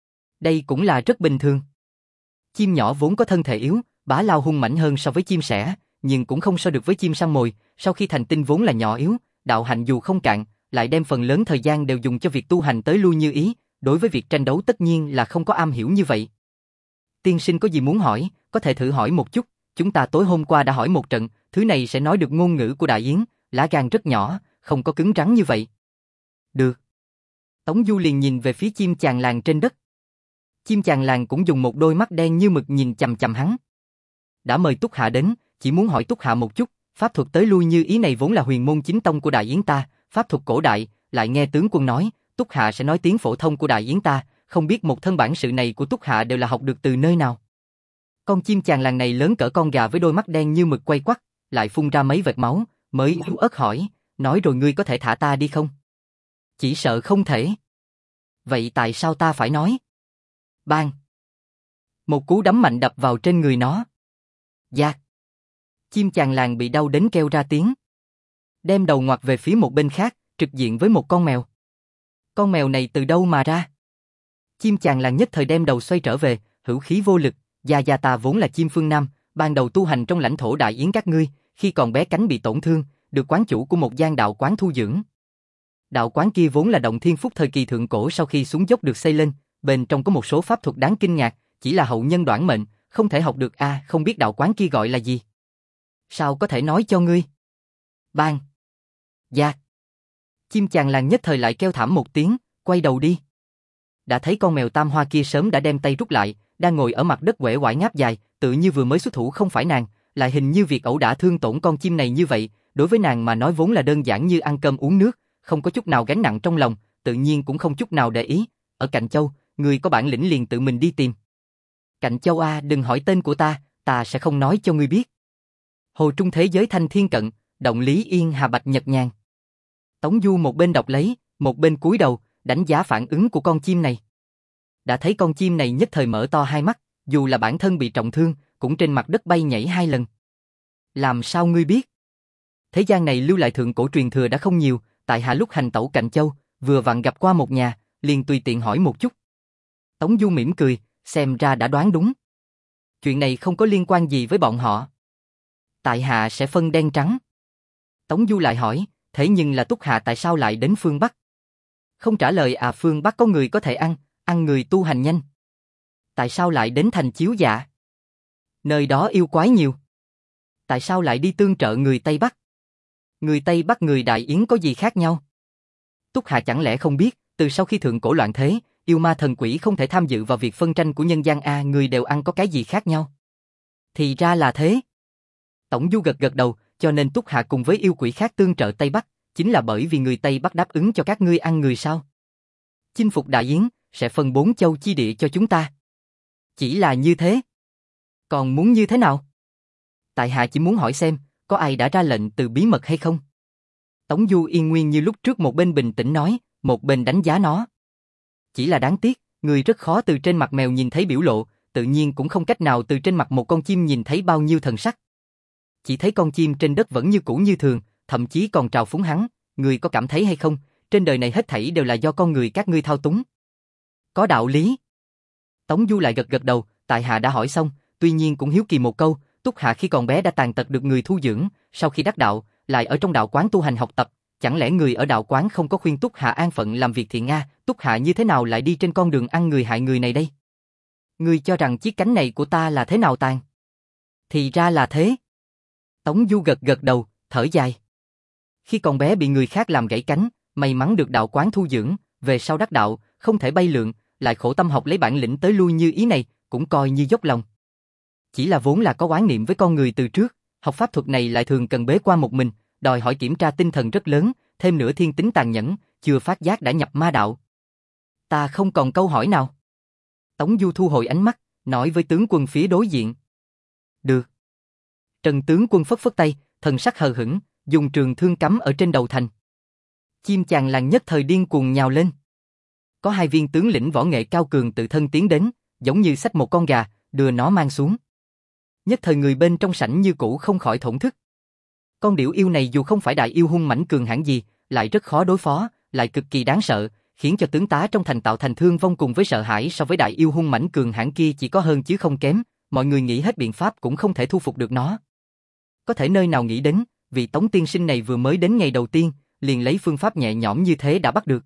Đây cũng là rất bình thường. Chim nhỏ vốn có thân thể yếu, bá lao hung mãnh hơn so với chim sẻ, nhưng cũng không so được với chim săn mồi, sau khi thành tinh vốn là nhỏ yếu, đạo hạnh dù không cạn, lại đem phần lớn thời gian đều dùng cho việc tu hành tới lui như ý, đối với việc tranh đấu tất nhiên là không có am hiểu như vậy. Tiên sinh có gì muốn hỏi, có thể thử hỏi một chút, chúng ta tối hôm qua đã hỏi một trận, thứ này sẽ nói được ngôn ngữ của Đại Yến, lá gan rất nhỏ, không có cứng rắn như vậy. Được. Tống Du liền nhìn về phía chim chàng làng trên đất. Chim chàng làng cũng dùng một đôi mắt đen như mực nhìn chằm chằm hắn. Đã mời Túc Hạ đến, chỉ muốn hỏi Túc Hạ một chút, pháp thuật tới lui như ý này vốn là huyền môn chính tông của Đại Yến ta, pháp thuật cổ đại, lại nghe tướng quân nói, Túc Hạ sẽ nói tiếng phổ thông của Đại Yến ta, không biết một thân bản sự này của Túc Hạ đều là học được từ nơi nào. Con chim chàng làng này lớn cỡ con gà với đôi mắt đen như mực quay quắt, lại phun ra mấy vệt máu, mới yếu ớt hỏi, nói rồi ngươi có thể thả ta đi không? Chỉ sợ không thể. Vậy tại sao ta phải nói? Bang! Một cú đấm mạnh đập vào trên người nó. Giạt! Chim chàng làng bị đau đến kêu ra tiếng. Đem đầu ngoặt về phía một bên khác, trực diện với một con mèo. Con mèo này từ đâu mà ra? Chim chàng làng nhất thời đem đầu xoay trở về, hữu khí vô lực, gia gia ta vốn là chim phương Nam, ban đầu tu hành trong lãnh thổ đại yến các ngươi, khi còn bé cánh bị tổn thương, được quán chủ của một gian đạo quán thu dưỡng. Đạo quán kia vốn là động thiên phúc thời kỳ thượng cổ sau khi xuống dốc được xây lên, bên trong có một số pháp thuật đáng kinh ngạc, chỉ là hậu nhân đoản mệnh, không thể học được a, à, không biết đạo quán kia gọi là gì. Sao có thể nói cho ngươi? Bang! Giạt! Chim chàng làng nhất thời lại kêu thảm một tiếng, quay đầu đi. Đã thấy con mèo tam hoa kia sớm đã đem tay rút lại, đang ngồi ở mặt đất uể oải ngáp dài, tự như vừa mới xuất thủ không phải nàng, lại hình như việc ẩu đả thương tổn con chim này như vậy, đối với nàng mà nói vốn là đơn giản như ăn cơm uống nước, không có chút nào gánh nặng trong lòng, tự nhiên cũng không chút nào để ý. Ở Cạnh Châu, người có bản lĩnh liền tự mình đi tìm. Cạnh Châu a, à, đừng hỏi tên của ta, ta sẽ không nói cho ngươi biết. Hồ Trung thế giới thanh thiên cận, động lý yên hà bạch nhật nhàn. Tống Du một bên đọc lấy, một bên cúi đầu, đánh giá phản ứng của con chim này. Đã thấy con chim này nhất thời mở to hai mắt, dù là bản thân bị trọng thương, cũng trên mặt đất bay nhảy hai lần. Làm sao ngươi biết? Thế gian này lưu lại thượng cổ truyền thừa đã không nhiều, tại hạ lúc hành tẩu Cạnh Châu, vừa vặn gặp qua một nhà, liền tùy tiện hỏi một chút. Tống Du mỉm cười, xem ra đã đoán đúng. Chuyện này không có liên quan gì với bọn họ. Tại hạ sẽ phân đen trắng. Tống Du lại hỏi, thế nhưng là Túc Hạ tại sao lại đến phương Bắc? Không trả lời à, phương Bắc có người có thể ăn, ăn người tu hành nhanh. Tại sao lại đến thành Chiếu Dạ? Nơi đó yêu quái nhiều. Tại sao lại đi tương trợ người Tây Bắc? Người Tây Bắc người Đại Yến có gì khác nhau? Túc Hạ chẳng lẽ không biết, từ sau khi thượng cổ loạn thế, yêu ma thần quỷ không thể tham dự vào việc phân tranh của nhân gian a, người đều ăn có cái gì khác nhau? Thì ra là thế. Tổng Du gật gật đầu, cho nên Túc Hạ cùng với yêu quỷ khác tương trợ Tây Bắc, chính là bởi vì người Tây Bắc đáp ứng cho các ngươi ăn người sao? Chinh phục Đại Yến, sẽ phân bốn châu chi địa cho chúng ta. Chỉ là như thế. Còn muốn như thế nào? Tại hạ chỉ muốn hỏi xem, có ai đã ra lệnh từ bí mật hay không? Tống Du yên nguyên như lúc trước một bên bình tĩnh nói, một bên đánh giá nó. Chỉ là đáng tiếc, người rất khó từ trên mặt mèo nhìn thấy biểu lộ, tự nhiên cũng không cách nào từ trên mặt một con chim nhìn thấy bao nhiêu thần sắc. Chỉ thấy con chim trên đất vẫn như cũ như thường, thậm chí còn trào phúng hắn, người có cảm thấy hay không, trên đời này hết thảy đều là do con người các ngươi thao túng. Có đạo lý. Tống Du lại gật gật đầu, tại hạ đã hỏi xong, tuy nhiên cũng hiếu kỳ một câu, Túc Hạ khi còn bé đã tàn tật được người thu dưỡng, sau khi đắc đạo, lại ở trong đạo quán tu hành học tập, chẳng lẽ người ở đạo quán không có khuyên Túc Hạ an phận làm việc thiện a, Túc Hạ như thế nào lại đi trên con đường ăn người hại người này đây? Ngươi cho rằng chiếc cánh này của ta là thế nào tàn? Thì ra là thế. Tống Du gật gật đầu, thở dài. Khi còn bé bị người khác làm gãy cánh, may mắn được đạo quán thu dưỡng, về sau đắc đạo, không thể bay lượn, lại khổ tâm học lấy bản lĩnh tới lui như ý này, cũng coi như dốc lòng. Chỉ là vốn là có oán niệm với con người từ trước, học pháp thuật này lại thường cần bế quan một mình, đòi hỏi kiểm tra tinh thần rất lớn, thêm nữa thiên tính tàn nhẫn, chưa phát giác đã nhập ma đạo. Ta không còn câu hỏi nào. Tống Du thu hồi ánh mắt, nói với tướng quân phía đối diện. Được. Trần tướng quân phất phất tay, thần sắc hờ hững, dùng trường thương cắm ở trên đầu thành. Chim chàng làng nhất thời điên cuồng nhào lên. Có hai viên tướng lĩnh võ nghệ cao cường tự thân tiến đến, giống như xách một con gà, đưa nó mang xuống. Nhất thời người bên trong sảnh như cũ không khỏi thổn thức. Con điểu yêu này dù không phải đại yêu hung mãnh cường hãn gì, lại rất khó đối phó, lại cực kỳ đáng sợ, khiến cho tướng tá trong thành tạo thành thương vong cùng với sợ hãi so với đại yêu hung mãnh cường hãn kia chỉ có hơn chứ không kém, mọi người nghĩ hết biện pháp cũng không thể thu phục được nó. Có thể nơi nào nghĩ đến, vị Tống tiên sinh này vừa mới đến ngày đầu tiên, liền lấy phương pháp nhẹ nhõm như thế đã bắt được.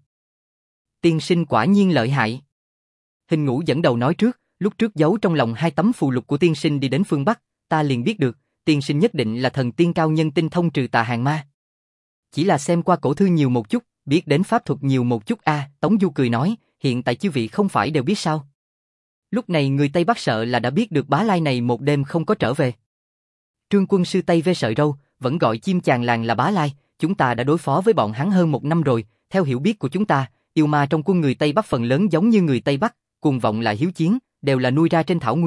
Tiên sinh quả nhiên lợi hại. Hình Ngũ dẫn đầu nói trước, lúc trước giấu trong lòng hai tấm phù lục của tiên sinh đi đến phương Bắc, ta liền biết được, tiên sinh nhất định là thần tiên cao nhân tinh thông trừ tà hàng ma. Chỉ là xem qua cổ thư nhiều một chút, biết đến pháp thuật nhiều một chút a. À, Tống Du cười nói, hiện tại chư vị không phải đều biết sao? Lúc này người Tây Bắc sợ là đã biết được bá lai này một đêm không có trở về. Trương quân sư Tây Vê sợi râu, vẫn gọi chim chàng làng là bá lai, chúng ta đã đối phó với bọn hắn hơn một năm rồi, theo hiểu biết của chúng ta, yêu ma trong quân người Tây Bắc phần lớn giống như người Tây Bắc, cuồng vọng lại hiếu chiến, đều là nuôi ra trên thảo nguyên,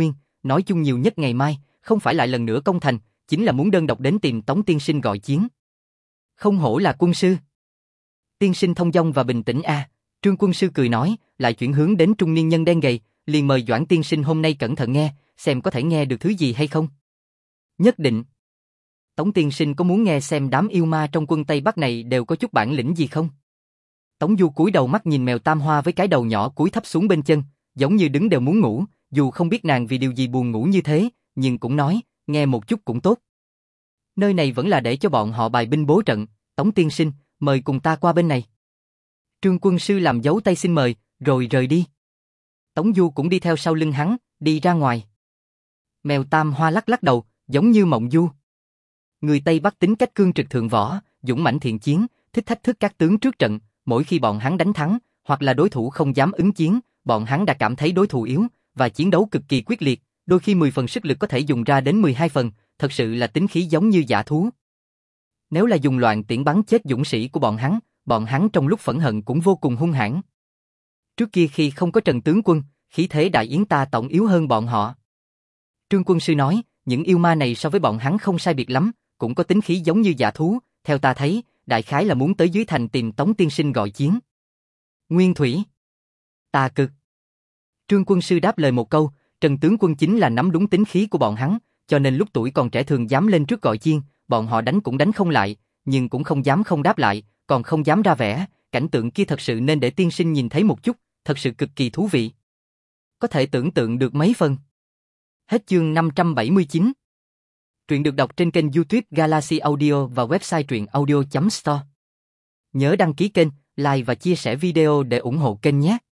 nói chung nhiều nhất ngày mai, không phải lại lần nữa công thành, chính là muốn đơn độc đến tìm Tống tiên sinh gọi chiến. Không hổ là quân sư. Tiên sinh thông dong và bình tĩnh a. À. Trương quân sư cười nói, lại chuyển hướng đến trung niên nhân đen gầy, liền mời Doãn tiên sinh hôm nay cẩn thận nghe, xem có thể nghe được thứ gì hay không. Nhất định. Tống tiên sinh có muốn nghe xem đám yêu ma trong quân Tây Bắc này đều có chút bản lĩnh gì không? Tống Du cúi đầu mắt nhìn mèo tam hoa với cái đầu nhỏ cúi thấp xuống bên chân, giống như đứng đều muốn ngủ, dù không biết nàng vì điều gì buồn ngủ như thế, nhưng cũng nói, nghe một chút cũng tốt. Nơi này vẫn là để cho bọn họ bài binh bố trận, Tống tiên sinh, mời cùng ta qua bên này. Trương quân sư làm dấu tay xin mời, rồi rời đi. Tống Du cũng đi theo sau lưng hắn, đi ra ngoài. Mèo tam hoa lắc lắc đầu, giống như mộng du. Người Tây Bắc tính cách cương trực thượng võ, dũng mãnh thiện chiến, thích thách thức các tướng trước trận, mỗi khi bọn hắn đánh thắng, hoặc là đối thủ không dám ứng chiến, bọn hắn đã cảm thấy đối thủ yếu, và chiến đấu cực kỳ quyết liệt, đôi khi mười phần sức lực có thể dùng ra đến mười hai phần, thật sự là tính khí giống như dã thú. Nếu là dùng loạn tiễn bắn chết dũng sĩ của bọn hắn, bọn hắn trong lúc phẫn hận cũng vô cùng hung hãn. Trước kia khi không có Trần tướng quân, khí thế Đại Yến ta tổng yếu hơn bọn họ. Trương quân sư nói, những yêu ma này so với bọn hắn không sai biệt lắm, cũng có tính khí giống như dã thú, theo ta thấy, đại khái là muốn tới dưới thành tìm Tống tiên sinh gọi chiến. Nguyên Thủy. Tà cực. Trương quân sư đáp lời một câu, Trần tướng quân chính là nắm đúng tính khí của bọn hắn, cho nên lúc tuổi còn trẻ thường dám lên trước gọi chiên, bọn họ đánh cũng đánh không lại, nhưng cũng không dám không đáp lại, còn không dám ra vẻ, cảnh tượng kia thật sự nên để tiên sinh nhìn thấy một chút, thật sự cực kỳ thú vị. Có thể tưởng tượng được mấy phần. Hết chương năm trăm bảy mươi chín. Truyện được đọc trên kênh YouTube Galaxy Audio và website truyện audio chấm store. Nhớ đăng ký kênh, like và chia sẻ video để ủng hộ kênh nhé.